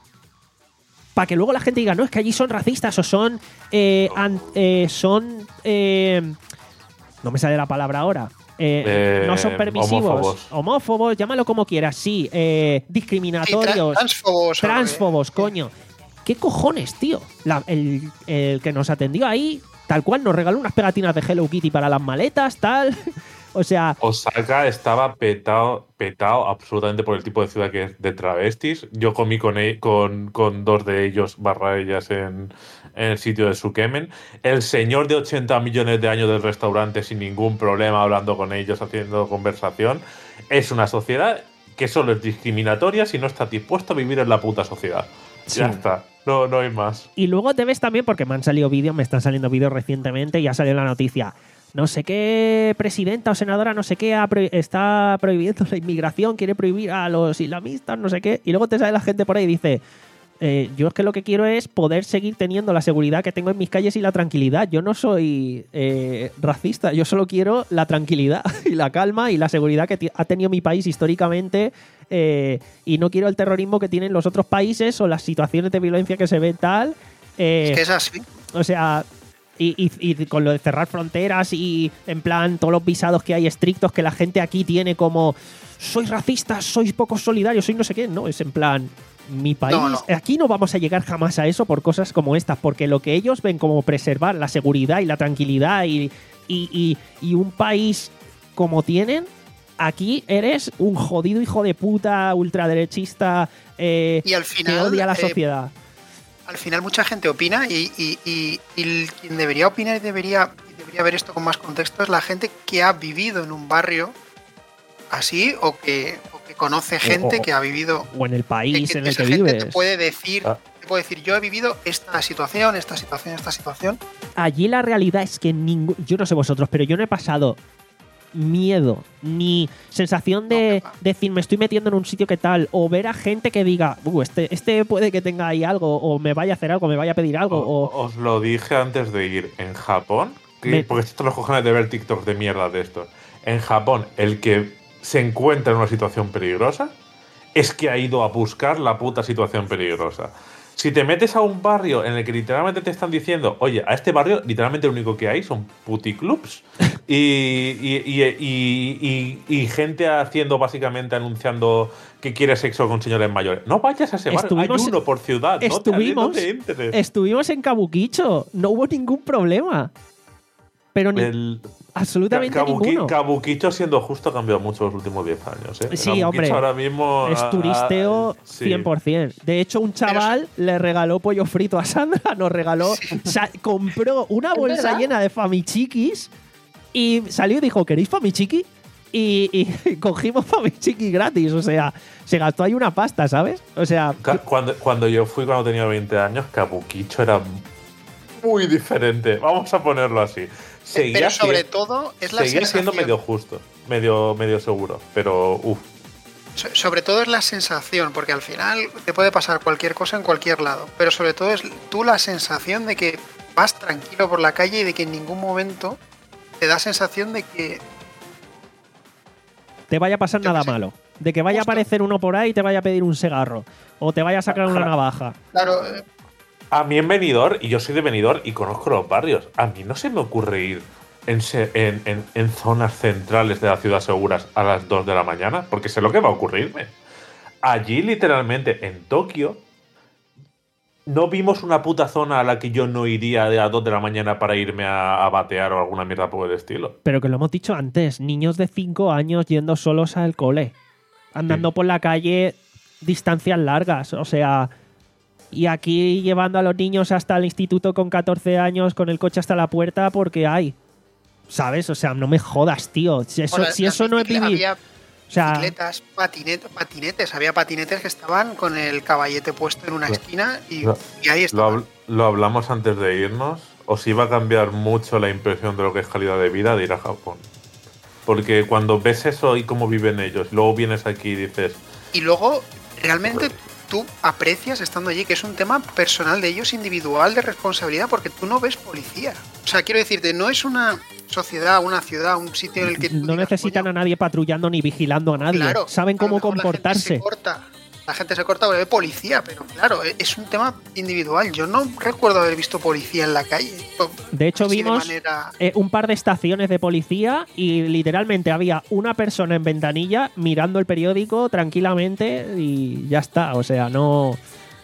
para que luego la gente diga, no, es que allí son racistas o son, eh, an- eh, son, eh, no me sale la palabra ahora. Eh, Eh, no son permisivos, homófobos. homófobos, llámalo como quieras, sí, eh, Sí, discriminatorios, tra- transfobos. o algo, transfobos, ¿eh? coño. ¿Qué cojones, tío? La- el, el que nos atendió ahí, tal cual, nos regaló unas pegatinas de Hello Kitty para las maletas, tal. O sea, Osaka estaba petado, petado absolutamente por el tipo de ciudad que es de travestis. Yo comí con, e- con, con dos de ellos barra ellas en, en el sitio de Sukemen. El señor de ochenta millones de años del restaurante sin ningún problema hablando con ellos, haciendo conversación. Es una sociedad que solo es discriminatoria si no está dispuesto a vivir en la puta sociedad. Sí. Ya está. No, no hay más. y luego te ves también, porque me han salido vídeos, me están saliendo vídeos recientemente y ha salido la noticia. No sé qué presidenta o senadora, no sé qué, ha pro- está prohibiendo la inmigración, quiere prohibir a los islamistas, no sé qué. Y luego te sale la gente por ahí y dice, eh, yo es que lo que quiero es poder seguir teniendo la seguridad que tengo en mis calles y la tranquilidad. Yo no soy eh, racista, yo solo quiero la tranquilidad y la calma y la seguridad que ti- ha tenido mi país históricamente, eh, y no quiero el terrorismo que tienen los otros países o las situaciones de violencia que se ven tal. eh, Es que es así. o sea, y, y- y con lo de cerrar fronteras y en plan todos los visados que hay estrictos que la gente aquí tiene como sois racistas, sois poco solidarios, sois no sé qué, no, es en plan mi país, No, no. aquí no vamos a llegar jamás a eso por cosas como estas, porque lo que ellos ven como preservar la seguridad y la tranquilidad y, y, y- y un país como tienen, aquí eres un jodido hijo de puta, ultraderechista, eh, Y al que final, odia a la eh, sociedad. al final mucha gente opina y, y- y- y el- quien debería opinar y debería, y debería ver esto con más contexto es la gente que ha vivido en un barrio así o que, o que conoce gente o- que ha vivido O en el que- país que en el esa que gente vives. te puede decir Ah. te puede decir yo he vivido esta situación, esta situación, esta situación. Allí la realidad es que ningún. Yo no sé vosotros, pero yo no he pasado miedo, ni sensación de decir me estoy metiendo en un sitio que tal, o ver a gente que diga, uh, este, este puede que tenga ahí algo, o me vaya a hacer algo, me vaya a pedir algo. O, o os lo dije antes de ir. En Japón, que, Me- porque estos son los cojones de ver TikTok de mierda de estos. En Japón, el que se encuentra en una situación peligrosa es que ha ido a buscar la puta situación peligrosa. Si te metes a un barrio en el que literalmente te están diciendo, oye, a este barrio literalmente lo único que hay son puticlubs y, y, y, y, y, y gente haciendo, básicamente anunciando que quiere sexo con señores mayores. No vayas a ese barrio, Estuvimos- hay uno por ciudad. estuvimos, no te, no te entres. estuvimos en Kabukicho, no hubo ningún problema. Pero ni, El absolutamente Kabuki- ninguno. Kabukicho, siendo justo, ha cambiado mucho los últimos diez años. ¿eh? Sí, Kabukicho hombre. ahora mismo Es ah, turisteo ah, sí. cien por ciento. De hecho, un chaval le regaló pollo frito a Sandra, nos regaló, sa- compró una ¿Es bolsa verdad? llena de famichiquis y salió y dijo, ¿queréis famichiqui? Y, y cogimos famichiqui gratis, o sea, se gastó ahí una pasta, ¿sabes? O sea, Ca- Cuando, cuando yo fui cuando tenía veinte años, Kabukicho era muy diferente. Vamos a ponerlo así. Seguía Pero sobre siendo- todo es la seguía siendo sensación. medio justo, medio, medio seguro, pero uff. So- Sobre todo es la sensación, porque al final te puede pasar cualquier cosa en cualquier lado, pero sobre todo es tú la sensación de que vas tranquilo por la calle y de que en ningún momento te da sensación de que te vaya a pasar Yo qué nada sé. malo. De que vaya Justo. a aparecer uno por ahí y te vaya a pedir un cigarro. O te vaya a sacar una navaja. claro, eh, A mí en Benidorm, y yo soy de Benidorm y conozco los barrios, a mí no se me ocurre ir en, se- en, en- en zonas centrales de la ciudad seguras a las dos de la mañana, porque sé lo que va a ocurrirme. Allí, literalmente, en Tokio, no vimos una puta zona a la que yo no iría de las dos de la mañana para irme a, a batear o alguna mierda por el estilo. Pero que lo hemos dicho antes, niños de cinco años yendo solos al cole. Andando Sí. por la calle distancias largas. O sea, y aquí llevando a los niños hasta el instituto con catorce años con el coche hasta la puerta porque hay. ¿Sabes? O sea, no me jodas, tío. Si eso, bueno, si las eso no es bicicletas- vivir. había O sea, bicicletas, patinet- patinetes, había patinetes que estaban con el caballete puesto en una Lo- esquina y, lo- y ahí Lo, estaban. habl- lo hablamos antes de irnos. Os iba a cambiar mucho la impresión de lo que es calidad de vida de ir a Japón. Porque cuando ves eso y cómo viven ellos, luego vienes aquí y dices, Y luego, realmente tú aprecias estando allí que es un tema personal de ellos, individual, de responsabilidad, porque tú no ves policía. O sea, quiero decirte, no es una sociedad, una ciudad, un sitio en el que tú no digas, necesitan "Coño, a nadie patrullando ni vigilando a nadie. claro, Saben a lo cómo mejor la gente comportarse. se corta, la gente se corta porque ve policía, pero claro, es un tema individual. Yo no recuerdo haber visto policía en la calle. De hecho, Así vimos manera- eh, un par de estaciones de policía y literalmente había una persona en ventanilla mirando el periódico tranquilamente y ya está. O sea, no,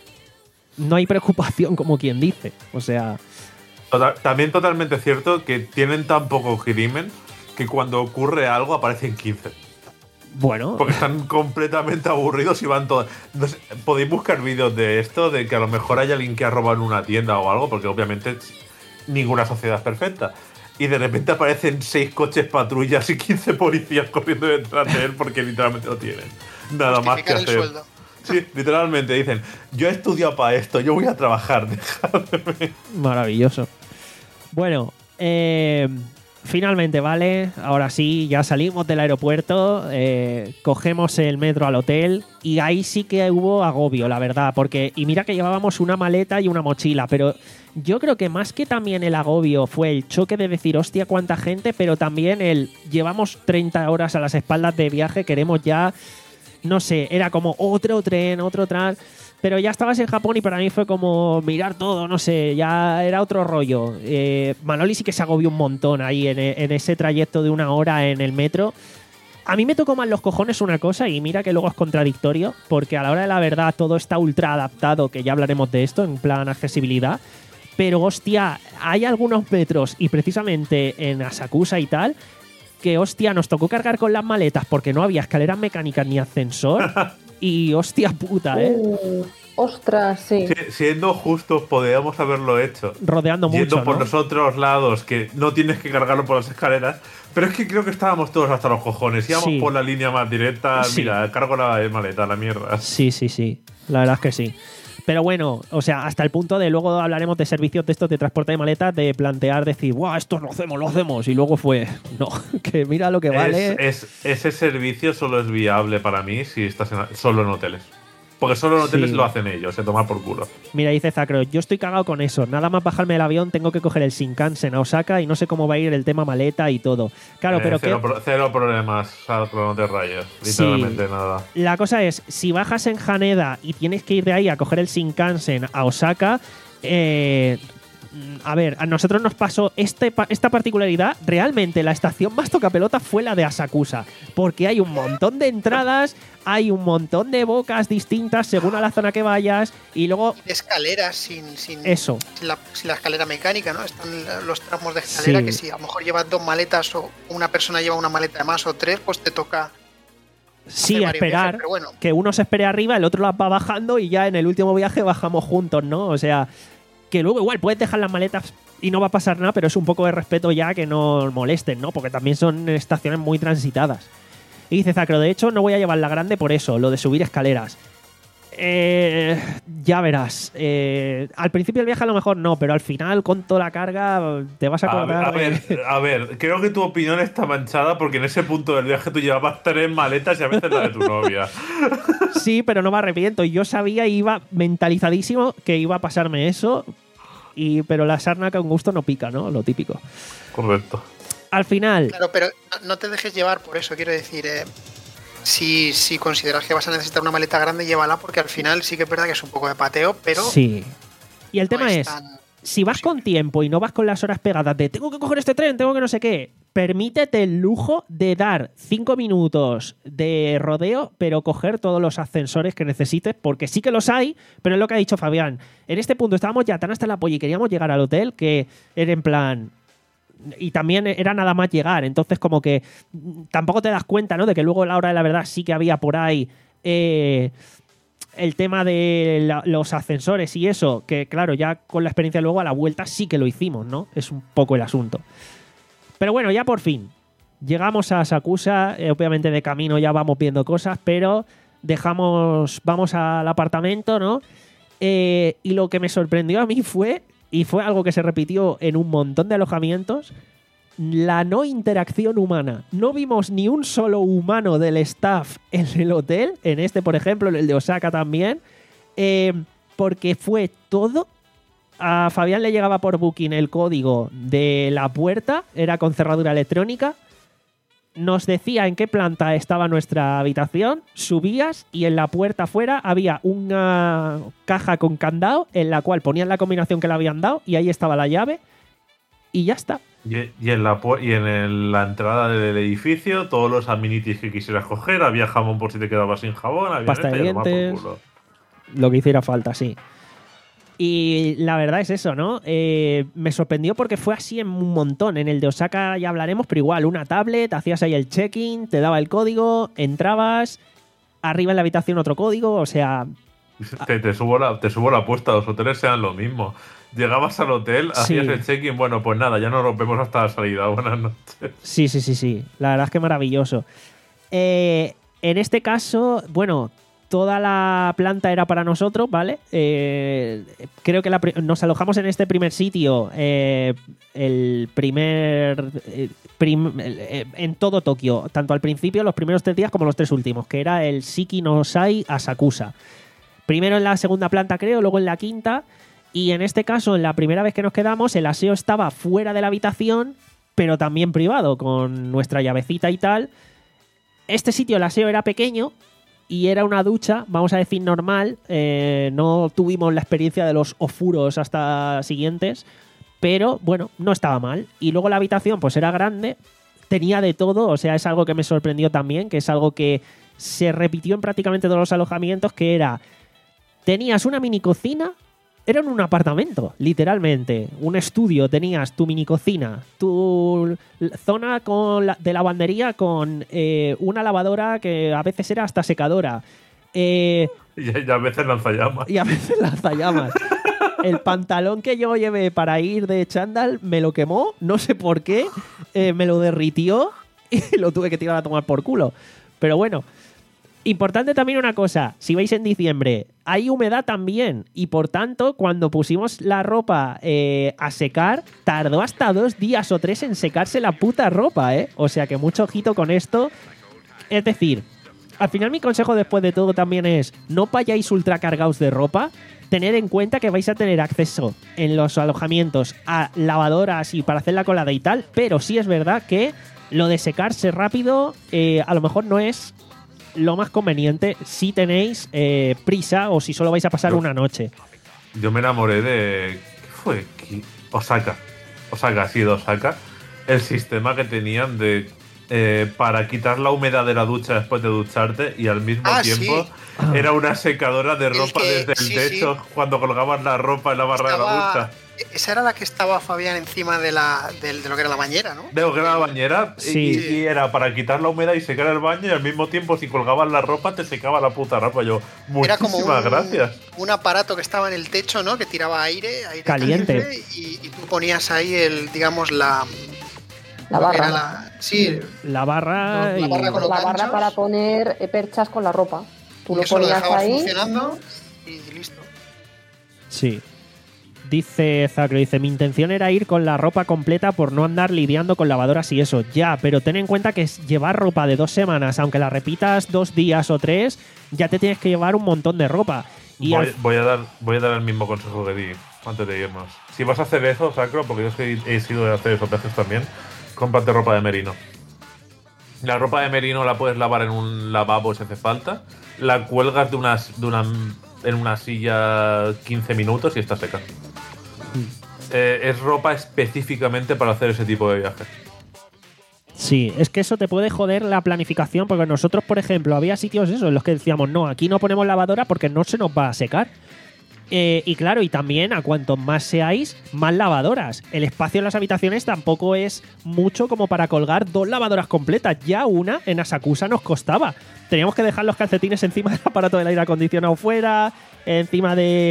no hay preocupación como quien dice. O sea, Total- también totalmente cierto que tienen tan poco crimen que cuando ocurre algo aparecen quince. bueno, Porque están completamente aburridos y van todos. No sé, podéis buscar vídeos de esto, de que a lo mejor hay alguien que ha robado en una tienda o algo, porque obviamente ninguna sociedad es perfecta. Y de repente aparecen seis coches patrullas y quince policías corriendo detrás de él porque literalmente no tienen nada más que justificar el hacer. sueldo. Sí, literalmente dicen, yo he estudiado para esto, yo voy a trabajar, dejadme. maravilloso. Bueno, eh, finalmente, ¿vale? Ahora sí, ya salimos del aeropuerto, eh, cogemos el metro al hotel y ahí sí que hubo agobio, la verdad, porque, y mira que llevábamos una maleta y una mochila, pero yo creo que más que también el agobio fue el choque de decir, hostia, cuánta gente, pero también el, llevamos treinta horas a las espaldas de viaje, queremos ya, no sé, era como otro tren, otro tren. Pero ya estabas en Japón y para mí fue como mirar todo, no sé, ya era otro rollo. Eh, Manoli sí que se agobió un montón ahí en, en ese trayecto de una hora en el metro. A mí me tocó más los cojones una cosa y mira que luego es contradictorio, porque a la hora de la verdad todo está ultra adaptado, que ya hablaremos de esto en plan accesibilidad. Pero hostia, hay algunos metros y precisamente en Asakusa y tal, que hostia, nos tocó cargar con las maletas porque no había escaleras mecánicas ni ascensor. Y hostia puta, ¿eh? Uh, ostras, sí. Sí, siendo justos, podríamos haberlo hecho. Rodeando Yendo mucho, por ¿no? los otros lados, que no tienes que cargarlo por las escaleras. Pero es que creo que estábamos todos hasta los cojones. Íbamos Sí. por la línea más directa. Sí. Mira, cargo la maleta, la mierda. Sí, sí, sí. La verdad es que sí. Pero bueno, o sea, hasta el punto de luego hablaremos de servicios de estos de transporte de maletas, de plantear, decir, ¡guau, esto lo hacemos, lo hacemos! Y luego fue, no, que mira lo que vale. Es, es- ese servicio solo es viable para mí si estás en- solo en hoteles. Porque solo en hoteles Sí. lo hacen ellos, se toma por culo. Mira, dice Zacro, yo estoy cagado con eso. Nada más bajarme del avión, tengo que coger el Shinkansen a Osaka y no sé cómo va a ir el tema maleta y todo. Claro, Eh, pero cero, que pro- cero problemas, Sacro, no te rayes. Sí. Literalmente nada. la cosa es, si bajas en Haneda y tienes que ir de ahí a coger el Shinkansen a Osaka, eh, a ver, a nosotros nos pasó este, pa- esta particularidad. Realmente la estación más tocapelota fue la de Asakusa, porque hay un montón de entradas, hay un montón de bocas distintas según a la zona que vayas y luego Escaleras sin, sin, eso. sin la, sin la escalera mecánica, ¿no? Están los tramos de escalera Sí. que si a lo mejor llevas dos maletas o una persona lleva una maleta de más o tres, pues te toca Sí, hacer varios esperar viajes, pero bueno, que uno se espere arriba, el otro las va bajando y ya en el último viaje bajamos juntos, ¿no? O sea, que luego igual puedes dejar las maletas y no va a pasar nada, pero es un poco de respeto ya que no molesten, ¿no? Porque también son estaciones muy transitadas. Y dice Zacro, de hecho no voy a llevar la grande por eso, lo de subir escaleras. Eh, ya verás. Eh, al principio del viaje a lo mejor no, pero al final con toda la carga te vas a A ver, acordar. a de- ver, a ver, creo que tu opinión está manchada porque en ese punto del viaje tú llevabas tres maletas y a veces la de tu novia. Sí, pero no me arrepiento. Yo sabía y iba mentalizadísimo que iba a pasarme eso. Y, pero la sarna con gusto no pica, ¿no? Lo típico. Correcto. Al final, claro, pero no- no te dejes llevar por eso, quiero decir, eh, si, si consideras que vas a necesitar una maleta grande, llévala, porque al final sí que es verdad que es un poco de pateo, pero sí. Y el no tema es, tan- si vas con tiempo y no vas con las horas pegadas de tengo que coger este tren, tengo que no sé qué, permítete el lujo de dar cinco minutos de rodeo, pero coger todos los ascensores que necesites, porque sí que los hay, pero es lo que ha dicho Fabián. En este punto estábamos ya tan hasta la polla y queríamos llegar al hotel que era en plan... Y también era nada más llegar, entonces como que mm, tampoco te das cuenta, ¿no? De que luego a la hora de la verdad sí que había por ahí... eh, el tema de la- los ascensores y eso, que claro, ya con la experiencia luego a la vuelta sí que lo hicimos, ¿no? Es un poco el asunto. Pero bueno, ya por fin. Llegamos a Asakusa, eh, obviamente de camino ya vamos viendo cosas, pero dejamos, vamos al apartamento, ¿no? Eh, y lo que me sorprendió a mí fue, y fue algo que se repitió en un montón de alojamientos, la no interacción humana. No vimos ni un solo humano del staff en el hotel, en este por ejemplo, en el de Osaka también, eh, porque fue todo... A Fabián le llegaba por Booking el código de la puerta, era con cerradura electrónica, nos decía en qué planta estaba nuestra habitación, subías y en la puerta afuera había una caja con candado en la cual ponían la combinación que le habían dado y ahí estaba la llave y ya está. Y, y en, la, pu- y en el- la entrada del edificio, todos los amenities que quisieras coger, había jamón por si te quedabas sin jabón, había Pasta de neta y a tomar por dientes. culo. Lo que hiciera falta, sí. Y la verdad es eso, ¿no? Eh, me sorprendió porque fue así en un montón. En el de Osaka ya hablaremos, pero igual, una tablet, hacías ahí el check-in, te daba el código, entrabas, arriba en la habitación otro código, o sea, Te, te subo la, te subo la apuesta, los hoteles sean lo mismo. Llegabas al hotel, Sí. hacías el check-in, bueno, pues nada, ya nos rompemos hasta la salida. Buenas noches. sí, sí, sí, sí. La verdad es que maravilloso. Eh, en este caso, bueno, toda la planta era para nosotros, ¿vale? Eh, creo que la pri- nos alojamos en este primer sitio, eh, el primer... eh, prim- el- eh, en todo Tokio, tanto al principio, los primeros tres días, como los tres últimos, que era el Shiki no Sai Asakusa. Primero en la segunda planta, creo, luego en la quinta. Y en este caso, en la primera vez que nos quedamos, el aseo estaba fuera de la habitación, pero también privado, con nuestra llavecita y tal. Este sitio, el aseo era pequeño y era una ducha, vamos a decir, normal. Eh, no tuvimos la experiencia de los ofuros hasta siguientes, pero bueno, no estaba mal. Y luego la habitación, pues era grande, tenía de todo, o sea, es algo que me sorprendió también, que es algo que se repitió en prácticamente todos los alojamientos, que era, tenías una mini cocina. Era en un apartamento, literalmente. Un estudio, tenías tu mini cocina, tu zona con la- de lavandería con eh, una lavadora que a veces era hasta secadora. Eh, Y, y a veces lanzallamas. y a veces lanzallamas. El pantalón que yo llevé para ir de chándal me lo quemó, no sé por qué, eh, me lo derritió y lo tuve que tirar a tomar por culo. Pero bueno. Importante también una cosa, si vais en diciembre, hay humedad también y por tanto cuando pusimos la ropa eh, a secar, tardó hasta dos días o tres en secarse la puta ropa, ¿eh? O sea que mucho ojito con esto. Es decir, al final mi consejo después de todo también es no vayáis ultra cargados de ropa, tener en cuenta que vais a tener acceso en los alojamientos a lavadoras y para hacer la colada y tal, pero sí es verdad que lo de secarse rápido eh, a lo mejor no es lo más conveniente si tenéis eh, prisa o si solo vais a pasar yo, una noche. Yo me enamoré de... ¿Qué fue? Osaka. Osaka, sí, de Osaka. El sistema que tenían de... Eh, para quitar la humedad de la ducha después de ducharte y al mismo ah, tiempo sí. era una secadora de ropa que, desde el sí, techo sí. cuando colgaban la ropa en la barra estaba, de la ducha. Esa era la que estaba Fabián encima de, la, de, de lo que era la bañera, ¿no? De lo que era la bañera sí. y, y era para quitar la humedad y secar el baño y al mismo tiempo si colgabas la ropa te secaba la puta ropa. Yo, muchísimas era como un, gracias. Un aparato que estaba en el techo, ¿no? Que tiraba aire, aire caliente. caliente y, y tú ponías ahí el, digamos, la... La barra. La, sí. La barra. La barra, con los la barra ganchos. para poner perchas con la ropa. Tú lo eso ponías lo ahí. funcionando y listo. Sí. Dice Zacro, dice, mi intención era ir con la ropa completa por no andar lidiando con lavadoras y eso. Ya, pero ten en cuenta que es llevar ropa de dos semanas, aunque la repitas dos días o tres, ya te tienes que llevar un montón de ropa. Y voy, al... voy, a dar, voy a dar el mismo consejo que di antes de irnos. Si vas a hacer eso, Sacro, porque yo he, he sido de hacer esos veces también, cómprate ropa de merino. La ropa de merino la puedes lavar en un lavabo si hace falta. La cuelgas de una, de una, en una silla quince minutos y está seca. Mm. Eh, es ropa específicamente para hacer ese tipo de viajes. Sí, es que eso te puede joder la planificación, porque nosotros, por ejemplo, había sitios eso en los que decíamos, no, aquí no ponemos lavadora porque no se nos va a secar. Eh, y claro, y también a cuanto más seáis, más lavadoras. El espacio en las habitaciones tampoco es mucho como para colgar dos lavadoras completas. Ya una en Asakusa nos costaba. Teníamos que dejar los calcetines encima del aparato del aire acondicionado fuera, encima de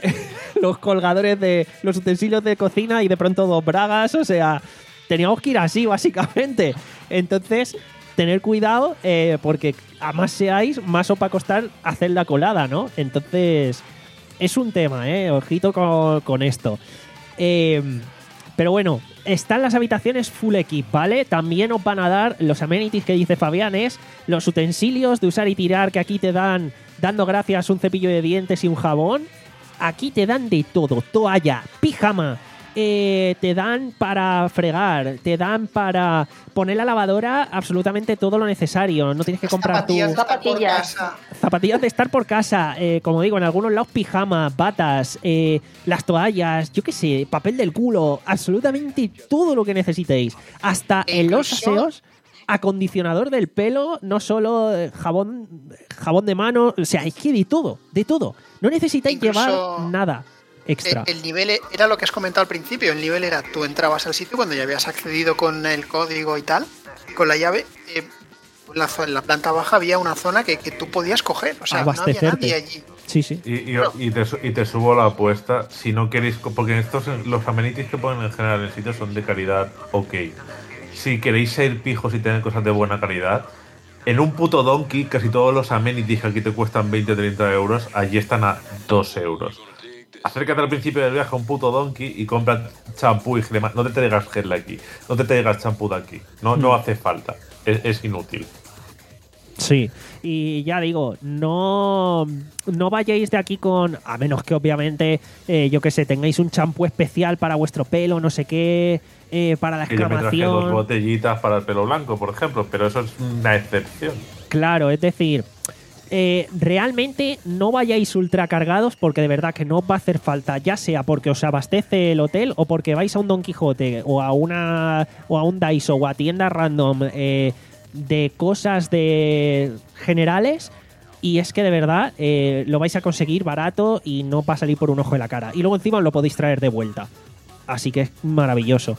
los colgadores de los utensilios de cocina y de pronto dos bragas. O sea, teníamos que ir así, básicamente. Entonces, tener cuidado eh, porque a más seáis, más os va a costar hacer la colada, ¿no? Entonces... es un tema, ¿eh? Ojito con, con esto. Eh, pero bueno, están las habitaciones full equip, ¿vale? También os van a dar los amenities que dice Fabián, es los utensilios de usar y tirar que aquí te dan, dando gracias, un cepillo de dientes y un jabón. Aquí te dan de todo, toalla, pijama, eh, te dan para fregar, te dan para poner la lavadora, absolutamente todo lo necesario. No tienes que comprar tu... zapatillas. Zapatillas de estar por casa, eh, como digo, en algunos lados pijama, batas, eh, las toallas, yo qué sé, papel del culo, absolutamente todo lo que necesitéis. Hasta en los aseos, acondicionador del pelo, no solo eh, jabón, jabón de mano, o sea, es que de todo, de todo. No necesitáis Incluso llevar nada extra. El, el nivel era lo que has comentado al principio, el nivel era tú entrabas al sitio cuando ya habías accedido con el código y tal, con la llave, eh, en la, en la planta baja había una zona que, que tú podías coger, o sea, no había nadie allí. Sí, sí. Y, y, y, te, y te subo la apuesta, si no queréis, porque estos los amenities que ponen en general en el sitio son de calidad ok. Si queréis ser pijos y tener cosas de buena calidad, en un puto Donkey casi todos los amenities que aquí te cuestan veinte o treinta euros, allí están a dos euros. Acércate al principio del viaje a un puto Donkey y compra champú y crema. No te traigas gel de aquí, no te traigas champú de aquí, no, mm. no hace falta, es, es inútil. Sí, y ya digo, no, no vayáis de aquí con, a menos que obviamente, eh, yo que sé, tengáis un champú especial para vuestro pelo, no sé qué, eh, para la escamación. Y yo me traje dos botellitas para el pelo blanco, por ejemplo, pero eso es una excepción. Claro, es decir, eh, realmente no vayáis ultra cargados porque de verdad que no os va a hacer falta, ya sea porque os abastece el hotel o porque vais a un Don Quijote o a una o a un Daiso o a tiendas random, eh, de cosas de generales, y es que de verdad eh, lo vais a conseguir barato y no va a salir por un ojo de la cara, y luego encima os lo podéis traer de vuelta, así que es maravilloso.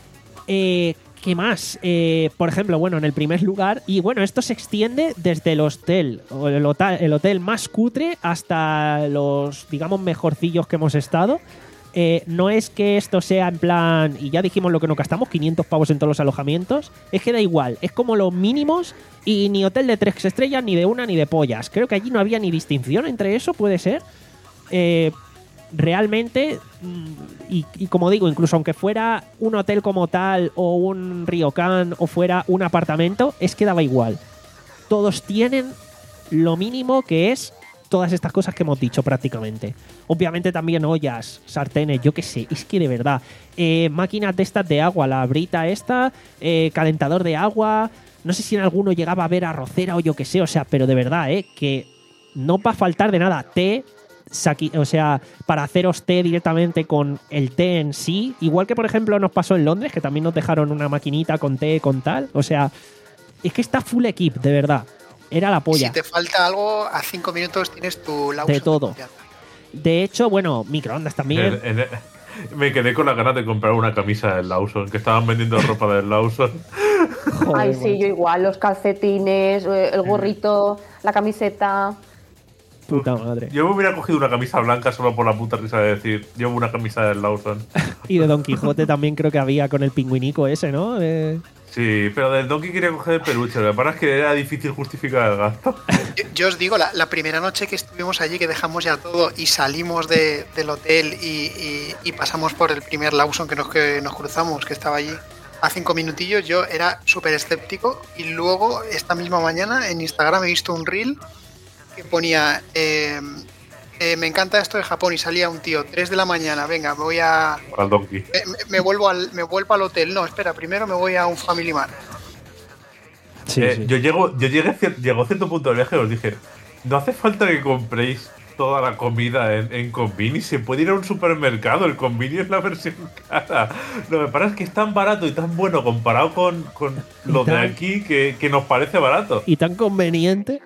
eh, ¿qué más? Eh, por ejemplo, bueno, en el primer lugar, y bueno, esto se extiende desde el hostel o el hotel, el hotel más cutre hasta los, digamos, mejorcillos que hemos estado. Eh, no es que esto sea en plan, y ya dijimos lo que nos gastamos, quinientos pavos en todos los alojamientos, es que da igual, es como los mínimos y ni hotel de tres estrellas, ni de una, ni de pollas. Creo que allí no había ni distinción entre eso, puede ser. Eh, realmente, y, y como digo, incluso aunque fuera un hotel como tal, o un ryokan, o fuera un apartamento, es que daba igual. Todos tienen lo mínimo que es todas estas cosas que hemos dicho prácticamente. Obviamente también ollas, sartenes, yo qué sé, es que de verdad. Eh, máquinas de estas de agua, la brita esta, eh, calentador de agua, no sé si en alguno llegaba a haber arrocera o yo qué sé, o sea, pero de verdad, eh, que no va a faltar de nada. Té, saqui, o sea, para haceros té directamente con el té en sí, igual que por ejemplo nos pasó en Londres, que también nos dejaron una maquinita con té, con tal, o sea, es que está full equip, de verdad. Era la polla. Si te falta algo, a cinco minutos tienes tu Lawson. De todo. De hecho, bueno, microondas también. En- en- me quedé con las ganas de comprar una camisa del Lawson, que estaban vendiendo ropa del Lawson. Joder, Ay, sí, macho. yo igual, los calcetines, eh, el gorrito, la camiseta. Puta madre. Yo me hubiera cogido una camisa blanca solo por la puta risa de decir, llevo una camisa del Lawson. Y de Don Quijote también creo que había con el pingüinico ese, ¿no? Eh, Sí, pero del Donkey quería coger el peluche. Lo que pasa es que era difícil justificar el gasto. Yo, yo os digo, la, la primera noche que estuvimos allí, que dejamos ya todo y salimos de, del hotel y, y- y pasamos por el primer Lawson que nos, que nos cruzamos, que estaba allí a cinco minutillos, yo era súper escéptico. Y luego, esta misma mañana, en Instagram he visto un reel que ponía eh, eh, me encanta esto de Japón, y salía un tío, tres de la mañana, venga, me voy a... Al Donkey. Me, me- me vuelvo al, me vuelvo al hotel. No, espera, primero me voy a un Family Mart. sí, Eh, sí. Yo llego, yo llegué a cier- llegó a cierto punto del viaje y os dije, no hace falta que compréis toda la comida en, en Convini, se puede ir a un supermercado, el Convini es la versión cara. Lo que pasa es que es tan barato y tan bueno comparado con, con lo de tan- aquí que, que nos parece barato. Y tan conveniente.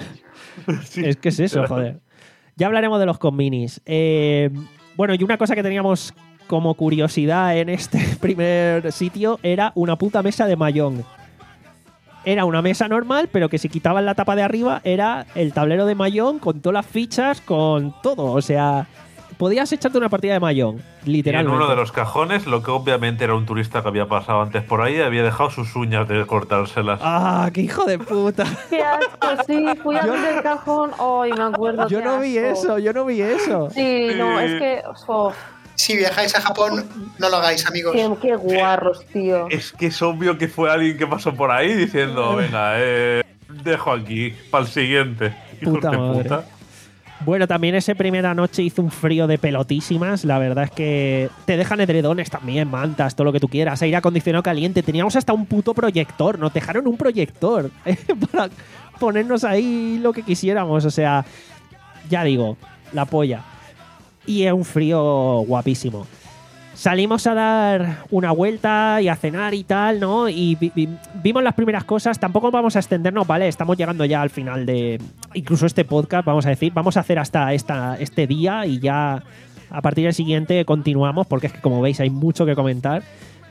Sí. Es que es eso, joder. Ya hablaremos de los convinis. Eh, bueno, y una cosa que teníamos como curiosidad en este primer sitio era una puta mesa de mahjong. Era una mesa normal, pero que si quitaban la tapa de arriba era el tablero de mahjong con todas las fichas, con todo. O sea, podías echarte una partida de mahjong, Y en literalmente. uno de los cajones, lo que obviamente era un turista que había pasado antes por ahí, había dejado sus uñas de cortárselas. ¡Ah, qué hijo de puta! ¡Qué asco! Sí, fui a Yo- abrir el cajón. ¡Ay, me acuerdo! Yo qué no vi asco! eso, yo no vi eso. Sí, no, Sí. es que. oh, Si viajáis a Japón, no lo hagáis, amigos. qué, qué guarros, tío. Es que es obvio que fue alguien que pasó por ahí diciendo, venga, eh, dejo aquí, para el siguiente. Hijos Puta de madre. puta. Bueno, también esa primera noche hizo un frío de pelotísimas. La verdad es que te dejan edredones también, mantas, todo lo que tú quieras. Aire acondicionado caliente. Teníamos hasta un puto proyector. Nos dejaron un proyector eh, para ponernos ahí lo que quisiéramos. O sea, ya digo, la polla. Y es un frío guapísimo. Salimos a dar una vuelta y a cenar y tal, ¿no? Y vi- vi- vimos las primeras cosas. Tampoco vamos a extendernos, ¿vale? Estamos llegando ya al final de incluso este podcast, vamos a decir. Vamos a hacer hasta esta, este día y ya a partir del siguiente continuamos, porque es que, como veis, hay mucho que comentar.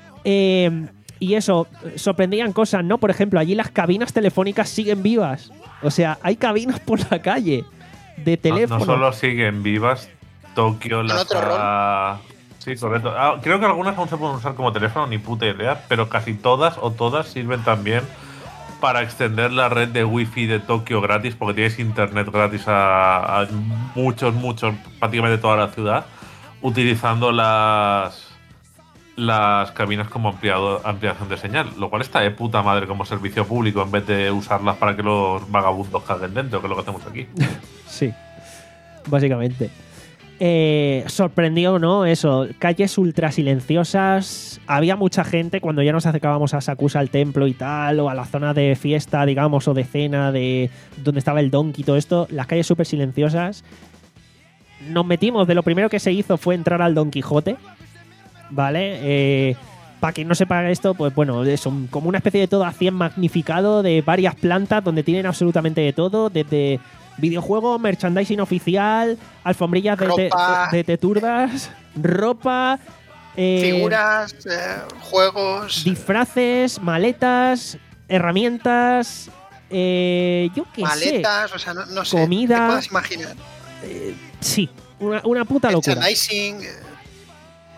Eh, y eso, sorprendían cosas, ¿no? Por ejemplo, allí las cabinas telefónicas siguen vivas. O sea, hay cabinas por la calle de No, teléfono. no solo siguen vivas, Tokio las otro ha... Sí, correcto. Ah, creo que algunas aún se pueden usar como teléfono, ni puta idea, pero casi todas o todas sirven también para extender la red de wifi de Tokio gratis, porque tienes internet gratis a, a muchos, muchos, prácticamente toda la ciudad, utilizando las las cabinas como ampliado, ampliación de señal, lo cual está de puta madre como servicio público en vez de usarlas para que los vagabundos caguen dentro, que es lo que hacemos aquí. Sí, básicamente. Eh, sorprendió, ¿no? Eso, calles ultra silenciosas. Había mucha gente cuando ya nos acercábamos a Sakusa, al templo y tal, o a la zona de fiesta, digamos, o de cena, de donde estaba el Donkey y todo esto. Las calles súper silenciosas. Nos metimos, de lo primero que se hizo fue entrar al Don Quijote, ¿vale? Eh, para quien no sepa esto, pues bueno, es un- como una especie de todo a cien magnificado de varias plantas donde tienen absolutamente de todo, desde videojuegos, merchandising oficial, alfombrillas de, te- Ropa. de teturdas, ropa, eh, Figuras, eh, juegos. disfraces, maletas, herramientas, eh, yo qué sé. Maletas, o sea, no, no sé. Comida. ¿Te puedes imaginar? Eh, sí, una, una puta locura. Merchandising. eh,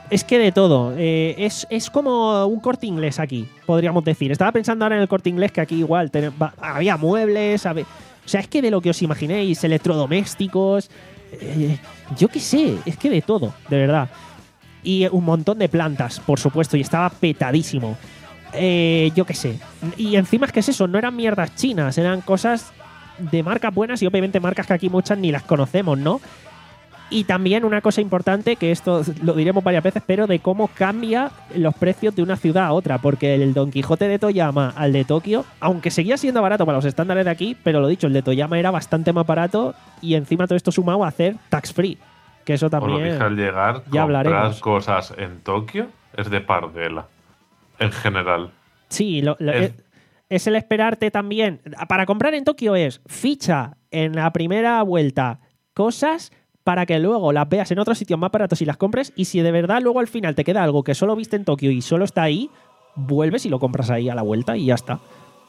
Es que de todo. Eh, es, es como un Corte Inglés aquí, podríamos decir. Estaba pensando ahora en el Corte Inglés que aquí igual ten, va, había muebles, había, o sea, es que de lo que os imaginéis, electrodomésticos, eh, yo qué sé, es que de todo, de verdad. Y un montón de plantas, por supuesto, y estaba petadísimo. Eh, yo qué sé. Y encima es que es eso, no eran mierdas chinas, eran cosas de marcas buenas y obviamente marcas que aquí muchas ni las conocemos, ¿no? Y también una cosa importante, que esto lo diremos varias veces, pero de cómo cambia los precios de una ciudad a otra, porque el Don Quijote de Toyama al de Tokio, aunque seguía siendo barato para los estándares de aquí, pero lo dicho, el de Toyama era bastante más barato y encima todo esto sumado a hacer tax free, que eso también Os lo dije al llegar, ya comprar hablaremos. cosas en Tokio es de pardela, en general. Sí, lo, lo, Es- es, es el esperarte también. Para comprar en Tokio es ficha en la primera vuelta cosas para que luego las veas en otros sitios más baratos y las compres, y si de verdad luego al final te queda algo que solo viste en Tokio y solo está ahí, vuelves y lo compras ahí a la vuelta y ya está.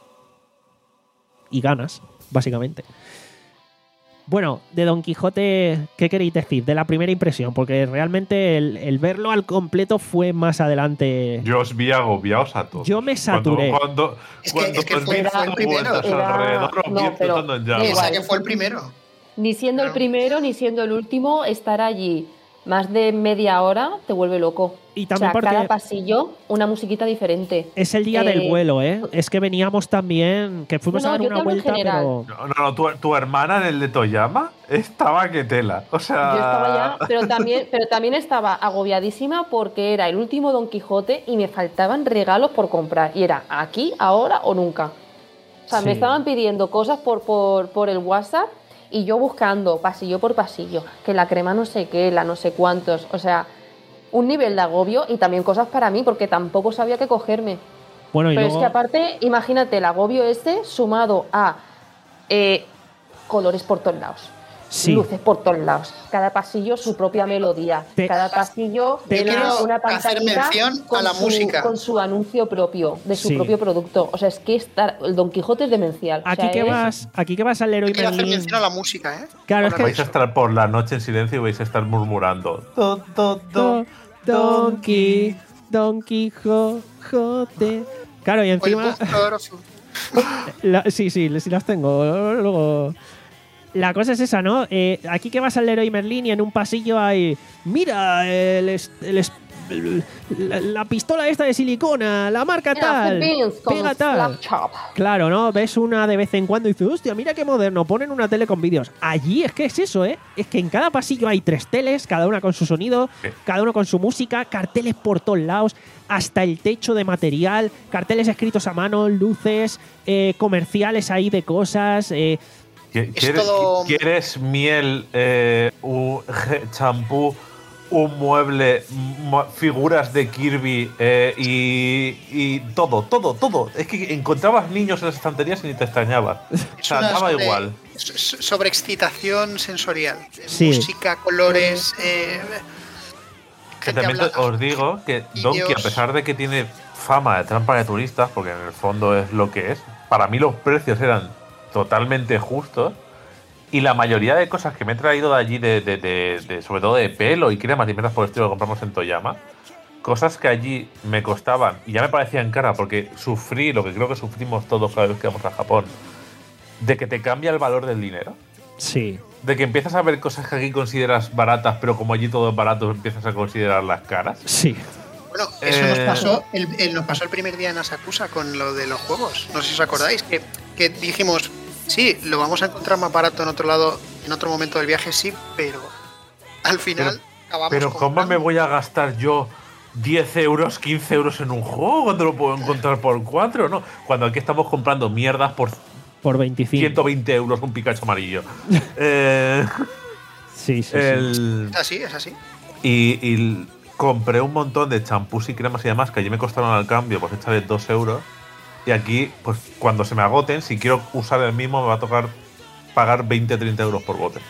Y ganas, básicamente. Bueno, de Don Quijote, ¿qué queréis decir? De la primera impresión, porque realmente el, el verlo al completo fue más adelante. Yo os vi agobiados a todos. Yo me saturé. Cuando, cuando, Es que- cuando es que os fue- vi fue el dando primero. vueltas Era- alrededor, os vi no, pero- explotando en da llamas. Piensa igual. que fue el primero. Ni siendo el Claro. primero, ni siendo el último, estar allí más de media hora te vuelve loco. Y también o sea, porque- cada pasillo, una musiquita diferente. Es el día del Eh, vuelo, ¿eh? Es que veníamos también, que fuimos No, a no, dar yo una te hablo en vuelta, general. pero... No, no, no, tu, tu hermana en el de Toyama estaba que tela. O sea. Yo estaba ya, pero también, pero también estaba agobiadísima porque era el último Don Quijote y me faltaban regalos por comprar. Y era aquí, ahora o nunca. O sea, Sí. me estaban pidiendo cosas por, por, por el WhatsApp y yo buscando pasillo por pasillo, que la crema no sé qué, la no sé cuántos. O sea, un nivel de agobio y también cosas para mí porque tampoco sabía qué cogerme. Bueno, y Pero luego... es que aparte, imagínate el agobio este sumado a eh, colores por todos lados. Sí. Luces por todos lados. Cada pasillo su propia melodía. Te- Cada pasillo te tiene quiero una hacer pantallita mención a con la su, música. con su anuncio propio, de su Sí. propio producto. O sea, es que estar, el Don Quijote es demencial. O Aquí sea, que es- vas, aquí que vas al Leroy Quiero hacer Merlin. mención a la música, ¿eh? Claro, es Ahora que- Vais a estar por la noche en silencio y vais a estar murmurando. Do, do, do, Do- Donkey, Don Quijote. Claro, y O el encima... Búfalo Azul. La- sí, sí, sí las tengo. Luego. La cosa es esa, ¿no? Eh, aquí que vas al Leroy Merlin y en un pasillo hay. Mira, el, es- el es- el- la, la pistola esta de silicona, la marca Mira, tal. Phil Beans con Pega tal. Slap Chop. Claro, ¿no? Ves una de vez en cuando y dices, hostia, mira qué moderno, ponen una tele con vídeos. Allí es que es eso, ¿eh? Es que en cada pasillo hay tres teles, cada una con su sonido, ¿Qué? cada uno con su música, carteles por todos lados, hasta el techo de material, carteles escritos a mano, luces, eh, comerciales ahí de cosas. Eh, ¿Qui- Es ¿Quieres, todo- ¿Quieres miel, eh, un je- champú, un mueble, mo- figuras de Kirby eh, y, y todo, todo, todo? Es que encontrabas niños en las estanterías y ni te extrañabas. O Es sea, una daba sobre- igual. so- so- Sobreexcitación sensorial. Sí. Música, colores. Eh, Que gente también te- hablando. os digo que Vídeos. Donkey, a pesar de que tiene fama de trampa de turistas, porque en el fondo es lo que es, para mí los precios eran totalmente justos. Y la mayoría de cosas que me he traído de allí, de, de- de- de- sobre todo de pelo y cremas y mierdas por el estilo que compramos en Toyama, cosas que allí me costaban y ya me parecían caras porque sufrí lo que creo que sufrimos todos cada vez que vamos a Japón, de que te cambia el valor del dinero. sí. De que empiezas a ver cosas que aquí consideras baratas, pero como allí todo es barato, empiezas a considerarlas caras. Sí. Bueno, eso nos Eh. pasó el, el- nos pasó el primer día en Asakusa con lo de los juegos. No sé si os acordáis, que, que dijimos, sí, lo vamos a encontrar más barato en otro lado, en otro momento del viaje, sí, pero al final acabamos Pero ¿cómo comprando. me voy a gastar yo diez euros, quince euros en un juego cuando lo puedo encontrar por cuatro? No, cuando aquí estamos comprando mierdas por Por veinticinco. ciento veinte euros un Pikachu amarillo. eh, Sí, sí, sí. el- Es así, es así. y, y compré un montón de champús y cremas y demás que allí me costaron al cambio, pues échale dos euros. Y aquí, pues cuando se me agoten, si quiero usar el mismo, me va a tocar pagar veinte, treinta euros por bote.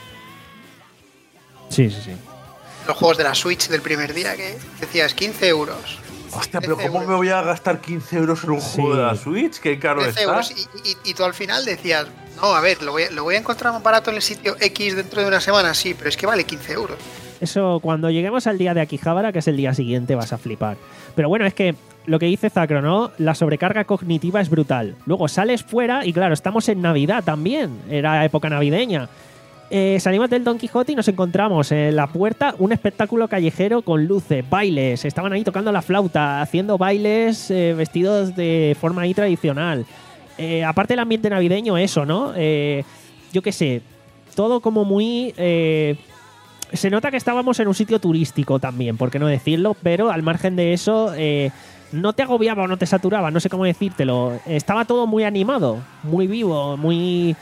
Sí, sí, sí. Los juegos de la Switch del primer día, que decías quince euros. Hostia, pero trece ¿cómo euros. me voy a gastar quince euros en un Sí. juego de la Switch? Qué caro trece está. euros. Y, y- y tú al final decías, no, a ver, lo voy, a- lo voy a encontrar más barato en el sitio X dentro de una semana, sí, pero es que vale quince euros. Eso, cuando lleguemos al día de Akihabara, que es el día siguiente, vas a flipar. Pero bueno, es que lo que dice Zacro, ¿no? La sobrecarga cognitiva es brutal. Luego sales fuera y claro, estamos en Navidad también. Era época navideña. Eh, salimos del Don Quijote y nos encontramos en la puerta un espectáculo callejero con luces, bailes. Estaban ahí tocando la flauta, haciendo bailes eh, vestidos de forma ahí tradicional. Eh, aparte del ambiente navideño, eso, ¿no? Eh, yo qué sé, todo como muy... Eh, se nota que estábamos en un sitio turístico también, por qué no decirlo, pero al margen de eso... Eh, no te agobiaba o no te saturaba, no sé cómo decírtelo. Estaba todo muy animado, muy vivo, muy...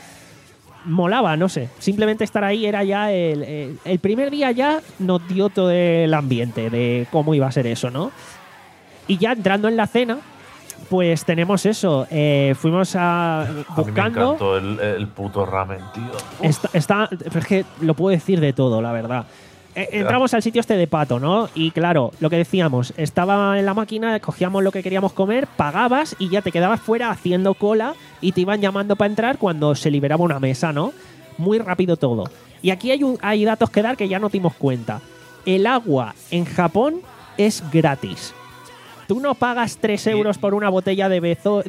molaba, no sé. Simplemente estar ahí era ya el, el, el primer día ya nos dio todo el ambiente de cómo iba a ser eso, ¿no? Y ya entrando en la cena, pues tenemos eso. Eh, fuimos a buscando. A mí me encantó el, el puto ramen, tío. Está, está, es que lo puedo decir de todo, la verdad. Eh, entramos al sitio este de Pato, ¿no? Y claro, lo que decíamos, estaba en la máquina, cogíamos lo que queríamos comer, pagabas y ya te quedabas fuera haciendo cola y te iban llamando para entrar cuando se liberaba una mesa, ¿no? Muy rápido todo. Y aquí hay, un, hay datos que dar que ya no dimos cuenta. El agua en Japón es gratis. Tú no pagas tres euros por una botella de bezo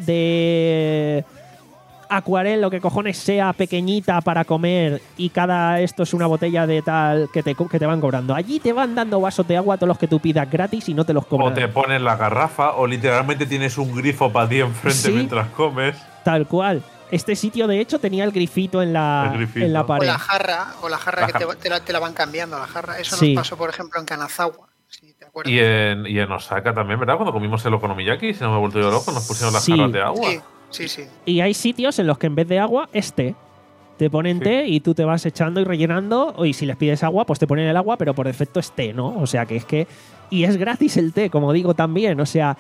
de... Aquarel, lo que cojones sea, pequeñita para comer y cada esto es una botella de tal que te, que te van cobrando. Allí te van dando vasos de agua todos los que tú pidas gratis y no te los cobran. O te ponen la garrafa o literalmente tienes un grifo para ti enfrente ¿sí? mientras comes. Tal cual. Este sitio, de hecho, tenía el grifito en la, grifito. En la pared. O la jarra, o la jarra la que jarra. Te, te, la, te la van cambiando, la jarra. Eso sí. Nos pasó, por ejemplo, en Kanazawa. Si te acuerdas. Y en, y en Osaka también, ¿verdad? Cuando comimos el okonomiyaki, si no me he vuelto yo loco, nos pusieron las sí. jarras de agua. Sí. Sí, sí. Y hay sitios en los que en vez de agua es té. Te ponen sí. té y tú te vas echando y rellenando. Y si les pides agua, pues te ponen el agua, pero por defecto es té, ¿no? O sea que es que... Y es gratis el té, como digo también. O sea...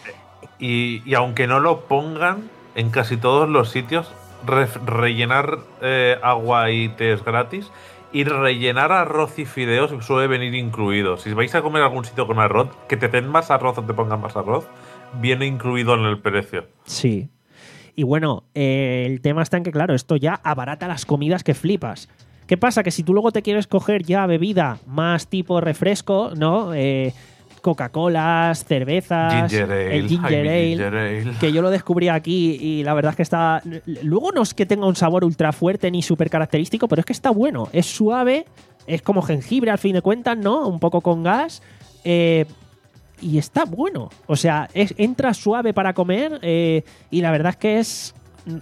Y, y aunque no lo pongan en casi todos los sitios, re, rellenar eh, agua y té es gratis. Y rellenar arroz y fideos suele venir incluido. Si vais a comer a algún sitio con arroz, que te den más arroz o te pongan más arroz, viene incluido en el precio. Sí. Y bueno, eh, el tema está en que, claro, esto ya abarata las comidas que flipas. ¿Qué pasa? Que si tú luego te quieres coger ya bebida más tipo refresco, ¿no? Eh, Coca-Colas, cervezas, ginger ale, el ginger ale, ginger ale, que yo lo descubrí aquí y la verdad es que está... Luego no es que tenga un sabor ultra fuerte ni súper característico, pero es que está bueno. Es suave, es como jengibre al fin de cuentas, ¿no? Un poco con gas. Eh... Y está bueno. O sea, es, entra suave para comer eh, y la verdad es que es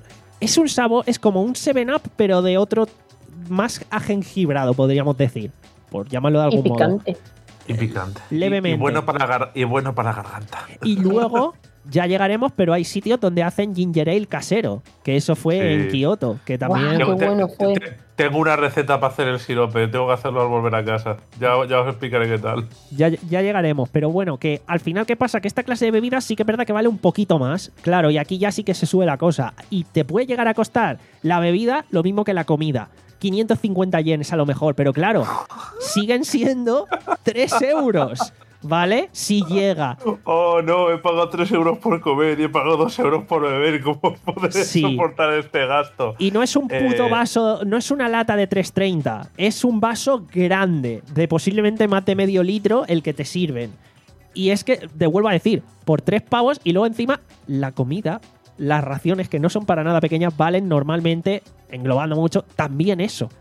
es un sabor, es como un seven up, pero de otro más ajengibrado, podríamos decir. Por llamarlo de algún y picante. modo. Y picante. Levemente. Y, y, bueno para gar y bueno para la garganta. Y luego ya llegaremos, pero hay sitios donde hacen ginger ale casero, que eso fue sí. en Kioto, que también... Wow, qué bueno fue. Te, te, tengo una receta para hacer el sirope, tengo que hacerlo al volver a casa. Ya, ya os explicaré qué tal. Ya, ya llegaremos, pero bueno, que al final, ¿qué pasa? Que esta clase de bebidas sí que es verdad que vale un poquito más, claro, y aquí ya sí que se sube la cosa. Y te puede llegar a costar la bebida lo mismo que la comida. quinientos cincuenta yenes a lo mejor, pero claro, siguen siendo tres euros. ¿Vale? Si llega. Oh, no, he pagado tres euros por comer y he pagado dos euros por beber. ¿Cómo podré sí. soportar este gasto? Y no es un puto eh... vaso, no es una lata de tres treinta, es un vaso grande, de posiblemente más de medio litro el que te sirven. Y es que, te vuelvo a decir, por tres pavos y luego encima la comida, las raciones que no son para nada pequeñas, valen normalmente, englobando mucho, también eso.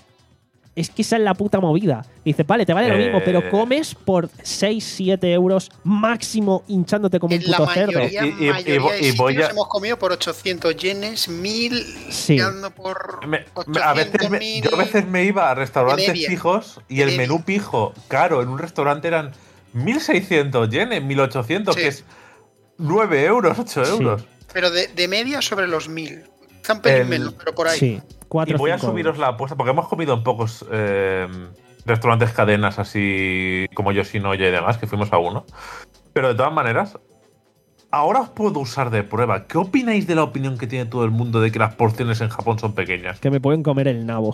Es que esa es la puta movida. Dices, vale, te vale eh... lo mismo, pero comes por seis, siete euros máximo hinchándote como en un puto la cerdo. Mayoría, y, y, mayoría y, y voy a... hemos comido por ochocientos yenes, mil, sí. por me, a veces me, Yo a veces me iba a restaurantes fijos y el menú pijo caro en un restaurante eran mil seiscientos yenes, mil ochocientos, sí. que es nueve euros, ocho euros. Sí. Pero de, de media sobre los mil. Está un pelín menos, pero por ahí. Sí. Y voy a subiros la apuesta, porque hemos comido en pocos eh, restaurantes cadenas así como Yoshinoya y demás, que fuimos a uno. Pero de todas maneras, ahora os puedo usar de prueba. ¿Qué opináis de la opinión que tiene todo el mundo de que las porciones en Japón son pequeñas? Que me pueden comer el nabo.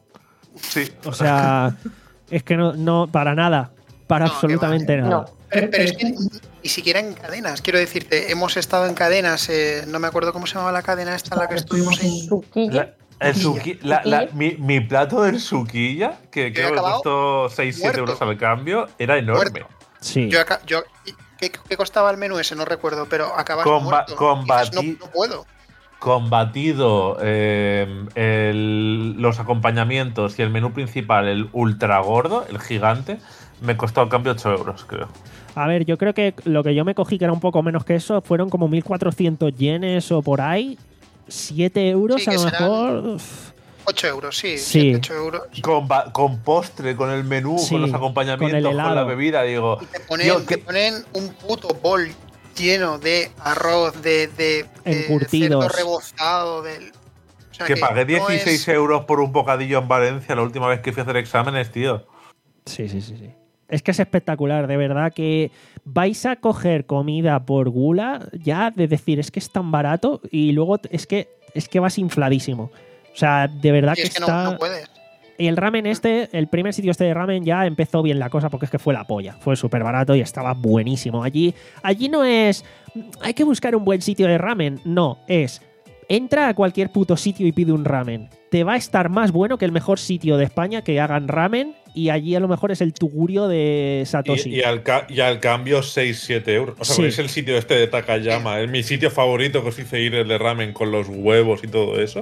Sí. O sea, es que no, no para nada. Para no, absolutamente nada. No. Pero, pero es que ni siquiera en cadenas, quiero decirte, hemos estado en cadenas, eh, no me acuerdo cómo se llamaba la cadena esta en la que estuvimos en... Tsukiji. El suki, la, la, mi, mi plato del suquilla, que creo que costó seis siete euros al cambio, era enorme. Muerto. Sí. Yo, yo ¿qué, ¿Qué costaba el menú ese? No recuerdo, pero acabas Comba, muerto. Combati, Dices, no, no puedo. Combatido eh, el, los acompañamientos y el menú principal, el ultra gordo, el gigante, me costó al cambio ocho euros, creo. A ver, yo creo que lo que yo me cogí, que era un poco menos que eso, fueron como mil cuatrocientos yenes o por ahí. siete euros sí, a lo mejor. ocho euros, sí. sí. siete, ocho euros. Con, con postre, con el menú, sí, con los acompañamientos, con, con la bebida, digo. Y te ponen, tío, te ponen un puto bol lleno de arroz, de, de, de cerdo rebozado. Del, o sea, que, que pagué dieciséis no es... euros por un bocadillo en Valencia la última vez que fui a hacer exámenes, tío. Sí, sí, sí, sí. Es que es espectacular, de verdad que vais a coger comida por gula ya de decir, es que es tan barato y luego es que, es que vas infladísimo. O sea, de verdad sí, que, es que está... no, no puedes. Y el ramen este, el primer sitio este de ramen ya empezó bien la cosa porque es que fue la polla. Fue súper barato y estaba buenísimo. Allí, allí no es... Hay que buscar un buen sitio de ramen. No, es... Entra a cualquier puto sitio y pide un ramen. Te va a estar más bueno que el mejor sitio de España que hagan ramen y allí a lo mejor es el tugurio de Satoshi. Y, y, al, y al cambio seis siete euros. O sea, sí. Es el sitio este de Takayama. Es mi sitio favorito que os hice ir, el de ramen con los huevos y todo eso.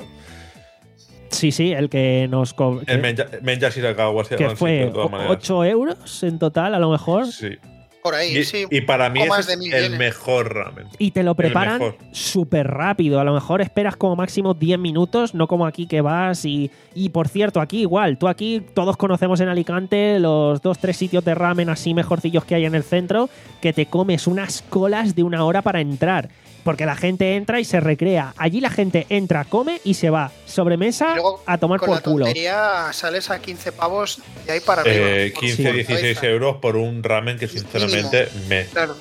Sí, sí, el que nos... Co el Menja, Menja Shirakawa. Que fue ocho euros en total, a lo mejor. Sí. Por ahí, y, sí. Y para mí es el yenes. mejor ramen. Y te lo preparan súper rápido. A lo mejor esperas como máximo diez minutos, no como aquí que vas y... Y por cierto, aquí igual. Tú aquí, todos conocemos en Alicante los dos, tres sitios de ramen así mejorcillos que hay en el centro, que te comes unas colas de una hora para entrar. Porque la gente entra y se recrea. Allí la gente entra, come y se va. Sobremesa a tomar por culo. Con la sales a quince pavos de ahí para arriba. Eh, quince, dieciséis euros por un ramen que sinceramente me... Claro.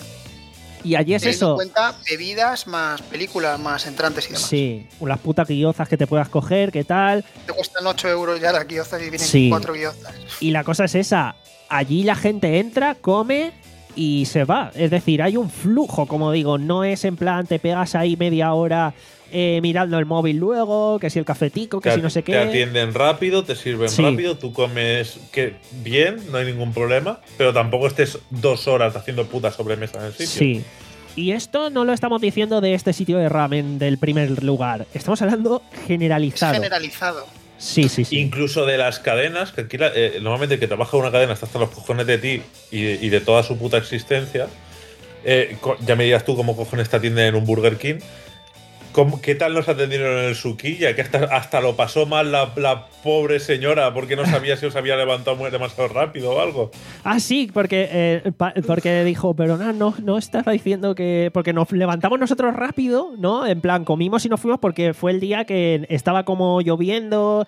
Y allí es Teniendo eso. en cuenta bebidas más películas más entrantes y demás. Sí, unas putas guiozas que te puedas coger, ¿qué tal? Te cuestan ocho euros ya las guiozas y vienen sí. cuatro guiozas. Y la cosa es esa. Allí la gente entra, come... y se va. Es decir, hay un flujo, como digo. No es en plan, te pegas ahí media hora eh, mirando el móvil luego, que si el cafetico, que te, si no sé qué. Te atienden rápido, te sirven sí. rápido, tú comes que bien, no hay ningún problema, pero tampoco estés dos horas haciendo puta sobremesa en el sitio. Sí. Y esto no lo estamos diciendo de este sitio de ramen del primer lugar. Estamos hablando generalizado. Es generalizado. Sí, sí, sí. Incluso de las cadenas, que aquí la, eh, normalmente el que trabaja en una cadena está hasta los cojones de ti y de, y de toda su puta existencia. Eh, ya me dirás tú cómo cojones te atienden en un Burger King. ¿Cómo, ¿Qué tal nos atendieron en el Sukiya? Que hasta, hasta lo pasó mal la, la pobre señora porque no sabía si os había levantado muy demasiado rápido o algo. Ah, sí, porque, eh, pa, porque dijo, pero no, no, no estás diciendo que... Porque nos levantamos nosotros rápido, ¿no? En plan, comimos y nos fuimos porque fue el día que estaba como lloviendo,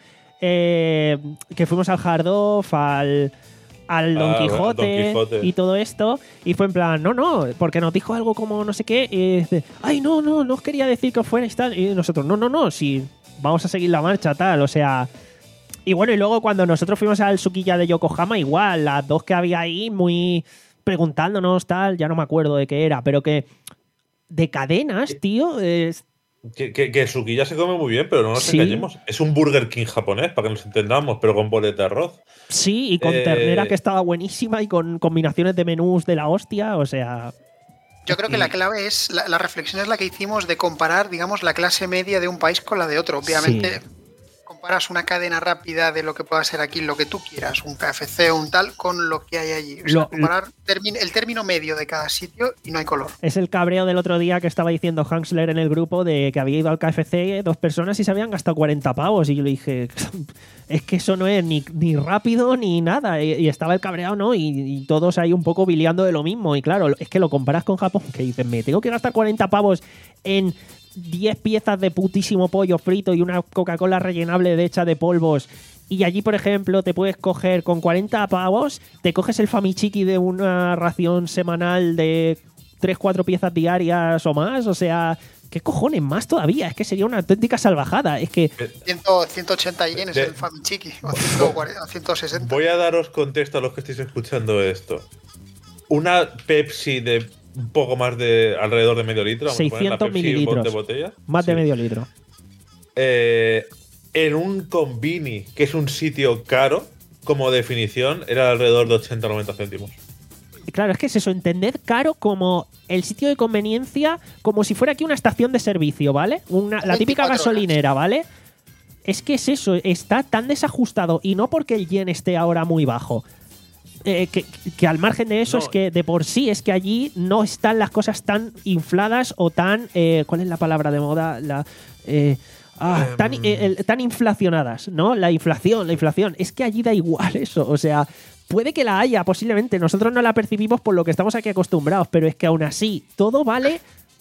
eh, que fuimos al Hard Off, al... al Don, ah, Quijote Don Quijote y todo esto, y fue en plan, no, no, porque nos dijo algo como no sé qué, y dice, ay, no, no, no os quería decir que os fuerais tal, y nosotros, no, no, no, si vamos a seguir la marcha, tal, o sea... Y bueno, y luego cuando nosotros fuimos al Sukiya de Yokohama, igual, las dos que había ahí, muy preguntándonos, tal, ya no me acuerdo de qué era, pero que de cadenas, tío, es... Que, que, que el Sukiya se come muy bien, pero no nos sí. engañemos. Es un Burger King japonés, para que nos entendamos, pero con boleta de arroz. Sí, y con eh... ternera que estaba buenísima y con combinaciones de menús de la hostia, o sea... Yo creo que la clave es, la, la reflexión es la que hicimos de comparar, digamos, la clase media de un país con la de otro. Obviamente... Sí. Comparas una cadena rápida de lo que pueda ser aquí, lo que tú quieras, un K F C o un tal, con lo que hay allí. O sea, lo, comparar termi- el término medio de cada sitio y no hay color. Es el cabreo del otro día que estaba diciendo Hansler en el grupo de que había ido al K F C dos personas y se habían gastado cuarenta pavos. Y yo le dije, es que eso no es ni, ni rápido ni nada. Y, y estaba el cabreado, ¿no? Y, y todos ahí un poco bileando de lo mismo. Y claro, es que lo comparas con Japón, que dices, me tengo que gastar cuarenta pavos en... diez piezas de putísimo pollo frito y una Coca-Cola rellenable de hecha de polvos. Y allí, por ejemplo, te puedes coger con cuarenta pavos, te coges el Famichiki de una ración semanal de tres cuatro piezas diarias o más. O sea, ¿qué cojones más todavía? Es que sería una auténtica salvajada. Es que... ciento ochenta yenes el Famichiki, o ciento cuarenta, ciento sesenta. Voy a daros contexto a los que estéis escuchando esto. Una Pepsi de... un poco más de alrededor de medio litro, vamos seiscientos a poner la Pepsi mililitros de botella. Más sí. de medio litro. Eh, en un Konbini, que es un sitio caro, como definición, era alrededor de ochenta a noventa céntimos. Claro, es que es eso, entender caro como el sitio de conveniencia, como si fuera aquí una estación de servicio, ¿vale? Una, la típica gasolinera, ¿vale? Es que es eso, está tan desajustado, y no porque el yen esté ahora muy bajo. Eh, que, que al margen de eso, no. Es que de por sí es que allí no están las cosas tan infladas o tan... Eh, ¿cuál es la palabra de moda? La... Eh, Ah, tan, eh, el, tan inflacionadas, ¿no? La inflación, la inflación. Es que allí da igual eso. O sea, puede que la haya, posiblemente. Nosotros no la percibimos por lo que estamos aquí acostumbrados, pero es que aún así, todo vale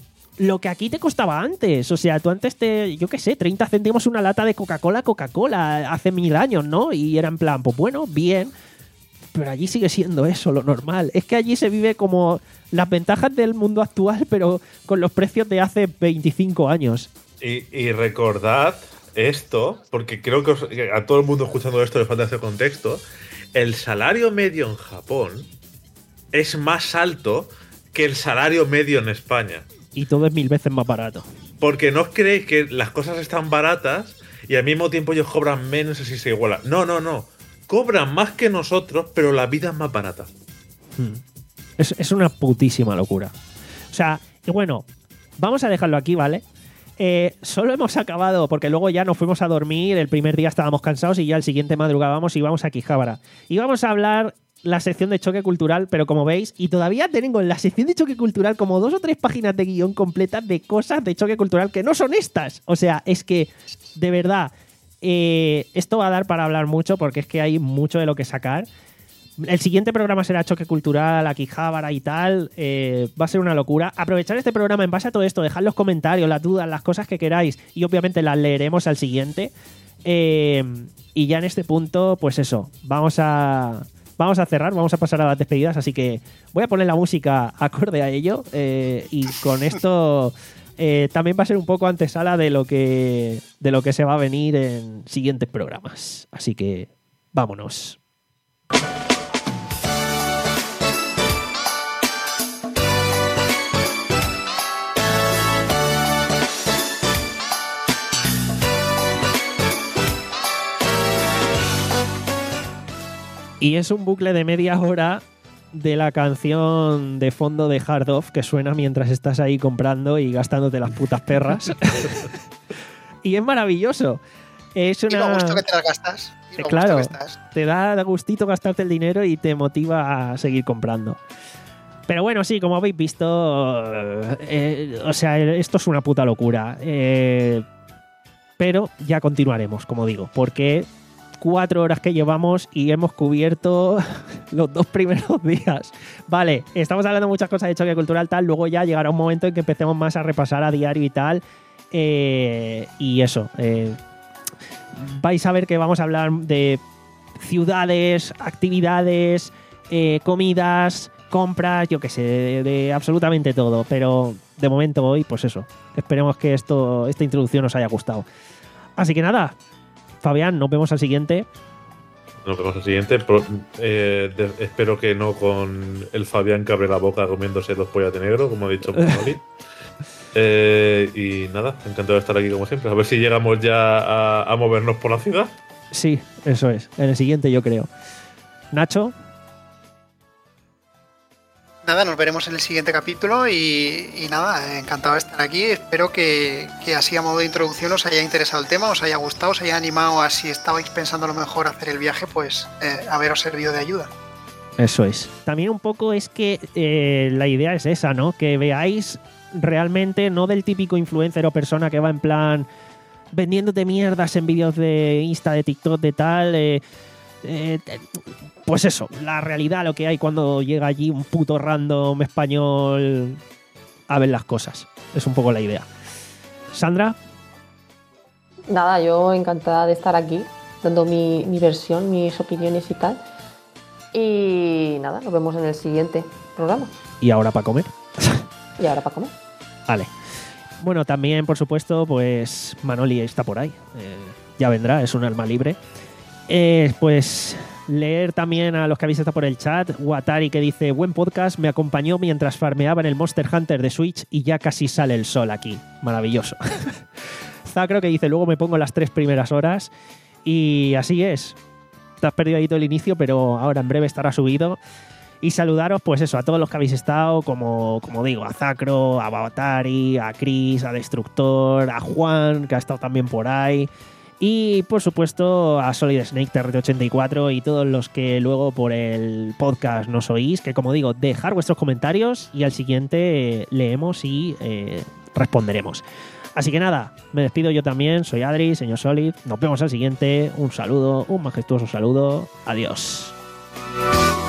lo que aquí te costaba antes. O sea, tú antes te, yo qué sé, treinta céntimos una lata de Coca-Cola, Coca-Cola, hace mil años, ¿no? Y era en plan, pues bueno, bien. Pero allí sigue siendo eso, lo normal. Es que allí se vive como las ventajas del mundo actual, pero con los precios de hace veinticinco años. Y, y recordad esto, porque creo que, os, que a todo el mundo escuchando esto le falta ese contexto. El salario medio en Japón es más alto que el salario medio en España. Y todo es mil veces más barato. Porque no os creéis que las cosas están baratas y al mismo tiempo ellos cobran menos y se iguala. No, no, no. Cobran más que nosotros, pero la vida es más barata. Hmm. Es, es una putísima locura. O sea, y bueno, vamos a dejarlo aquí, ¿vale? Eh, solo hemos acabado, porque luego ya nos fuimos a dormir, el primer día estábamos cansados y ya el siguiente madrugábamos y íbamos a Akihabara. Íbamos a hablar la sección de choque cultural, pero como veis, y todavía tengo en la sección de choque cultural como dos o tres páginas de guión completas de cosas de choque cultural que no son estas. O sea, es que, de verdad, eh, esto va a dar para hablar mucho porque es que hay mucho de lo que sacar. El siguiente programa será Choque Cultural, Akihabara y tal. Eh, va a ser una locura. Aprovechar este programa en base a todo esto, dejad los comentarios, las dudas, las cosas que queráis y obviamente las leeremos al siguiente. Eh, y ya en este punto, pues eso, vamos a, vamos a cerrar, vamos a pasar a las despedidas, así que voy a poner la música acorde a ello eh, y con esto eh, también va a ser un poco antesala de lo que, de lo que se va a venir en siguientes programas. Así que vámonos. Y es un bucle de media hora de la canción de fondo de Hard Off que suena mientras estás ahí comprando y gastándote las putas perras. Y es maravilloso. Es una... Y lo gusto que te las gastas. Y lo claro, gusto que estás. Te da gustito gastarte el dinero y te motiva a seguir comprando. Pero bueno, sí, como habéis visto, eh, o sea, esto es una puta locura. Eh, pero ya continuaremos, como digo, porque... cuatro horas que llevamos y hemos cubierto los dos primeros días. Vale, estamos hablando de muchas cosas de choque cultural, tal. Luego ya llegará un momento en que empecemos más a repasar a diario y tal. Eh, y eso. Eh, vais a ver que vamos a hablar de ciudades, actividades, eh, comidas, compras, yo qué sé, de, de absolutamente todo. Pero de momento hoy, pues eso. Esperemos que esto, esta introducción os haya gustado. Así que nada. Fabián, nos vemos al siguiente. Nos vemos al siguiente. Pero, eh, de, espero que no con el Fabián que abre la boca comiéndose dos pollas de negro, como ha dicho Manoli. eh, y nada, encantado de estar aquí como siempre. A ver si llegamos ya a, a movernos por la ciudad. Sí, eso es. En el siguiente yo creo. Nacho. Nada, nos veremos en el siguiente capítulo y, y nada, encantado de estar aquí. Espero que, que así a modo de introducción os haya interesado el tema, os haya gustado, os haya animado a si estabais pensando a lo mejor hacer el viaje, pues eh, haberos servido de ayuda. Eso es. También un poco es que eh, la idea es esa, ¿no? Que veáis realmente no del típico influencer o persona que va en plan vendiéndote mierdas en vídeos de Insta, de TikTok, de tal... Eh, Eh, pues eso, la realidad, lo que hay cuando llega allí un puto random español a ver las cosas. Es un poco la idea. Sandra. Nada, yo encantada de estar aquí, dando mi, mi versión, mis opiniones y tal. Y nada, nos vemos en el siguiente programa. ¿Y ahora para comer? Y ahora para comer. Vale. Bueno, también, por supuesto, pues Manoli está por ahí. Eh, ya vendrá, es un alma libre. Eh, pues leer también a los que habéis estado por el chat. Watari que dice: buen podcast, me acompañó mientras farmeaba en el Monster Hunter de Switch y ya casi sale el sol aquí. Maravilloso. Zacro que dice, luego me pongo las tres primeras horas. Y así es. Te has perdido ahí todo el inicio, pero ahora en breve estará subido. Y saludaros, pues eso, a todos los que habéis estado, como, como digo, a Zacro, a Babatari, a Chris, a Destructor, a Juan, que ha estado también por ahí. Y, por supuesto, a Solid Snake, T R T ochenta y cuatro y todos los que luego por el podcast nos oís, que como digo, dejar vuestros comentarios y al siguiente leemos y eh, responderemos. Así que nada, me despido yo también, soy Adri, señor Solid, nos vemos al siguiente, un saludo, un majestuoso saludo, adiós.